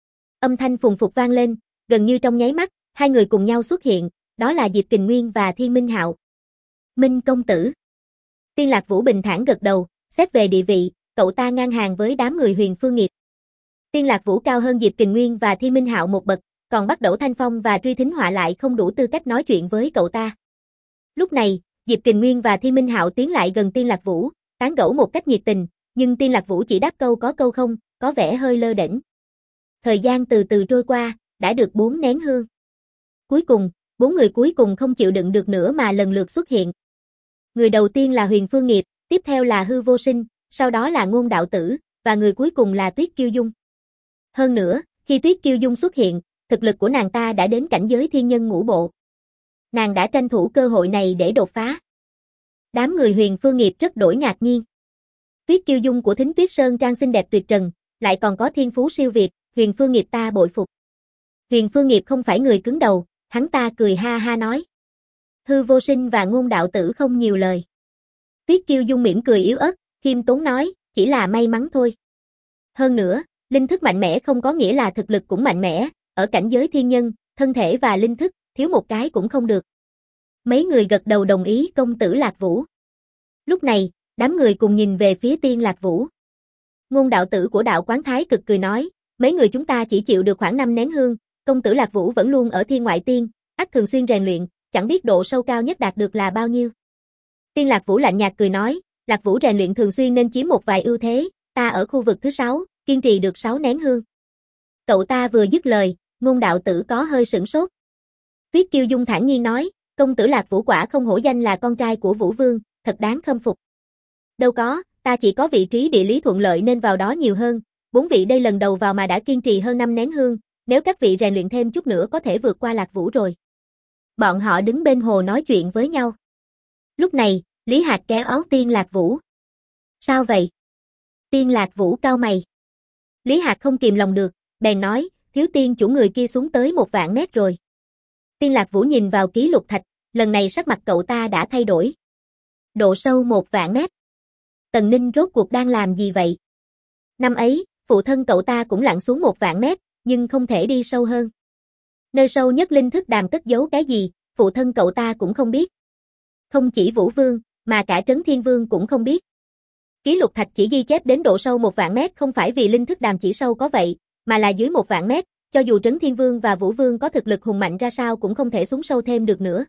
Âm thanh phùng phục vang lên, gần như trong nháy mắt, hai người cùng nhau xuất hiện, đó là Diệp Kình Nguyên và Thiên Minh Hạo. Minh công tử. Tiên Lạc Vũ bình thản gật đầu, xét về địa vị, cậu ta ngang hàng với đám người Huyền Phương Nghiệp. Tiên Lạc Vũ cao hơn Diệp Kình Nguyên và Thiên Minh Hạo một bậc, còn Bắc Đẩu Thanh Phong và Truy Thính Họa lại không đủ tư cách nói chuyện với cậu ta. Lúc này, Diệp Kình Nguyên và Thiên Minh Hạo tiến lại gần Tiên Lạc Vũ, tán gẫu một cách nhiệt tình, nhưng Tiên Lạc Vũ chỉ đáp câu có câu không, có vẻ hơi lơ đễnh. Thời gian từ từ trôi qua, đã được 4 nén hương. Cuối cùng, 4 người cuối cùng không chịu đựng được nữa mà lần lượt xuất hiện. Người đầu tiên là Huyền Phương Nghiệp, tiếp theo là Hư Vô Sinh, sau đó là Ngôn Đạo Tử, và người cuối cùng là Tuyết Kiêu Dung. Hơn nữa, khi Tuyết Kiêu Dung xuất hiện, thực lực của nàng ta đã đến cảnh giới thiên nhân ngũ bộ. Nàng đã tranh thủ cơ hội này để đột phá. Đám người Huyền Phương Nghiệp rất đổi ngạc nhiên. Tuyết Kiêu Dung của Thính Tuyết Sơn trang xinh đẹp tuyệt trần, lại còn có thiên phú siêu việt, Huyền Phương Nghiệp ta bội phục. Huyền Phương Nghiệp không phải người cứng đầu, hắn ta cười ha ha nói. Hư Vô Sinh và Ngôn Đạo Tử không nhiều lời. Tuyết Kiêu Dung mỉm cười yếu ớt, khiêm tốn nói, chỉ là may mắn thôi. Hơn nữa, linh thức mạnh mẽ không có nghĩa là thực lực cũng mạnh mẽ, ở cảnh giới thiên nhân, thân thể và linh thức, thiếu một cái cũng không được. Mấy người gật đầu đồng ý công tử Lạc Vũ. Lúc này, đám người cùng nhìn về phía Tiên Lạc Vũ. Ngôn Đạo Tử của Đạo Quán Thái cực cười nói, mấy người chúng ta chỉ chịu được khoảng 5 nén hương, công tử Lạc Vũ vẫn luôn ở thiên ngoại tiên, ắt thường xuyên rèn luyện, chẳng biết độ sâu cao nhất đạt được là bao nhiêu. Tiên Lạc Vũ lạnh nhạt cười nói, Lạc Vũ rèn luyện thường xuyên nên chiếm một vài ưu thế, ta ở khu vực thứ 6, kiên trì được 6 nén hương. Cậu ta vừa dứt lời, Ngôn Đạo Tử có hơi sửng sốt. Tuyết Kiêu Dung thản nhiên nói, công tử Lạc Vũ quả không hổ danh là con trai của Vũ Vương, thật đáng khâm phục. Đâu có, ta chỉ có vị trí địa lý thuận lợi nên vào đó nhiều hơn, 4 vị đây lần đầu vào mà đã kiên trì hơn 5 nén hương, nếu các vị rèn luyện thêm chút nữa có thể vượt qua Lạc Vũ rồi. Bọn họ đứng bên hồ nói chuyện với nhau. Lúc này, Lý Hạc kéo áo Tiên Lạc Vũ. Sao vậy? Tiên Lạc Vũ cau mày. Lý Hạc không kìm lòng được, bèn nói, thiếu tiên chủ người kia xuống tới 1 vạn mét rồi. Tiên Lạc Vũ nhìn vào ký lục thạch, lần này sắc mặt cậu ta đã thay đổi. Độ sâu 1 vạn mét. Tần Ninh rốt cuộc đang làm gì vậy? Năm ấy, phụ thân cậu ta cũng lặn xuống 1 vạn mét, nhưng không thể đi sâu hơn. Nơi sâu nhất linh thức đàm cất giấu cái gì, phụ thân cậu ta cũng không biết. Không chỉ Vũ Vương, mà cả Trấn Thiên Vương cũng không biết. Ký lục thạch chỉ ghi chép đến độ sâu 1 vạn mét không phải vì linh thức đàm chỉ sâu có vậy, mà là dưới 1 vạn mét, cho dù Trấn Thiên Vương và Vũ Vương có thực lực hùng mạnh ra sao cũng không thể xuống sâu thêm được nữa.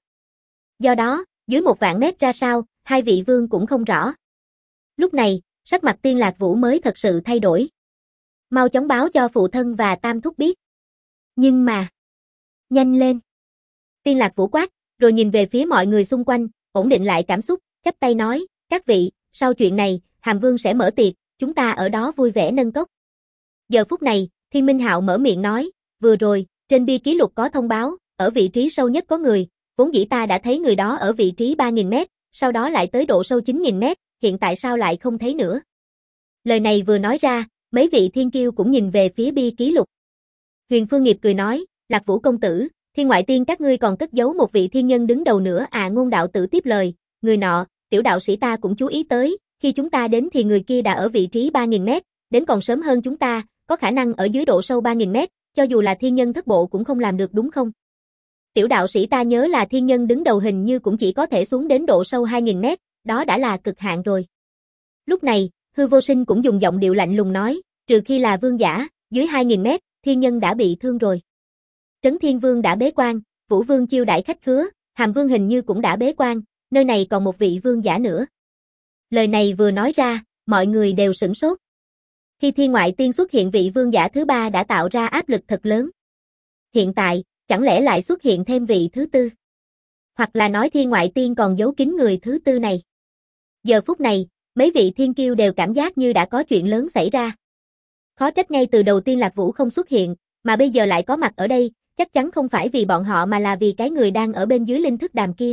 Do đó, dưới 1 vạn mét ra sao, hai vị vương cũng không rõ. Lúc này, sắc mặt Tiên Lạc Vũ mới thật sự thay đổi. Mau chóng báo cho phụ thân và Tam Thúc biết. Nhưng mà... Nhanh lên! Tiên Lạc Vũ quát, rồi nhìn về phía mọi người xung quanh, ổn định lại cảm xúc, chắp tay nói, các vị, sau chuyện này, Hàm Vương sẽ mở tiệc, chúng ta ở đó vui vẻ nâng cốc. Giờ phút này, Thiên Minh Hạo mở miệng nói, vừa rồi, trên bia ký lục có thông báo, ở vị trí sâu nhất có người, vốn dĩ ta đã thấy người đó ở vị trí 3.000 mét, sau đó lại tới độ sâu 9.000 mét, hiện tại sao lại không thấy nữa. Lời này vừa nói ra, mấy vị thiên kiêu cũng nhìn về phía bia ký lục. Huyền Phương Nghiệp cười nói, Lạc Vũ công tử, thiên ngoại tiên các ngươi còn cất giấu một vị thiên nhân đứng đầu nữa à. Ngôn đạo tử tiếp lời, người nọ, tiểu đạo sĩ ta cũng chú ý tới, khi chúng ta đến thì người kia đã ở vị trí 3.000 mét, đến còn sớm hơn chúng ta, có khả năng ở dưới độ sâu 3.000 mét, cho dù là thiên nhân thất bộ cũng không làm được đúng không? Tiểu đạo sĩ ta nhớ là thiên nhân đứng đầu hình như cũng chỉ có thể xuống đến độ sâu 2.000 mét, đó đã là cực hạn rồi. Lúc này, Hư Vô Sinh cũng dùng giọng điệu lạnh lùng nói, trừ khi là vương giả, dưới 2.000 mét, thiên nhân đã bị thương rồi. Trấn Thiên Vương đã bế quan, Vũ Vương chiêu đãi khách khứa, Hàm Vương hình như cũng đã bế quan, nơi này còn một vị vương giả nữa. Lời này vừa nói ra, mọi người đều sửng sốt. Khi thiên ngoại tiên xuất hiện vị vương giả thứ ba đã tạo ra áp lực thật lớn. Hiện tại, chẳng lẽ lại xuất hiện thêm vị thứ tư? Hoặc là nói thiên ngoại tiên còn giấu kín người thứ tư này. Giờ phút này, mấy vị thiên kiêu đều cảm giác như đã có chuyện lớn xảy ra. Khó trách ngay từ đầu tiên Lạc Vũ không xuất hiện, mà bây giờ lại có mặt ở đây, chắc chắn không phải vì bọn họ mà là vì cái người đang ở bên dưới linh thức đàm kia.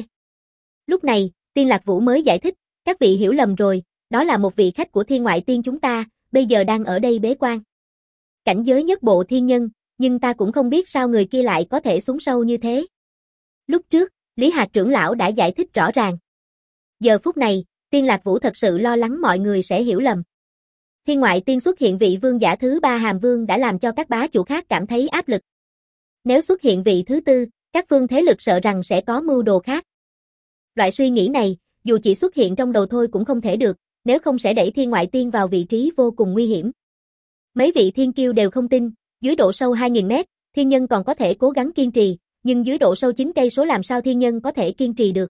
Lúc này, Tiên Lạc Vũ mới giải thích, các vị hiểu lầm rồi, đó là một vị khách của thiên ngoại tiên chúng ta, bây giờ đang ở đây bế quan. Cảnh giới nhất bộ thiên nhân, nhưng ta cũng không biết sao người kia lại có thể xuống sâu như thế. Lúc trước, Lý Hạc trưởng lão đã giải thích rõ ràng. Giờ phút này, Tiên Lạc Vũ thật sự lo lắng mọi người sẽ hiểu lầm. Thiên ngoại tiên xuất hiện vị vương giả thứ ba Hàm Vương đã làm cho các bá chủ khác cảm thấy áp lực. Nếu xuất hiện vị thứ tư, các phương thế lực sợ rằng sẽ có mưu đồ khác. Loại suy nghĩ này, dù chỉ xuất hiện trong đầu thôi cũng không thể được, nếu không sẽ đẩy thiên ngoại tiên vào vị trí vô cùng nguy hiểm. Mấy vị thiên kiêu đều không tin, dưới độ sâu 2.000 mét, thiên nhân còn có thể cố gắng kiên trì, nhưng dưới độ sâu 9 cây số làm sao thiên nhân có thể kiên trì được.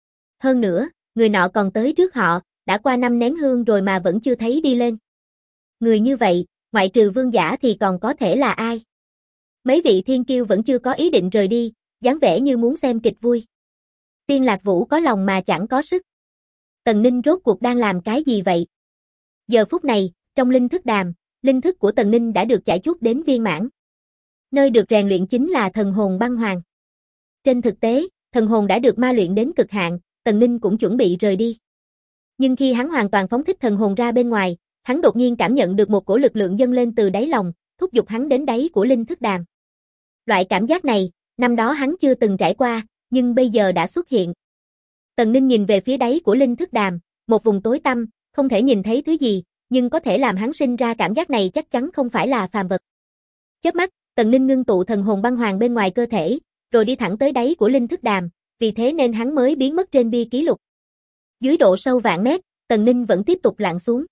Hơn nữa, người nọ còn tới trước họ, đã qua 5 nén hương rồi mà vẫn chưa thấy đi lên. Người như vậy, ngoại trừ vương giả thì còn có thể là ai? Mấy vị thiên kiêu vẫn chưa có ý định rời đi, dáng vẻ như muốn xem kịch vui. Tiên Lạc Vũ có lòng mà chẳng có sức. Tần Ninh rốt cuộc đang làm cái gì vậy? Giờ phút này, trong linh thức đàm, linh thức của Tần Ninh đã được chải chuốt đến viên mãn. Nơi được rèn luyện chính là thần hồn băng hoàng. Trên thực tế, thần hồn đã được ma luyện đến cực hạn, Tần Ninh cũng chuẩn bị rời đi. Nhưng khi hắn hoàn toàn phóng thích thần hồn ra bên ngoài, hắn đột nhiên cảm nhận được một cổ lực lượng dâng lên từ đáy lòng, thúc giục hắn đến đáy của linh thức đàm. Loại cảm giác này, năm đó hắn chưa từng trải qua, nhưng bây giờ đã xuất hiện. Tần Ninh nhìn về phía đáy của linh thức đàm, một vùng tối tăm, không thể nhìn thấy thứ gì, nhưng có thể làm hắn sinh ra cảm giác này chắc chắn không phải là phàm vật. Chớp mắt, Tần Ninh ngưng tụ thần hồn băng hoàng bên ngoài cơ thể, rồi đi thẳng tới đáy của linh thức đàm, vì thế nên hắn mới biến mất trên bia ký lục. Dưới độ sâu vạn mét, Tần Ninh vẫn tiếp tục lặn xuống.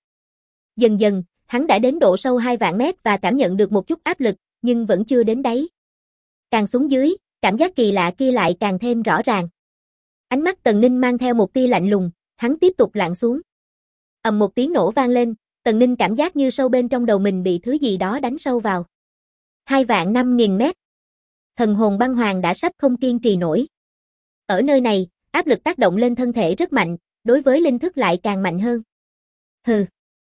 Dần dần, hắn đã đến độ sâu 2 vạn mét và cảm nhận được một chút áp lực, nhưng vẫn chưa đến đáy. Càng xuống dưới, cảm giác kỳ lạ kia lại càng thêm rõ ràng. Ánh mắt Tần Ninh mang theo một tia lạnh lùng, hắn tiếp tục lặn xuống. Ầm một tiếng nổ vang lên, Tần Ninh cảm giác như sâu bên trong đầu mình bị thứ gì đó đánh sâu vào. 2.500.000 mét. Thần hồn băng hoàng đã sắp không kiên trì nổi. Ở nơi này, áp lực tác động lên thân thể rất mạnh, đối với linh thức lại càng mạnh hơn. Hừ.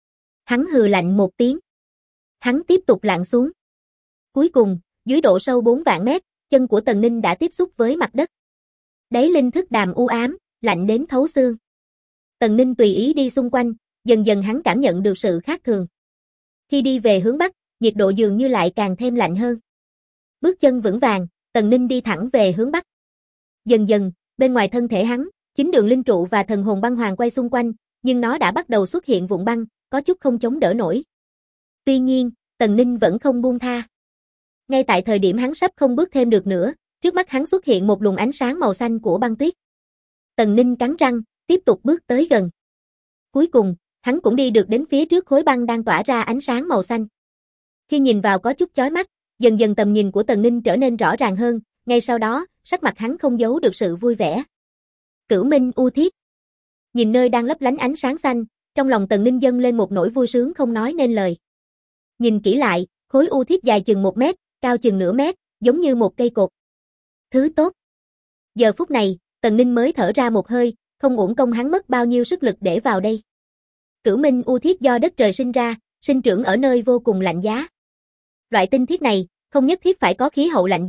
Hắn hừ lạnh một tiếng. Hắn tiếp tục lặn xuống. Cuối cùng, dưới độ sâu 4 vạn mét, chân của Tần Ninh đã tiếp xúc với mặt đất. Đáy linh thức đàm u ám, lạnh đến thấu xương. Tần Ninh tùy ý đi xung quanh, dần dần hắn cảm nhận được sự khác thường. Khi đi về hướng bắc, nhiệt độ dường như lại càng thêm lạnh hơn. Bước chân vững vàng, Tần Ninh đi thẳng về hướng bắc. Dần dần, bên ngoài thân thể hắn, chính đường linh trụ và thần hồn băng hoàng quay xung quanh, nhưng nó đã bắt đầu xuất hiện vụn băng, có chút không chống đỡ nổi. Tuy nhiên, Tần Ninh vẫn không buông tha. Ngay tại thời điểm hắn sắp không bước thêm được nữa, trước mắt hắn xuất hiện một luồng ánh sáng màu xanh của băng tuyết. Tần Ninh cắn răng, tiếp tục bước tới gần. Cuối cùng, hắn cũng đi được đến phía trước khối băng đang tỏa ra ánh sáng màu xanh. Khi nhìn vào có chút chói mắt, dần dần tầm nhìn của Tần Ninh trở nên rõ ràng hơn, ngay sau đó, sắc mặt hắn không giấu được sự vui vẻ. Cửu Minh U Thiết. Nhìn nơi đang lấp lánh ánh sáng xanh, trong lòng Tần Ninh dâng lên một nỗi vui sướng không nói nên lời. Nhìn kỹ lại, khối U Thiết dài chừng 1 mét, cao chừng nửa mét, giống như một cây cột. Thứ tốt. Giờ phút này, Tần Ninh mới thở ra một hơi, không uổng công hắn mất bao nhiêu sức lực để vào đây. Cửu Minh U Thiết do đất trời sinh ra, sinh trưởng ở nơi vô cùng lạnh giá. Loại tinh thiết này, không nhất thiết phải có khí hậu lạnh giá,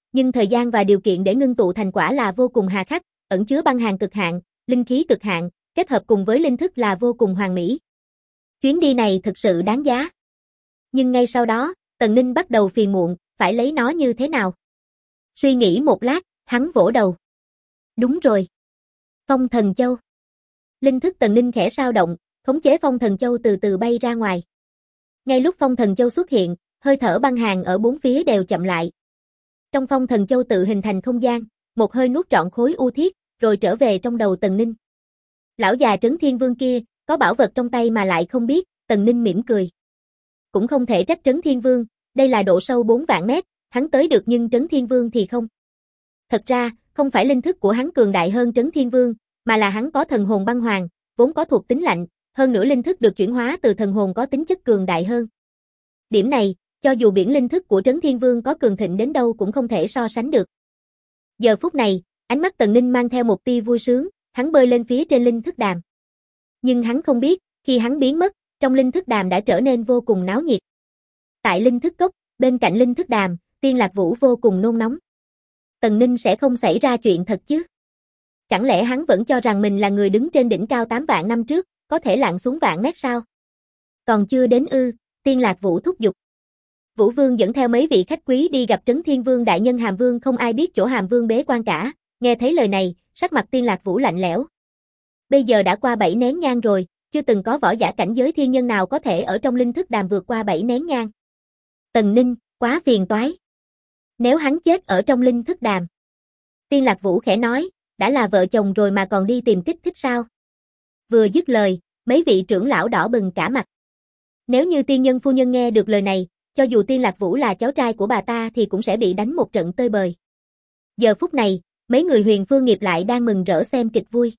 Nhưng thời gian và điều kiện để ngưng tụ thành quả là vô cùng hà khắc, ẩn chứa băng hàn cực hạn, linh khí cực hạn, kết hợp cùng với linh thức là vô cùng hoàn mỹ. Chuyến đi này thực sự đáng giá. Nhưng ngay sau đó, Tần Ninh bắt đầu phiền muộn, phải lấy nó như thế nào? Suy nghĩ một lát, hắn vỗ đầu. Đúng rồi. Phong Thần Châu. Linh thức Tần Ninh khẽ sao động, khống chế Phong Thần Châu từ từ bay ra ngoài. Ngay lúc Phong Thần Châu xuất hiện, hơi thở băng hàn ở bốn phía đều chậm lại. Trong Phong Thần Châu tự hình thành không gian, một hơi nuốt trọn khối u thiết, rồi trở về trong đầu Tần Ninh. Lão già Trấn Thiên Vương kia, có bảo vật trong tay mà lại không biết, Tần Ninh mỉm cười. Cũng không thể trách Trấn Thiên Vương, đây là độ sâu 4 vạn mét, hắn tới được nhưng Trấn Thiên Vương thì không. Thật ra, không phải linh thức của hắn cường đại hơn Trấn Thiên Vương, mà là hắn có thần hồn băng hoàng, vốn có thuộc tính lạnh, hơn nữa linh thức được chuyển hóa từ thần hồn có tính chất cường đại hơn. Điểm này, cho dù biển linh thức của Trấn Thiên Vương có cường thịnh đến đâu cũng không thể so sánh được. Giờ phút này, ánh mắt Tần Ninh mang theo một tia vui sướng, hắn bơi lên phía trên linh thức đàm. Nhưng hắn không biết, khi hắn biến mất, trong linh thức đàm đã trở nên vô cùng náo nhiệt. Tại linh thức cốc, bên cạnh linh thức đàm, Tiên Lạc Vũ vô cùng nôn nóng. Tần Ninh sẽ không xảy ra chuyện thật chứ? Chẳng lẽ hắn vẫn cho rằng mình là người đứng trên đỉnh cao 8 vạn năm trước, có thể lặn xuống vạn mét sao? Còn chưa đến ư? Tiên Lạc Vũ thúc giục. Vũ Vương dẫn theo mấy vị khách quý đi gặp Trấn Thiên Vương đại nhân Hàm Vương, không ai biết chỗ Hàm Vương bế quan cả. Nghe thấy lời này, sắc mặt Tiên Lạc Vũ lạnh lẽo. Bây giờ đã qua 7 nén nhang rồi, chưa từng có võ giả cảnh giới thiên nhân nào có thể ở trong linh thức đàm vượt qua 7 nén nhang. Tần Ninh, quá phiền toái. Nếu hắn chết ở trong linh thức đàm. Tiên Lạc Vũ khẽ nói, đã là vợ chồng rồi mà còn đi tìm kích thích sao? Vừa dứt lời, mấy vị trưởng lão đỏ bừng cả mặt. Nếu như tiên nhân phu nhân nghe được lời này, cho dù Tiên Lạc Vũ là cháu trai của bà ta thì cũng sẽ bị đánh một trận tơi bời. Giờ phút này, mấy người Huyền Phương Nghiệp lại đang mừng rỡ xem kịch vui.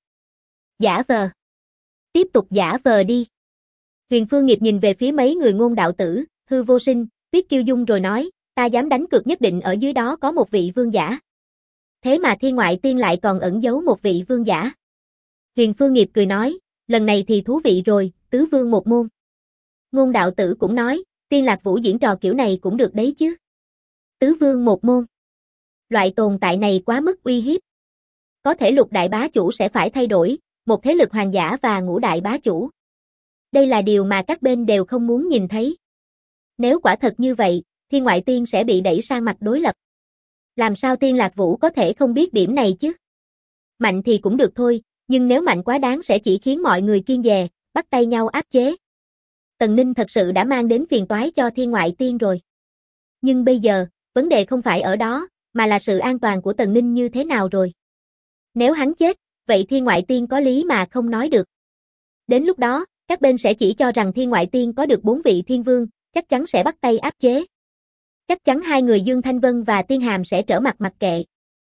Giả vờ. Tiếp tục giả vờ đi. Huyền Phương Nghiệp nhìn về phía mấy người Ngôn đạo tử, Hư Vô Sinh, Tuyết Kiêu Dung rồi nói, ta dám đánh cược nhất định ở dưới đó có một vị vương giả. Thế mà Thiên Ngoại Tiên lại còn ẩn giấu một vị vương giả. Huyền Phương Nghiệp cười nói, lần này thì thú vị rồi, tứ vương một môn. Ngôn đạo tử cũng nói, Tiên Lạc Vũ diễn trò kiểu này cũng được đấy chứ. Tứ vương một môn. Loại tồn tại này quá mức uy hiếp. Có thể Lục đại bá chủ sẽ phải thay đổi, một thế lực hoàng giả và Ngũ đại bá chủ. Đây là điều mà các bên đều không muốn nhìn thấy. Nếu quả thật như vậy, Thiên Ngoại Tiên sẽ bị đẩy sang mặt đối lập. Làm sao Tiên Lạc Vũ có thể không biết điểm này chứ? Mạnh thì cũng được thôi, nhưng nếu mạnh quá đáng sẽ chỉ khiến mọi người kiêng dè, bắt tay nhau áp chế. Tần Ninh thật sự đã mang đến phiền toái cho Thiên Ngoại Tiên rồi. Nhưng bây giờ, vấn đề không phải ở đó, mà là sự an toàn của Tần Ninh như thế nào rồi. Nếu hắn chết, vậy Thiên Ngoại Tiên có lý mà không nói được. Đến lúc đó, các bên sẽ chỉ cho rằng Thiên Ngoại Tiên có được 4 vị thiên vương, chắc chắn sẽ bắt tay áp chế. Chắc chắn hai người Dương Thanh Vân và Tiên Hàm sẽ trở mặt mặc kệ.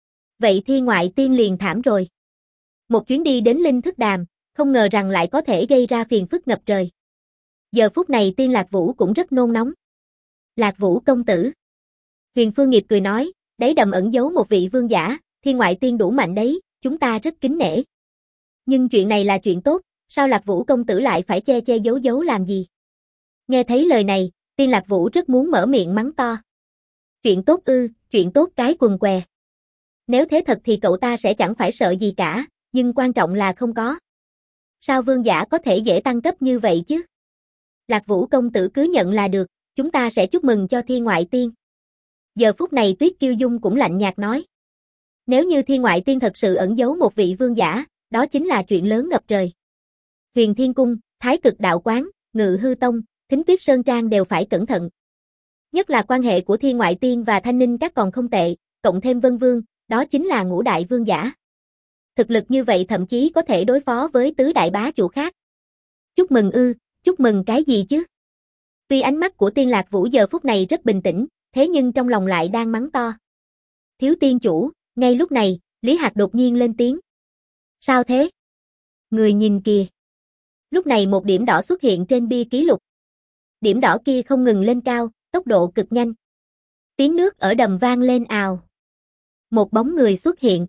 Vậy Thiên Ngoại Tiên liền thảm rồi. Một chuyến đi đến linh thức đàm, không ngờ rằng lại có thể gây ra phiền phức ngập trời. Giờ phút này Tiên Lạc Vũ cũng rất nôn nóng. Lạc Vũ công tử. Huyền Phương Nghiệp cười nói, đáy đầm ẩn giấu một vị vương giả, Thiên Ngoại Tiên đủ mạnh đấy, chúng ta rất kính nể. Nhưng chuyện này là chuyện tốt, sao Lạc Vũ công tử lại phải che che giấu giấu làm gì? Nghe thấy lời này, Tiên Lạc Vũ rất muốn mở miệng mắng to. Chuyện tốt ư, chuyện tốt cái quần què. Nếu thế thật thì cậu ta sẽ chẳng phải sợ gì cả, nhưng quan trọng là không có. Sao vương giả có thể dễ tăng cấp như vậy chứ? Lạc Vũ công tử cứ nhận là được, chúng ta sẽ chúc mừng cho Thiên Ngoại Tiên. Giờ phút này Tuyết Kiêu Dung cũng lạnh nhạt nói. Nếu như Thiên Ngoại Tiên thật sự ẩn giấu một vị vương giả, đó chính là chuyện lớn ngập trời. Huyền Thiên Cung, Thái Cực Đạo Quán, Ngự Hư Tông, Thính Tuyết Sơn Trang đều phải cẩn thận. Nhất là quan hệ của Thiên Ngoại Tiên và Thanh Ninh Các còn không tệ, cộng thêm Vân Vương, đó chính là ngũ đại vương giả. Thực lực như vậy thậm chí có thể đối phó với tứ đại bá chủ khác. Chúc mừng ư, chúc mừng cái gì chứ? Tuy ánh mắt của Tiên Lạc Vũ giờ phút này rất bình tĩnh, thế nhưng trong lòng lại đang mắng to. Thiếu tiên chủ, ngay lúc này, Lý Hạc đột nhiên lên tiếng. Sao thế? Người nhìn kìa. Lúc này một điểm đỏ xuất hiện trên bia ký lục. Điểm đỏ kia không ngừng lên cao, tốc độ cực nhanh. Tiếng nước ở đầm vang lên ào. Một bóng người xuất hiện.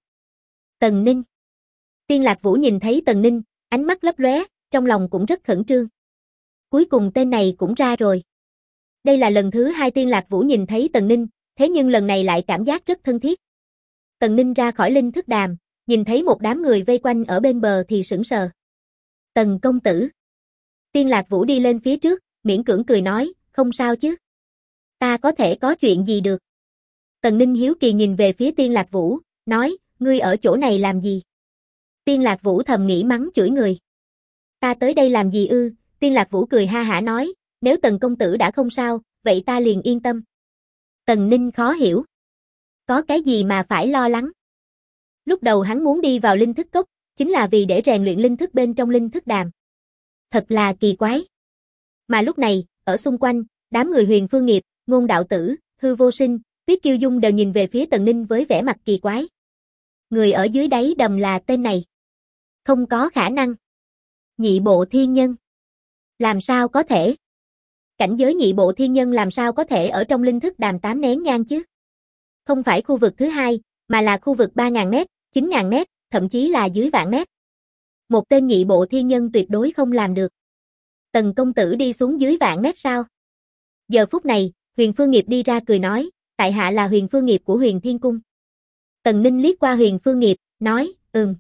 Tần Ninh. Tiên Lạc Vũ nhìn thấy Tần Ninh, ánh mắt lấp lóe, trong lòng cũng rất khẩn trương. Cuối cùng tên này cũng ra rồi. Đây là lần thứ 2 Tiên Lạc Vũ nhìn thấy Tần Ninh, thế nhưng lần này lại cảm giác rất thân thiết. Tần Ninh ra khỏi linh thức đàm, nhìn thấy một đám người vây quanh ở bên bờ thì sững sờ. Tần công tử. Tiên Lạc Vũ đi lên phía trước, miễn cưỡng cười nói, không sao chứ. Ta có thể có chuyện gì được. Tần Ninh hiếu kỳ nhìn về phía Tiên Lạc Vũ, nói, ngươi ở chỗ này làm gì? Tiên Lạc Vũ thầm nghĩ mắng chửi người. Ta tới đây làm gì ư? Tiên Lạc Vũ cười ha hả nói, nếu Tần công tử đã không sao, vậy ta liền yên tâm. Tần Ninh khó hiểu. Có cái gì mà phải lo lắng? Lúc đầu hắn muốn đi vào linh thức cốc, chính là vì để rèn luyện linh thức bên trong linh thức đàm. Thật là kỳ quái. Mà lúc này, ở xung quanh, đám người Huyền Phương Nghiệp, Ngôn Đạo Tử, Hư Vô Sinh, Tuyết Kiêu Dung đều nhìn về phía Tần Ninh với vẻ mặt kỳ quái. Người ở dưới đáy đầm là tên này. Không có khả năng. Nhị bộ thiên nhân. Làm sao có thể? Cảnh giới nhị bộ thiên nhân làm sao có thể ở trong linh thức đàm 8 nén nhang chứ? Không phải khu vực thứ hai, mà là khu vực 3.000 mét, 9.000 mét, thậm chí là dưới vạn mét. Một tên nhị bộ thiên nhân tuyệt đối không làm được. Tần công tử đi xuống dưới vạn mét sao? Giờ phút này, Huyền Phương Nghiệp đi ra cười nói, tại hạ là Huyền Phương Nghiệp của Huyền Thiên Cung. Tần Ninh liếc qua Huyền Phương Nghiệp, nói,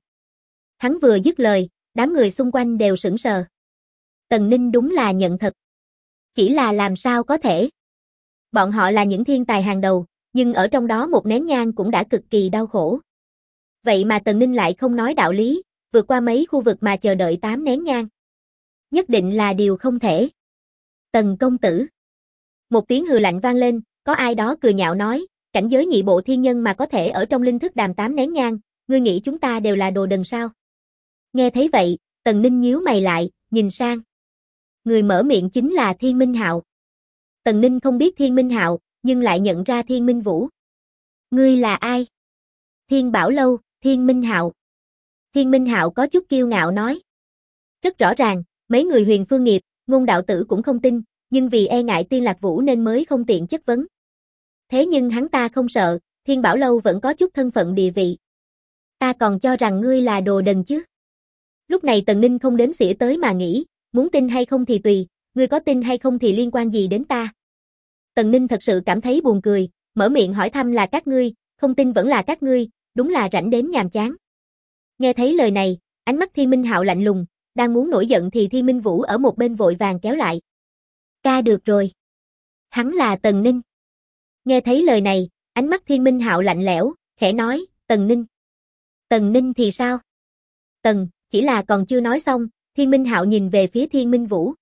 Hắn vừa dứt lời, đám người xung quanh đều sững sờ. Tần Ninh đúng là nhận thật. Chỉ là làm sao có thể? Bọn họ là những thiên tài hàng đầu, nhưng ở trong đó một nén nhang cũng đã cực kỳ đau khổ. Vậy mà Tần Ninh lại không nói đạo lý, vượt qua mấy khu vực mà chờ đợi 8 nén nhang. Nhất định là điều không thể. Tần công tử. Một tiếng hừ lạnh vang lên, có ai đó cười nhạo nói, cảnh giới nhị bộ thiên nhân mà có thể ở trong linh thức đàm 8 nén nhang, ngươi nghĩ chúng ta đều là đồ đần sao? Nghe thấy vậy, Tần Ninh nhíu mày lại, nhìn sang. Người mở miệng chính là Thiên Minh Hạo. Tần Ninh không biết Thiên Minh Hạo, nhưng lại nhận ra Thiên Minh Vũ. Ngươi là ai? Thiên Bảo Lâu, Thiên Minh Hạo. Thiên Minh Hạo có chút kiêu ngạo nói. Rất rõ ràng, mấy người Huyền Phương Nghiệp, Ngôn Đạo Tử cũng không tin, nhưng vì e ngại Tiên Lạc Vũ nên mới không tiện chất vấn. Thế nhưng hắn ta không sợ, Thiên Bảo Lâu vẫn có chút thân phận địa vị. Ta còn cho rằng ngươi là đồ đần chứ. Lúc này Tần Ninh không đếm xỉa tới mà nghĩ, muốn tin hay không thì tùy, ngươi có tin hay không thì liên quan gì đến ta. Tần Ninh thật sự cảm thấy buồn cười, mở miệng hỏi thăm là các ngươi, không tin vẫn là các ngươi, đúng là rảnh đến nhàm chán. Nghe thấy lời này, ánh mắt Thiên Minh Hạo lạnh lùng, đang muốn nổi giận thì Thiên Minh Vũ ở một bên vội vàng kéo lại. Ca được rồi. Hắn là Tần Ninh. Nghe thấy lời này, ánh mắt Thiên Minh Hạo lạnh lẽo, khẽ nói, Tần Ninh. Tần Ninh thì sao? Tần, chỉ là còn chưa nói xong, Thiên Minh Hạo nhìn về phía Thiên Minh Vũ.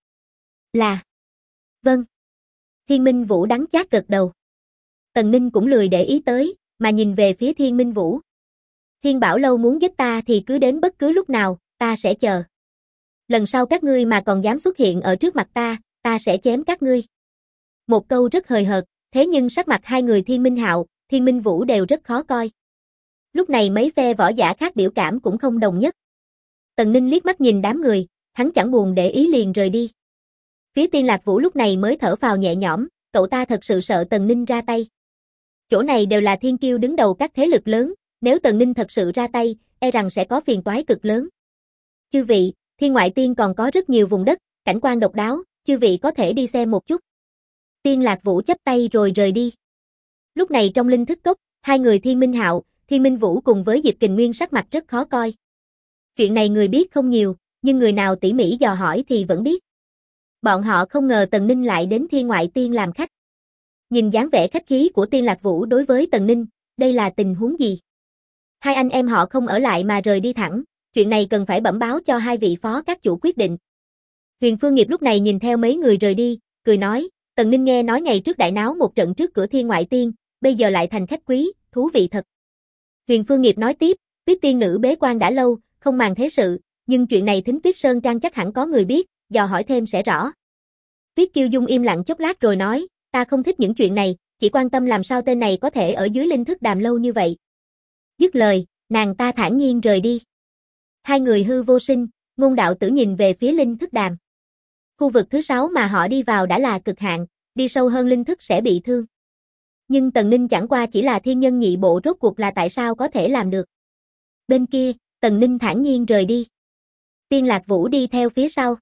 Là. Vâng. Thiên Minh Vũ đắng chát gật đầu. Tần Ninh cũng lười để ý tới, mà nhìn về phía Thiên Minh Vũ. Thiên Bảo Lâu muốn giết ta thì cứ đến bất cứ lúc nào, ta sẽ chờ. Lần sau các ngươi mà còn dám xuất hiện ở trước mặt ta sẽ chém các ngươi. Một câu rất hời hợt, thế nhưng sắc mặt hai người Thiên Minh Hạo, Thiên Minh Vũ đều rất khó coi. Lúc này mấy phe võ giả khác biểu cảm cũng không đồng nhất. Tần Ninh liếc mắt nhìn đám người, hắn chẳng buồn để ý liền rời đi. Phía Tiên Lạc Vũ lúc này mới thở phào nhẹ nhõm, cậu ta thật sự sợ Tần Ninh ra tay. Chỗ này đều là thiên kiêu đứng đầu các thế lực lớn, nếu Tần Ninh thật sự ra tay, e rằng sẽ có phiền toái cực lớn. Chư vị, Thiên Ngoại Tiên còn có rất nhiều vùng đất, cảnh quan độc đáo, chư vị có thể đi xem một chút. Tiên Lạc Vũ chắp tay rồi rời đi. Lúc này trong linh thức cốc, hai người Thiên Minh Hạo, Thiên Minh Vũ cùng với Diệp Kình Nguyên sắc mặt rất khó coi. Chuyện này người biết không nhiều, nhưng người nào tỉ mỉ dò hỏi thì vẫn biết. Bọn họ không ngờ Tần Ninh lại đến Thiên Ngoại Tiên làm khách. Nhìn dáng vẻ khách khí của Tiên Lạc Vũ đối với Tần Ninh, đây là tình huống gì? Hai anh em họ không ở lại mà rời đi thẳng, chuyện này cần phải bẩm báo cho hai vị phó các chủ quyết định. Huyền Phương Nghiệp lúc này nhìn theo mấy người rời đi, cười nói, Tần Ninh nghe nói ngày trước đại náo một trận trước cửa Thiên Ngoại Tiên, bây giờ lại thành khách quý, thú vị thật. Huyền Phương Nghiệp nói tiếp, Tuyết tiên nữ bế quan đã lâu, không màng thế sự, nhưng chuyện này Thính Tuyết Sơn Trang chắc hẳn có người biết, dò hỏi thêm sẽ rõ. Tuyết Kiêu Dung im lặng chốc lát rồi nói, ta không thích những chuyện này, chỉ quan tâm làm sao tên này có thể ở dưới linh thức đàm lâu như vậy. Dứt lời, nàng ta thản nhiên rời đi. Hai người Hư Vô Sinh, Ngôn Đạo Tử nhìn về phía linh thức đàm. Khu vực thứ 6 mà họ đi vào đã là cực hạn, đi sâu hơn linh thức sẽ bị thương. Nhưng Tần Ninh chẳng qua chỉ là thiên nhân nhị bộ, rốt cuộc là tại sao có thể làm được. Bên kia, Tần Ninh thản nhiên rời đi. Tiên Lạc Vũ đi theo phía sau.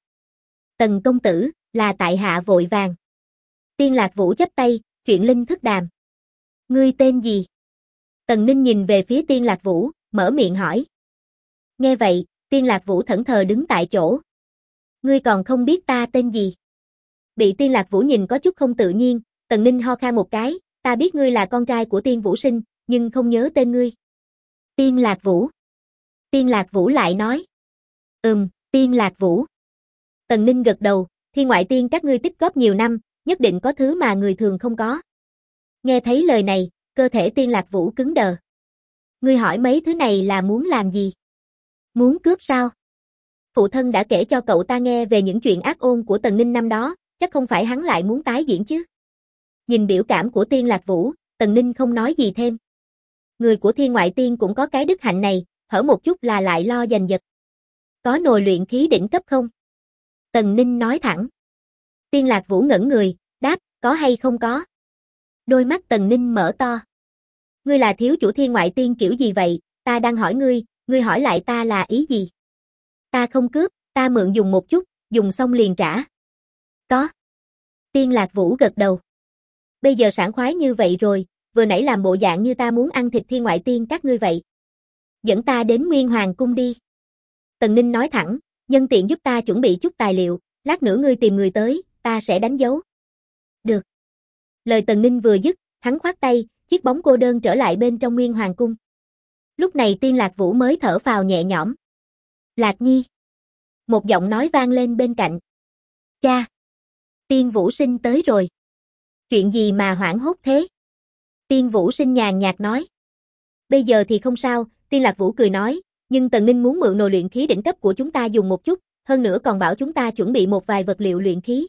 Tần công tử, là tại hạ vội vàng. Tiên Lạc Vũ chắp tay, chuyện linh thức đàm. Ngươi tên gì? Tần Ninh nhìn về phía Tiên Lạc Vũ, mở miệng hỏi. Nghe vậy, Tiên Lạc Vũ thẫn thờ đứng tại chỗ. Ngươi còn không biết ta tên gì? Bị Tiên Lạc Vũ nhìn có chút không tự nhiên, Tần Ninh ho khan một cái, ta biết ngươi là con trai của Tiên Vũ Sinh, nhưng không nhớ tên ngươi. Tiên Lạc Vũ. Tiên Lạc Vũ lại nói. Tiên Lạc Vũ. Tần Ninh gật đầu, Thiên Ngoại Tiên các ngươi tích góp nhiều năm, nhất định có thứ mà người thường không có. Nghe thấy lời này, cơ thể Tiên Lạc Vũ cứng đờ. Ngươi hỏi mấy thứ này là muốn làm gì? Muốn cướp sao? Phụ thân đã kể cho cậu ta nghe về những chuyện ác ôn của Tần Ninh năm đó, chắc không phải hắn lại muốn tái diễn chứ. Nhìn biểu cảm của Tiên Lạc Vũ, Tần Ninh không nói gì thêm. Người của Thiên Ngoại Tiên cũng có cái đức hạnh này, hở một chút là lại lo giành giật. Có nồi luyện khí đỉnh cấp không? Tần Ninh nói thẳng. Tiên Lạc Vũ ngẩn người, đáp, có hay không có? Đôi mắt Tần Ninh mở to. Ngươi là thiếu chủ Thiên Ngoại Tiên kiểu gì vậy? Ta đang hỏi ngươi hỏi lại ta là ý gì? Ta không cướp, ta mượn dùng một chút, dùng xong liền trả. Có. Tiên Lạc Vũ gật đầu. Bây giờ sảng khoái như vậy rồi, vừa nãy làm bộ dạng như ta muốn ăn thịt Thiên Ngoại Tiên các ngươi vậy. Dẫn ta đến Nguyên Hoàng cung đi. Tần Ninh nói thẳng, nhân tiện giúp ta chuẩn bị chút tài liệu, lát nữa ngươi tìm người tới, ta sẽ đánh dấu. Được. Lời Tần Ninh vừa dứt, hắn khoát tay, chiếc bóng cô đơn trở lại bên trong Nguyên Hoàng cung. Lúc này Tiên Lạc Vũ mới thở phào nhẹ nhõm. Lạc Nhi. Một giọng nói vang lên bên cạnh. Cha. Tiên Vũ Sinh tới rồi. Chuyện gì mà hoảng hốt thế? Tiên Vũ Sinh nhàn nhạt nói. Bây giờ thì không sao, Tiên Lạc Vũ cười nói, nhưng Tần Ninh muốn mượn nồi luyện khí đỉnh cấp của chúng ta dùng một chút, hơn nữa còn bảo chúng ta chuẩn bị một vài vật liệu luyện khí.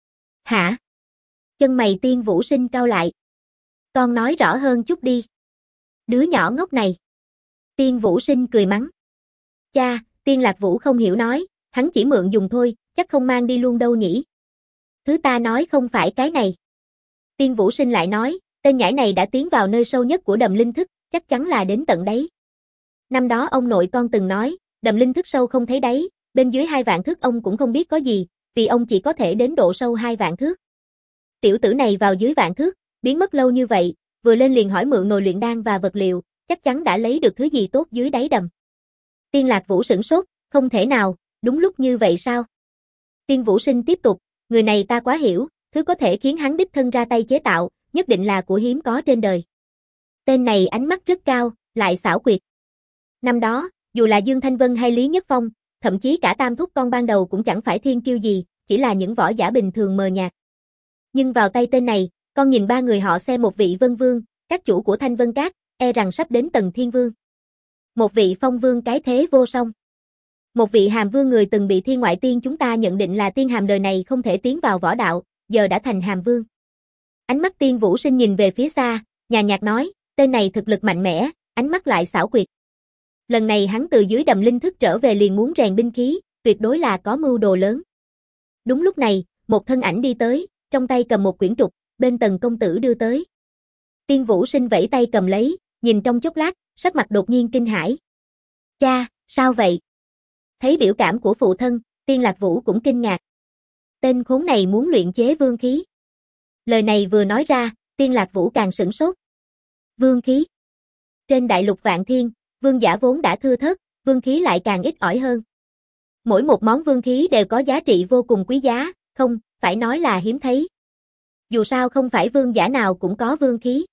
Hả? Chân mày Tiên Vũ Sinh cau lại. Con nói rõ hơn chút đi. Đứa nhỏ ngốc này. Tiên Vũ Sinh cười mắng. Cha, Tiên Lạc Vũ không hiểu nói, hắn chỉ mượn dùng thôi, chắc không mang đi luôn đâu nhỉ. Thứ ta nói không phải cái này. Tiên Vũ Sinh lại nói, tên nhãi này đã tiến vào nơi sâu nhất của đầm linh thức, chắc chắn là đến tận đấy. Năm đó ông nội con từng nói, đầm linh thức sâu không thấy đáy, bên dưới 2 vạn thước ông cũng không biết có gì, vì ông chỉ có thể đến độ sâu 2 vạn thước. Tiểu tử này vào dưới vạn thước, biến mất lâu như vậy, vừa lên liền hỏi mượn nồi luyện đan và vật liệu, chắc chắn đã lấy được thứ gì tốt dưới đáy đầm. Tiên Lạc Vũ sửng sốt, không thể nào, đúng lúc như vậy sao? Tiên Vũ Sinh tiếp tục, người này ta quá hiểu, thứ có thể khiến hắn đích thân ra tay chế tạo, nhất định là của hiếm có trên đời. Tên này ánh mắt rất cao, lại xảo quyệt. Năm đó, dù là Dương Thanh Vân hay Lý Nhất Phong, thậm chí cả Tam Thúc con ban đầu cũng chẳng phải thiên kiêu gì, chỉ là những võ giả bình thường mờ nhạt. Nhưng vào tay tên này, con nhìn 3 người họ xem một vị Vân Vương, các chủ của Thanh Vân Các, e rằng sắp đến tầng Thiên Vương. Một vị Phong Vương cái thế vô song. Một vị Hàm Vương người từng bị Thiên Ngoại Tiên chúng ta nhận định là tiên hàm đời này không thể tiến vào võ đạo, giờ đã thành Hàm Vương. Ánh mắt Tiên Vũ Sinh nhìn về phía xa, nhàn nhạt nói, tên này thực lực mạnh mẽ, ánh mắt lại xảo quyệt. Lần này hắn từ dưới đầm linh thức trở về liền muốn rèn binh khí, tuyệt đối là có mưu đồ lớn. Đúng lúc này, một thân ảnh đi tới, trong tay cầm một quyển trục, bên Tần công tử đưa tới. Tiên Vũ Sinh vẫy tay cầm lấy, nhìn trong chốc lát, sắc mặt đột nhiên kinh hãi. Cha, sao vậy? Thấy biểu cảm của phụ thân, Tiên Lạc Vũ cũng kinh ngạc. Tên khốn này muốn luyện chế vương khí. Lời này vừa nói ra, Tiên Lạc Vũ càng sửng sốt. Vương khí. Trên đại lục Vạn Thiên, vương giả vốn đã thưa thớt, vương khí lại càng ít ỏi hơn. Mỗi một món vương khí đều có giá trị vô cùng quý giá, không, phải nói là hiếm thấy. Dù sao không phải vương giả nào cũng có vương khí.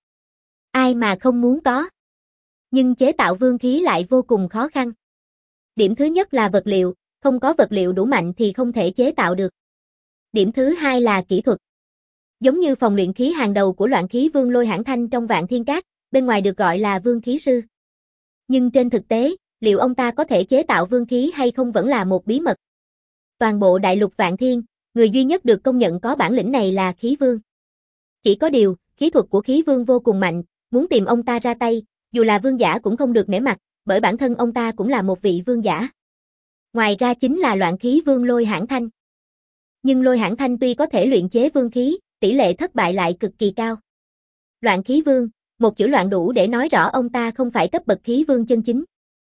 Ai mà không muốn có. Nhưng chế tạo vương khí lại vô cùng khó khăn. Điểm thứ nhất là vật liệu, không có vật liệu đủ mạnh thì không thể chế tạo được. Điểm thứ hai là kỹ thuật. Giống như phòng luyện khí hàng đầu của Loạn Khí Vương Lôi Hãn Thanh trong Vạn Thiên Các, bên ngoài được gọi là vương khí sư. Nhưng trên thực tế, liệu ông ta có thể chế tạo vương khí hay không vẫn là một bí mật. Toàn bộ đại lục Vạn Thiên, người duy nhất được công nhận có bản lĩnh này là Khí Vương. Chỉ có điều, khí thuật của Khí Vương vô cùng mạnh, muốn tìm ông ta ra tay, dù là vương giả cũng không được nể mặt, bởi bản thân ông ta cũng là một vị vương giả. Ngoài ra chính là Loạn Khí Vương Lôi Hãn Thanh. Nhưng Lôi Hãn Thanh tuy có thể luyện chế vương khí, tỷ lệ thất bại lại cực kỳ cao. Loạn Khí Vương, một chữ loạn đủ để nói rõ ông ta không phải cấp bậc khí vương chân chính.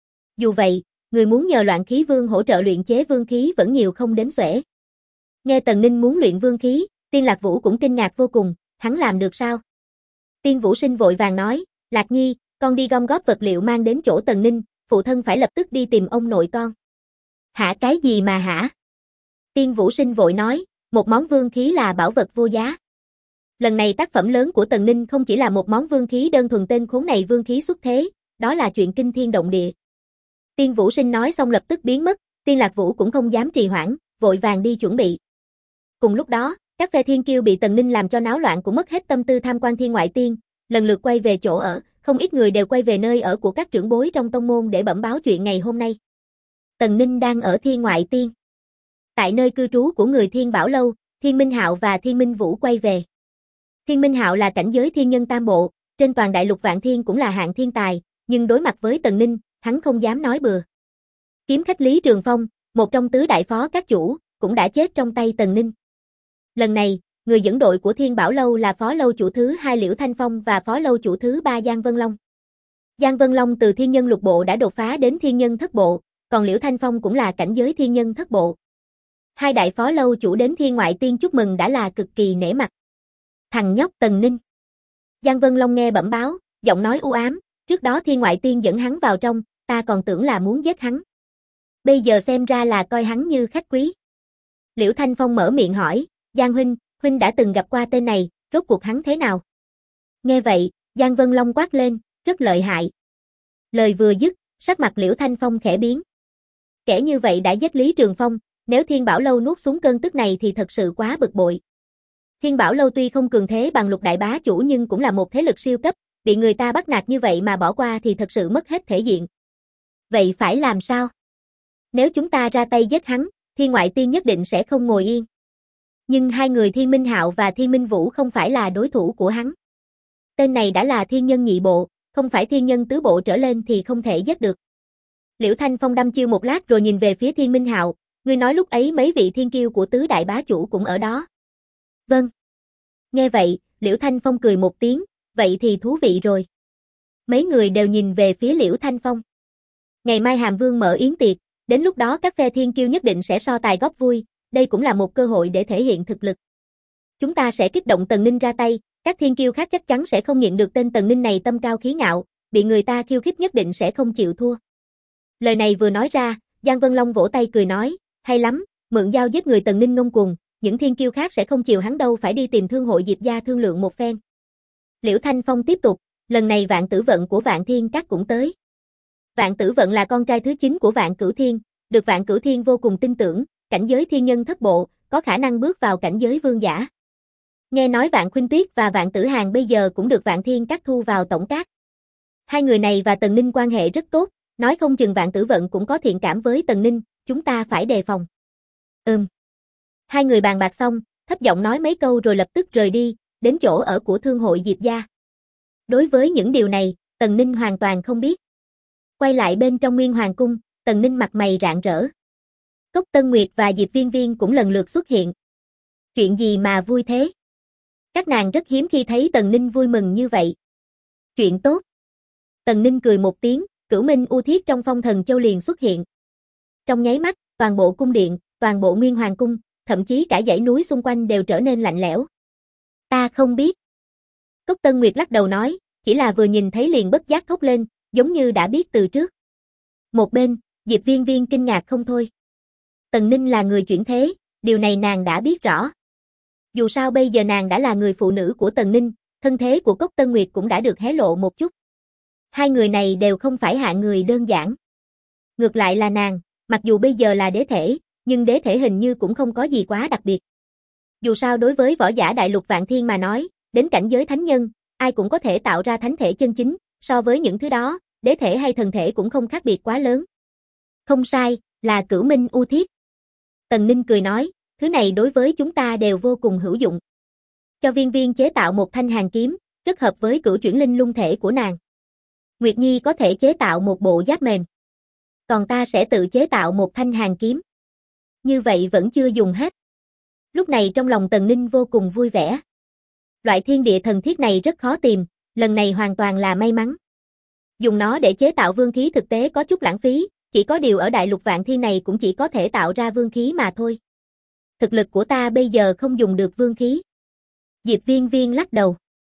Dù vậy, người muốn nhờ Loạn Khí Vương hỗ trợ luyện chế vương khí vẫn nhiều không đếm xuể. Nghe Tần Ninh muốn luyện vương khí, Tiên Lạc Vũ cũng kinh ngạc vô cùng, hắn làm được sao? Tiên Vũ Sinh vội vàng nói, Lạc Nhi, con đi gom góp vật liệu mang đến chỗ Tần Ninh, phụ thân phải lập tức đi tìm ông nội con. Hả, cái gì mà hả? Tiên Vũ Sinh vội nói, một món vương khí là bảo vật vô giá. Lần này tác phẩm lớn của Tần Ninh không chỉ là một món vương khí đơn thuần, tên khốn này vương khí xuất thế, đó là chuyện kinh thiên động địa. Tiên Vũ Sinh nói xong lập tức biến mất, Tiên Lạc Vũ cũng không dám trì hoãn, vội vàng đi chuẩn bị. Cùng lúc đó, các phe thiên kiêu bị Tần Ninh làm cho náo loạn cũng mất hết tâm tư tham quan thiên ngoại tiên, lần lượt quay về chỗ ở, không ít người đều quay về nơi ở của các trưởng bối trong tông môn để bẩm báo chuyện ngày hôm nay. Tần Ninh đang ở thiên ngoại tiên. Tại nơi cư trú của người Thiên Bảo Lâu, Thiên Minh Hạo và Thiên Minh Vũ quay về. Thiên Minh Hạo là cảnh giới thiên nhân tam bộ, trên toàn đại lục vạn thiên cũng là hạng thiên tài, nhưng đối mặt với Tần Ninh, hắn không dám nói bừa. Kiếm khách Lý Trường Phong, một trong tứ đại phó các chủ, cũng đã chết trong tay Tần Ninh. Lần này, người dẫn đội của Thiên Bảo Lâu là phó lâu chủ thứ 2 Liễu Thanh Phong và phó lâu chủ thứ 3 Giang Vân Long. Giang Vân Long từ thiên nhân lục bộ đã đột phá đến thiên nhân thất bộ, còn Liễu Thanh Phong cũng là cảnh giới thiên nhân thất bộ. Hai đại phó lâu chủ đến thiên ngoại tiên chúc mừng đã là cực kỳ nể mặt. Thằng nhóc Tần Ninh. Giang Vân Long nghe bẩm báo, giọng nói u ám, trước đó thiên ngoại tiên dẫn hắn vào trong, ta còn tưởng là muốn giết hắn. Bây giờ xem ra là coi hắn như khách quý. Liễu Thanh Phong mở miệng hỏi, Giang huynh đã từng gặp qua tên này, rốt cuộc hắn thế nào? Nghe vậy, Giang Vân Long quát lên, rất lợi hại. Lời vừa dứt, sắc mặt Liễu Thanh Phong khẽ biến. Kẻ như vậy đã giết Lý Trường Phong, nếu Thiên Bảo Lâu nuốt xuống cơn tức này thì thật sự quá bực bội. Thiên Bảo Lâu tuy không cường thế bằng Lục đại bá chủ nhưng cũng là một thế lực siêu cấp, bị người ta bắt nạt như vậy mà bỏ qua thì thật sự mất hết thể diện. Vậy phải làm sao? Nếu chúng ta ra tay giết hắn, Thiên ngoại tiên nhất định sẽ không ngồi yên. Nhưng hai người Thiên Minh Hạo và Thiên Minh Vũ không phải là đối thủ của hắn. Tên này đã là thiên nhân nhị bộ, không phải thiên nhân tứ bộ trở lên thì không thể giết được. Liễu Thanh Phong đăm chiêu một lát rồi nhìn về phía Thiên Minh Hạo, ngươi nói lúc ấy mấy vị thiên kiêu của tứ đại bá chủ cũng ở đó. Vâng. Nghe vậy, Liễu Thanh Phong cười một tiếng, vậy thì thú vị rồi. Mấy người đều nhìn về phía Liễu Thanh Phong. Ngày mai Hàm Vương mở yến tiệc, đến lúc đó các phe thiên kiêu nhất định sẽ so tài góp vui, đây cũng là một cơ hội để thể hiện thực lực. Chúng ta sẽ kích động Tần Ninh ra tay, các thiên kiêu khác chắc chắn sẽ không nhịn được tên Tần Ninh này tâm cao khí ngạo, bị người ta khiêu khích nhất định sẽ không chịu thua. Lời này vừa nói ra, Giang Vân Long vỗ tay cười nói, hay lắm, mượn dao giết người Tần Ninh ngông cuồng, những thiên kiêu khác sẽ không chiều hắn đâu, phải đi tìm thương hội Diệp gia thương lượng một phen. Liễu Thanh Phong tiếp tục, lần này Vạn Tử Vận của Vạn Thiên Các cũng tới. Vạn Tử Vận là con trai thứ 9 của Vạn Cửu Thiên, được Vạn Cửu Thiên vô cùng tin tưởng, cảnh giới thiên nhân thất bộ, có khả năng bước vào cảnh giới vương giả. Nghe nói Vạn Khuynh Tuyết và Vạn Tử Hàn bây giờ cũng được Vạn Thiên Các thu vào tổng các. Hai người này và Tần Ninh quan hệ rất tốt, nói không chừng Vạn Tử Vận cũng có thiện cảm với Tần Ninh, chúng ta phải đề phòng. Hai người bàn bạc xong, thấp giọng nói mấy câu rồi lập tức rời đi, đến chỗ ở của thương hội Diệp gia. Đối với những điều này, Tần Ninh hoàn toàn không biết. Quay lại bên trong Nguyên Hoàng cung, Tần Ninh mặt mày rạng rỡ. Cốc Tân Nguyệt và Diệp Viên Viên cũng lần lượt xuất hiện. Chuyện gì mà vui thế? Các nàng rất hiếm khi thấy Tần Ninh vui mừng như vậy. Chuyện tốt. Tần Ninh cười một tiếng, Cửu Minh U Thiết trong Phong Thần Châu liền xuất hiện. Trong nháy mắt, toàn bộ cung điện, toàn bộ Nguyên Hoàng cung, thậm chí cả dãy núi xung quanh đều trở nên lạnh lẽo. Ta không biết. Cốc Tân Nguyệt lắc đầu nói, chỉ là vừa nhìn thấy liền bất giác thốt lên, giống như đã biết từ trước. Một bên, Diệp Viên Viên kinh ngạc không thôi. Tần Ninh là người chuyển thế, điều này nàng đã biết rõ. Dù sao bây giờ nàng đã là người phụ nữ của Tần Ninh, thân thế của Cốc Tân Nguyệt cũng đã được hé lộ một chút. Hai người này đều không phải hạng người đơn giản. Ngược lại là nàng, mặc dù bây giờ là đế thể, nhưng đế thể hình như cũng không có gì quá đặc biệt. Dù sao đối với võ giả đại lục vạn thiên mà nói, đến cảnh giới thánh nhân, ai cũng có thể tạo ra thánh thể chân chính, so với những thứ đó, đế thể hay thần thể cũng không khác biệt quá lớn. Không sai, là Cửu Minh U Thiết. Tần Ninh cười nói, thứ này đối với chúng ta đều vô cùng hữu dụng. Cho Viên Viên chế tạo một thanh hàn kiếm, rất hợp với cửu chuyển linh lung thể của nàng. Nguyệt Nhi có thể chế tạo một bộ giáp mềm. Còn ta sẽ tự chế tạo một thanh hàn kiếm. Như vậy vẫn chưa dùng hết. Lúc này trong lòng Tần Ninh vô cùng vui vẻ. Loại thiên địa thần thiết này rất khó tìm, lần này hoàn toàn là may mắn. Dùng nó để chế tạo vương khí thực tế có chút lãng phí, chỉ có điều ở đại lục vạn thiên này cũng chỉ có thể tạo ra vương khí mà thôi. Thực lực của ta bây giờ không dùng được vương khí. Diệp Viên Viên lắc đầu.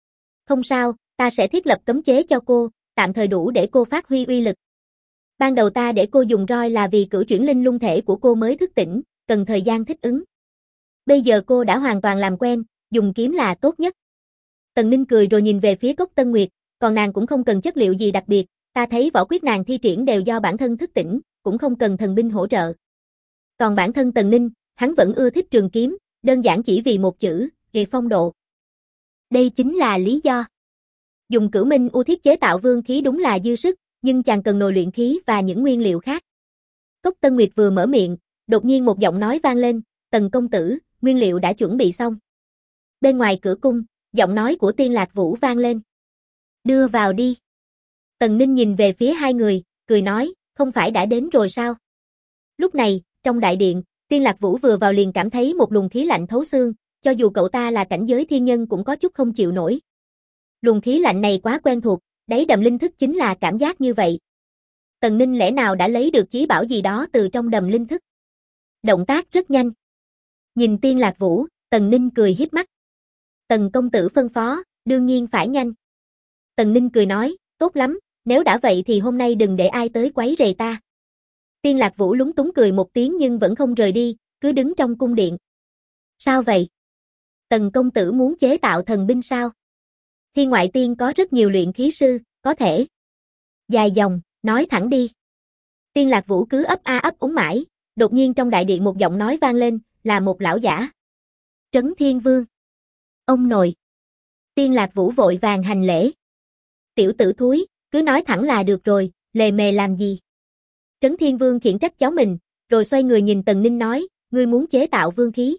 Không sao, ta sẽ thiết lập cấm chế cho cô, tạm thời đủ để cô phát huy uy lực. Ban đầu ta để cô dùng roi là vì cửu chuyển linh lung thể của cô mới thức tỉnh, cần thời gian thích ứng. Bây giờ cô đã hoàn toàn làm quen, dùng kiếm là tốt nhất. Tần Ninh cười rồi nhìn về phía Cốc Tân Nguyệt, còn nàng cũng không cần chất liệu gì đặc biệt, ta thấy võ quyết nàng thi triển đều do bản thân thức tỉnh, cũng không cần thần binh hỗ trợ. Còn bản thân Tần Ninh, hắn vẫn ưa thích trường kiếm, đơn giản chỉ vì một chữ, kỳ phong độ. Đây chính là lý do. Dùng cửu minh u thiết chế tạo vương khí đúng là dư sức, nhưng chàng cần nồi luyện khí và những nguyên liệu khác. Cốc Tân Nguyệt vừa mở miệng, đột nhiên một giọng nói vang lên, Tần công tử, nguyên liệu đã chuẩn bị xong. Bên ngoài cửa cung, giọng nói của Tiên Lạc Vũ vang lên. Đưa vào đi. Tần Ninh nhìn về phía hai người, cười nói, không phải đã đến rồi sao? Lúc này, trong đại điện, Tiên Lạc Vũ vừa vào liền cảm thấy một luồng khí lạnh thấu xương, cho dù cậu ta là cảnh giới thiên nhân cũng có chút không chịu nổi. Luồng khí lạnh này quá quen thuộc, đáy đầm linh thức chính là cảm giác như vậy. Tần Ninh lẽ nào đã lấy được chí bảo gì đó từ trong đầm linh thức? Động tác rất nhanh. Nhìn Tiên Lạc Vũ, Tần Ninh cười hiếp mắt. Tần công tử phân phó, đương nhiên phải nhanh. Tần Ninh cười nói, tốt lắm, nếu đã vậy thì hôm nay đừng để ai tới quấy rầy ta. Tiên Lạc Vũ lúng túng cười một tiếng nhưng vẫn không rời đi, cứ đứng trong cung điện. Sao vậy? Tần công tử muốn chế tạo thần binh sao? Thiên ngoại tiên có rất nhiều luyện khí sư, có thể. Dài dòng, nói thẳng đi. Tiên Lạc Vũ cứ ấp a ấp úng mãi, đột nhiên trong đại điện một giọng nói vang lên, là một lão giả. Trấn Thiên Vương. Ông nội. Tiên Lạc Vũ vội vàng hành lễ. Tiểu tử thúi, cứ nói thẳng là được rồi, lề mề làm gì? Trấn Thiên Vương khiển trách cháu mình, rồi xoay người nhìn Tần Ninh nói, ngươi muốn chế tạo vương khí.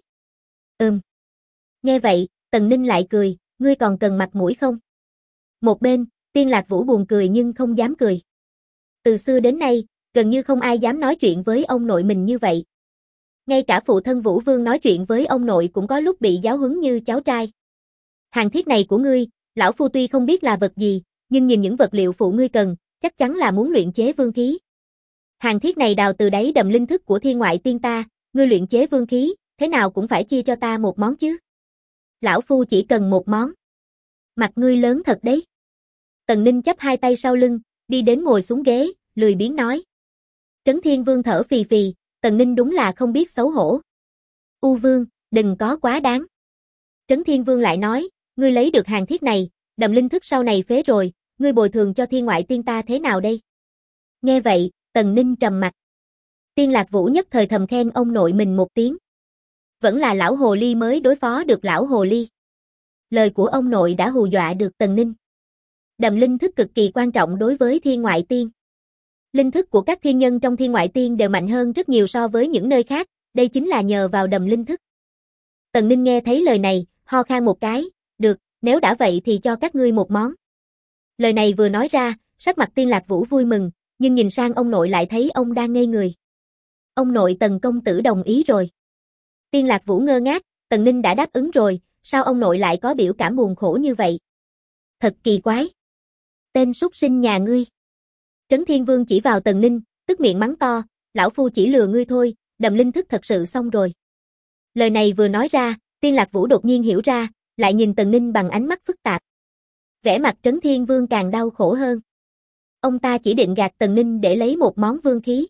Nghe vậy, Tần Ninh lại cười, ngươi còn cần mặt mũi không? Một bên, Tiên Lạc Vũ buồn cười nhưng không dám cười. Từ xưa đến nay, gần như không ai dám nói chuyện với ông nội mình như vậy. Ngay cả phụ thân Vũ Vương nói chuyện với ông nội cũng có lúc bị giáo huấn như cháu trai. Hàng thiết này của ngươi, lão phu tuy không biết là vật gì, nhưng nhìn những vật liệu phụ ngươi cần, chắc chắn là muốn luyện chế vương khí. Hàng thiết này đào từ đáy đầm linh thức của thiên ngoại tiên ta, ngươi luyện chế vương khí, thế nào cũng phải chia cho ta một món chứ. Lão phu chỉ cần một món. Mặt ngươi lớn thật đấy. Tần Ninh chắp hai tay sau lưng, đi đến ngồi xuống ghế, lười biếng nói. Trấn Thiên Vương thở phì phì, Tần Ninh đúng là không biết xấu hổ. U Vương, đừng có quá đáng. Trấn Thiên Vương lại nói, ngươi lấy được hàng thiết này, đầm linh thức sau này phế rồi, ngươi bồi thường cho thiên ngoại tiên ta thế nào đây? Nghe vậy, Tần Ninh trầm mặt. Tiên Lạc Vũ nhất thời thầm khen ông nội mình một tiếng. Vẫn là lão hồ ly mới đối phó được lão hồ ly. Lời của ông nội đã hù dọa được Tần Ninh. Đầm linh thức cực kỳ quan trọng đối với thiên ngoại tiên. Linh thức của các thiên nhân trong thiên ngoại tiên đều mạnh hơn rất nhiều so với những nơi khác, đây chính là nhờ vào đầm linh thức. Tần Ninh nghe thấy lời này, ho khan một cái, được, nếu đã vậy thì cho các ngươi một món. Lời này vừa nói ra, sắc mặt Tiên Lạc Vũ vui mừng, nhưng nhìn sang ông nội lại thấy ông đang ngây người. Ông nội Tần công tử đồng ý rồi. Tiên Lạc Vũ ngơ ngác, Tần Ninh đã đáp ứng rồi, sao ông nội lại có biểu cảm buồn khổ như vậy? Thật kỳ quái. Tên súc sinh nhà ngươi. Trấn Thiên Vương chỉ vào Tần Ninh, tức miệng mắng to, lão phu chỉ lừa ngươi thôi, đầm linh thức thật sự xong rồi. Lời này vừa nói ra, Tiên Lạc Vũ đột nhiên hiểu ra, lại nhìn Tần Ninh bằng ánh mắt phức tạp. Vẻ mặt Trấn Thiên Vương càng đau khổ hơn. Ông ta chỉ định gạt Tần Ninh để lấy một món vương khí.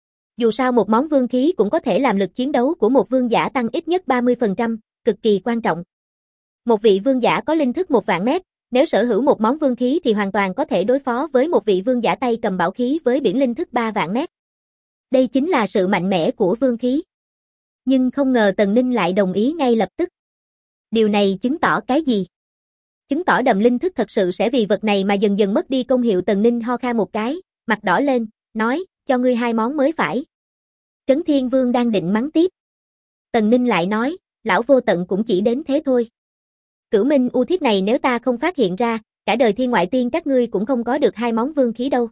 Dù sao một món vương khí cũng có thể làm lực chiến đấu của một vương giả tăng ít nhất 30%, cực kỳ quan trọng. Một vị vương giả có linh thức 1.000 mét, nếu sở hữu một món vương khí thì hoàn toàn có thể đối phó với một vị vương giả tay cầm bảo khí với biển linh thức 3.000 mét. Đây chính là sự mạnh mẽ của vương khí. Nhưng không ngờ Tần Ninh lại đồng ý ngay lập tức. Điều này chứng tỏ cái gì? Chứng tỏ đầm linh thức thật sự sẽ vì vật này mà dần dần mất đi công hiệu. Tần Ninh ho khan một cái, mặt đỏ lên, nói, cho ngươi 2 món mới phải. Trấn Thiên Vương đang định mắng tiếp. Tần Ninh lại nói, lão vô tận cũng chỉ đến thế thôi. Cửu minh u thiết này nếu ta không phát hiện ra, cả đời thiên ngoại tiên các ngươi cũng không có được 2 món vương khí đâu.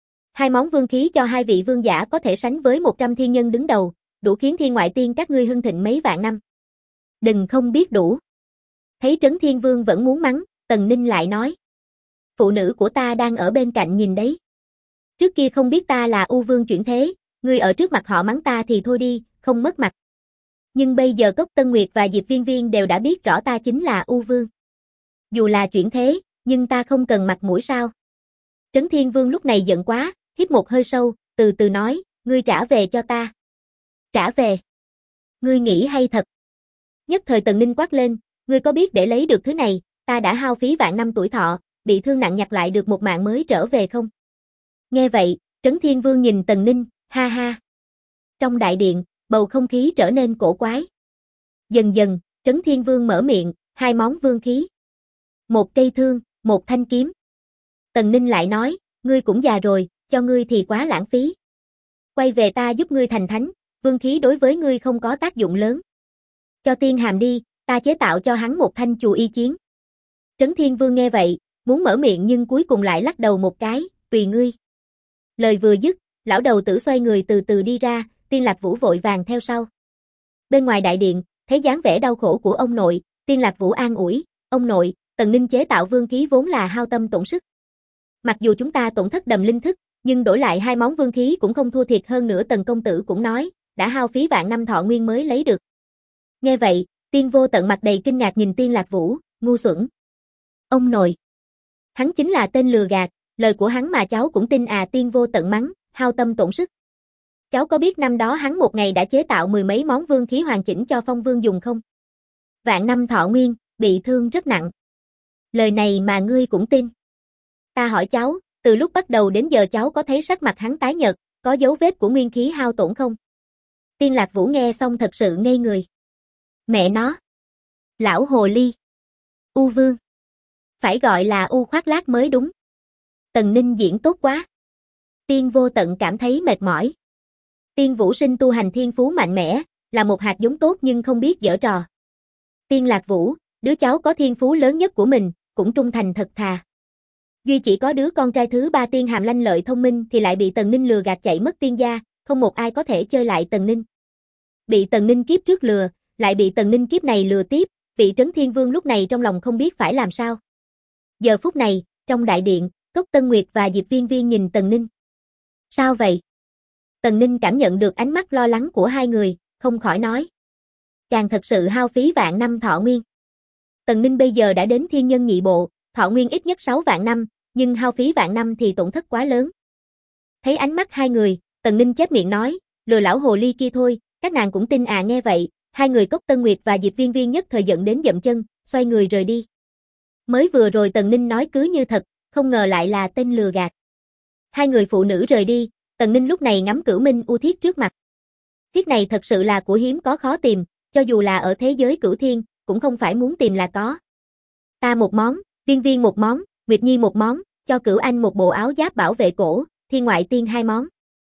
2 món vương khí cho 2 vị vương giả có thể sánh với 100 thiên nhân đứng đầu, đủ khiến thiên ngoại tiên các ngươi hưng thịnh mấy vạn năm. Đừng không biết đủ. Thấy Trấn Thiên Vương vẫn muốn mắng, Tần Ninh lại nói. Phụ nữ của ta đang ở bên cạnh nhìn đấy. Trước kia không biết ta là U Vương chuyển thế, ngươi ở trước mặt họ mắng ta thì thôi đi, không mất mặt. Nhưng bây giờ Cốc Tân Nguyệt và Diệp Viên Viên đều đã biết rõ ta chính là U Vương. Dù là chuyển thế, Nhưng ta không cần mặt mũi sao? Trấn Thiên Vương lúc này giận quá, hít một hơi sâu, từ từ nói, ngươi trả về cho ta. Trả về? Ngươi nghĩ hay thật? Nhất thời Tần Ninh quát lên, ngươi có biết để lấy được thứ này, ta đã hao phí vạn năm tuổi thọ, bị thương nặng nhặt lại được một mạng mới trở về không? Nghe vậy, Trấn Thiên Vương nhìn Tần Ninh, ha ha. Trong đại điện, bầu không khí trở nên cổ quái. Dần dần, Trấn Thiên Vương mở miệng, hai món vương khí. Một cây thương, một thanh kiếm. Tần Ninh lại nói, ngươi cũng già rồi, cho ngươi thì quá lãng phí. Quay về ta giúp ngươi thành thánh, vương khí đối với ngươi không có tác dụng lớn. Cho Tiên Hàm đi, ta chế tạo cho hắn một thanh chù y chiến. Trấn Thiên Vương nghe vậy, muốn mở miệng nhưng cuối cùng lại lắc đầu một cái, tùy ngươi. Lời vừa dứt, lão đầu tử xoay người từ từ đi ra, Tiên Lạc Vũ vội vàng theo sau. Bên ngoài đại điện, thấy dáng vẻ đau khổ của ông nội, Tiên Lạc Vũ an ủi, ông nội, Tần Ninh chế tạo vương khí vốn là hao tâm tổn sức. Mặc dù chúng ta tổn thất đầm linh thức, nhưng đổi lại hai món vương khí cũng không thua thiệt, hơn nữa Tần công tử cũng nói, đã hao phí vạn năm thọ nguyên mới lấy được. Nghe vậy, Tiên Vô Tận mặt đầy kinh ngạc nhìn Tiên Lạc Vũ, ngu xuẩn. Ông nội. Hắn chính là tên lừa gạt, lời của hắn mà cháu cũng tin à? Tiên Vô Tận mắng, hao tâm tổn sức. Cháu có biết năm đó hắn một ngày đã chế tạo mười mấy món vương khí hoàn chỉnh cho Phong Vương dùng không? Vạn năm thọ nguyên, bị thương rất nặng. Lời này mà ngươi cũng tin. Ta hỏi cháu, từ lúc bắt đầu đến giờ cháu có thấy sắc mặt hắn tái nhợt, có dấu vết của nguyên khí hao tổn không? Tiên Lạc Vũ nghe xong thật sự ngây người. Mẹ nó. Lão hồ ly. U Vương. Phải gọi là U Khoác Lác mới đúng. Tần Ninh diễn tốt quá. Tiên Vô Tận cảm thấy mệt mỏi. Tiên Vũ Sinh tu hành thiên phú mạnh mẽ, là một hạt giống tốt nhưng không biết giở trò. Tiên Lạc Vũ, đứa cháu có thiên phú lớn nhất của mình, cũng trung thành thật thà. Duy chỉ có đứa con trai thứ ba Tiên Hàm lanh lợi thông minh thì lại bị Tần Ninh lừa gạt chạy mất tiên gia, không một ai có thể chơi lại Tần Ninh. Bị Tần Ninh kiếp trước lừa, lại bị Tần Ninh kiếp này lừa tiếp, vị Trấn Thiên Vương lúc này trong lòng không biết phải làm sao. Giờ phút này, trong đại điện, Cốc Tân Nguyệt và Diệp Viên Viên nhìn Tần Ninh. Sao vậy? Tần Ninh cảm nhận được ánh mắt lo lắng của hai người, không khỏi nói. Chàng thật sự hao phí vạn năm thọ nguyên. Tần Ninh bây giờ đã đến thiên nhân nhị bộ, thọ nguyên ít nhất 6 vạn năm, nhưng hao phí vạn năm thì tổn thất quá lớn. Thấy ánh mắt hai người, Tần Ninh chép miệng nói, lừa lão hồ ly kia thôi, các nàng cũng tin à? Nghe vậy, hai người Cốc Tân Nguyệt và Diệp Viên Viên nhất thời giận đến dậm chân, xoay người rời đi. Mới vừa rồi Tần Ninh nói cứ như thật, không ngờ lại là tên lừa gạt. Hai người phụ nữ rời đi, Tần Ninh lúc này ngắm Cửu Minh U Thiết trước mặt. Thiết này thật sự là của hiếm có khó tìm, cho dù là ở thế giới Cửu Thiên, cũng không phải muốn tìm là có. Ta một món, Viên Viên một món, Nguyệt Nhi một món, cho Cửu Anh một bộ áo giáp bảo vệ cổ, Thiên Ngoại Tiên 2 món.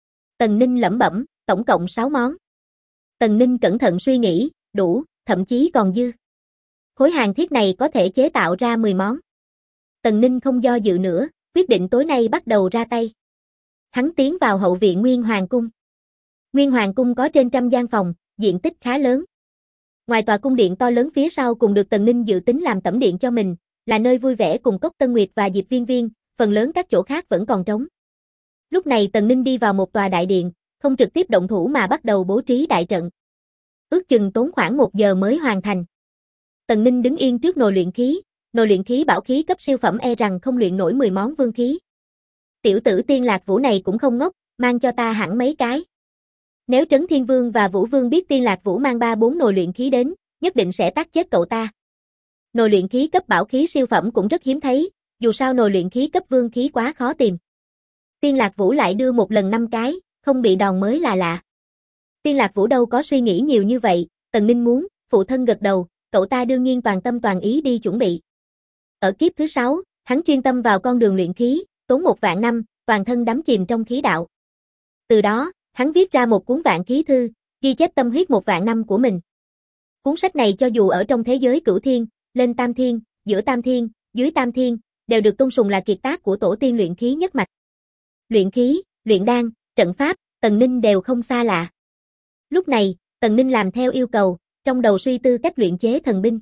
Tần Ninh lẩm bẩm, tổng cộng 6 món. Tần Ninh cẩn thận suy nghĩ, đủ, thậm chí còn dư. Khối hàng thiết này có thể chế tạo ra 10 món. Tần Ninh không do dự nữa, quyết định tối nay bắt đầu ra tay. Hắn tiến vào hậu viện Nguyên Hoàng Cung. Nguyên Hoàng Cung có trên 100 gian phòng, diện tích khá lớn. Ngoài tòa cung điện to lớn phía sau cùng được Tần Ninh dự tính làm tẩm điện cho mình, là nơi vui vẻ cùng Cốc Tân Nguyệt và Diệp Viên Viên, phần lớn các chỗ khác vẫn còn trống. Lúc này Tần Ninh đi vào một tòa đại điện, không trực tiếp động thủ mà bắt đầu bố trí đại trận. Ước chừng tốn khoảng 1 giờ mới hoàn thành. Tần Ninh đứng yên trước nồi luyện khí bảo khí cấp siêu phẩm e rằng không luyện nổi 10 món vương khí. Tiểu tử Tiên Lạc Vũ này cũng không ngốc, mang cho ta hẳn mấy cái. Nếu Trấn Thiên Vương và Vũ Vương biết Tiên Lạc Vũ mang 3-4 nồi luyện khí đến, nhất định sẽ tát chết cậu ta. Nồi luyện khí cấp bảo khí siêu phẩm cũng rất hiếm thấy, dù sao nồi luyện khí cấp vương khí quá khó tìm. Tiên Lạc Vũ lại đưa một lần 5 cái, không bị đòn mới là lạ. Tiên Lạc Vũ đâu có suy nghĩ nhiều như vậy, Tần Ninh muốn, phụ thân gật đầu, cậu ta đương nhiên toàn tâm toàn ý đi chuẩn bị. Ở kiếp thứ 6, hắn chuyên tâm vào con đường luyện khí, tốn 1 vạn năm, toàn thân đắm chìm trong khí đạo. Từ đó, hắn viết ra một cuốn vạn khí thư, ghi chép tâm huyết 1 vạn năm của mình. Cuốn sách này cho dù ở trong thế giới Cửu Thiên, lên Tam Thiên, giữa Tam Thiên, dưới Tam Thiên, đều được tôn sùng là kiệt tác của tổ tiên luyện khí nhất mạch. Luyện khí, luyện đan, trận pháp, Tần Ninh đều không xa lạ. Lúc này, Tần Ninh làm theo yêu cầu, trong đầu suy tư cách luyện chế thần binh.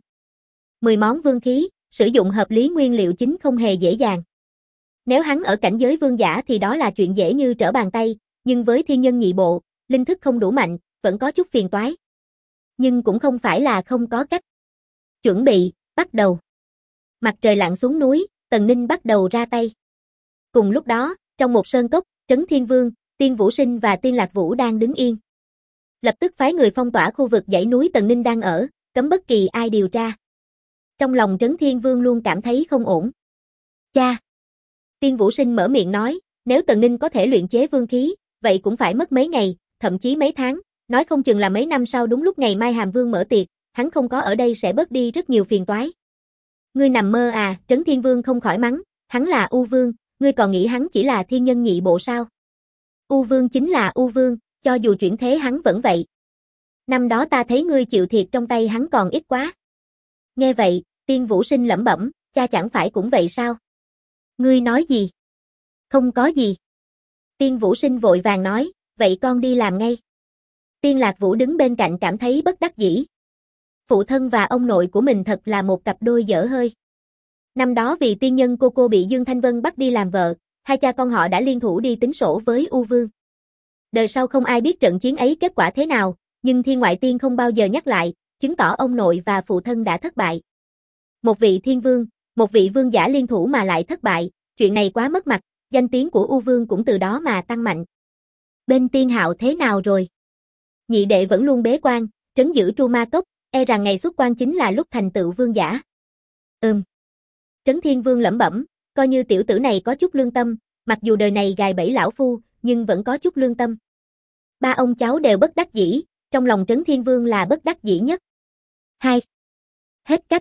10 món vương khí, sử dụng hợp lý nguyên liệu chính không hề dễ dàng. Nếu hắn ở cảnh giới vương giả thì đó là chuyện dễ như trở bàn tay, nhưng với thiên nhân nhị bộ, linh thức không đủ mạnh, vẫn có chút phiền toái. Nhưng cũng không phải là không có cách. Chuẩn bị, bắt đầu. Mặt trời lặn xuống núi, Tần Ninh bắt đầu ra tay. Cùng lúc đó, trong một sơn cốc, Trấn Thiên Vương, Tiên Vũ Sinh và Tiên Lạc Vũ đang đứng yên. Lập tức phái người phong tỏa khu vực dãy núi Tần Ninh đang ở, cấm bất kỳ ai điều tra. Trong lòng Trấn Thiên Vương luôn cảm thấy không ổn. Cha! Tiên Vũ Sinh mở miệng nói, nếu Tần Ninh có thể luyện chế vương khí, vậy cũng phải mất mấy ngày, thậm chí mấy tháng, nói không chừng là mấy năm sau đúng lúc ngày mai Hàm Vương mở tiệc, hắn không có ở đây sẽ bớt đi rất nhiều phiền toái. Ngươi nằm mơ à, Trấn Thiên Vương không khỏi mắng, hắn là U Vương, ngươi còn nghĩ hắn chỉ là thiên nhân nhị bộ sao? U Vương chính là U Vương, cho dù chuyển thế hắn vẫn vậy. Năm đó ta thấy ngươi chịu thiệt trong tay hắn còn ít quá. Nghe vậy, Tiên Vũ Sinh lẩm bẩm, cha chẳng phải cũng vậy sao? Ngươi nói gì? Không có gì. Tiên Vũ Sinh vội vàng nói, vậy con đi làm ngay. Tiên Lạc Vũ đứng bên cạnh cảm thấy bất đắc dĩ. Phụ thân và ông nội của mình thật là một cặp đôi dở hơi. Năm đó vì tiên nhân cô bị Dương Thanh Vân bắt đi làm vợ, hai cha con họ đã liên thủ đi tính sổ với U Vương. Đời sau không ai biết trận chiến ấy kết quả thế nào, nhưng Thiên Ngoại Tiên không bao giờ nhắc lại, chứng tỏ ông nội và phụ thân đã thất bại. Một vị thiên vương, một vị vương giả liên thủ mà lại thất bại, chuyện này quá mất mặt, danh tiếng của U Vương cũng từ đó mà tăng mạnh. Bên Tiên Hạo thế nào rồi? Nhị đệ vẫn luôn bế quan, trấn giữ Tru Ma Cốc, e rằng ngày xuất quan chính là lúc thành tựu vương giả. Trấn Thiên Vương lẩm bẩm, coi như tiểu tử này có chút lương tâm, mặc dù đời này gài bẫy lão phu, nhưng vẫn có chút lương tâm. Ba ông cháu đều bất đắc dĩ, trong lòng Trấn Thiên Vương là bất đắc dĩ nhất. 2. Hết cách.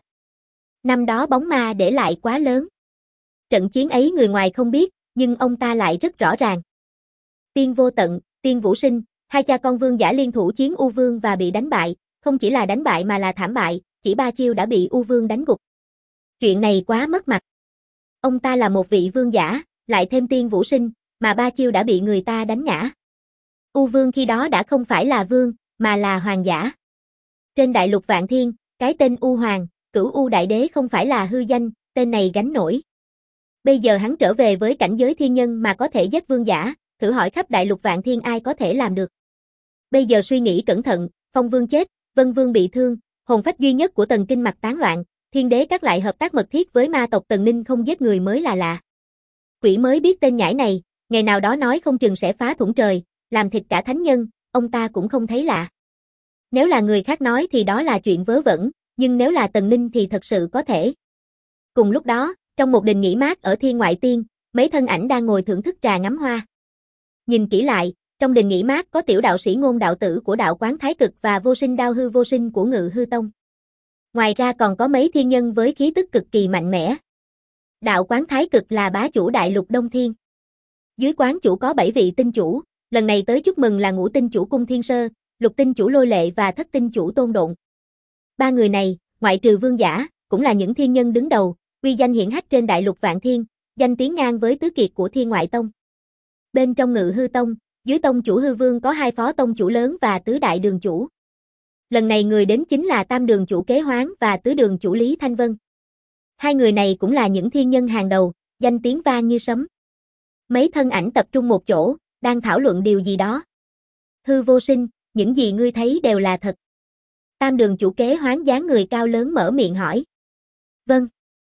Năm đó bóng ma để lại quá lớn. Trận chiến ấy người ngoài không biết, nhưng ông ta lại rất rõ ràng. Tiên Vô Tận, Tiên Vũ Sinh, hai cha con vương giả liên thủ chiến U Vương và bị đánh bại, không chỉ là đánh bại mà là thảm bại, chỉ 3 chiêu đã bị U Vương đánh gục. Chuyện này quá mất mặt. Ông ta là một vị vương giả, lại thêm Tiên Vũ Sinh, mà 3 chiêu đã bị người ta đánh ngã. U Vương khi đó đã không phải là vương, mà là hoàng giả. Trên đại lục Vạn Thiên, cái tên U Hoàng, Cửu U Đại Đế không phải là hư danh, tên này gánh nổi. Bây giờ hắn trở về với cảnh giới thiên nhân mà có thể giết vương giả, thử hỏi khắp đại lục Vạn Thiên ai có thể làm được. Bây giờ suy nghĩ cẩn thận, Phong Vương chết, Vân Vương bị thương, hồn phách duy nhất của Tần Kinh Mạch tán loạn, Thiên Đế các lại hợp tác mật thiết với ma tộc Tần Ninh không giết người mới là lạ. Quỷ mới biết tên nhãi này, ngày nào đó nói không chừng sẽ phá thủng trời, làm thịt cả thánh nhân, ông ta cũng không thấy lạ. Nếu là người khác nói thì đó là chuyện vớ vẩn, nhưng nếu là Tần Ninh thì thật sự có thể. Cùng lúc đó, trong một đình nghỉ mát ở Thiên Ngoại Tiên, mấy thân ảnh đang ngồi thưởng thức trà ngắm hoa. Nhìn kỹ lại, trong đình nghỉ mát có tiểu đạo sĩ Ngôn đạo tử của đạo quán Thái Cực và vô sinh đao hư vô sinh của Ngự Hư Tông. Ngoài ra còn có mấy thiên nhân với khí tức cực kỳ mạnh mẽ. Đạo quán Thái Cực là bá chủ đại lục Đông Thiên. Dưới quán chủ có 7 vị tinh chủ, lần này tới chúc mừng là Ngũ tinh chủ Cung Thiên Sơ, Lục tinh chủ Lôi Lệ và Thất tinh chủ Tôn Độn. Ba người này, ngoại trừ vương giả, cũng là những thiên nhân đứng đầu, uy danh hiển hách trên đại lục Vạn Thiên, danh tiếng ngang với tứ kiệt của Thiên Ngoại Tông. Bên trong Ngự Hư Tông, dưới tông chủ Hư Vương có 2 phó tông chủ lớn và tứ đại đường chủ. Lần này người đến chính là tam đường chủ Kế Hoán và tứ đường chủ Lý Thanh Vân. Hai người này cũng là những thiên nhân hàng đầu, danh tiếng vang như sấm. Mấy thân ảnh tập trung một chỗ, đang thảo luận điều gì đó. Hư Vô Sinh, những gì ngươi thấy đều là thật. Tam đường chủ Kế Hoán dáng người cao lớn mở miệng hỏi. Vâng.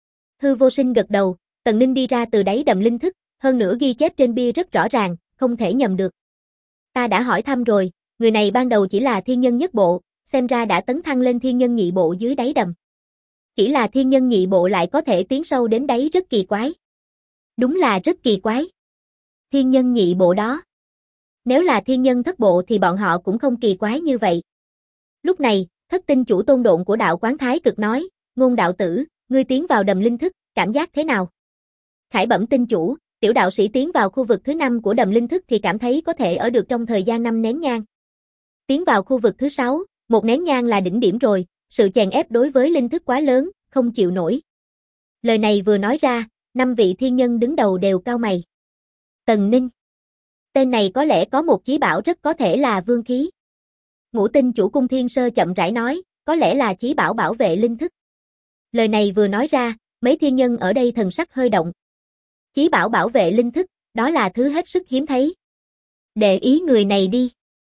Hư Vô Sinh gật đầu, Tần Ninh đi ra từ đáy đầm linh thức, hơn nữa ghi chép trên bia rất rõ ràng, không thể nhầm được. Ta đã hỏi thăm rồi, người này ban đầu chỉ là thiên nhân nhất bộ, xem ra đã tấn thăng lên thiên nhân nhị bộ dưới đáy đầm. Chỉ là thiên nhân nhị bộ lại có thể tiến sâu đến đáy rất kỳ quái. Đúng là rất kỳ quái. Thiên nhân nhị bộ đó. Nếu là thiên nhân thất bộ thì bọn họ cũng không kỳ quái như vậy. Lúc này, Thất tinh chủ Tôn Độn của đạo quán Thái Cực nói, Ngôn đạo tử, ngươi tiến vào đầm linh thức, cảm giác thế nào? Khải Bẩm tinh chủ, tiểu đạo sĩ tiến vào khu vực thứ 5 của đầm linh thức thì cảm thấy có thể ở được trong thời gian 5 nén nhang. Tiến vào khu vực thứ 6, 1 nén nhang là đỉnh điểm rồi, sự chèn ép đối với linh thức quá lớn, không chịu nổi. Lời này vừa nói ra, 5 vị thiên nhân đứng đầu đều cau mày. Tần Ninh. Tên này có lẽ có một chí bảo rất có thể là vương khí. Ngũ tinh chủ Cung Thiên Sơ chậm rãi nói, có lẽ là chí bảo bảo vệ linh thức. Lời này vừa nói ra, mấy thiên nhân ở đây thần sắc hơi động. Chí bảo bảo vệ linh thức, đó là thứ hết sức hiếm thấy. Để ý người này đi.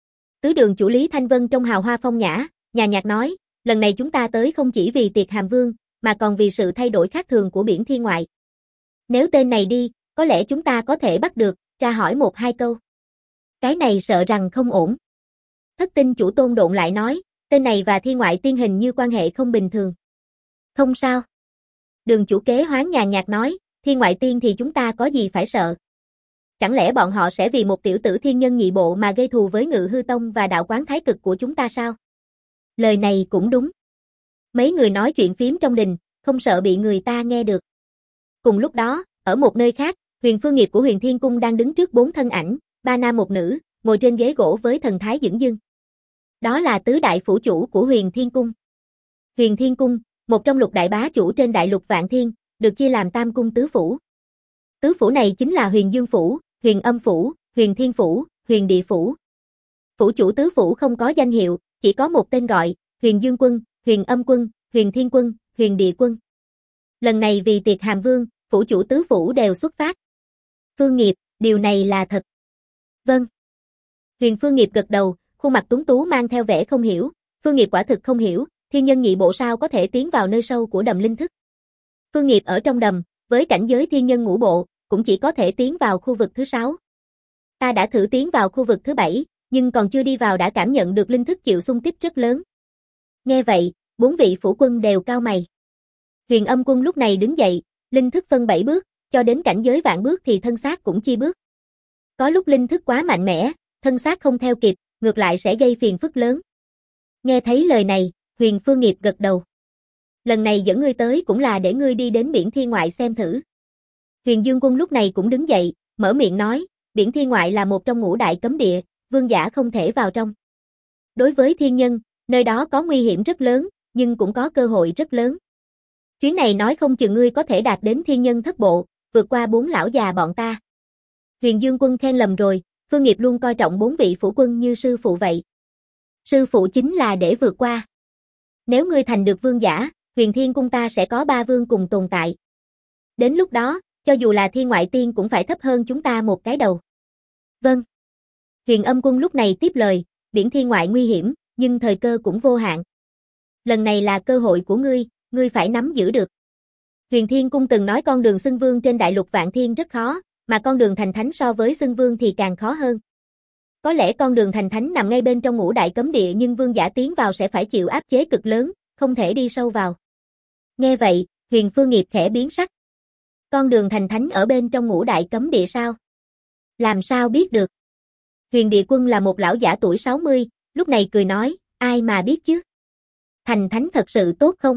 Tứ đường chủ Lý Thanh Vân trong hào hoa phong nhã, nhàn nhạt nói, lần này chúng ta tới không chỉ vì tiệc Hàm Vương, mà còn vì sự thay đổi khác thường của biển thiên ngoại. Nếu tên này đi, có lẽ chúng ta có thể bắt được, ra hỏi một hai câu. Cái này sợ rằng không ổn. Thất tinh chủ Tôn Độn lại nói, tên này và Thiên Ngoại Tiên hình như quan hệ không bình thường. Không sao. Đường chủ Kế Hoán nhàn nhạt nói, Thiên Ngoại Tiên thì chúng ta có gì phải sợ. Chẳng lẽ bọn họ sẽ vì một tiểu tử thiên nhân nhị bộ mà gây thù với Ngự Hư Tông và đạo quán thái cực của chúng ta sao? Lời này cũng đúng. Mấy người nói chuyện phím trong đình, không sợ bị người ta nghe được. Cùng lúc đó, ở một nơi khác, Huyền Phương Nghiệp của Huyền Thiên Cung đang đứng trước 4 thân ảnh, 3 nam một nữ, ngồi trên ghế gỗ với thần thái dửng dưng. Đó là tứ đại phủ chủ của Huyền Thiên Cung. Huyền Thiên Cung, một trong lục đại bá chủ trên đại lục Vạn Thiên, được chia làm tam cung tứ phủ. Tứ phủ này chính là Huyền Dương Phủ, Huyền Âm Phủ, Huyền Thiên Phủ, Huyền Địa Phủ. Phủ chủ tứ phủ không có danh hiệu, chỉ có một tên gọi, Huyền Dương Quân, Huyền Âm Quân, Huyền Thiên Quân, Huyền Địa Quân. Lần này vì tiệc hàm vương, phủ chủ tứ phủ đều xuất phát. Phương Nghiệp, điều này là thật. Vâng. Huyền Phương Nghiệp gật đầu, khuôn mặt tuấn tú mang theo vẻ không hiểu. Phương Nghiệp quả thực không hiểu, thiên nhân nhị bộ sao có thể tiến vào nơi sâu của đầm linh thức. Phương Nghiệp ở trong đầm, với cảnh giới thiên nhân ngũ bộ, cũng chỉ có thể tiến vào khu vực thứ 6. Ta đã thử tiến vào khu vực thứ 7, nhưng còn chưa đi vào đã cảm nhận được linh thức chịu xung kích rất lớn. Nghe vậy, 4 vị phủ quân đều cau mày. Huyền Âm Quân lúc này đứng dậy, linh thức phân 7 bước, cho đến cảnh giới vạn bước thì thân xác cũng chi bước. Có lúc linh thức quá mạnh mẽ, thân xác không theo kịp, ngược lại sẽ gây phiền phức lớn. Nghe thấy lời này, Huyền Phương Nghiệp gật đầu. Lần này dẫn ngươi tới cũng là để ngươi đi đến biển thiên ngoại xem thử. Huyền Dương Quân lúc này cũng đứng dậy, mở miệng nói, biển thiên ngoại là một trong ngũ đại cấm địa, vương giả không thể vào trong. Đối với thiên nhân, nơi đó có nguy hiểm rất lớn, nhưng cũng có cơ hội rất lớn. Chuyến này nói không chừng ngươi có thể đạt đến thiên nhân thất bộ, vượt qua 4 lão già bọn ta. Huyền Dương Quân khen lầm rồi, Phương Nghiệp luôn coi trọng 4 vị phủ quân như sư phụ vậy. Sư phụ chính là để vượt qua. Nếu ngươi thành được vương giả, Huyền Thiên Cung ta sẽ có 3 vương cùng tồn tại. Đến lúc đó, cho dù là Thiên Ngoại Tiên cũng phải thấp hơn chúng ta một cái đầu. Vâng. Huyền Âm Quân lúc này tiếp lời, biển thiên ngoại nguy hiểm, nhưng thời cơ cũng vô hạn. Lần này là cơ hội của ngươi phải nắm giữ được. Huyền Thiên Cung từng nói con đường xưng vương trên đại lục Vạn Thiên rất khó, mà con đường thành thánh so với xưng vương thì càng khó hơn. Có lẽ con đường thành thánh nằm ngay bên trong ngũ đại cấm địa nhưng vương giả tiến vào sẽ phải chịu áp chế cực lớn, không thể đi sâu vào. Nghe vậy, Huyền Phương Nghiệp khẽ biến sắc. Con đường thành thánh ở bên trong ngũ đại cấm địa sao? Làm sao biết được? Huyền Địa Quân là một lão giả tuổi 60, lúc này cười nói, ai mà biết chứ? Thành thánh thật sự tốt không?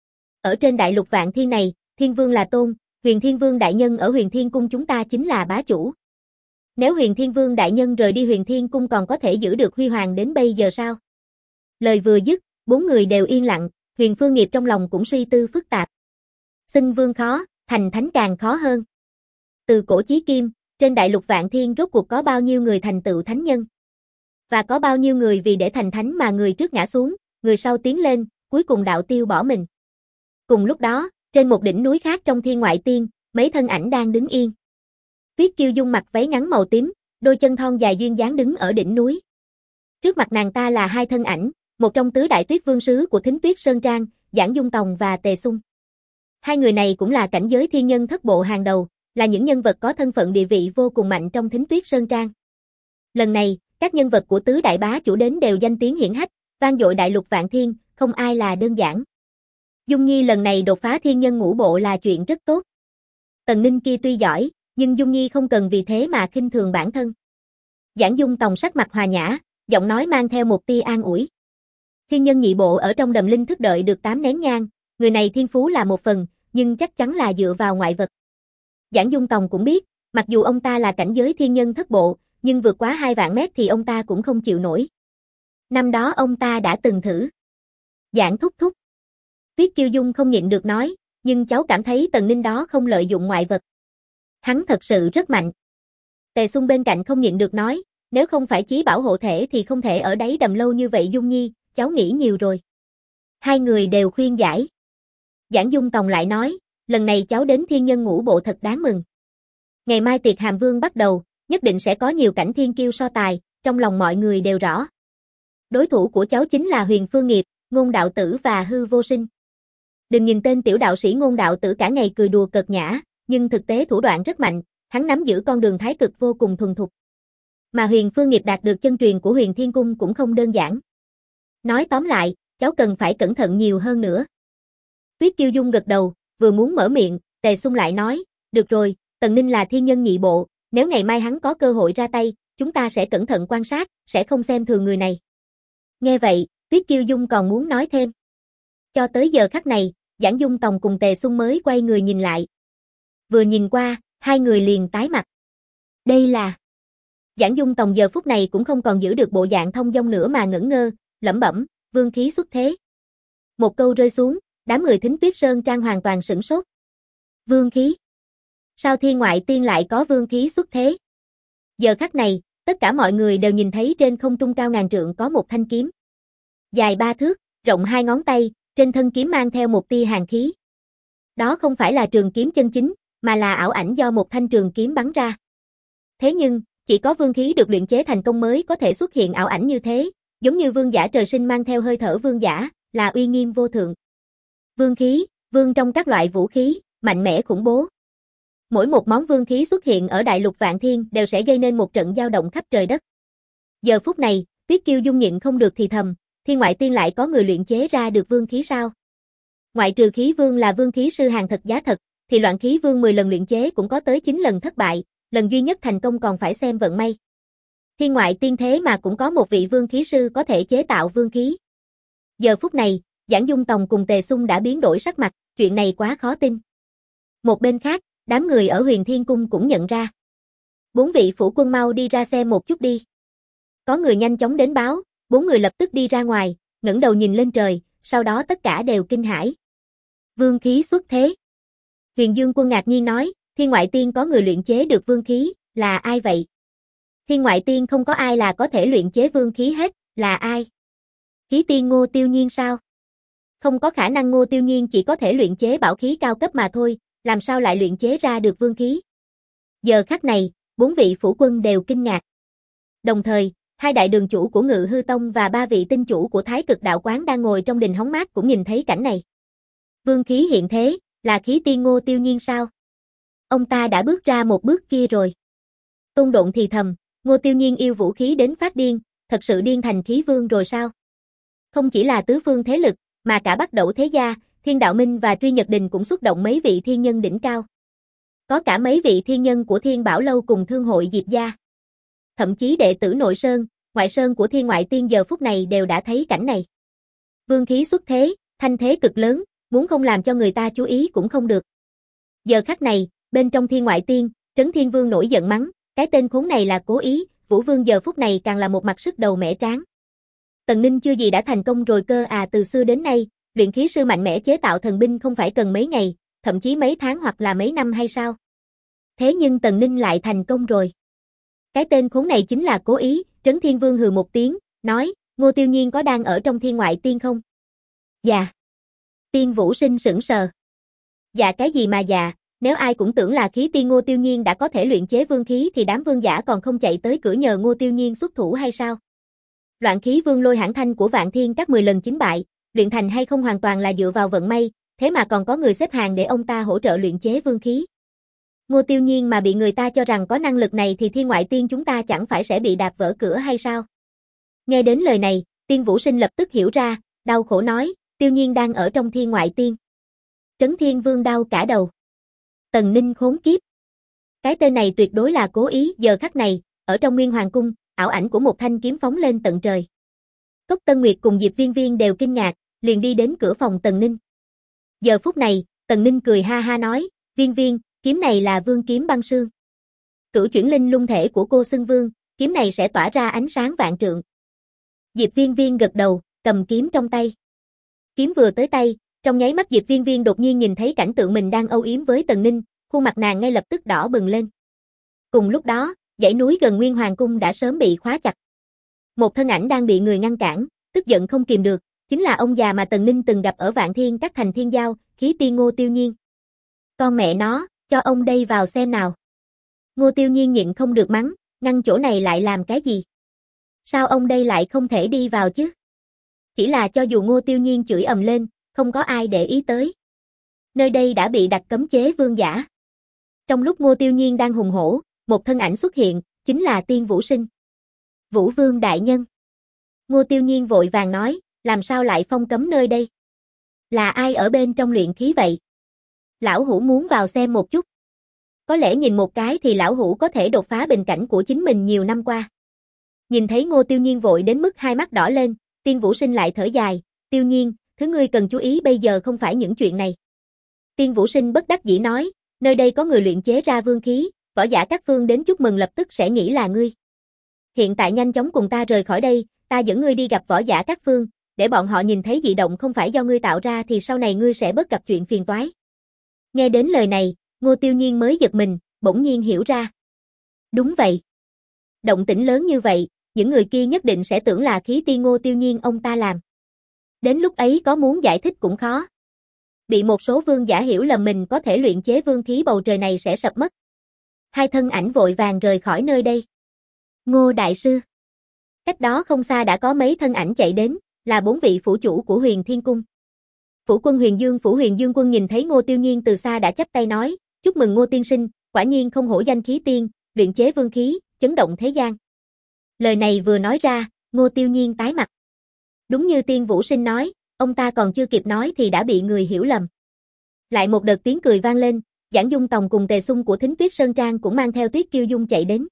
Ở trên đại lục Vạn Thiên này, Thiên Vương là tôn, Huyền Thiên Vương đại nhân ở Huyền Thiên Cung chúng ta chính là bá chủ. Nếu Huyền Thiên Vương đại nhân rời đi Huyền Thiên Cung còn có thể giữ được huy hoàng đến bây giờ sao? Lời vừa dứt, 4 người đều yên lặng, Huyền Phương Nghiệp trong lòng cũng suy tư phức tạp. Xưng vương khó, thành thánh càng khó hơn. Từ cổ chí kim, trên đại lục Vạn Thiên rốt cuộc có bao nhiêu người thành tựu thánh nhân? Và có bao nhiêu người vì để thành thánh mà người trước ngã xuống, người sau tiến lên, cuối cùng đạo tiêu bỏ mình. Cùng lúc đó, trên một đỉnh núi khác trong Thiên Ngoại Tiên, mấy thân ảnh đang đứng yên. Tuyết Kiêu Dung mặc váy ngắn màu tím, đôi chân thon dài duyên dáng đứng ở đỉnh núi. Trước mặt nàng ta là 2 thân ảnh, một trong tứ đại tuyết vương sứ của Thính Tuyết Sơn Trang, Giảng Dung Tòng và Tề Xung. 2 người này cũng là cảnh giới thiên nhân thất bộ hàng đầu, là những nhân vật có thân phận địa vị vô cùng mạnh trong Thính Tuyết Sơn Trang. Lần này, các nhân vật của tứ đại bá chủ đến đều danh tiếng hiển hách, vang dội đại lục Vạn Thiên, không ai là đơn giản. Dung Nhi lần này đột phá thiên nhân ngũ bộ là chuyện rất tốt. Tần Ninh kia tuy giỏi, nhưng Dung Nhi không cần vì thế mà khinh thường bản thân. Giảng Dung Tòng sắc mặt hòa nhã, giọng nói mang theo một tia an ủi. Thiên nhân nhị bộ ở trong đầm linh thức đợi được 8 nén nhang, người này thiên phú là một phần, nhưng chắc chắn là dựa vào ngoại vật. Giảng Dung Tòng cũng biết, mặc dù ông ta là cảnh giới thiên nhân thất bộ, nhưng vượt quá 2 vạn mét thì ông ta cũng không chịu nổi. Năm đó ông ta đã từng thử. Giảng thúc thúc. Tuyết Kiêu Dung không nhịn được nói, nhưng cháu cảm thấy Tần Ninh đó không lợi dụng ngoại vật. Hắn thật sự rất mạnh. Tề Xung bên cạnh không nhịn được nói, nếu không phải chí bảo hộ thể thì không thể ở đáy đầm lâu như vậy Dung Nhi, cháu nghĩ nhiều rồi. 2 người đều khuyên giải. Giảng Dung Tòng lại nói, lần này cháu đến thiên nhân ngũ bộ thật đáng mừng. Ngày mai tiệc hàm vương bắt đầu, nhất định sẽ có nhiều cảnh thiên kiêu so tài, trong lòng mọi người đều rõ. Đối thủ của cháu chính là Huyền Phương Nghiệp, Ngôn Đạo Tử và Hư Vô Sinh. Đừng nhìn tên tiểu đạo sĩ Ngôn Đạo Tử cả ngày cười đùa cợt nhã, nhưng thực tế thủ đoạn rất mạnh, hắn nắm giữ con đường thái cực vô cùng thuần thục. Mà Huyền Phương Nghiệp đạt được chân truyền của Huyền Thiên Cung cũng không đơn giản. Nói tóm lại, cháu cần phải cẩn thận nhiều hơn nữa. Tuyết Kiêu Dung gật đầu, vừa muốn mở miệng, Tề Xung lại nói, được rồi, Tần Ninh là thiên nhân nhị bộ, nếu ngày mai hắn có cơ hội ra tay, chúng ta sẽ cẩn thận quan sát, sẽ không xem thường người này. Nghe vậy, Tuyết Kiêu Dung còn muốn nói thêm. Cho tới giờ khắc này, Giảng Dung Tòng cùng Tề Xung mới quay người nhìn lại. Vừa nhìn qua, hai người liền tái mặt. Đây là... Giảng Dung Tòng giờ phút này cũng không còn giữ được bộ dạng thông dong nữa mà ngẩn ngơ, lẩm bẩm, vương khí xuất thế. Một câu rơi xuống, đám người Thính Tuyết Sơn Trang hoàn toàn sửng sốt. Vương khí? Sao Thiên Ngoại Tiên lại có vương khí xuất thế? Giờ khắc này, tất cả mọi người đều nhìn thấy trên không trung cao ngàn trượng có một thanh kiếm. Dài 3 thước, rộng 2 ngón tay, trên thân kiếm mang theo một tia hàn khí. Đó không phải là trường kiếm chân chính, mà là ảo ảnh do một thanh trường kiếm bắn ra. Thế nhưng, chỉ có vương khí được luyện chế thành công mới có thể xuất hiện ảo ảnh như thế, giống như vương giả trời sinh mang theo hơi thở vương giả, là uy nghiêm vô thượng. Vương khí, vương trong các loại vũ khí, mạnh mẽ khủng bố. Mỗi một món vương khí xuất hiện ở đại lục Vạn Thiên đều sẽ gây nên một trận dao động khắp trời đất. Giờ phút này, Tuyết Kiêu Dung nhịn không được thì thầm, Thiên Ngoại Tiên lại có người luyện chế ra được vương khí sao? Ngoại trừ khí vương là vương khí sư hàng thật giá thật, thì loạn khí vương 10 lần luyện chế cũng có tới 9 lần thất bại, lần duy nhất thành công còn phải xem vận may. Thiên Ngoại Tiên thế mà cũng có một vị vương khí sư có thể chế tạo vương khí. Giờ phút này, Giảng Dung Tòng cùng Tề Xung đã biến đổi sắc mặt, chuyện này quá khó tin. Một bên khác, đám người ở Huyền Thiên Cung cũng nhận ra. 4 vị phủ quân mau đi ra xem một chút đi. Có người nhanh chóng đến báo, 4 người lập tức đi ra ngoài, ngẩng đầu nhìn lên trời, sau đó tất cả đều kinh hãi. Vương khí xuất thế. Huyền Dương Quân ngạc nhiên nói, Thiên Ngoại Tiên có người luyện chế được vương khí, là ai vậy? Thiên Ngoại Tiên không có ai là có thể luyện chế vương khí hết, là ai? Khí tiên Ngô Tiêu Nhiên sao? Không có khả năng, Ngô Tiêu Nhiên chỉ có thể luyện chế bảo khí cao cấp mà thôi, làm sao lại luyện chế ra được vương khí? Giờ khắc này, 4 vị phủ quân đều kinh ngạc. Đồng thời, 2 đại đường chủ của Ngự Hư Tông và 3 vị tinh chủ của Thái Cực Đạo Quán đang ngồi trong đình hóng mát cũng nhìn thấy cảnh này. Vương khí hiện thế, là khí tiên Ngô Tiêu Nhiên sao? Ông ta đã bước ra một bước kia rồi. Tôn Độn thì thầm, Ngô Tiêu Nhiên yêu vũ khí đến phát điên, thật sự điên thành khí vương rồi sao? Không chỉ là tứ phương thế lực, mà cả Bắc Đẩu Thế Gia, Thiên Đạo Minh và Truy Nhật Đình cũng xuất động mấy vị thiên nhân đỉnh cao. Có cả mấy vị thiên nhân của Thiên Bảo Lâu cùng Thương hội Diệp Gia. Thậm chí đệ tử nội sơn, ngoại sơn của Thiên Ngoại Tiên giờ phút này đều đã thấy cảnh này. Vương khí xuất thế, thanh thế cực lớn, muốn không làm cho người ta chú ý cũng không được. Giờ khắc này, bên trong Thiên Ngoại Tiên, Trấn Thiên Vương nổi giận mắng, cái tên khốn này là cố ý, Vũ Vương giờ phút này càng là một mặt sức đầu mẻ trán. Tần Ninh chưa gì đã thành công rồi cơ à, từ xưa đến nay, luyện khí sư mạnh mẽ chế tạo thần binh không phải cần mấy ngày, thậm chí mấy tháng hoặc là mấy năm hay sao? Thế nhưng Tần Ninh lại thành công rồi. Cái tên khốn này chính là cố ý, Trấn Thiên Vương hừ một tiếng, nói, Ngô Tiêu Nhiên có đang ở trong Thiên Ngoại Tiên không? Dạ. Tiên Vũ Sinh sững sờ. Dạ cái gì mà dạ, nếu ai cũng tưởng là khí tiên Ngô Tiêu Nhiên đã có thể luyện chế vương khí thì đám vương giả còn không chạy tới cửa nhờ Ngô Tiêu Nhiên xuất thủ hay sao? Loạn khí vương Lôi Hãn Thanh của Vạn Thiên các 10 lần chính bại, luyện thành hay không hoàn toàn là dựa vào vận may, thế mà còn có người xếp hàng để ông ta hỗ trợ luyện chế vương khí. Ngô Tiêu Nhiên mà bị người ta cho rằng có năng lực này thì Thiên Ngoại Tiên chúng ta chẳng phải sẽ bị đạp vỡ cửa hay sao? Nghe đến lời này, Tiên Vũ Sinh lập tức hiểu ra, đau khổ nói, Tiêu Nhiên đang ở trong Thiên Ngoại Tiên. Trấn Thiên Vương đau cả đầu. Tần Ninh khốn kiếp. Cái tên này tuyệt đối là cố ý, giờ khắc này, ở trong Nguyên Hoàng Cung, ảo ảnh của một thanh kiếm phóng lên tận trời. Cốc Tân Nguyệt cùng Diệp Viên Viên đều kinh ngạc, liền đi đến cửa phòng Tần Ninh. Giờ phút này, Tần Ninh cười ha ha nói, Viên Viên, kiếm này là vương kiếm băng sương. Cửu chuyển linh lung thể của cô xưng vương, kiếm này sẽ tỏa ra ánh sáng vạn trượng. Diệp Viên Viên gật đầu, cầm kiếm trong tay. Kiếm vừa tới tay, trong nháy mắt Diệp Viên Viên đột nhiên nhìn thấy cảnh tượng mình đang âu yếm với Tần Ninh, khuôn mặt nàng ngay lập tức đỏ bừng lên. Cùng lúc đó, dãy núi gần Nguyên Hoàng Cung đã sớm bị khóa chặt. Một thân ảnh đang bị người ngăn cản, tức giận không kìm được, chính là ông già mà Tần Ninh từng gặp ở Vạn Thiên các thành Thiên Giao, khí tiên Ngô Tiêu Nhiên. Con mẹ nó, cho ông đây vào xem nào. Ngô Tiêu Nhiên nhịn không được mắng, ngăn chỗ này lại làm cái gì? Sao ông đây lại không thể đi vào chứ? Chỉ là cho dù Ngô Tiêu Nhiên chửi ầm lên, không có ai để ý tới. Nơi đây đã bị đặt cấm chế vương giả. Trong lúc Ngô Tiêu Nhiên đang hùng hổ, một thân ảnh xuất hiện, chính là Tiên Vũ Sinh. Vũ Vương đại nhân. Ngô Tiêu Nhiên vội vàng nói, làm sao lại phong cấm nơi đây? Là ai ở bên trong luyện khí vậy? Lão hủ muốn vào xem một chút. Có lẽ nhìn một cái thì lão hủ có thể đột phá bình cảnh của chính mình nhiều năm qua. Nhìn thấy Ngô Tiêu Nhiên vội đến mức hai mắt đỏ lên, Tiên Vũ Sinh lại thở dài, Tiêu Nhiên, thứ ngươi cần chú ý bây giờ không phải những chuyện này. Tiên Vũ Sinh bất đắc dĩ nói, nơi đây có người luyện chế ra vương khí, võ giả các phương đến chúc mừng lập tức sẽ nghĩ là ngươi. Hiện tại nhanh chóng cùng ta rời khỏi đây, ta dẫn ngươi đi gặp võ giả các phương, để bọn họ nhìn thấy dị động không phải do ngươi tạo ra thì sau này ngươi sẽ bớt gặp chuyện phiền toái. Nghe đến lời này, Ngô Tiêu Nhiên mới giật mình, bỗng nhiên hiểu ra. Đúng vậy. Động tĩnh lớn như vậy, những người kia nhất định sẽ tưởng là khí tiên Ngô Tiêu Nhiên ông ta làm. Đến lúc ấy có muốn giải thích cũng khó. Bị một số vương giả hiểu lầm mình có thể luyện chế vương khí bầu trời này sẽ sập mất. Hai thân ảnh vội vàng rời khỏi nơi đây. Ngô Đại Sư. Cách đó không xa đã có mấy thân ảnh chạy đến, là 4 vị phủ chủ của Huyền Thiên Cung. Phủ quân Huyền Dương Phủ Huyền Dương Quân nhìn thấy Ngô Tiêu Nhiên từ xa đã chắp tay nói, chúc mừng Ngô tiên sinh, quả nhiên không hổ danh khí tiên, luyện chế vương khí, chấn động thế gian. Lời này vừa nói ra, Ngô Tiêu Nhiên tái mặt. Đúng như Tiên Vũ Sinh nói, ông ta còn chưa kịp nói thì đã bị người hiểu lầm. Lại một đợt tiếng cười vang lên, Giảng Dung Tòng cùng Tề Xung của Thính Tuyết Sơn Trang cũng mang theo Tuyết Kiêu Dung chạy đến.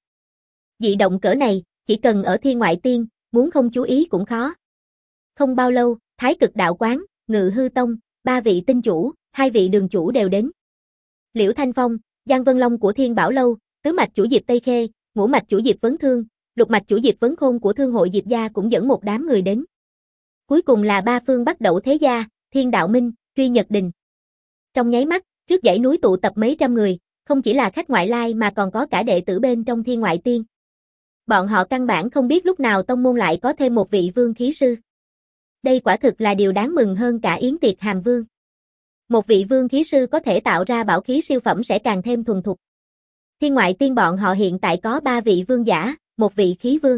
Dị động cỡ này, chỉ cần ở Thiên Ngoại Tiên, muốn không chú ý cũng khó. Không bao lâu, Thái Cực Đạo Quán, Ngự Hư Tông, 3 vị tinh chủ, 2 vị đường chủ đều đến. Liễu Thanh Phong, Giang Vân Long của Thiên Bảo Lâu, tứ mạch chủ Diệp Tây Khê, ngũ mạch chủ Diệp Vấn Thương, lục mạch chủ Diệp Vấn Khôn của Thương hội Diệp gia cũng dẫn một đám người đến. Cuối cùng là 3 phương Bắc Đẩu Thế Gia, Thiên Đạo Minh, Truy Nhật Đình. Trong nháy mắt, trước dãy núi tụ tập mấy trăm người, không chỉ là khách ngoại lai mà còn có cả đệ tử bên trong Thiên Ngoại Tiên. Bọn họ căn bản không biết lúc nào tông môn lại có thêm một vị vương khí sư. Đây quả thực là điều đáng mừng hơn cả yến tiệc hàm vương. Một vị vương khí sư có thể tạo ra bảo khí siêu phẩm sẽ càng thêm thuần thục. Thiên Ngoại Tiên bọn họ hiện tại có 3 vị vương giả, 1 vị khí vương.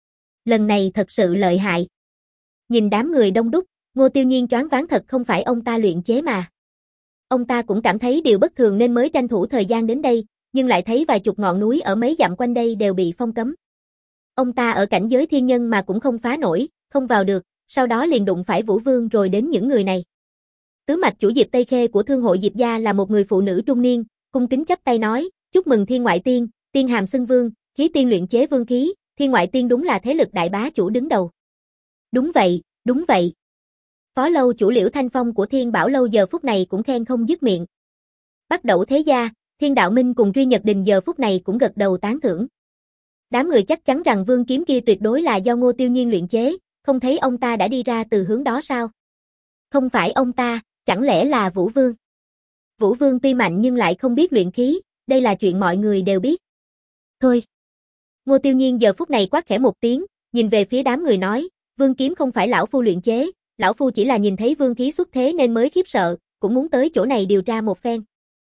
Lần này thật sự lợi hại. Nhìn đám người đông đúc, Ngô Tiêu Nhiên choáng váng thật không phải ông ta luyện chế mà. Ông ta cũng cảm thấy điều bất thường nên mới tranh thủ thời gian đến đây, nhưng lại thấy vài chục ngọn núi ở mấy dặm quanh đây đều bị phong cấm. Ông ta ở cảnh giới thiên nhân mà cũng không phá nổi, không vào được, sau đó liền đụng phải Vũ Vương rồi đến những người này. Tứ mạch chủ Diệp Tây Khê của Thương hội Diệp gia là một người phụ nữ trung niên, cung kính chắp tay nói, chúc mừng Thiên Ngoại Tiên, tiên hàm xưng vương, khí tiên luyện chế vương khí, Thiên Ngoại Tiên đúng là thế lực đại bá chủ đứng đầu. Đúng vậy, đúng vậy. Phó lâu chủ Liễu Thanh Phong của Thiên Bảo Lâu giờ phút này cũng khen không dứt miệng. Bắc Đẩu Thế Gia, Thiên Đạo Minh cùng Truy Nhật Đình giờ phút này cũng gật đầu tán thưởng. Đám người chắc chắn rằng vương kiếm kia tuyệt đối là do Ngô Tiêu Nhiên luyện chế, không thấy ông ta đã đi ra từ hướng đó sao? Không phải ông ta, chẳng lẽ là Vũ Vương? Vũ Vương tuy mạnh nhưng lại không biết luyện khí, đây là chuyện mọi người đều biết. Thôi. Ngô Tiêu Nhiên giờ phút này quát khẽ một tiếng, nhìn về phía đám người nói, vương kiếm không phải lão phu luyện chế, lão phu chỉ là nhìn thấy vương khí xuất thế nên mới khiếp sợ, cũng muốn tới chỗ này điều tra một phen.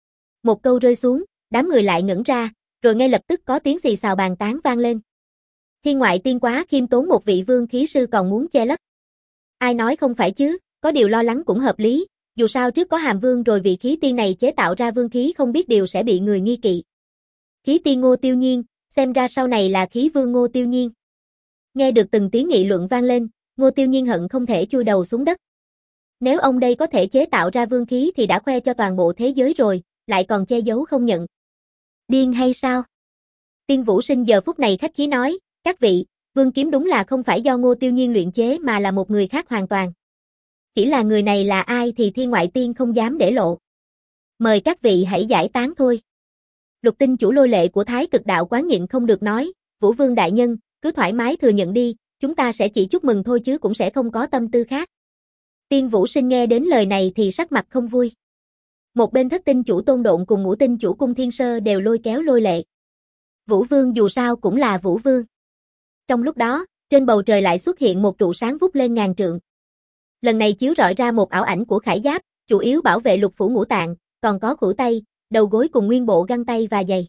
Một câu rơi xuống, đám người lại ngẩn ra, rồi ngay lập tức có tiếng xì xào bàn tán vang lên. Thiên Ngoại Tiên quá khiêm tốn một vị vương khí sư còn muốn che lấp. Ai nói không phải chứ, có điều lo lắng cũng hợp lý, dù sao trước có hàm vương rồi vị khí tiên này chế tạo ra vương khí không biết điều sẽ bị người nghi kỵ. Khí tiên Ngô Tiêu Nhiên, xem ra sau này là khí vương Ngô Tiêu Nhiên. Nghe được từng tiếng nghị luận vang lên, Ngô Tiêu Nhiên hận không thể chui đầu xuống đất. Nếu ông đây có thể chế tạo ra vương khí thì đã khoe cho toàn bộ thế giới rồi, lại còn che giấu không nhận. Điên hay sao? Tiên Vũ Sinh giờ phút này khách khí nói, các vị, vương kiếm đúng là không phải do Ngô Tiêu Nhiên luyện chế mà là một người khác hoàn toàn. Chỉ là người này là ai thì Thiên Ngoại Tiên không dám để lộ. Mời các vị hãy giải tán thôi. Lục tinh chủ Lôi Lệ của Thái Cực Đạo Quán nhịn không được nói, Vũ Vương đại nhân, cứ thoải mái thừa nhận đi, chúng ta sẽ chỉ chúc mừng thôi chứ cũng sẽ không có tâm tư khác. Tiên Vũ Sinh nghe đến lời này thì sắc mặt không vui. Một bên Thất tinh chủ Tôn Độn cùng Ngũ tinh chủ Cung Thiên Sơ đều lôi kéo Lôi Lệ. Vũ Vương dù sao cũng là Vũ Vương. Trong lúc đó, trên bầu trời lại xuất hiện một trụ sáng vút lên ngàn trượng. Lần này chiếu rọi ra một ảo ảnh của khải giáp, chủ yếu bảo vệ lục phủ ngũ tạng, còn có khuỷu tay, đầu gối cùng nguyên bộ găng tay và giày.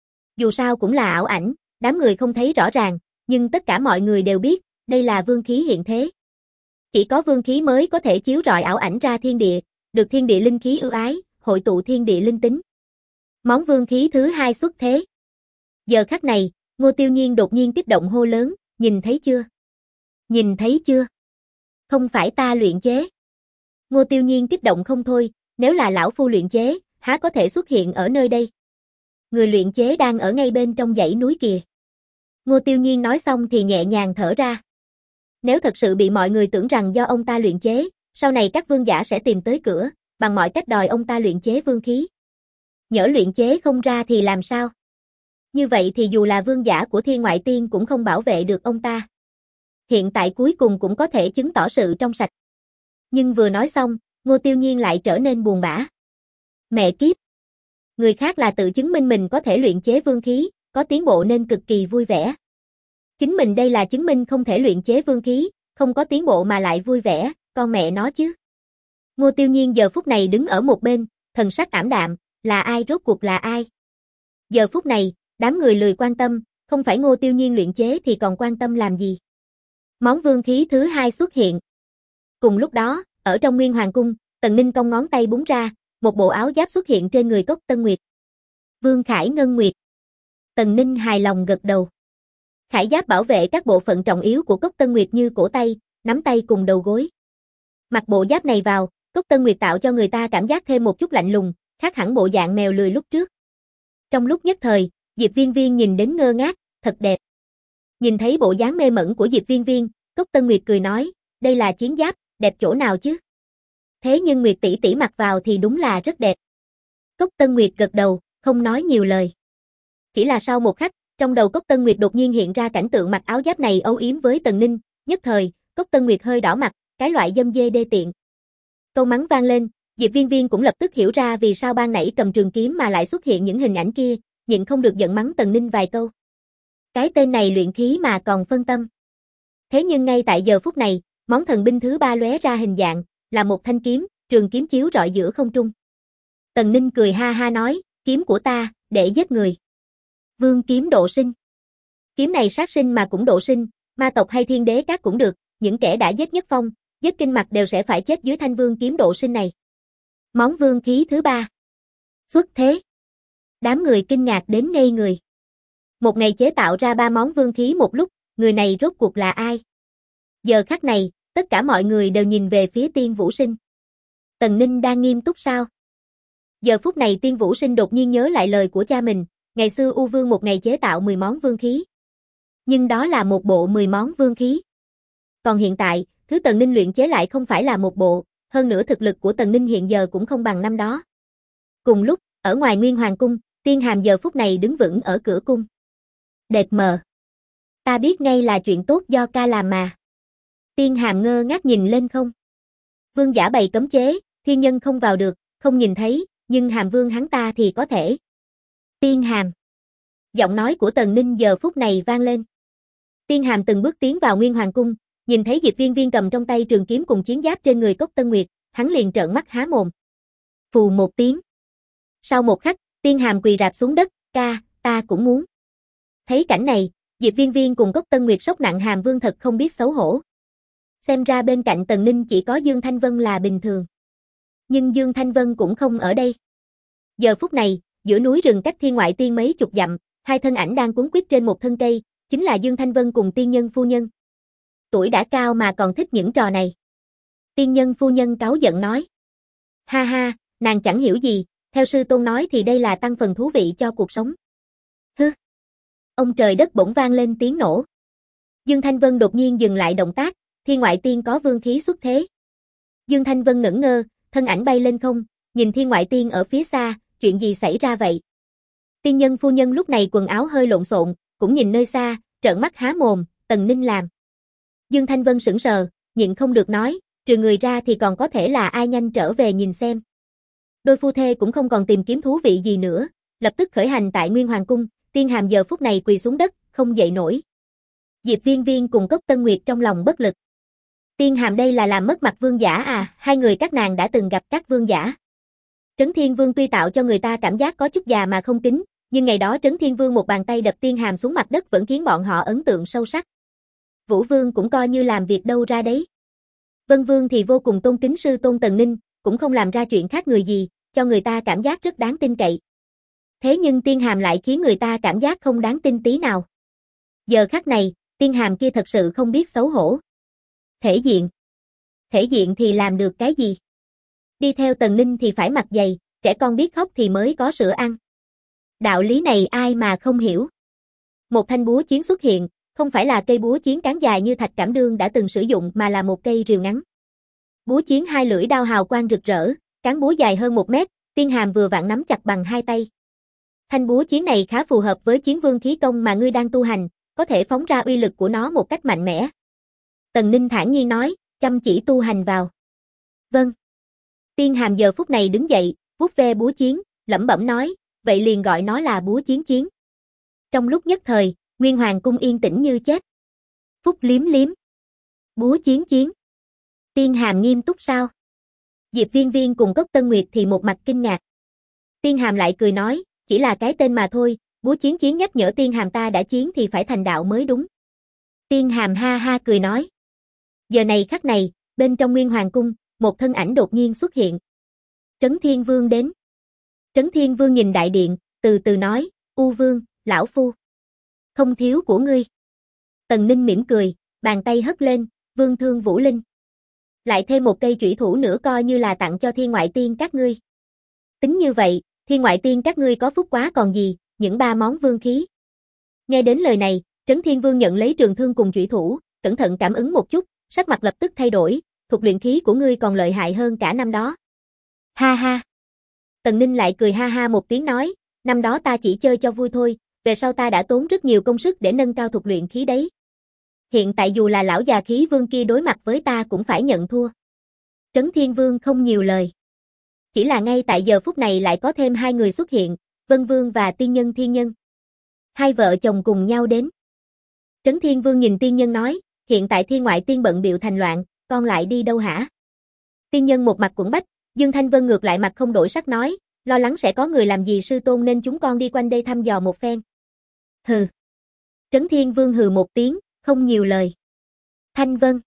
Dù sao cũng là ảo ảnh, đám người không thấy rõ ràng, nhưng tất cả mọi người đều biết, đây là vương khí hiện thế. Chỉ có vương khí mới có thể chiếu rọi ảo ảnh ra thiên địa, được thiên địa linh khí ưu ái, hội tụ thiên địa linh tính. Món vương khí thứ hai xuất thế. Giờ khắc này, Ngô Tiêu Nhiên đột nhiên kích động hô lớn, nhìn thấy chưa? Nhìn thấy chưa? Không phải ta luyện chế. Ngô Tiêu Nhiên kích động không thôi, nếu là lão phu luyện chế, há có thể xuất hiện ở nơi đây? Người luyện chế đang ở ngay bên trong dãy núi kìa. Ngô Tiêu Nhiên nói xong thì nhẹ nhàng thở ra. Nếu thật sự bị mọi người tưởng rằng do ông ta luyện chế, sau này các vương giả sẽ tìm tới cửa, bằng mọi cách đòi ông ta luyện chế vương khí. Nhỡ luyện chế không ra thì làm sao? Như vậy thì dù là vương giả của Thiên Ngoại Tiên cũng không bảo vệ được ông ta. Hiện tại cuối cùng cũng có thể chứng tỏ sự trong sạch. Nhưng vừa nói xong, Ngô Tiêu Nhiên lại trở nên buồn bã. Mẹ kiếp! Người khác là tự chứng minh mình có thể luyện chế vương khí, có tiến bộ nên cực kỳ vui vẻ. Chính mình đây là chứng minh không thể luyện chế vương khí, không có tiến bộ mà lại vui vẻ, con mẹ nó chứ. Ngô Tiêu Nhiên giờ phút này đứng ở một bên, thần sắc ảm đạm, là ai rốt cuộc là ai? Giờ phút này, đám người lười quan tâm, không phải Ngô Tiêu Nhiên luyện chế thì còn quan tâm làm gì. Món vương khí thứ hai xuất hiện. Cùng lúc đó, ở trong Nguyên Hoàng Cung, Tần Ninh cong ngón tay búng ra, một bộ áo giáp xuất hiện trên người Cốc Tân Nguyệt. Vương Khải Ngân Nguyệt. Tần Ninh hài lòng gật đầu. Khải giáp bảo vệ các bộ phận trọng yếu của Cốc Tân Nguyệt như cổ tay, nắm tay cùng đầu gối. Mặc bộ giáp này vào, Cốc Tân Nguyệt tạo cho người ta cảm giác thêm một chút lạnh lùng, khác hẳn bộ dạng mèo lười lúc trước. Trong lúc nhất thời, Diệp Viên Viên nhìn đến ngơ ngác, thật đẹp. Nhìn thấy bộ dáng mê mẩn của Diệp Viên Viên, Cốc Tân Nguyệt cười nói, đây là chiến giáp, đẹp chỗ nào chứ? Thế nhưng Nguyệt tỷ tỷ mặc vào thì đúng là rất đẹp. Cốc Tân Nguyệt gật đầu, không nói nhiều lời. Chỉ là sau một khắc, trong đầu Cốc Tân Nguyệt đột nhiên hiện ra cảnh tượng mặc áo giáp này âu yếm với Tần Ninh, nhất thời, Cốc Tân Nguyệt hơi đỏ mặt, cái loại dâm dê đê tiện. Câu mắng vang lên, Diệp Viên Viên cũng lập tức hiểu ra vì sao ban nãy cầm trường kiếm mà lại xuất hiện những hình ảnh kia, nhịn không được giận mắng Tần Ninh vài câu. Cái tên này luyện khí mà còn phân tâm. Thế nhưng ngay tại giờ phút này, món thần binh thứ ba lóe ra hình dạng, là một thanh kiếm, trường kiếm chiếu rọi giữa không trung. Tần Ninh cười ha ha nói, kiếm của ta, để giết người. Vương kiếm độ sinh. Kiếm này sát sinh mà cũng độ sinh, ma tộc hay thiên đế các cũng được, những kẻ đã giết Nhất Phong, giết Kinh Mạch đều sẽ phải chết dưới thanh vương kiếm độ sinh này. Món vương khí thứ ba. Xuất thế. Đám người kinh ngạc đến ngây người. Một ngày chế tạo ra ba món vương khí một lúc, người này rốt cuộc là ai? Giờ khắc này, tất cả mọi người đều nhìn về phía Tiên Vũ Sinh. Tần Ninh đang nghiêm túc sao? Giờ phút này Tiên Vũ Sinh đột nhiên nhớ lại lời của cha mình, ngày xưa U Vương một ngày chế tạo 10 món vương khí. Nhưng đó là một bộ 10 món vương khí. Còn hiện tại, thứ Tần Ninh luyện chế lại không phải là một bộ, hơn nữa thực lực của Tần Ninh hiện giờ cũng không bằng năm đó. Cùng lúc, ở ngoài Nguyên Hoàng Cung, Tiên Hàm giờ phút này đứng vững ở cửa cung. Đệt mờ. Ta biết ngay là chuyện tốt do ca làm mà. Tiên Hàm ngơ ngác nhìn lên không. Vương giả bày cấm chế, thiên nhân không vào được, không nhìn thấy, nhưng Hàm Vương hắn ta thì có thể. Tiên Hàm. Giọng nói của Tần Ninh giờ phút này vang lên. Tiên Hàm từng bước tiến vào Nguyên Hoàng Cung, nhìn thấy Diệp Viên Viên cầm trong tay trường kiếm cùng chiến giáp trên người Cốc Tân Nguyệt, hắn liền trợn mắt há mồm. Phù một tiếng. Sau một khắc, Tiên Hàm quỳ rạp xuống đất, ca, ta cũng muốn. Thấy cảnh này, Diệp Viên Viên cùng Cốc Tân Nguyệt sốc nặng Hàm Vương thật không biết xấu hổ. Xem ra bên cạnh Tần Ninh chỉ có Dương Thanh Vân là bình thường. Nhưng Dương Thanh Vân cũng không ở đây. Giờ phút này, giữa núi rừng cách Thiên Ngoại Tiên mấy chục dặm, hai thân ảnh đang cuốn quýt trên một thân cây, chính là Dương Thanh Vân cùng tiên nhân phu nhân. Tuổi đã cao mà còn thích những trò này. Tiên nhân phu nhân cáu giận nói. Ha ha, nàng chẳng hiểu gì, theo sư tôn nói thì đây là tăng phần thú vị cho cuộc sống. Hứ. Ông trời đất bỗng vang lên tiếng nổ. Dương Thanh Vân đột nhiên dừng lại động tác, Thiên Ngoại Tiên có vương khí xuất thế. Dương Thanh Vân ngẩn ngơ, thân ảnh bay lên không, nhìn Thiên Ngoại Tiên ở phía xa, chuyện gì xảy ra vậy? Tiên nhân phu nhân lúc này quần áo hơi lộn xộn, cũng nhìn nơi xa, trợn mắt há mồm, Tần Ninh làm. Dương Thanh Vân sững sờ, nhịn không được nói, trừ người ra thì còn có thể là ai, nhanh trở về nhìn xem. Đôi phu thê cũng không còn tìm kiếm thú vị gì nữa, lập tức khởi hành tại Nguyên Hoàng Cung, Tiên Hàm giờ phút này quỳ xuống đất, không dậy nổi. Diệp Viên Viên cùng Cốc Tân Nguyệt trong lòng bất lực. Tiên Hàm đây là làm mất mặt vương giả à, hai người các nàng đã từng gặp các vương giả. Trấn Thiên Vương tuy tạo cho người ta cảm giác có chút già mà không kính, nhưng ngày đó Trấn Thiên Vương một bàn tay đập Tiên Hàm xuống mặt đất vẫn khiến bọn họ ấn tượng sâu sắc. Vũ Vương cũng coi như làm việc đâu ra đấy. Vân Vương thì vô cùng tôn kính sư tôn Tần Ninh, cũng không làm ra chuyện khác người gì, cho người ta cảm giác rất đáng tin cậy. Thế nhưng tiên hàm lại khiến người ta cảm giác không đáng tin tí nào. Giờ khắc này, tiên hàm kia thật sự không biết xấu hổ. Thể diện. Thể diện thì làm được cái gì? Đi theo Tần Ninh thì phải mặc giày, trẻ con biết khóc thì mới có sữa ăn. Đạo lý này ai mà không hiểu. Một thanh búa chiến xuất hiện, không phải là cây búa chiến cán dài như Thạch Cảm Đương đã từng sử dụng mà là một cây rìu ngắn. Búa chiến hai lưỡi đao hào quang rực rỡ, cán búa dài hơn 1 mét, tiên hàm vừa vặn nắm chặt bằng 2 tay. Thanh búa chiến này khá phù hợp với chiến vương khí công mà ngươi đang tu hành, có thể phóng ra uy lực của nó một cách mạnh mẽ. Tần Ninh thản nhiên nói, chăm chỉ tu hành vào. Vâng. Tiên hàm giờ phút này đứng dậy, vuốt ve búa chiến, lẩm bẩm nói, vậy liền gọi nó là búa chiến chiến. Trong lúc nhất thời, Nguyên Hoàng cung yên tĩnh như chết. Phúc liếm liếm. Búa chiến chiến. Tiên hàm nghiêm túc sao? Diệp Viên Viên cùng Cốc Tân Nguyệt thì một mặt kinh ngạc. Tiên hàm lại cười nói, chỉ là cái tên mà thôi, búa chiến chiến nhắc nhở tiên hàm ta đã chiến thì phải thành đạo mới đúng. Tiên hàm ha ha cười nói. Giờ này khắc này, bên trong Nguyên Hoàng cung, một thân ảnh đột nhiên xuất hiện. Trấn Thiên Vương đến. Trấn Thiên Vương nhìn đại điện, từ từ nói, U Vương, lão phu. Không thiếu của ngươi. Tần Ninh mỉm cười, bàn tay hất lên, Vương Thương Vũ Linh. Lại thêm một cây chủy thủ nữa coi như là tặng cho Thiên Ngoại Tiên các ngươi. Tính như vậy, Thiên Ngoại Tiên các ngươi có phúc quá còn gì, những 3 món vương khí. Nghe đến lời này, Trấn Thiên Vương nhận lấy trường thương cùng chủy thủ, cẩn thận cảm ứng một chút, sắc mặt lập tức thay đổi, thuật luyện khí của ngươi còn lợi hại hơn cả năm đó. Ha ha. Tần Ninh lại cười ha ha một tiếng nói, năm đó ta chỉ chơi cho vui thôi, về sau ta đã tốn rất nhiều công sức để nâng cao thuật luyện khí đấy. Hiện tại dù là lão già khí vương kia đối mặt với ta cũng phải nhận thua. Trấn Thiên Vương không nhiều lời. Chỉ là ngay tại giờ phút này lại có thêm 2 người xuất hiện, Vân Vương và Tiên Nhân Thiên Nhân. 2 vợ chồng cùng nhau đến. Trấn Thiên Vương nhìn Tiên Nhân nói, hiện tại Thiên Ngoại Tiên bận bịu thành loạn, con lại đi đâu hả? Tiên Nhân một mặt quẫn bách, Dương Thanh Vân ngược lại mặt không đổi sắc nói, lo lắng sẽ có người làm gì sư tôn nên chúng con đi quanh đây thăm dò một phen. Hừ. Trấn Thiên Vương hừ một tiếng, không nhiều lời. Thanh Vân.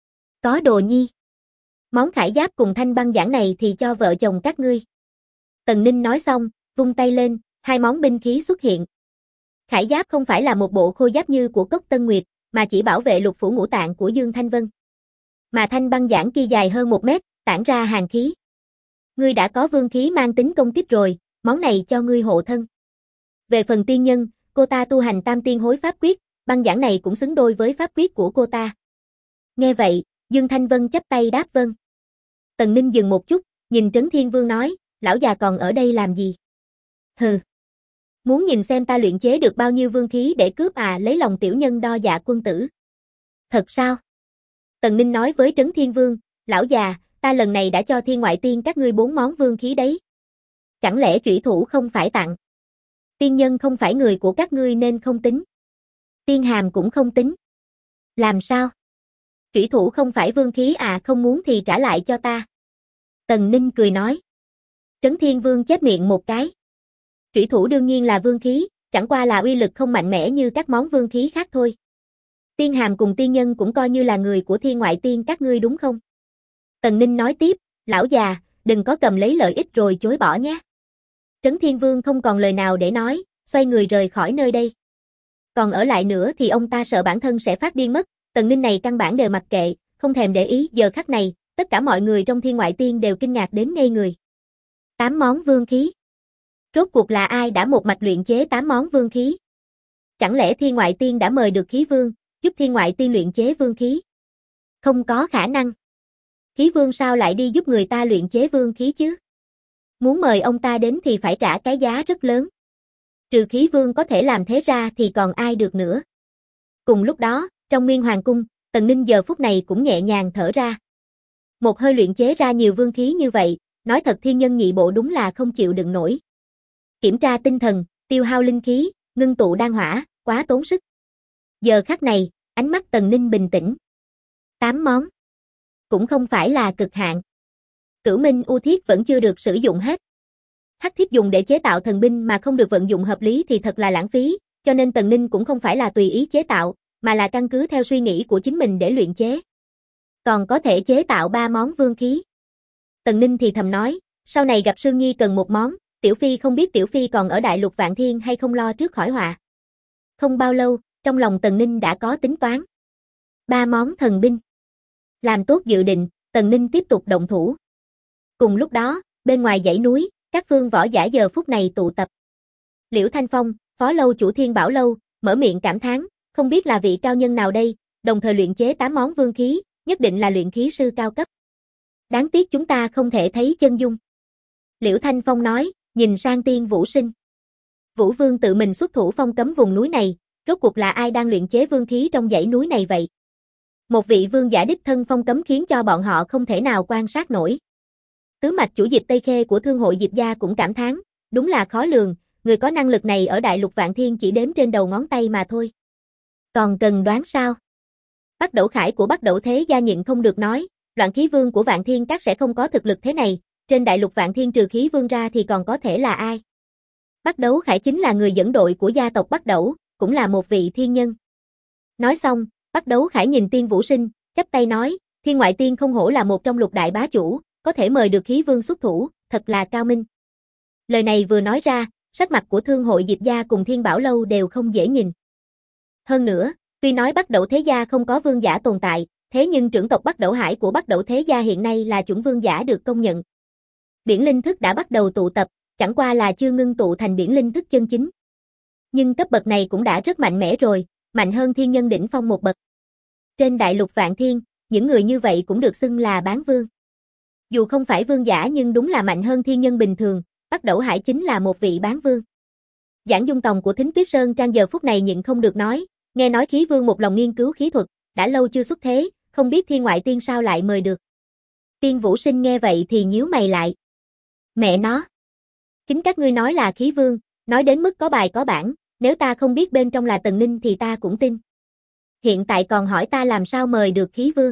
Có đồ nhi. Món khải giáp cùng thanh băng giảng này thì cho vợ chồng các ngươi. Tần Ninh nói xong, vung tay lên, 2 món binh khí xuất hiện. Khải giáp không phải là một bộ khôi giáp như của Cốc Tân Nguyệt, mà chỉ bảo vệ lục phủ ngũ tạng của Dương Thanh Vân. Mà thanh băng giảng kia dài hơn 1 mét, tản ra hàn khí. Ngươi đã có vương khí mang tính công kích rồi, món này cho ngươi hộ thân. Về phần tiên nhân, cô ta tu hành tam tiên hối pháp quyết, băng giảng này cũng xứng đôi với pháp quyết của cô ta. Nghe vậy, Dương Thanh Vân chắp tay đáp vâng. Tần Ninh dừng một chút, nhìn Trấn Thiên Vương nói, lão già còn ở đây làm gì? Hừ. Muốn nhìn xem ta luyện chế được bao nhiêu vương khí để cướp à, lấy lòng tiểu nhân đo dạ quân tử. Thật sao? Tần Ninh nói với Trấn Thiên Vương, lão già, ta lần này đã cho Thiên Ngoại Tiên các ngươi 4 món vương khí đấy. Chẳng lẽ chủy thủ không phải tặng? Tiên nhân không phải người của các ngươi nên không tính. Tiên hàm cũng không tính. Làm sao? Chủy thủ không phải vương khí à, không muốn thì trả lại cho ta. Tần Ninh cười nói. Trấn Thiên Vương chép miệng một cái. Chủy thủ đương nhiên là vương khí, chẳng qua là uy lực không mạnh mẽ như các món vương khí khác thôi. Tiên hàm cùng tiên nhân cũng coi như là người của Thiên Ngoại Tiên các ngươi đúng không? Tần Ninh nói tiếp, lão già, đừng có cầm lấy lợi ích rồi chối bỏ nhé. Trấn Thiên Vương không còn lời nào để nói, xoay người rời khỏi nơi đây. Còn ở lại nữa thì ông ta sợ bản thân sẽ phát điên mất, Tần Ninh này căn bản đều mặc kệ, không thèm để ý. Giờ khắc này, tất cả mọi người trong Thiên Ngoại Tiên đều kinh ngạc đến ngây người. 8 món vương khí. Rốt cuộc là ai đã một mạch luyện chế 8 món vương khí? Chẳng lẽ Thiên Ngoại Tiên đã mời được khí vương, giúp Thiên Ngoại Tiên luyện chế vương khí? Không có khả năng. Khí vương sao lại đi giúp người ta luyện chế vương khí chứ? Muốn mời ông ta đến thì phải trả cái giá rất lớn. Trừ khí vương có thể làm thế ra thì còn ai được nữa. Cùng lúc đó, trong Nguyên Hoàng cung, Tần Ninh giờ phút này cũng nhẹ nhàng thở ra. Một hơi luyện chế ra nhiều vương khí như vậy, nói thật thiên nhân nhị bộ đúng là không chịu đựng nổi. Kiểm tra tinh thần, tiêu hao linh khí, ngưng tụ đan hỏa, quá tốn sức. Giờ khắc này, ánh mắt Tần Ninh bình tĩnh. 8 món. Cũng không phải là cực hạn. Cửu Minh U Thiết vẫn chưa được sử dụng hết. Hắc thiết dùng để chế tạo thần binh mà không được vận dụng hợp lý thì thật là lãng phí, cho nên Tần Ninh cũng không phải là tùy ý chế tạo, mà là căn cứ theo suy nghĩ của chính mình để luyện chế. Còn có thể chế tạo 3 món vương khí. Tần Ninh thì thầm nói, sau này gặp Sương Nhi cần một món, Tiểu Phi không biết Tiểu Phi còn ở Đại Lục Vạn Thiên hay không lo trước khỏi họa. Không bao lâu, trong lòng Tần Ninh đã có tính toán. 3 món thần binh. Làm tốt dự định, Tần Ninh tiếp tục động thủ. Cùng lúc đó, bên ngoài dãy núi, các phương võ giả giờ phút này tụ tập. Liễu Thanh Phong, phó lâu chủ Thiên Bảo Lâu, mở miệng cảm thán, không biết là vị cao nhân nào đây, đồng thời luyện chế 8 món vương khí, nhất định là luyện khí sư cao cấp. Đáng tiếc chúng ta không thể thấy chân dung. Liễu Thanh Phong nói, nhìn sang Tiên Vũ Sinh. Vũ Vương tự mình xuất thủ phong cấm vùng núi này, rốt cuộc là ai đang luyện chế vương khí trong dãy núi này vậy? Một vị vương giả đích thân phong cấm khiến cho bọn họ không thể nào quan sát nổi. Tứ mạch chủ Diệp Tây Khê của Thương hội Diệp gia cũng cảm thán, đúng là khó lường, người có năng lực này ở Đại Lục Vạn Thiên chỉ đếm trên đầu ngón tay mà thôi. Còn cần đoán sao? Bắc Đẩu Khải của Bắc Đẩu Thế gia nhịn không được nói, Loạn Khí Vương của Vạn Thiên Các sẽ không có thực lực thế này, trên Đại Lục Vạn Thiên trừ Khí Vương ra thì còn có thể là ai? Bắc Đấu Khải chính là người dẫn đội của gia tộc Bắc Đẩu, cũng là một vị thiên nhân. Nói xong, Bắc Đấu Khải nhìn Tiên Vũ Sinh, chắp tay nói, Thiên Ngoại Tiên không hổ là một trong lục đại bá chủ, có thể mời được Khí Vương xuất thủ, thật là cao minh. Lời này vừa nói ra, sắc mặt của Thương hội Diệp gia cùng Thiên Bảo Lâu đều không dễ nhìn. Hơn nữa, tuy nói Bắc Đẩu Thế gia không có vương giả tồn tại, thế nhưng trưởng tộc Bắc Đẩu Hải của Bắc Đẩu Thế gia hiện nay là chuẩn vương giả được công nhận. Biển linh thức đã bắt đầu tụ tập, chẳng qua là chưa ngưng tụ thành biển linh thức chân chính. Nhưng cấp bậc này cũng đã rất mạnh mẽ rồi, mạnh hơn thiên nhân đỉnh phong một bậc. Trên Đại Lục Vạn Thiên, những người như vậy cũng được xưng là bán vương. Dù không phải vương giả nhưng đúng là mạnh hơn thiên nhân bình thường, Bắc Đẩu Hải chính là một vị bán vương. Giảng Dung Tòng của Thính Tuyết Sơn Trang giờ phút này nhịn không được nói, nghe nói Khí Vương một lòng nghiên cứu khí thuật, đã lâu chưa xuất thế, không biết Thiên Ngoại Tiên sao lại mời được. Tiên Vũ Sinh nghe vậy thì nhíu mày lại. Mẹ nó! Chính các ngươi nói là Khí Vương, nói đến mức có bài có bản, nếu ta không biết bên trong là Tần Ninh thì ta cũng tin. Hiện tại còn hỏi ta làm sao mời được Khí Vương.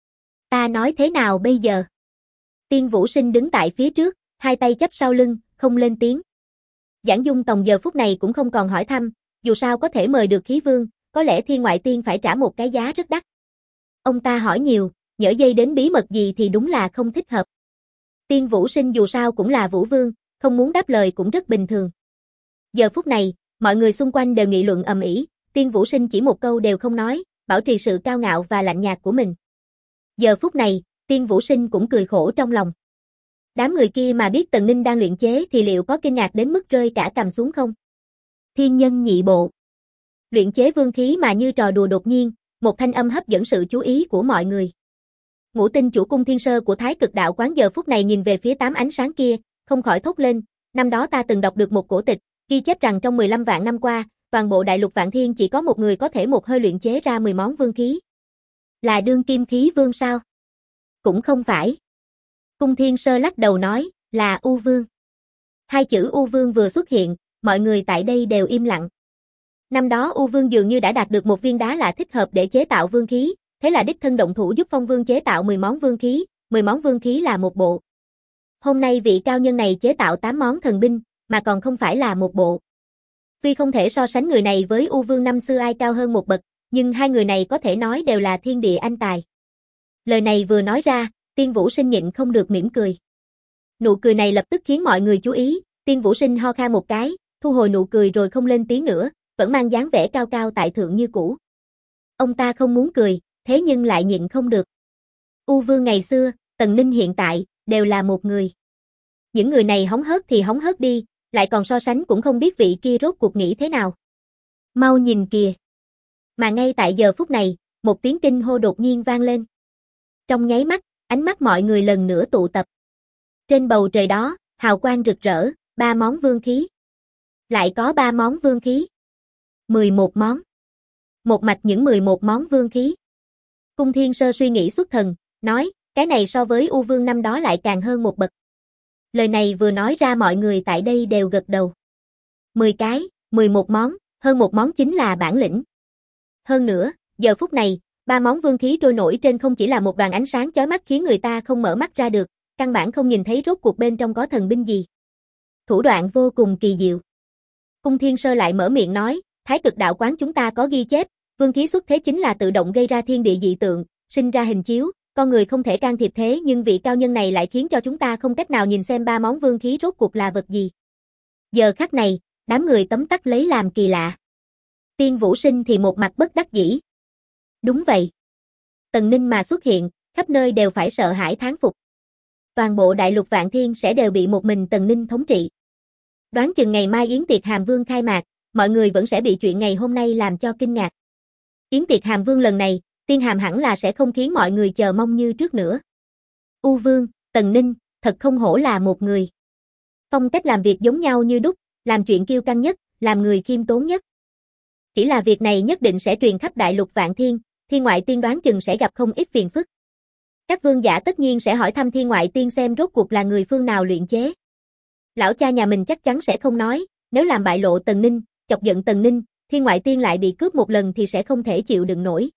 Ta nói thế nào bây giờ? Tiên Vũ Sinh đứng tại phía trước, hai tay chắp sau lưng, không lên tiếng. Giảng Dung Tòng giờ phút này cũng không còn hỏi thăm, dù sao có thể mời được Khí Vương, có lẽ Thiên Ngoại Tiên phải trả một cái giá rất đắt. Ông ta hỏi nhiều, nhỡ dây đến bí mật gì thì đúng là không thích hợp. Tiên Vũ Sinh dù sao cũng là Vũ Vương, không muốn đáp lời cũng rất bình thường. Giờ phút này, mọi người xung quanh đều nghị luận ầm ĩ, Tiên Vũ Sinh chỉ một câu đều không nói, bảo trì sự cao ngạo và lạnh nhạt của mình. Giờ phút này, Tiên Vũ Sinh cũng cười khổ trong lòng. Đám người kia mà biết Tần Ninh đang luyện chế thì liệu có kinh ngạc đến mức rơi cả cằm xuống không? Thiên nhân nhị bộ. Luyện chế vương khí mà như trò đùa đột nhiên, một thanh âm hấp dẫn sự chú ý của mọi người. Ngũ Tinh chủ cung Thiên Sơ của Thái Cực Đạo Quán giờ phút này nhìn về phía 8 ánh sáng kia, không khỏi thốt lên, năm đó ta từng đọc được một cổ tịch, ghi chép rằng trong 15 vạn năm qua, toàn bộ Đại Lục Vạn Thiên chỉ có một người có thể một hơi luyện chế ra 10 món vương khí. Là đương kim khí vương sao? Cũng không phải. Cung Thiên Sơ lắc đầu nói, là U Vương. Hai chữ U Vương vừa xuất hiện, mọi người tại đây đều im lặng. Năm đó U Vương dường như đã đạt được một viên đá lạ thích hợp để chế tạo vương khí, thế là đích thân động thủ giúp Phong Vương chế tạo 10 món vương khí, 10 món vương khí là một bộ. Hôm nay vị cao nhân này chế tạo 8 món thần binh, mà còn không phải là một bộ. Tuy không thể so sánh người này với U Vương năm xưa ai cao hơn một bậc, nhưng hai người này có thể nói đều là thiên địa anh tài. Lời này vừa nói ra, Tiên Vũ Sinh nhịn không được mỉm cười. Nụ cười này lập tức khiến mọi người chú ý, Tiên Vũ Sinh ho khan một cái, thu hồi nụ cười rồi không lên tiếng nữa, vẫn mang dáng vẻ cao cao tại thượng như cũ. Ông ta không muốn cười, thế nhưng lại nhịn không được. U Vương ngày xưa, Tần Ninh hiện tại, đều là một người. Những người này hóng hớt thì hóng hớt đi, lại còn so sánh cũng không biết vị kia rốt cuộc nghĩ thế nào. Mau nhìn kìa. Mà ngay tại giờ phút này, một tiếng kinh hô đột nhiên vang lên. Trong nháy mắt, ánh mắt mọi người lần nữa tụ tập. Trên bầu trời đó, hào quang rực rỡ, 3 món vương khí. Lại có 3 món vương khí. 11 món. Một mạch những 11 món vương khí. Cung Thiên Sơ suy nghĩ xuất thần, nói, cái này so với U Vương năm đó lại càng hơn một bậc. Lời này vừa nói ra mọi người tại đây đều gật đầu. 10 cái, 11 món, hơn một món chính là bản lĩnh. Hơn nữa, giờ phút này, 3 món vương khí trôi nổi trên không chỉ là một đoàn ánh sáng chói mắt khiến người ta không mở mắt ra được, căn bản không nhìn thấy rốt cuộc bên trong có thần binh gì. Thủ đoạn vô cùng kỳ diệu. Cung Thiên Sơ lại mở miệng nói, Thái Cực Đạo Quán chúng ta có ghi chép, vương khí xuất thế chính là tự động gây ra thiên địa dị tượng, sinh ra hình chiếu, con người không thể can thiệp thế nhưng vị cao nhân này lại khiến cho chúng ta không cách nào nhìn xem 3 món vương khí rốt cuộc là vật gì. Giờ khắc này, đám người tấm tắc lấy làm kỳ lạ. Tiên Vũ Sinh thì một mặt bất đắc dĩ. Đúng vậy. Tần Ninh mà xuất hiện, khắp nơi đều phải sợ hãi thán phục. Toàn bộ đại lục Vạn Thiên sẽ đều bị một mình Tần Ninh thống trị. Đoán chừng ngày mai yến tiệc Hàm Vương khai mạc, mọi người vẫn sẽ bị chuyện ngày hôm nay làm cho kinh ngạc. Yến tiệc Hàm Vương lần này, Tiên Hàm hẳn là sẽ không khiến mọi người chờ mong như trước nữa. U Vương, Tần Ninh, thật không hổ là một người. Phong cách làm việc giống nhau như đúc, làm chuyện kiêu căng nhất, làm người khiêm tốn nhất. Chỉ là việc này nhất định sẽ truyền khắp đại lục Vạn Thiên, Thiên Ngoại Tiên đoán chừng sẽ gặp không ít phiền phức. Các vương giả tất nhiên sẽ hỏi thăm Thiên Ngoại Tiên xem rốt cuộc là người phương nào luyện chế. Lão cha nhà mình chắc chắn sẽ không nói, nếu làm bại lộ Tần Ninh, chọc giận Tần Ninh, Thiên Ngoại Tiên lại bị cướp một lần thì sẽ không thể chịu đựng nổi.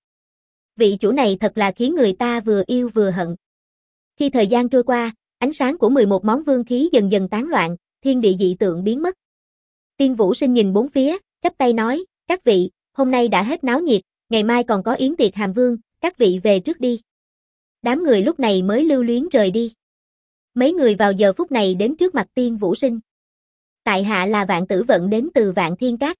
Vị chủ này thật là khiến người ta vừa yêu vừa hận. Khi thời gian trôi qua, ánh sáng của 11 món vương khí dần dần tán loạn, thiên địa dị tượng biến mất. Tiên Vũ Sinh nhìn bốn phía, chắp tay nói, các vị, hôm nay đã hết náo nhiệt, ngày mai còn có yến tiệc Hàm Vương, các vị về trước đi. Đám người lúc này mới lưu luyến rời đi. Mấy người vào giờ phút này đến trước mặt Tiên Vũ Sinh. Tại hạ là Vạn Tử Vận đến từ Vạn Thiên Các.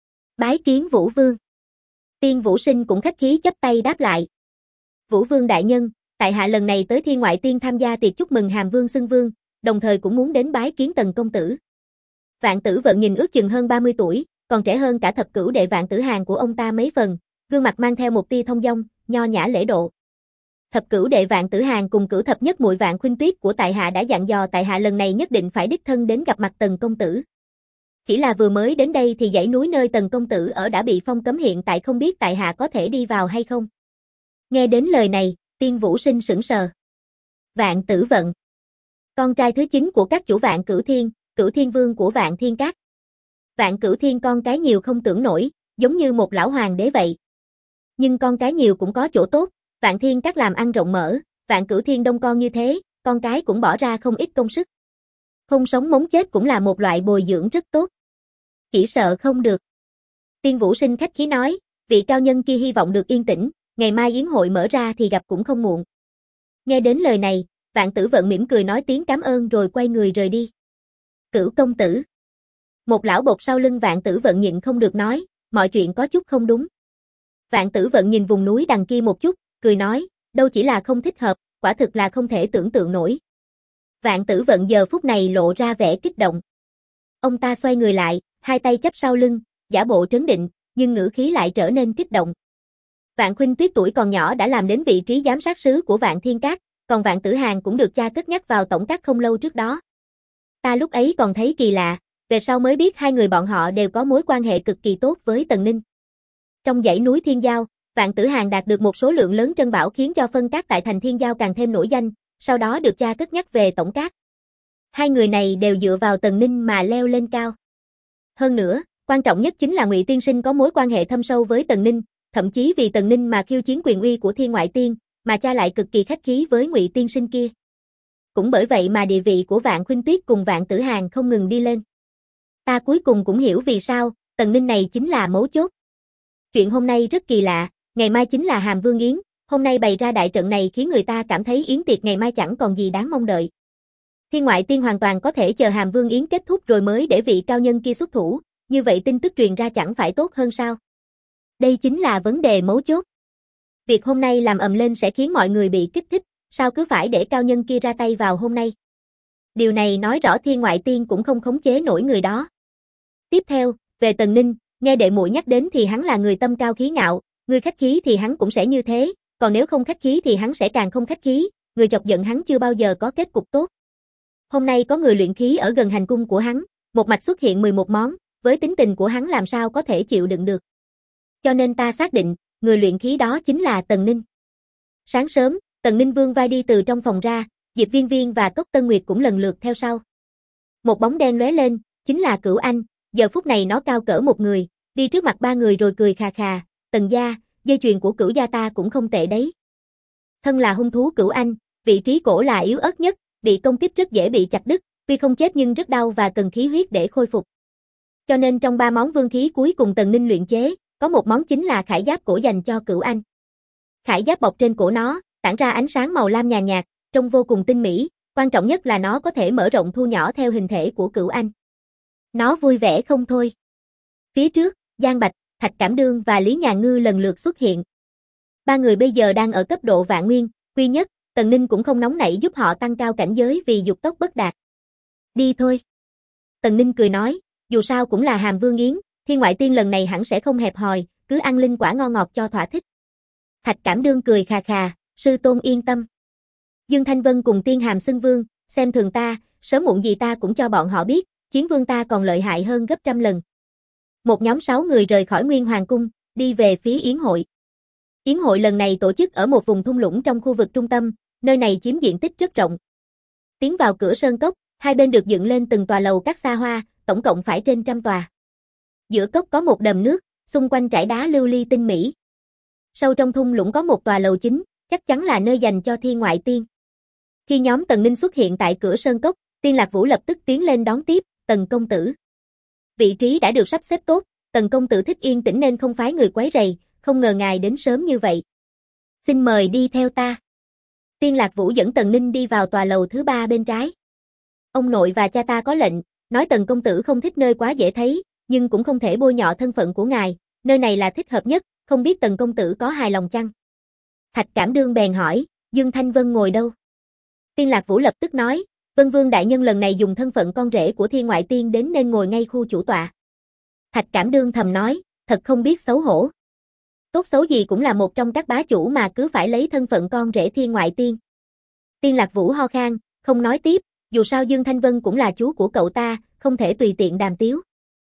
Bái kiến Vũ Vương. Tiên Vũ Sinh cũng khách khí chắp tay đáp lại. Vũ Vương đại nhân, tại hạ lần này tới Thiên Ngoại Tiên tham gia tiệc chúc mừng Hàm Vương xưng vương, đồng thời cũng muốn đến bái kiến Tần công tử. Vạn Tử Vận nhìn ước chừng hơn 30 tuổi, còn trẻ hơn cả thập cửu đệ Vạn Tử Hàn của ông ta mấy phần, gương mặt mang theo một tia thông dong, nho nhã lễ độ. Thập cửu đệ Vạn Tử Hàn cùng cửu thập nhất muội Vạn Khuynh Tuyết của tại hạ đã dặn dò tại hạ lần này nhất định phải đích thân đến gặp mặt Tần công tử. Chỉ là vừa mới đến đây thì dãy núi nơi Tần công tử ở đã bị phong cấm, hiện tại không biết tại hạ có thể đi vào hay không. Nghe đến lời này, Tiên Vũ Sinh sững sờ. Vạn Tử Vận, con trai thứ 9 của các chủ Vạn Cửu Thiên Vương của Vạn Thiên Các. Vạn Cửu Thiên con cái nhiều không tưởng nổi, giống như một lão hoàng đế vậy. Nhưng con cái nhiều cũng có chỗ tốt, Vạn Thiên Các làm ăn rộng mở, Vạn Cửu Thiên đông con như thế, con cái cũng bỏ ra không ít công sức. Không sống mống chết cũng là một loại bồi dưỡng rất tốt. Chỉ sợ không được. Tiên Vũ Sinh khách khí nói, vị cao nhân kia hy vọng được yên tĩnh, ngày mai yến hội mở ra thì gặp cũng không muộn. Nghe đến lời này, Vạn Tử Vận mỉm cười nói tiếng cảm ơn rồi quay người rời đi. Cửu công tử. Một lão bột sau lưng Vạn Tử Vận nhịn không được nói, mọi chuyện có chút không đúng. Vạn Tử Vận nhìn vùng núi đằng kia một chút, cười nói, đâu chỉ là không thích hợp, quả thực là không thể tưởng tượng nổi. Vạn Tử Vận giờ phút này lộ ra vẻ kích động. Ông ta xoay người lại, hai tay chắp sau lưng, giả bộ trấn định, nhưng ngữ khí lại trở nên kích động. Vạn Khuynh Tuyết tuổi còn nhỏ đã làm đến vị trí giám sát sứ của Vạn Thiên Các, còn Vạn Tử Hàn cũng được cha cất nhắc vào tổng các không lâu trước đó. Ta lúc ấy còn thấy kỳ lạ, về sau mới biết hai người bọn họ đều có mối quan hệ cực kỳ tốt với Tần Ninh. Trong dãy núi Thiên Giao, Vạn Tử Hàn đạt được một số lượng lớn trân bảo khiến cho phân các tại thành Thiên Giao càng thêm nổi danh, sau đó được cha cất nhắc về tổng các. Hai người này đều dựa vào Tần Ninh mà leo lên cao. Hơn nữa, quan trọng nhất chính là Ngụy Tiên Sinh có mối quan hệ thâm sâu với Tần Ninh, thậm chí vì Tần Ninh mà khiêu chiến quyền uy của Thiên Ngoại Tiên, mà cha lại cực kỳ khách khí với Ngụy Tiên Sinh kia. Cũng bởi vậy mà địa vị của Vạn Khuynh Tuyết cùng Vạn Tử Hàn không ngừng đi lên. Ta cuối cùng cũng hiểu vì sao, Tần Ninh này chính là mấu chốt. Chuyện hôm nay rất kỳ lạ, ngày mai chính là Hàm Vương Yến, hôm nay bày ra đại trận này khiến người ta cảm thấy yến tiệc ngày mai chẳng còn gì đáng mong đợi. Thiên Ngoại Tiên hoàn toàn có thể chờ Hàm Vương Yến kết thúc rồi mới để vị cao nhân kia xuất thủ, như vậy tin tức truyền ra chẳng phải tốt hơn sao? Đây chính là vấn đề mấu chốt. Việc hôm nay làm ầm lên sẽ khiến mọi người bị kích thích, sao cứ phải để cao nhân kia ra tay vào hôm nay? Điều này nói rõ Thiên Ngoại Tiên cũng không khống chế nổi người đó. Tiếp theo, về Tần Ninh, nghe đệ muội nhắc đến thì hắn là người tâm cao khí ngạo, người khách khí thì hắn cũng sẽ như thế, còn nếu không khách khí thì hắn sẽ càng không khách khí, người chọc giận hắn chưa bao giờ có kết cục tốt. Hôm nay có người luyện khí ở gần hành cung của hắn, một mạch xuất hiện 11 món, với tính tình của hắn làm sao có thể chịu đựng được. Cho nên ta xác định, người luyện khí đó chính là Tần Ninh. Sáng sớm, Tần Ninh vương vai đi từ trong phòng ra, Diệp Viên Viên và Cốc Tân Nguyệt cũng lần lượt theo sau. Một bóng đen lóe lên, chính là Cửu Anh, giờ phút này nó cao cỡ một người, đi trước mặt ba người rồi cười khà khà, Tần gia, dây chuyền của Cửu gia ta cũng không tệ đấy. Thân là hung thú Cửu Anh, vị trí cổ là yếu ớt nhất, bị công kích rất dễ bị chặt đứt, tuy không chết nhưng rất đau và cần khí huyết để khôi phục. Cho nên trong 3 món vương khí cuối cùng Tần Ninh luyện chế, có một món chính là khải giáp cổ dành cho Cửu Anh. Khải giáp bọc trên cổ nó, tản ra ánh sáng màu lam nhàn nhạt, trông vô cùng tinh mỹ, quan trọng nhất là nó có thể mở rộng thu nhỏ theo hình thể của Cửu Anh. Nó vui vẻ không thôi. Phía trước, Giang Bạch, Thạch Cảm Đương và Lý Nhà Ngư lần lượt xuất hiện. Ba người bây giờ đang ở cấp độ vạn nguyên, quy nhất, Tần Ninh cũng không nóng nảy giúp họ tăng cao cảnh giới vì dục tốc bất đạt. Đi thôi. Tần Ninh cười nói, dù sao cũng là Hàm Vương Yến, Thiên Ngoại Tiên lần này hẳn sẽ không hẹp hòi, cứ ăn linh quả ngon ngọt cho thỏa thích. Thạch Cảm Đương cười khà khà, sư tôn yên tâm. Dương Thanh Vân cùng Tiên Hàm xưng vương, xem thường ta, sớm muộn gì ta cũng cho bọn họ biết, chiến vương ta còn lợi hại hơn gấp trăm lần. Một nhóm 6 người rời khỏi Nguyên Hoàng Cung, đi về phía Yến hội. Yến hội lần này tổ chức ở một vùng thung lũng trong khu vực trung tâm, nơi này chiếm diện tích rất rộng. Tiến vào cửa sơn cốc, hai bên được dựng lên từng tòa lầu các xa hoa, tổng cộng phải trên 100 tòa. Giữa cốc có một đầm nước, xung quanh trải đá lưu ly tinh mỹ. Sâu trong thung lũng có một tòa lầu chính, chắc chắn là nơi dành cho Thiên Ngoại Tiên. Khi nhóm Tần Ninh xuất hiện tại cửa sơn cốc, Tiên Lạc Vũ lập tức tiến lên đón tiếp, Tần công tử. Vị trí đã được sắp xếp tốt, Tần công tử thích yên tĩnh nên không phái người quấy rầy, không ngờ ngài đến sớm như vậy. Xin mời đi theo ta. Tiên Lạc Vũ dẫn Tần Ninh đi vào tòa lầu thứ 3 bên trái. Ông nội và cha ta có lệnh, nói Tần công tử không thích nơi quá dễ thấy, nhưng cũng không thể bôi nhọ thân phận của ngài, nơi này là thích hợp nhất, không biết Tần công tử có hài lòng chăng? Thạch Cảm Đương bèn hỏi, Dương Thanh Vân ngồi đâu? Tiên Lạc Vũ lập tức nói, Vân Vương đại nhân lần này dùng thân phận con rể của Thiên Ngoại Tiên đến nên ngồi ngay khu chủ tọa. Thạch Cảm Đương thầm nói, thật không biết xấu hổ. Tốt xấu gì cũng là một trong các bá chủ mà cứ phải lấy thân phận con rể Thiên Ngoại Tiên. Tiên Lạc Vũ ho khan, không nói tiếp, dù sao Dương Thanh Vân cũng là chú của cậu ta, không thể tùy tiện đàm tiếu.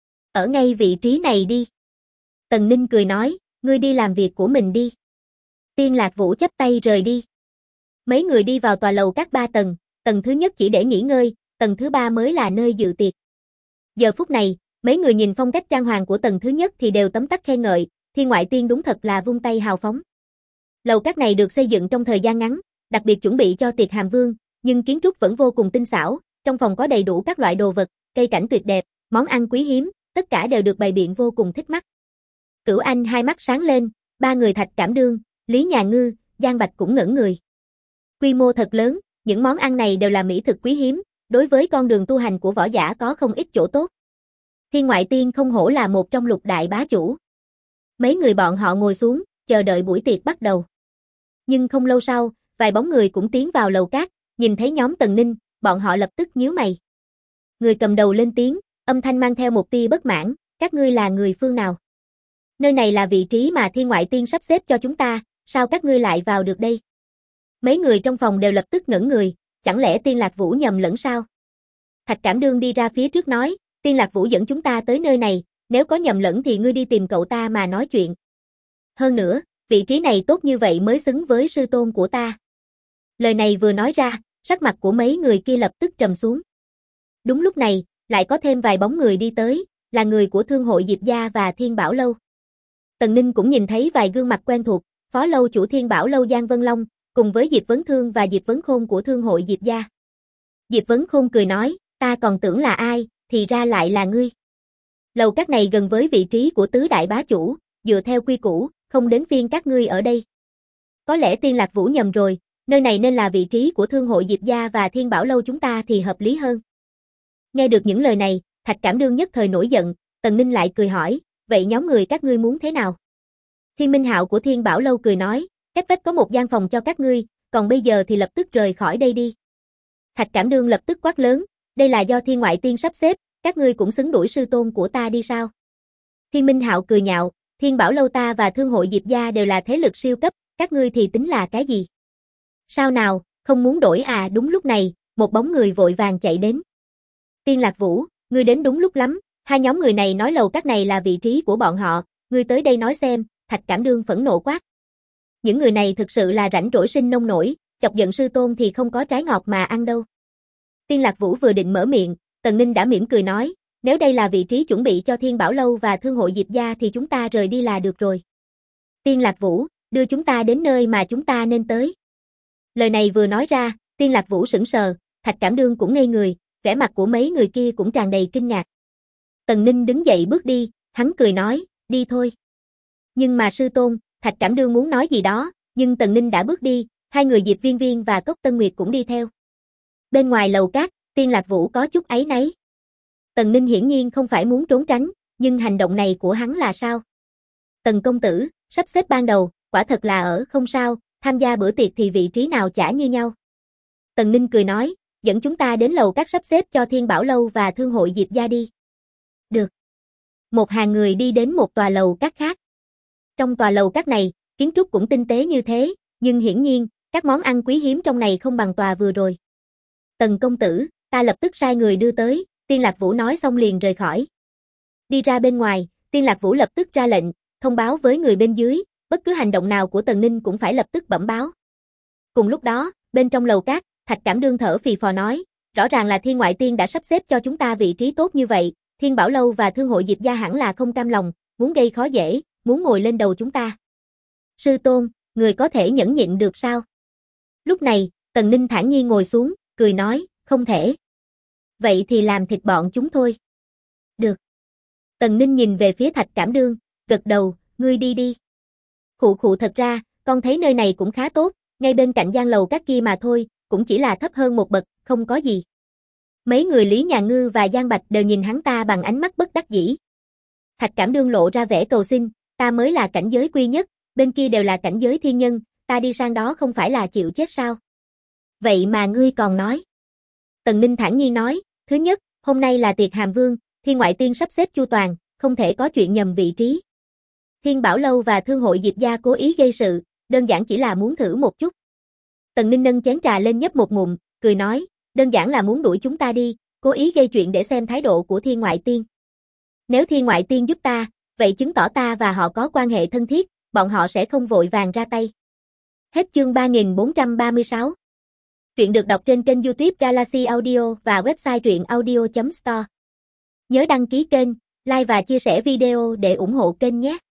Ở ngay vị trí này đi. Tần Ninh cười nói, ngươi đi làm việc của mình đi. Tiên Lạc Vũ chắp tay rời đi. Mấy người đi vào tòa lầu các 3 tầng, tầng thứ nhất chỉ để nghỉ ngơi, tầng thứ 3 mới là nơi dự tiệc. Giờ phút này, mấy người nhìn phong cách trang hoàng của tầng thứ nhất thì đều tấm tắc khen ngợi, Thiên Ngoại Tiên đúng thật là vung tay hào phóng. Lầu các này được xây dựng trong thời gian ngắn, đặc biệt chuẩn bị cho tiệc Hàm Vương, nhưng kiến trúc vẫn vô cùng tinh xảo, trong phòng có đầy đủ các loại đồ vật, cây cảnh tuyệt đẹp, món ăn quý hiếm, tất cả đều được bày biện vô cùng thích mắt. Cửu Anh hai mắt sáng lên, ba người Thạch Cảm Đương, Lý Nhà Ngư, Giang Bạch cũng ngẩn người. Quy mô thật lớn, những món ăn này đều là mỹ thực quý hiếm, đối với con đường tu hành của võ giả có không ít chỗ tốt. Thiên Ngoại Tiên không hổ là một trong lục đại bá chủ. Mấy người bọn họ ngồi xuống, chờ đợi buổi tiệc bắt đầu. Nhưng không lâu sau, vài bóng người cũng tiến vào lầu cát, nhìn thấy nhóm Tần Ninh, bọn họ lập tức nhíu mày. Người cầm đầu lên tiếng, âm thanh mang theo một tia bất mãn, các ngươi là người phương nào? Nơi này là vị trí mà Thiên Ngoại Tiên sắp xếp cho chúng ta, sao các ngươi lại vào được đây? Mấy người trong phòng đều lập tức ngẩn người, chẳng lẽ Tiên Lạc Vũ nhầm lẫn sao? Thạch Cảm Đương đi ra phía trước nói, Tiên Lạc Vũ dẫn chúng ta tới nơi này, nếu có nhầm lẫn thì ngươi đi tìm cậu ta mà nói chuyện. Hơn nữa, vị trí này tốt như vậy mới xứng với sư tôn của ta. Lời này vừa nói ra, sắc mặt của mấy người kia lập tức trầm xuống. Đúng lúc này, lại có thêm vài bóng người đi tới, là người của Thương hội Diệp Gia và Thiên Bảo Lâu. Tần Ninh cũng nhìn thấy vài gương mặt quen thuộc, phó lâu chủ Thiên Bảo Lâu Giang Vân Long, cùng với Diệp Vấn Thương và Diệp Vấn Khôn của Thương hội Diệp Gia. Diệp Vấn Khôn cười nói, ta còn tưởng là ai, thì ra lại là ngươi. Lầu các này gần với vị trí của tứ đại bá chủ, dựa theo quy củ, không đến phiên các ngươi ở đây. Có lẽ Tiên Lạc Vũ nhầm rồi, nơi này nên là vị trí của Thương hội Diệp Gia và Thiên Bảo Lâu chúng ta thì hợp lý hơn. Nghe được những lời này, Thạch Cảm Đương nhất thời nổi giận, Tần Ninh lại cười hỏi, vậy nhóm người các ngươi muốn thế nào? Thiên Minh Hạo của Thiên Bảo Lâu cười nói, cách vách có một gian phòng cho các ngươi, còn bây giờ thì lập tức rời khỏi đây đi. Thạch Cảm Đương lập tức quát lớn, đây là do Thiên Ngoại Tiên sắp xếp, các ngươi cũng xứng đuổi sư tôn của ta đi sao? Thiên Minh Hạo cười nhạo, Thiên Bảo Lâu ta và Thương hội Diệp Gia đều là thế lực siêu cấp, các ngươi thì tính là cái gì? Sao nào, không muốn đổi à? Đúng lúc này, một bóng người vội vàng chạy đến. Tiên Lạc Vũ, ngươi đến đúng lúc lắm, hai nhóm người này nói lầu các này là vị trí của bọn họ, ngươi tới đây nói xem, Thạch Cảm Đương phẫn nộ quát. Những người này thực sự là rảnh rỗi sinh nông nổi, chọc giận sư tôn thì không có trái ngọt mà ăn đâu. Tiên Lạc Vũ vừa định mở miệng, Tần Ninh đã mỉm cười nói, nếu đây là vị trí chuẩn bị cho Thiên Bảo Lâu và Thương hội Diệp Gia thì chúng ta rời đi là được rồi. Tiên Lạc Vũ, đưa chúng ta đến nơi mà chúng ta nên tới. Lời này vừa nói ra, Tiên Lạc Vũ sững sờ, Thạch Cảm Đương cũng ngây người, vẻ mặt của mấy người kia cũng tràn đầy kinh ngạc. Tần Ninh đứng dậy bước đi, hắn cười nói, đi thôi. Nhưng mà sư tôn, Thạch Cảm Đương muốn nói gì đó, nhưng Tần Ninh đã bước đi, hai người Diệp Viên Viên và Cốc Tân Nguyệt cũng đi theo. Bên ngoài lầu cát, Tiên Lạc Vũ có chút áy náy. Tần Ninh hiển nhiên không phải muốn trốn tránh, nhưng hành động này của hắn là sao? Tần công tử, sắp xếp ban đầu, quả thật là ở không sao, tham gia bữa tiệc thì vị trí nào chả như nhau. Tần Ninh cười nói, dẫn chúng ta đến lầu các sắp xếp cho Thiên Bảo Lâu và Thương hội Diệp Gia đi. Được. Một hàng người đi đến một tòa lầu các khác. Trong tòa lầu các này, kiến trúc cũng tinh tế như thế, nhưng hiển nhiên, các món ăn quý hiếm trong này không bằng tòa vừa rồi. Tần công tử, ta lập tức sai người đưa tới, Tiên Lạc Vũ nói xong liền rời khỏi. Đi ra bên ngoài, Tiên Lạc Vũ lập tức ra lệnh, thông báo với người bên dưới, bất cứ hành động nào của Tần Ninh cũng phải lập tức bẩm báo. Cùng lúc đó, bên trong lầu cát, Thạch Cảm Đương thở phì phò nói, rõ ràng là Thiên Ngoại Tiên đã sắp xếp cho chúng ta vị trí tốt như vậy, Thiên Bảo Lâu và Thương hội Diệp Gia hẳn là không cam lòng, muốn gây khó dễ, muốn ngồi lên đầu chúng ta. Sư tôn, người có thể nhẫn nhịn được sao? Lúc này, Tần Ninh thản nhiên ngồi xuống, cười nói, không thể. Vậy thì làm thịt bọn chúng thôi. Được. Tần Ninh nhìn về phía Thạch Cảm Đương, gật đầu, ngươi đi đi. Khụ thật ra, con thấy nơi này cũng khá tốt, ngay bên cạnh gian lầu các kia mà thôi, cũng chỉ là thấp hơn một bậc, không có gì. Mấy người Lý Nhà Ngư và Giang Bạch đều nhìn hắn ta bằng ánh mắt bất đắc dĩ. Thạch Cảm Đương lộ ra vẻ cầu xin, ta mới là cảnh giới quy nhất, bên kia đều là cảnh giới thiên nhân, ta đi sang đó không phải là chịu chết sao? Vậy mà ngươi còn nói. Tần Ninh thản nhiên nói, thứ nhất, hôm nay là tiệc Hàm Vương, Thiên Ngoại Tiên sắp xếp chu toàn, không thể có chuyện nhầm vị trí. Thiên Bảo Lâu và Thương hội Diệp Gia cố ý gây sự, đơn giản chỉ là muốn thử một chút. Tần Ninh nâng chén trà lên nhấp một ngụm, cười nói, đơn giản là muốn đuổi chúng ta đi, cố ý gây chuyện để xem thái độ của Thiên Ngoại Tiên. Nếu Thiên Ngoại Tiên giúp ta, vậy chứng tỏ ta và họ có quan hệ thân thiết, bọn họ sẽ không vội vàng ra tay. Hết chương 3436. Truyện được đọc trên kênh YouTube Galaxy Audio và website truyệnaudio.store. Nhớ đăng ký kênh, like và chia sẻ video để ủng hộ kênh nhé.